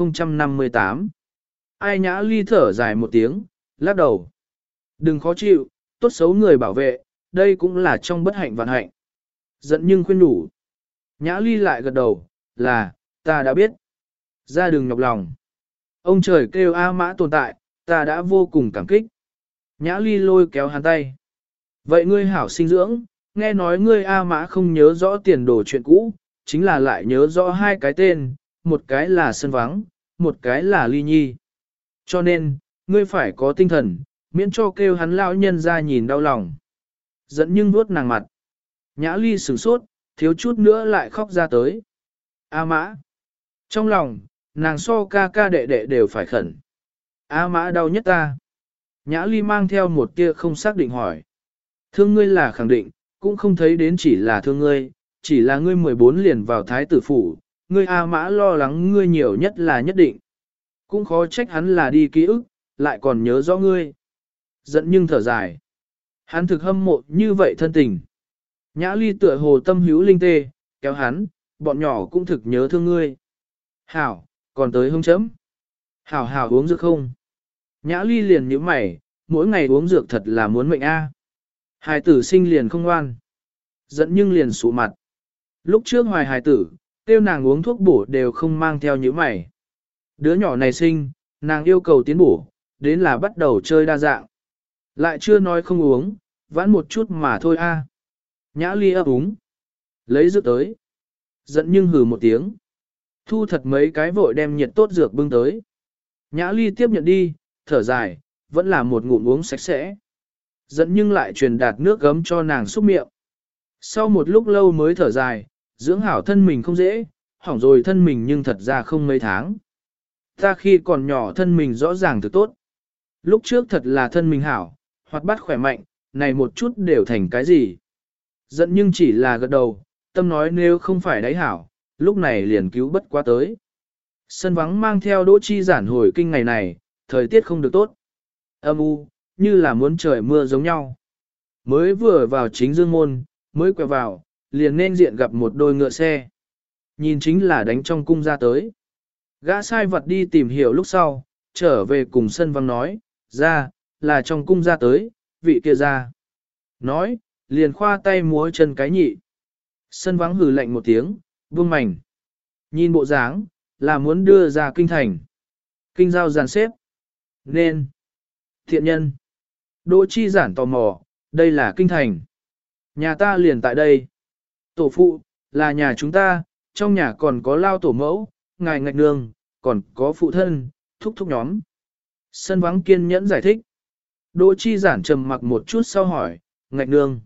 1058. Ai Nhã Ly thở dài một tiếng, lắc đầu. Đừng khó chịu, tốt xấu người bảo vệ, đây cũng là trong bất hạnh vạn hạnh. Giận nhưng khuyên đủ. Nhã Ly lại gật đầu, là, ta đã biết. Ra đừng nhọc lòng. Ông trời kêu A Mã tồn tại, ta đã vô cùng cảm kích. Nhã Ly lôi kéo hắn tay. Vậy ngươi hảo sinh dưỡng, nghe nói ngươi A Mã không nhớ rõ tiền đồ chuyện cũ, chính là lại nhớ rõ hai cái tên, một cái là Sân Vắng, một cái là Ly Nhi. Cho nên, ngươi phải có tinh thần, miễn cho kêu hắn lão nhân ra nhìn đau lòng. Dẫn nhưng vuốt nàng mặt. Nhã Ly sửng sốt, thiếu chút nữa lại khóc ra tới. A Mã. Trong lòng, nàng so ca ca đệ đệ đều phải khẩn. A Mã đau nhất ta. Nhã Ly mang theo một tia không xác định hỏi. Thương ngươi là khẳng định, cũng không thấy đến chỉ là thương ngươi, chỉ là ngươi 14 liền vào thái tử phủ, ngươi A Mã lo lắng ngươi nhiều nhất là nhất định. Cũng khó trách hắn là đi ký ức, lại còn nhớ rõ ngươi. Giận nhưng thở dài. Hắn thực hâm mộ như vậy thân tình. Nhã Ly tựa hồ tâm hữu linh tê, kéo hắn, bọn nhỏ cũng thực nhớ thương ngươi. Hảo, còn tới hông chấm. Hảo hảo uống dược không? Nhã Ly liền nhíu mày, mỗi ngày uống dược thật là muốn mệnh a. Hài tử sinh liền không ngoan. Giận nhưng liền sụ mặt. Lúc trước hoài hài tử, tiêu nàng uống thuốc bổ đều không mang theo nhíu mày. Đứa nhỏ này sinh, nàng yêu cầu tiến bổ, đến là bắt đầu chơi đa dạng. Lại chưa nói không uống, vãn một chút mà thôi a. Nhã Ly ấp úng. Lấy dược tới. Giận nhưng hừ một tiếng. Thu thật mấy cái vội đem nhiệt tốt dược bưng tới. Nhã Ly tiếp nhận đi, thở dài, vẫn là một ngụm uống sạch sẽ. Giận nhưng lại truyền đạt nước gấm cho nàng xúc miệng. Sau một lúc lâu mới thở dài, dưỡng hảo thân mình không dễ, hỏng rồi thân mình nhưng thật ra không mấy tháng. Ta khi còn nhỏ thân mình rõ ràng thực tốt. Lúc trước thật là thân mình hảo, hoạt bát khỏe mạnh, này một chút đều thành cái gì. Giận nhưng chỉ là gật đầu, tâm nói nếu không phải đáy hảo, lúc này liền cứu bất quá tới. Sân Vắng mang theo Đỗ Chi Giản hồi kinh ngày này, thời tiết không được tốt. Âm u, như là muốn trời mưa giống nhau. Mới vừa vào chính dương môn, mới quẹo vào, liền nên diện gặp một đôi ngựa xe. Nhìn chính là đánh trong cung ra tới. Gã sai vật đi tìm hiểu lúc sau, trở về cùng Sân Vắng nói, ra, là trong cung ra tới, vị kia ra. Nói, liền khoa tay múa chân cái nhị. Sân Vắng hừ lạnh một tiếng, buông mảnh. Nhìn bộ dáng, là muốn đưa ra kinh thành. Kinh giao dàn xếp. Nên. Thiện nhân. Đỗ Chi Giản tò mò, đây là kinh thành. Nhà ta liền tại đây. Tổ phụ, là nhà chúng ta, trong nhà còn có lao tổ mẫu, ngài ngạch nương, còn có phụ thân, thúc thúc nhóm. Sân Vắng kiên nhẫn giải thích. Đỗ Chi Giản trầm mặc một chút sau hỏi, ngạch nương.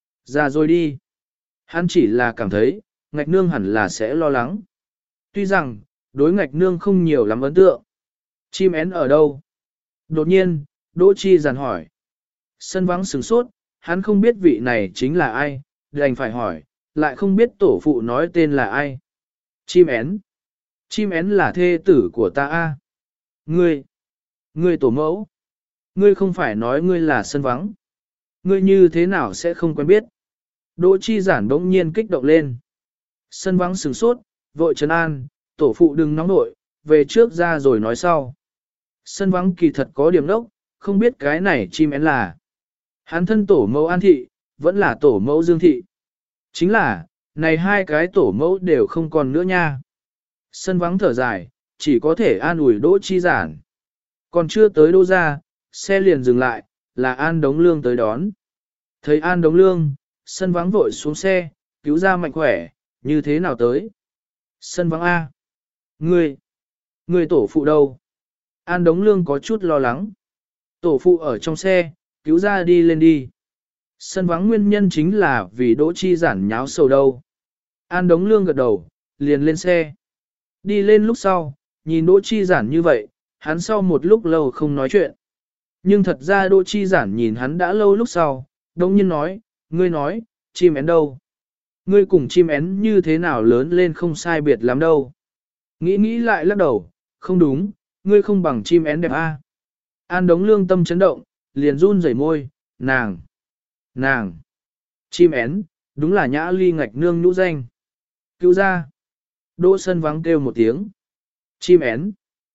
Ra rồi đi. Hắn chỉ là cảm thấy, ngạch nương hẳn là sẽ lo lắng. Tuy rằng, đối ngạch nương không nhiều lắm ấn tượng. Chim én ở đâu? Đột nhiên, Đỗ Chi Giản hỏi. Sân vắng sửng sốt, hắn không biết vị này chính là ai, đành phải hỏi, lại không biết tổ phụ nói tên là ai. Chim én. Chim én là thê tử của ta a. Ngươi tổ mẫu. Ngươi không phải nói ngươi là sân vắng. Ngươi như thế nào sẽ không quen biết. Đỗ Chi Giản bỗng nhiên kích động lên. Sân vắng sửng sốt, vội trấn an, tổ phụ đừng nóng nội, về trước ra rồi nói sau. Sân vắng kỳ thật có điểm đốc, không biết cái này chim én là. Hắn thân tổ mẫu An Thị, vẫn là tổ mẫu Dương Thị. Chính là, này hai cái tổ mẫu đều không còn nữa nha. Sân vắng thở dài, chỉ có thể an ủi Đỗ Chi Giản. Còn chưa tới Đỗ ra, xe liền dừng lại, là An Đống Lương tới đón. Thấy An Đống Lương, sân vắng vội xuống xe, cứu ra mạnh khỏe, như thế nào tới? Sân vắng A. Ngươi tổ phụ đâu? An Đống Lương có chút lo lắng. Tổ phụ ở trong xe, cứu ra đi lên đi. Sân vắng nguyên nhân chính là vì Đỗ Chi Giản nháo sầu đâu. An Đống Lương gật đầu, liền lên xe. Đi lên lúc sau, nhìn Đỗ Chi Giản như vậy, hắn sau một lúc lâu không nói chuyện. Nhưng thật ra Đỗ Chi Giản nhìn hắn đã lâu lúc sau, đồng nhiên nói, ngươi nói, chim én đâu? Ngươi cùng chim én như thế nào lớn lên không sai biệt lắm đâu. Nghĩ lại lắc đầu, không đúng, ngươi không bằng chim én đẹp a. An Đống Lương tâm chấn động, liền run rẩy môi, nàng, chim én, đúng là Nhã Ly ngạch nương nhũ danh. Cứu ra. Đỗ Sân vắng kêu một tiếng. Chim én,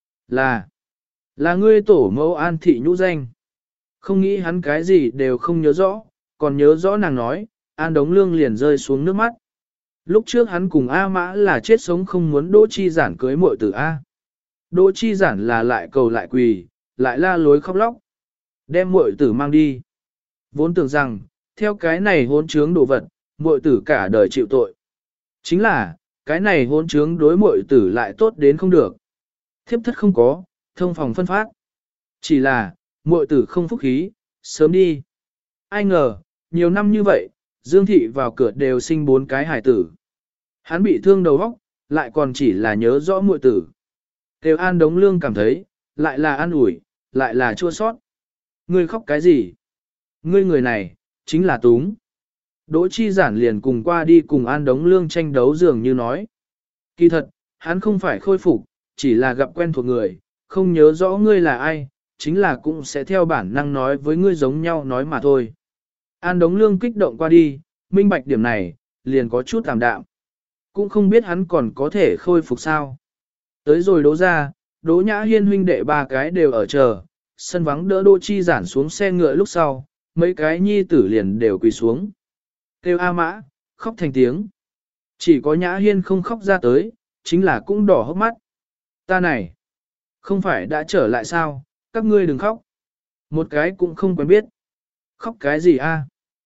là ngươi tổ mẫu An Thị nhũ danh. Không nghĩ hắn cái gì đều không nhớ rõ, còn nhớ rõ nàng nói, An Đống Lương liền rơi xuống nước mắt. Lúc trước hắn cùng A Mã là chết sống không muốn Đỗ Chi Giản cưới muội tử A. Đỗ Chi Giản là lại cầu lại quỳ, lại la lối khóc lóc. Đem muội tử mang đi. Vốn tưởng rằng, theo cái này hôn trướng đồ vật, muội tử cả đời chịu tội. Chính là, cái này hôn trướng đối muội tử lại tốt đến không được. Thiếp thất không có, thông phòng phân phát. Chỉ là, muội tử không phúc khí, sớm đi. Ai ngờ, nhiều năm như vậy, Dương Thị vào cửa đều sinh 4 cái hải tử. Hắn bị thương đầu óc, lại còn chỉ là nhớ rõ muội tử. Tiêu An Đống Lương cảm thấy, lại là an ủi, lại là chua sót. Ngươi khóc cái gì? Ngươi người này, chính là túng. Đỗ Chi Giản liền cùng qua đi cùng An Đống Lương tranh đấu dường như nói. Kỳ thật, hắn không phải khôi phục, chỉ là gặp quen thuộc người, không nhớ rõ ngươi là ai, chính là cũng sẽ theo bản năng nói với ngươi giống nhau nói mà thôi. An Đống Lương kích động qua đi, minh bạch điểm này, liền có chút tạm đạm. Cũng không biết hắn còn có thể khôi phục sao. Tới rồi Đỗ ra, Đỗ Nhã Hiên huynh đệ 3 cái đều ở chờ, sân vắng đỡ Đỗ Chi Giản xuống xe ngựa lúc sau, mấy cái nhi tử liền đều quỳ xuống. Kêu A Mã, khóc thành tiếng. Chỉ có Nhã Hiên không khóc ra tới, chính là cũng đỏ hốc mắt. Ta này, không phải đã trở lại sao, các ngươi đừng khóc. Một cái cũng không quen biết. Khóc cái gì a?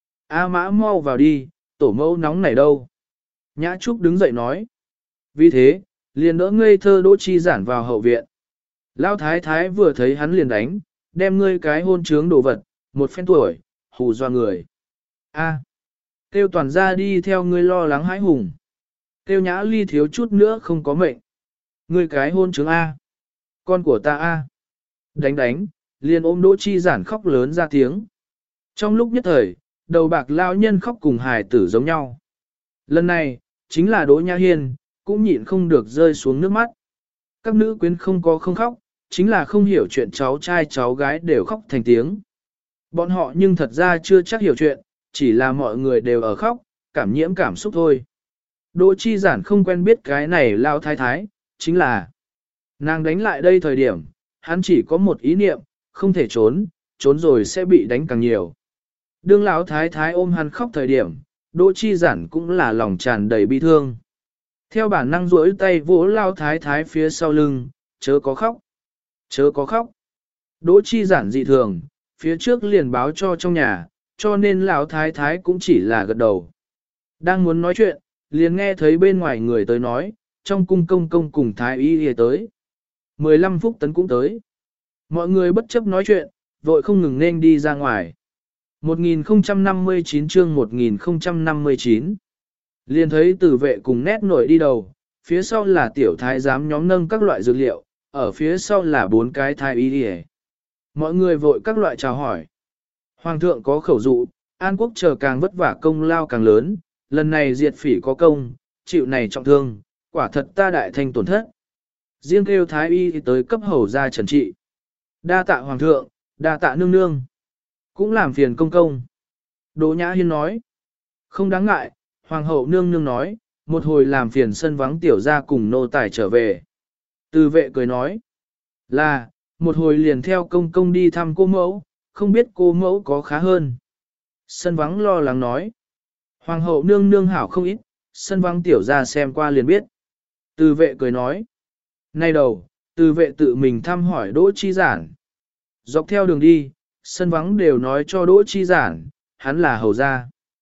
A Mã mau vào đi, tổ mẫu nóng này đâu. Nhã Trúc đứng dậy nói. Vì thế, liền đỡ ngây thơ Đỗ Chi Giản vào hậu viện. Lão thái thái vừa thấy hắn liền đánh, đem ngươi cái hôn trướng đồ vật, một phen tuổi, hù dọa người. A. Kêu toàn ra đi theo ngươi lo lắng hãi hùng. Kêu Nhã Ly thiếu chút nữa không có mệnh. Ngươi cái hôn trướng A. Con của ta A. Đánh, liền ôm Đỗ Chi Giản khóc lớn ra tiếng. Trong lúc nhất thời, đầu bạc lao nhân khóc cùng hài tử giống nhau. Lần này, chính là Đỗ Nhã Hiên, cũng nhịn không được rơi xuống nước mắt. Các nữ quyến không có không khóc, chính là không hiểu chuyện cháu trai cháu gái đều khóc thành tiếng. Bọn họ nhưng thật ra chưa chắc hiểu chuyện, chỉ là mọi người đều ở khóc, cảm nhiễm cảm xúc thôi. Đỗ Chi Giản không quen biết cái này lao thái thái, chính là nàng đánh lại đây thời điểm, hắn chỉ có một ý niệm, không thể trốn, trốn rồi sẽ bị đánh càng nhiều. Đương lão thái thái ôm hắn khóc thời điểm, Đỗ Chi Giản cũng là lòng tràn đầy bi thương. Theo bản năng duỗi tay vỗ lao thái thái phía sau lưng, chớ có khóc, chớ có khóc. Đỗ Chi Giản dị thường, phía trước liền báo cho trong nhà, cho nên lão thái thái cũng chỉ là gật đầu. Đang muốn nói chuyện, liền nghe thấy bên ngoài người tới nói, trong cung công công cùng thái y y tới. 15 phút tấn cũng tới. Mọi người bất chấp nói chuyện, vội không ngừng nên đi ra ngoài. 1059 chương 1059. Liền thấy tử vệ cùng nét nổi đi đầu, phía sau là tiểu thái giám nhóm nâng các loại dược liệu, ở phía sau là 4 cái thái y đi. Mọi người vội các loại chào hỏi. Hoàng thượng có khẩu dụ, An Quốc chờ càng vất vả công lao càng lớn, lần này diệt phỉ có công, chịu này trọng thương, quả thật ta đại thành tổn thất. Riêng kêu thái y tới cấp hầu ra trần trị. Đa tạ hoàng thượng, đa tạ nương nương. Cũng làm phiền công công. Đỗ Nhã Hiên nói. Không đáng ngại, hoàng hậu nương nương nói, một hồi làm phiền sân vắng tiểu ra cùng nô tài trở về. Từ vệ cười nói. Là, một hồi liền theo công công đi thăm cô mẫu, không biết cô mẫu có khá hơn. Sân vắng lo lắng nói. Hoàng hậu nương nương hảo không ít, sân vắng tiểu ra xem qua liền biết. Từ vệ cười nói. Nay đầu, từ vệ tự mình thăm hỏi Đỗ Chi Giản. Dọc theo đường đi, sân vắng đều nói cho Đỗ Chi Giản, hắn là hầu gia.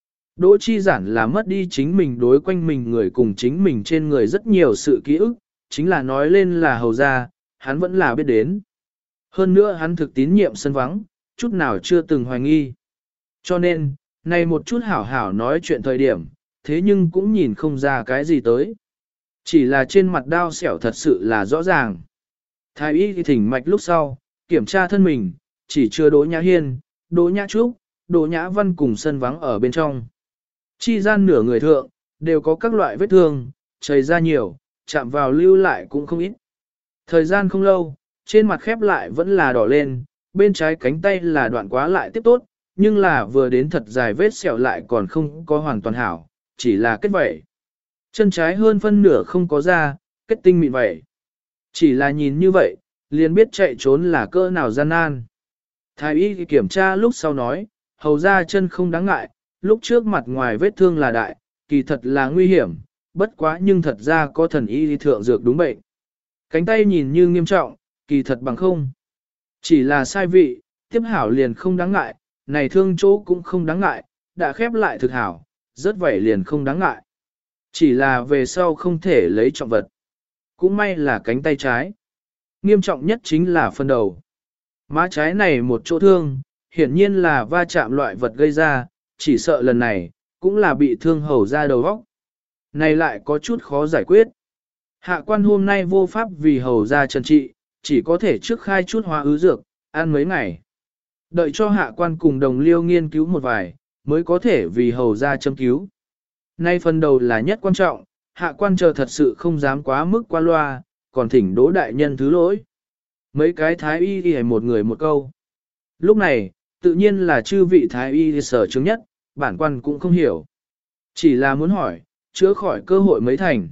Đỗ Chi Giản là mất đi chính mình đối quanh mình người cùng chính mình trên người rất nhiều sự ký ức, chính là nói lên là hầu gia, hắn vẫn là biết đến. Hơn nữa hắn thực tín nhiệm sân vắng, chút nào chưa từng hoài nghi. Cho nên, này một chút hảo hảo nói chuyện thời điểm, thế nhưng cũng nhìn không ra cái gì tới. Chỉ là trên mặt đao xẻo thật sự là rõ ràng. Thái y thì thỉnh mạch lúc sau, kiểm tra thân mình, chỉ chưa Đỗ Nhã Hiên, Đỗ Nhã Trúc, Đỗ Nhã Văn cùng sân vắng ở bên trong. Chi gian nửa người thượng, đều có các loại vết thương, chảy ra nhiều, chạm vào lưu lại cũng không ít. Thời gian không lâu, trên mặt khép lại vẫn là đỏ lên, bên trái cánh tay là đoạn quá lại tiếp tốt, nhưng là vừa đến thật dài vết sẹo lại còn không có hoàn toàn hảo, chỉ là kết vẩy. Chân trái hơn phân nửa không có da, kết tinh mịn vậy. Chỉ là nhìn như vậy, liền biết chạy trốn là cỡ nào gian nan. Thái y kiểm tra lúc sau nói, hầu ra chân không đáng ngại, lúc trước mặt ngoài vết thương là đại, kỳ thật là nguy hiểm, bất quá nhưng thật ra có thần y thượng dược đúng bệnh. Cánh tay nhìn như nghiêm trọng, kỳ thật bằng không. Chỉ là sai vị, tiếp hảo liền không đáng ngại, này thương chỗ cũng không đáng ngại, đã khép lại thực hảo, rớt vảy liền không đáng ngại. Chỉ là về sau không thể lấy trọng vật. Cũng may là cánh tay trái. Nghiêm trọng nhất chính là phần đầu. Má trái này một chỗ thương, hiển nhiên là va chạm loại vật gây ra, chỉ sợ lần này, cũng là bị thương hầu ra đầu óc. Này lại có chút khó giải quyết. Hạ quan hôm nay vô pháp vì hầu ra trần trị, chỉ có thể trước khai chút hóa ứ dược, ăn mấy ngày. Đợi cho hạ quan cùng đồng liêu nghiên cứu một vài, mới có thể vì hầu ra châm cứu. Nay phần đầu là nhất quan trọng, hạ quan chờ thật sự không dám quá mức qua loa, còn thỉnh Đỗ đại nhân thứ lỗi. Mấy cái thái y ghi một người một câu. Lúc này, tự nhiên là chư vị thái y sở chứng nhất, bản quan cũng không hiểu. Chỉ là muốn hỏi, chữa khỏi cơ hội mấy thành.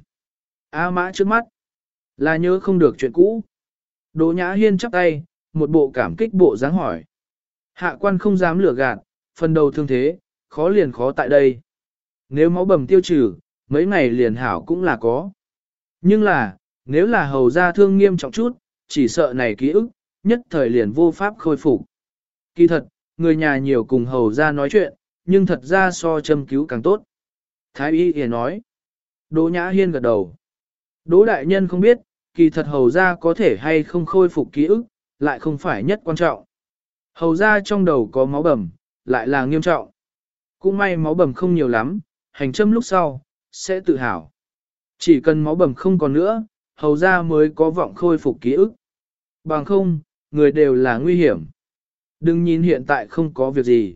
A mã trước mắt, là nhớ không được chuyện cũ. Đỗ Nhã Hiên chắp tay, một bộ cảm kích bộ dáng hỏi. Hạ quan không dám lừa gạt, phần đầu thương thế, khó liền khó tại đây. Nếu máu bầm tiêu trừ, mấy ngày liền hảo cũng là có. Nhưng là, nếu là hầu ra thương nghiêm trọng chút, chỉ sợ này ký ức, nhất thời liền vô pháp khôi phục. Kỳ thật, người nhà nhiều cùng hầu ra nói chuyện, nhưng thật ra so châm cứu càng tốt. Thái y thì nói. Đỗ Nhã Hiên gật đầu. Đỗ đại nhân không biết, kỳ thật hầu ra có thể hay không khôi phục ký ức, lại không phải nhất quan trọng. Hầu ra trong đầu có máu bầm, lại là nghiêm trọng. Cũng may máu bầm không nhiều lắm, hành châm lúc sau, sẽ tự hào. Chỉ cần máu bầm không còn nữa, hầu ra mới có vọng khôi phục ký ức. Bằng không, người đều là nguy hiểm. Đừng nhìn hiện tại không có việc gì.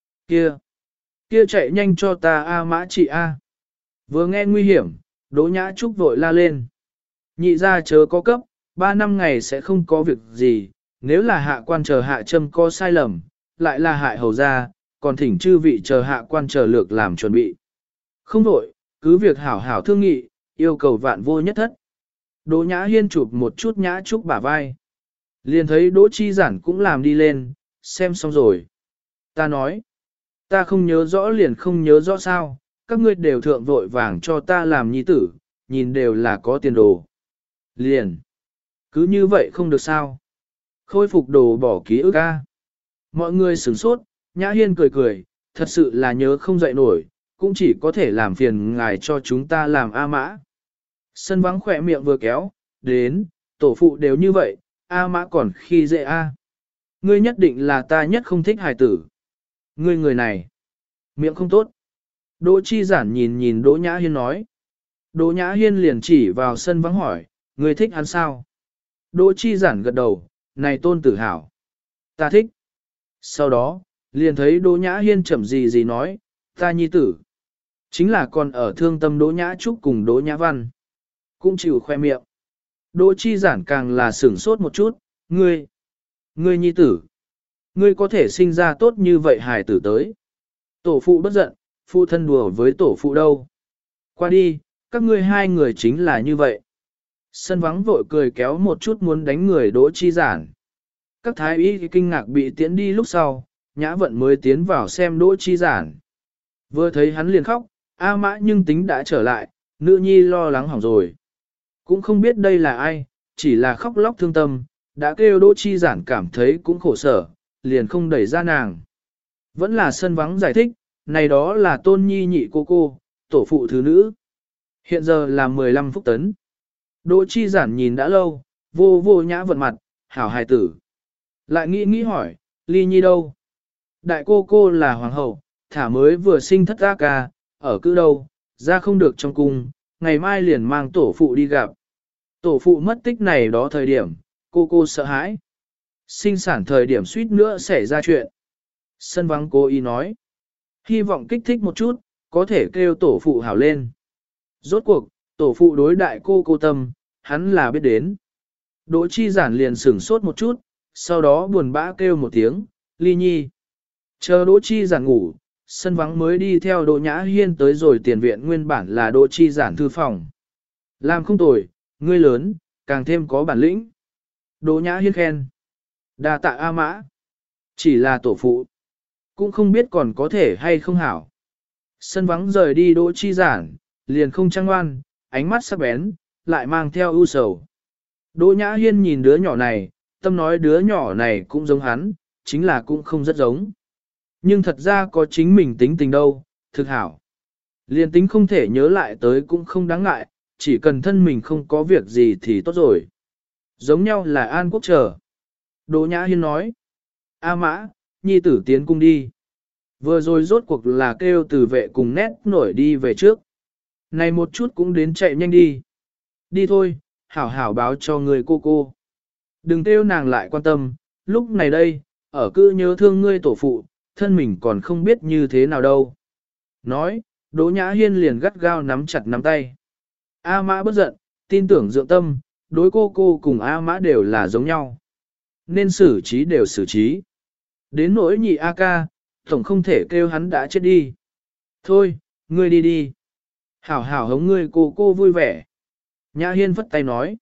Kia chạy nhanh cho ta A mã chị A. Vừa nghe nguy hiểm, Đỗ Nhã Trúc vội la lên. Nhị ra chớ có cấp, 3 năm ngày sẽ không có việc gì, nếu là hạ quan chờ hạ châm có sai lầm, lại là hại hầu ra, còn thỉnh chư vị chờ hạ quan chờ lược làm chuẩn bị. Không đổi, cứ việc hảo hảo thương nghị, yêu cầu vạn vô nhất thất. Đỗ Nhã Hiên chụp một chút Nhã Trúc bả vai. Liền thấy Đỗ Chi Giản cũng làm đi lên, xem xong rồi. Ta nói, ta không nhớ rõ liền không nhớ rõ sao, các ngươi đều thượng vội vàng cho ta làm nhi tử, nhìn đều là có tiền đồ. Liền, cứ như vậy không được sao. Khôi phục đồ bỏ ký ức a. Mọi người sửng sốt, Nhã Hiên cười cười, thật sự là nhớ không dậy nổi, cũng chỉ có thể làm phiền ngài cho chúng ta làm A mã. Sân vắng khỏe miệng vừa kéo, đến, tổ phụ đều như vậy, A mã còn khi dễ A. Ngươi nhất định là ta nhất không thích hài tử. Ngươi người này, miệng không tốt. Đỗ Chi Giản nhìn Đỗ Nhã Hiên nói. Đỗ Nhã Hiên liền chỉ vào sân vắng hỏi, người thích hắn sao? Đỗ Chi Giản gật đầu, này tôn tử hảo. Ta thích. Sau đó, liền thấy Đỗ Nhã Hiên chậm gì nói, ta nhi tử. Chính là còn ở thương tâm Đỗ Nhã Trúc cùng Đỗ Nhã Văn. Cũng chịu khoe miệng. Đỗ Chi Giản càng là sửng sốt một chút, ngươi nhi tử. Ngươi có thể sinh ra tốt như vậy hài tử tới. Tổ phụ bất giận, phụ thân đùa với tổ phụ đâu. Qua đi, các ngươi hai người chính là như vậy. Sân vắng vội cười kéo một chút muốn đánh người Đỗ Chi Giản. Các thái y kinh ngạc bị tiễn đi lúc sau, Nhã Vận mới tiến vào xem Đỗ Chi Giản. Vừa thấy hắn liền khóc, A Mã nhưng tính đã trở lại, nữ nhi lo lắng hỏng rồi. Cũng không biết đây là ai, chỉ là khóc lóc thương tâm, đã kêu Đỗ Chi Giản cảm thấy cũng khổ sở, liền không đẩy ra nàng. Vẫn là sân vắng giải thích, này đó là tôn nhi nhị cô, tổ phụ thứ nữ. Hiện giờ là 15 phút tấn. Đỗ Chi Giản nhìn đã lâu, vô Nhã Vận mặt, hảo hài tử. Lại nghĩ hỏi, Ly Nhi đâu? Đại cô là hoàng hậu, thả mới vừa sinh thất A ca, ở cữ đâu, ra không được trong cung, ngày mai liền mang tổ phụ đi gặp. Tổ phụ mất tích này đó thời điểm, cô sợ hãi. Sinh sản thời điểm suýt nữa xảy ra chuyện. Sân vắng cô ý nói. Hy vọng kích thích một chút, có thể kêu tổ phụ hảo lên. Rốt cuộc, tổ phụ đối đại cô tâm, hắn là biết đến. Đỗ Chi Giản liền sửng sốt một chút, sau đó buồn bã kêu một tiếng, Ly Nhi. Chờ Đỗ Chi Giản ngủ, sân vắng mới đi theo Đỗ Nhã Hiên tới rồi tiền viện nguyên bản là Đỗ Chi Giản thư phòng. Làm không tồi, ngươi lớn, càng thêm có bản lĩnh. Đỗ Nhã Hiên khen. Đa tạ A Mã. Chỉ là tổ phụ. Cũng không biết còn có thể hay không hảo. Sân vắng rời đi Đỗ Chi Giản, liền không trăng ngoan, ánh mắt sắc bén, lại mang theo ưu sầu. Đỗ Nhã Hiên nhìn đứa nhỏ này, tâm nói đứa nhỏ này cũng giống hắn, chính là cũng không rất giống. Nhưng thật ra có chính mình tính tình đâu, thực hảo. Liền tính không thể nhớ lại tới cũng không đáng ngại, chỉ cần thân mình không có việc gì thì tốt rồi. Giống nhau là An Quốc chờ. Đỗ Nhã Hiên nói, A Mã, nhi tử tiến cung đi. Vừa rồi rốt cuộc là kêu từ vệ cùng nét nổi đi về trước. Này một chút cũng đến chạy nhanh đi. Đi thôi, hảo hảo báo cho người cô. Đừng kêu nàng lại quan tâm, lúc này đây, ở cứ nhớ thương ngươi tổ phụ, thân mình còn không biết như thế nào đâu. Nói, Đỗ Nhã Hiên liền gắt gao nắm chặt nắm tay. A Mã bất giận, tin tưởng dưỡng tâm, đối cô cùng A Mã đều là giống nhau. Nên xử trí đều xử trí. Đến nỗi nhị A ca, tổng không thể kêu hắn đã chết đi. Thôi, ngươi đi. Hảo hảo hống ngươi cô vui vẻ. Nhã Hiên phất tay nói.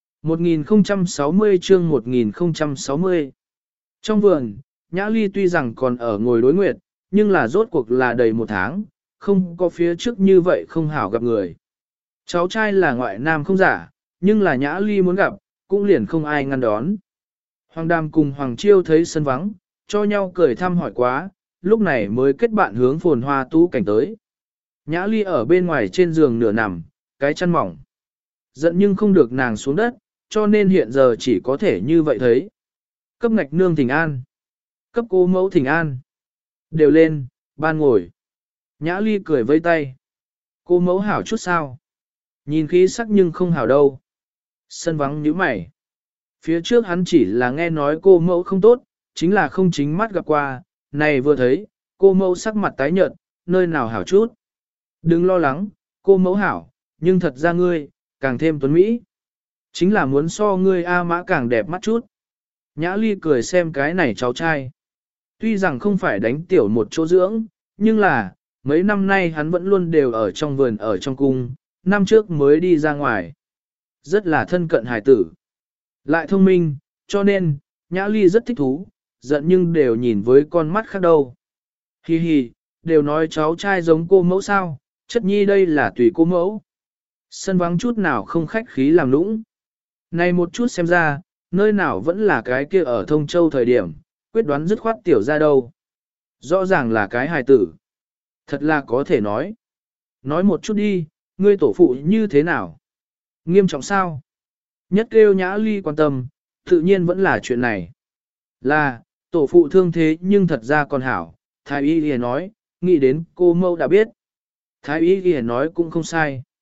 1060 chương 1060. Trong vườn, Nhã Ly tuy rằng còn ở ngồi đối nguyệt, nhưng là rốt cuộc là đầy một tháng, không có phía trước như vậy không hảo gặp người. Cháu trai là ngoại nam không giả, nhưng là Nhã Ly muốn gặp, cũng liền không ai ngăn đón. Hoàng Đàm cùng Hoàng Chiêu thấy sân vắng, cho nhau cười thăm hỏi quá, lúc này mới kết bạn hướng Phồn Hoa Tú cảnh tới. Nhã Ly ở bên ngoài trên giường nửa nằm, cái chăn mỏng. Giận nhưng không được nàng xuống đất, cho nên hiện giờ chỉ có thể như vậy thấy. Cấp ngạch nương thỉnh an. Cấp cô mẫu thỉnh an. Đều lên, ban ngồi. Nhã Ly cười vây tay. Cô mẫu hảo chút sao? Nhìn khí sắc nhưng không hảo đâu. Sân vắng nhíu mày. Phía trước hắn chỉ là nghe nói cô mẫu không tốt, chính là không chính mắt gặp qua. Này vừa thấy, cô mẫu sắc mặt tái nhợt, nơi nào hảo chút. Đừng lo lắng, cô mẫu hảo, nhưng thật ra ngươi, càng thêm tuấn Mỹ. Chính là muốn so ngươi A Mã càng đẹp mắt chút. Nhã Ly cười xem cái này cháu trai. Tuy rằng không phải đánh tiểu một chỗ dưỡng, nhưng là, mấy năm nay hắn vẫn luôn đều ở trong vườn ở trong cung, năm trước mới đi ra ngoài. Rất là thân cận hài tử. Lại thông minh, cho nên, Nhã Ly rất thích thú, giận nhưng đều nhìn với con mắt khác đâu. Hi hi, đều nói cháu trai giống cô mẫu sao, chất nhi đây là tùy cô mẫu. Sân vắng chút nào không khách khí làm nũng. Này một chút xem ra, nơi nào vẫn là cái kia ở Thông Châu thời điểm, quyết đoán dứt khoát tiểu ra đâu. Rõ ràng là cái hài tử. Thật là có thể nói. Nói một chút đi, ngươi tổ phụ như thế nào? Nghiêm trọng sao? Nhất kêu Nhã Ly quan tâm, tự nhiên vẫn là chuyện này. Là, tổ phụ thương thế nhưng thật ra còn hảo, Thái Y Ghi nói, nghĩ đến cô mâu đã biết. Thái Y Ghi nói cũng không sai.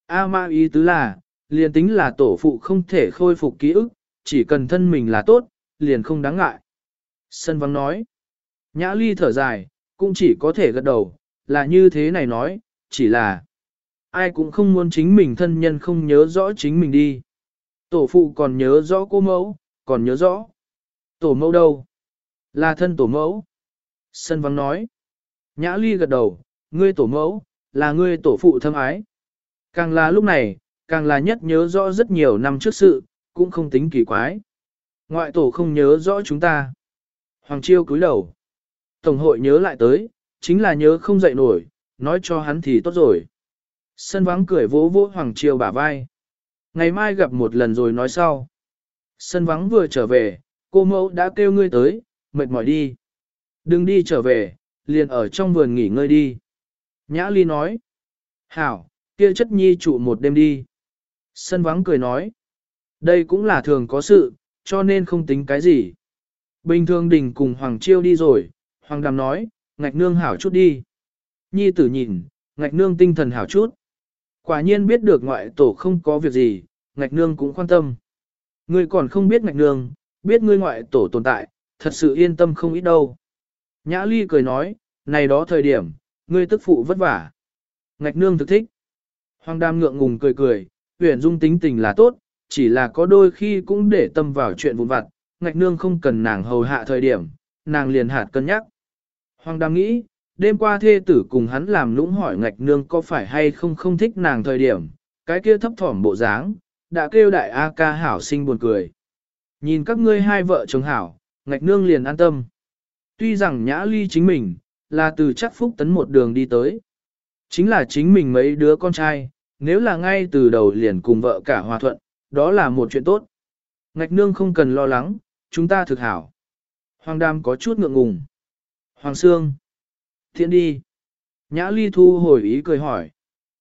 A Mã ý tứ là, liền tính là tổ phụ không thể khôi phục ký ức, chỉ cần thân mình là tốt, liền không đáng ngại. Sân vắng nói. Nhã Ly thở dài, cũng chỉ có thể gật đầu, là như thế này nói, chỉ là ai cũng không muốn chính mình thân nhân không nhớ rõ chính mình đi. Tổ phụ còn nhớ rõ cô mẫu, còn nhớ rõ. Tổ mẫu đâu? Là thân tổ mẫu. Sân vắng nói. Nhã Ly gật đầu, ngươi tổ mẫu, là ngươi tổ phụ thâm ái. Càng là lúc này, càng là nhất nhớ rõ rất nhiều năm trước sự, cũng không tính kỳ quái. Ngoại tổ không nhớ rõ chúng ta. Hoàng Chiêu cúi đầu. Tổng hội nhớ lại tới, chính là nhớ không dậy nổi, nói cho hắn thì tốt rồi. Sân vắng cười vỗ vỗ Hoàng Chiêu bả vai. Ngày mai gặp một lần rồi nói sau. Sân vắng vừa trở về, cô mẫu đã kêu ngươi tới, mệt mỏi đi. Đừng đi trở về, liền ở trong vườn nghỉ ngơi đi. Nhã Ly nói. Hảo, kia chất nhi trụ một đêm đi. Sân vắng cười nói. Đây cũng là thường có sự, cho nên không tính cái gì. Bình thường đình cùng Hoàng Chiêu đi rồi, Hoàng Đàm nói, ngạch nương hảo chút đi. Nhi tử nhìn, ngạch nương tinh thần hảo chút. Quả nhiên biết được ngoại tổ không có việc gì, ngạch nương cũng quan tâm. Ngươi còn không biết ngạch nương, biết ngươi ngoại tổ tồn tại, thật sự yên tâm không ít đâu. Nhã Ly cười nói, này đó thời điểm, ngươi tức phụ vất vả. Ngạch nương thực thích. Hoàng Đàm ngượng ngùng cười cười, Uyển Dung tính tình là tốt, chỉ là có đôi khi cũng để tâm vào chuyện vụn vặt, ngạch nương không cần nàng hầu hạ thời điểm, nàng liền hạt cân nhắc. Hoàng Đàm nghĩ, đêm qua thê tử cùng hắn làm lũng hỏi ngạch nương có phải hay không thích nàng thời điểm, cái kia thấp thỏm bộ dáng, đã kêu đại A ca hảo sinh buồn cười. Nhìn các ngươi hai vợ chồng hảo, ngạch nương liền an tâm. Tuy rằng Nhã Ly chính mình, là từ chắc phúc tấn một đường đi tới. Chính là chính mình mấy đứa con trai, nếu là ngay từ đầu liền cùng vợ cả hòa thuận, đó là một chuyện tốt. Ngạch nương không cần lo lắng, chúng ta thực hảo. Hoàng Đàm có chút ngượng ngùng. Hoàng Sương. Thiện đi. Nhã Ly thu hồi ý cười hỏi.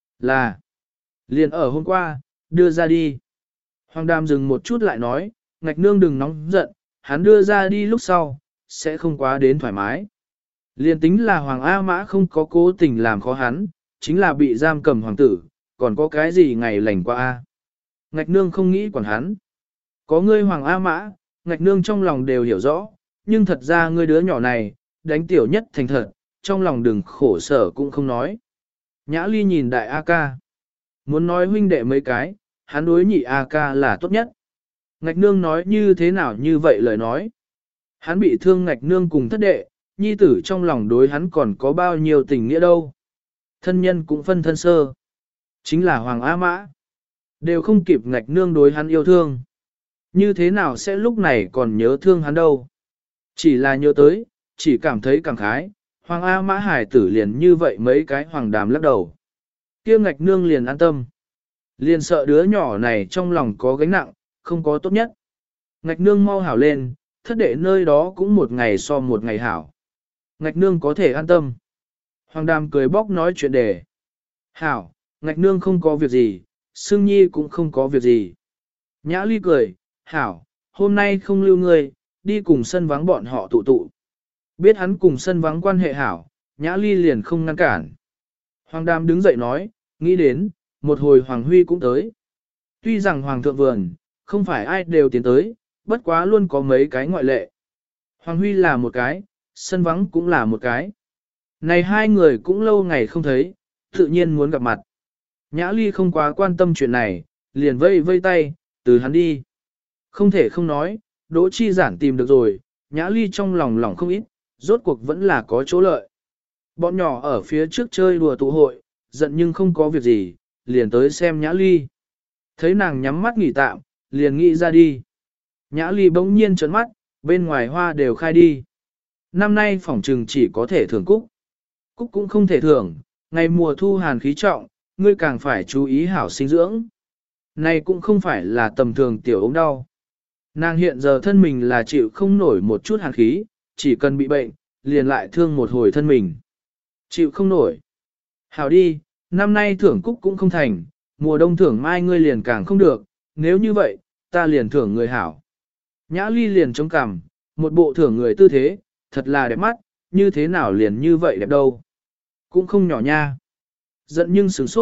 Là. Liền ở hôm qua, đưa ra đi. Hoàng Đàm dừng một chút lại nói, ngạch nương đừng nóng giận, hắn đưa ra đi lúc sau, sẽ không quá đến thoải mái. Liền tính là Hoàng A Mã không có cố tình làm khó hắn, chính là bị giam cầm hoàng tử, còn có cái gì ngày lành qua A. Ngạch nương không nghĩ quản hắn. Có ngươi Hoàng A Mã, ngạch nương trong lòng đều hiểu rõ, nhưng thật ra ngươi đứa nhỏ này, đánh tiểu nhất thành thật, trong lòng đừng khổ sở cũng không nói. Nhã Ly nhìn đại A ca. Muốn nói huynh đệ mấy cái, hắn đối nhị A ca là tốt nhất. Ngạch nương nói như thế nào như vậy lời nói. Hắn bị thương ngạch nương cùng thất đệ, nhi tử trong lòng đối hắn còn có bao nhiêu tình nghĩa đâu. Thân nhân cũng phân thân sơ. Chính là Hoàng A Mã. Đều không kịp ngạch nương đối hắn yêu thương. Như thế nào sẽ lúc này còn nhớ thương hắn đâu. Chỉ là nhớ tới, chỉ cảm thấy cảm khái. Hoàng A Mã hải tử liền như vậy mấy cái Hoàng Đàm lắc đầu. Kia ngạch nương liền an tâm. Liền sợ đứa nhỏ này trong lòng có gánh nặng, không có tốt nhất. Ngạch nương mau hảo lên, thất đệ nơi đó cũng một ngày so một ngày hảo. Ngạch nương có thể an tâm. Hoàng Đàm cười bóc nói chuyện đề. Hảo, ngạch nương không có việc gì, Sương Nhi cũng không có việc gì. Nhã Ly cười, hảo, hôm nay không lưu ngươi, đi cùng sân vắng bọn họ tụ tụ. Biết hắn cùng sân vắng quan hệ hảo, Nhã Ly liền không ngăn cản. Hoàng Đàm đứng dậy nói, nghĩ đến, một hồi Hoàng Huy cũng tới. Tuy rằng Hoàng thượng vườn, không phải ai đều tiến tới, bất quá luôn có mấy cái ngoại lệ. Hoàng Huy là một cái, sân vắng cũng là một cái. Này hai người cũng lâu ngày không thấy, tự nhiên muốn gặp mặt. Nhã Ly không quá quan tâm chuyện này, liền vây vây tay, từ hắn đi. Không thể không nói, Đỗ Chi Giản tìm được rồi, Nhã Ly trong lòng lòng không ít, rốt cuộc vẫn là có chỗ lợi. Bọn nhỏ ở phía trước chơi đùa tụ hội, giận nhưng không có việc gì, liền tới xem Nhã Ly. Thấy nàng nhắm mắt nghỉ tạm, liền nghĩ ra đi. Nhã Ly bỗng nhiên trấn mắt, bên ngoài hoa đều khai đi. Năm nay phỏng trừng chỉ có thể thưởng cúc. Cúc cũng không thể thưởng, ngày mùa thu hàn khí trọng, ngươi càng phải chú ý hảo sinh dưỡng. Này cũng không phải là tầm thường tiểu ống đau. Nàng hiện giờ thân mình là chịu không nổi một chút hàn khí, chỉ cần bị bệnh, liền lại thương một hồi thân mình. Chịu không nổi. Hảo đi, năm nay thưởng cúc cũng không thành, mùa đông thưởng mai ngươi liền càng không được, nếu như vậy, ta liền thưởng người hảo. Nhã Ly liền chống cằm, một bộ thưởng người tư thế, thật là đẹp mắt, như thế nào liền như vậy đẹp đâu. Cũng không nhỏ nha. Giận nhưng sửng sốt,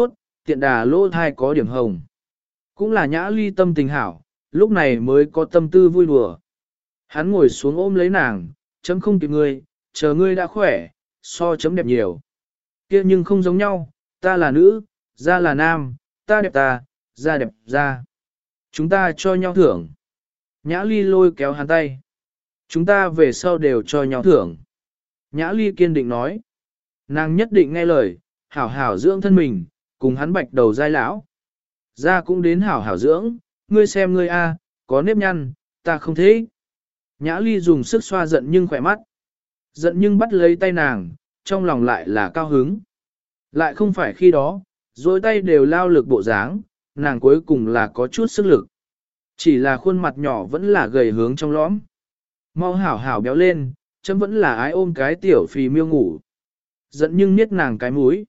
tiện đà lỗ thai có điểm hồng. Cũng là Nhã Ly tâm tình hảo, lúc này mới có tâm tư vui đùa. Hắn ngồi xuống ôm lấy nàng, chấm không kịp ngươi, chờ ngươi đã khỏe, so chấm đẹp nhiều. Kia nhưng không giống nhau, ta là nữ, da là nam, ta, da đẹp da. Chúng ta cho nhau thưởng. Nhã Ly lôi kéo hắn tay. Chúng ta về sau đều cho nhau thưởng. Nhã Ly kiên định nói. Nàng nhất định nghe lời, hảo hảo dưỡng thân mình, cùng hắn bạch đầu dai lão. Da cũng đến hảo hảo dưỡng, ngươi xem ngươi a, có nếp nhăn, ta không thế. Nhã Ly dùng sức xoa giận nhưng khỏe mắt. Giận nhưng bắt lấy tay nàng, trong lòng lại là cao hứng. Lại không phải khi đó, dối tay đều lao lực bộ dáng, nàng cuối cùng là có chút sức lực. Chỉ là khuôn mặt nhỏ vẫn là gầy hướng trong lõm. Mau hảo hảo béo lên, chấm vẫn là ái ôm cái tiểu phì miêu ngủ. Giận nhưng niết nàng cái mũi.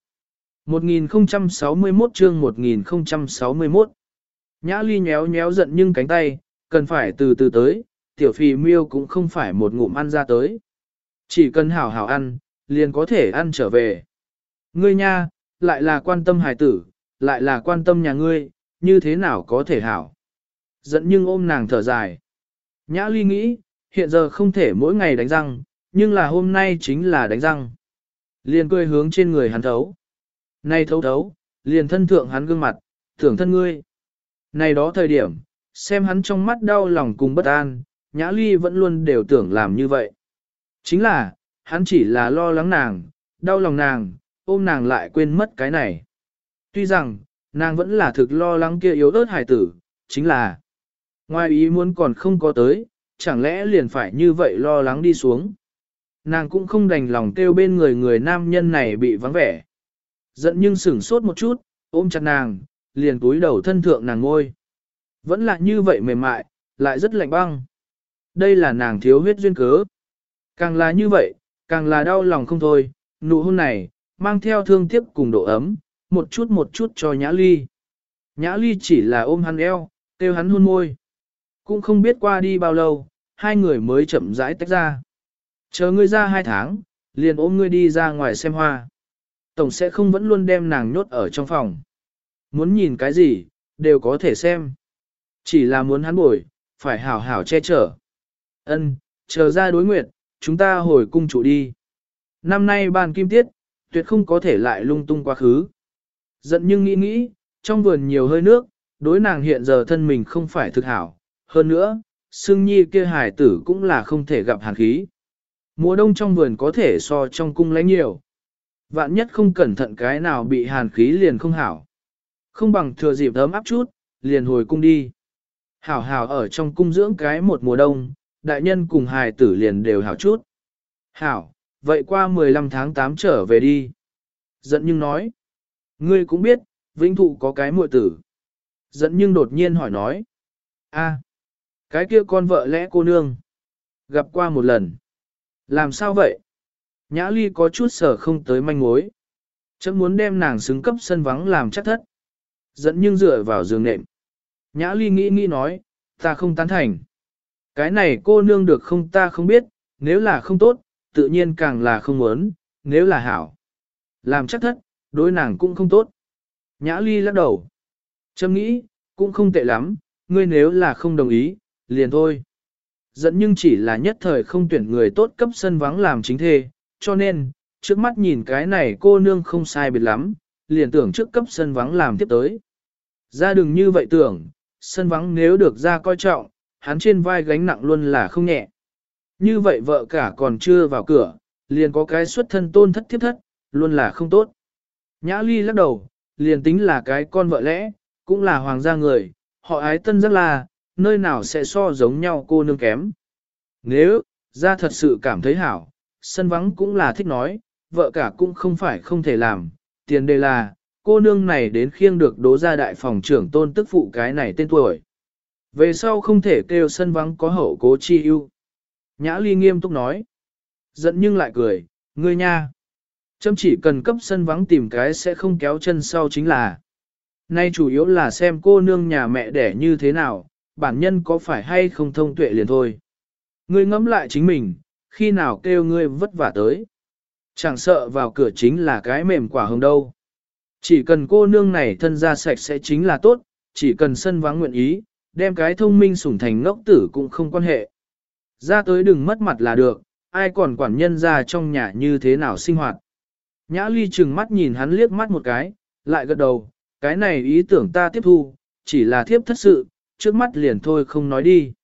1061 chương 1061. Nhã Ly nhéo nhéo giận nhưng cánh tay, cần phải từ từ tới, tiểu phì miêu cũng không phải một ngụm ăn ra tới. Chỉ cần hảo hảo ăn, liền có thể ăn trở về. Ngươi nha, lại là quan tâm hài tử, lại là quan tâm nhà ngươi, như thế nào có thể hảo. Giận nhưng ôm nàng thở dài. Nhã Ly nghĩ, hiện giờ không thể mỗi ngày đánh răng, nhưng là hôm nay chính là đánh răng. Liền cười hướng trên người hắn thấu. Này thấu thấu, liền thân thượng hắn gương mặt, thưởng thân ngươi. Này đó thời điểm, xem hắn trong mắt đau lòng cùng bất an, Nhã Ly vẫn luôn đều tưởng làm như vậy. Chính là, hắn chỉ là lo lắng nàng, đau lòng nàng, ôm nàng lại quên mất cái này. Tuy rằng, nàng vẫn là thực lo lắng kia yếu ớt hài tử, chính là ngoài ý muốn còn không có tới, chẳng lẽ liền phải như vậy lo lắng đi xuống. Nàng cũng không đành lòng kêu bên người nam nhân này bị vắng vẻ. Giận nhưng sửng sốt một chút, ôm chặt nàng, liền túi đầu thân thượng nàng ngôi. Vẫn là như vậy mềm mại, lại rất lạnh băng. Đây là nàng thiếu huyết duyên cớ. Càng là như vậy, càng là đau lòng không thôi, nụ hôn này, mang theo thương tiếc cùng độ ấm, một chút cho Nhã Ly. Nhã Ly chỉ là ôm hắn eo, kêu hắn hôn môi. Cũng không biết qua đi bao lâu, hai người mới chậm rãi tách ra. Chờ ngươi ra 2 tháng, liền ôm ngươi đi ra ngoài xem hoa. Tổng sẽ không vẫn luôn đem nàng nhốt ở trong phòng. Muốn nhìn cái gì, đều có thể xem. Chỉ là muốn hắn bồi, phải hảo hảo che chở. Ân, chờ ra đối nguyện, chúng ta hồi cung chủ đi. Năm nay ban kim tiết, tuyệt không có thể lại lung tung quá khứ. Giận nhưng nghĩ, trong vườn nhiều hơi nước, đối nàng hiện giờ thân mình không phải thực hảo. Hơn nữa, Sương Nhi kia hài tử cũng là không thể gặp hàn khí. Mùa đông trong vườn có thể so trong cung lánh nhiều. Vạn nhất không cẩn thận cái nào bị hàn khí liền không hảo. Không bằng thừa dịp ấm áp chút, liền hồi cung đi. Hảo hảo ở trong cung dưỡng cái một mùa đông, đại nhân cùng hài tử liền đều hảo chút. Hảo, vậy qua 15 tháng 8 trở về đi. Giận nhưng nói. Ngươi cũng biết, Vĩnh Thụ có cái muội tử. Giận nhưng đột nhiên hỏi nói. A, cái kia con vợ lẽ cô nương. Gặp qua một lần. Làm sao vậy? Nhã Ly có chút sở không tới manh mối. Chấm muốn đem nàng xứng cấp sân vắng làm chắc thất. Giận nhưng dựa vào giường nệm. Nhã Ly nghĩ nói, ta không tán thành. Cái này cô nương được không ta không biết, nếu là không tốt, tự nhiên càng là không muốn, nếu là hảo. Làm chắc thất, đối nàng cũng không tốt. Nhã Ly lắc đầu. Chấm nghĩ, cũng không tệ lắm, ngươi nếu là không đồng ý, liền thôi. Giận nhưng chỉ là nhất thời không tuyển người tốt cấp sân vắng làm chính thê, cho nên, trước mắt nhìn cái này cô nương không sai biệt lắm, liền tưởng trước cấp sân vắng làm tiếp tới. Ra đừng như vậy tưởng, sân vắng nếu được ra coi trọng, hắn trên vai gánh nặng luôn là không nhẹ. Như vậy vợ cả còn chưa vào cửa, liền có cái xuất thân tôn thất thiếp thất, luôn là không tốt. Nhã Ly lắc đầu, liền tính là cái con vợ lẽ, cũng là hoàng gia người, họ ái tân rất là, nơi nào sẽ so giống nhau cô nương kém. Nếu, ra thật sự cảm thấy hảo, sân vắng cũng là thích nói, vợ cả cũng không phải không thể làm, tiền đề là, cô nương này đến khiêng được đố ra đại phòng trưởng tôn tức phụ cái này tên tuổi. Về sau không thể kêu sân vắng có hậu cố chi ưu. Nhã Ly nghiêm túc nói. Giận nhưng lại cười, ngươi nha. Chấm chỉ cần cấp sân vắng tìm cái sẽ không kéo chân sau chính là. Nay chủ yếu là xem cô nương nhà mẹ đẻ như thế nào, bản nhân có phải hay không thông tuệ liền thôi. Ngươi ngẫm lại chính mình, khi nào kêu ngươi vất vả tới. Chẳng sợ vào cửa chính là cái mềm quả hồng đâu. Chỉ cần cô nương này thân ra sạch sẽ chính là tốt, chỉ cần sân vắng nguyện ý, đem cái thông minh sủng thành ngốc tử cũng không quan hệ. Ra tới đừng mất mặt là được, ai còn quản nhân ra trong nhà như thế nào sinh hoạt. Nhã Ly chừng mắt nhìn hắn liếc mắt một cái, lại gật đầu, cái này ý tưởng ta tiếp thu, chỉ là thiếp thất sự, trước mắt liền thôi không nói đi.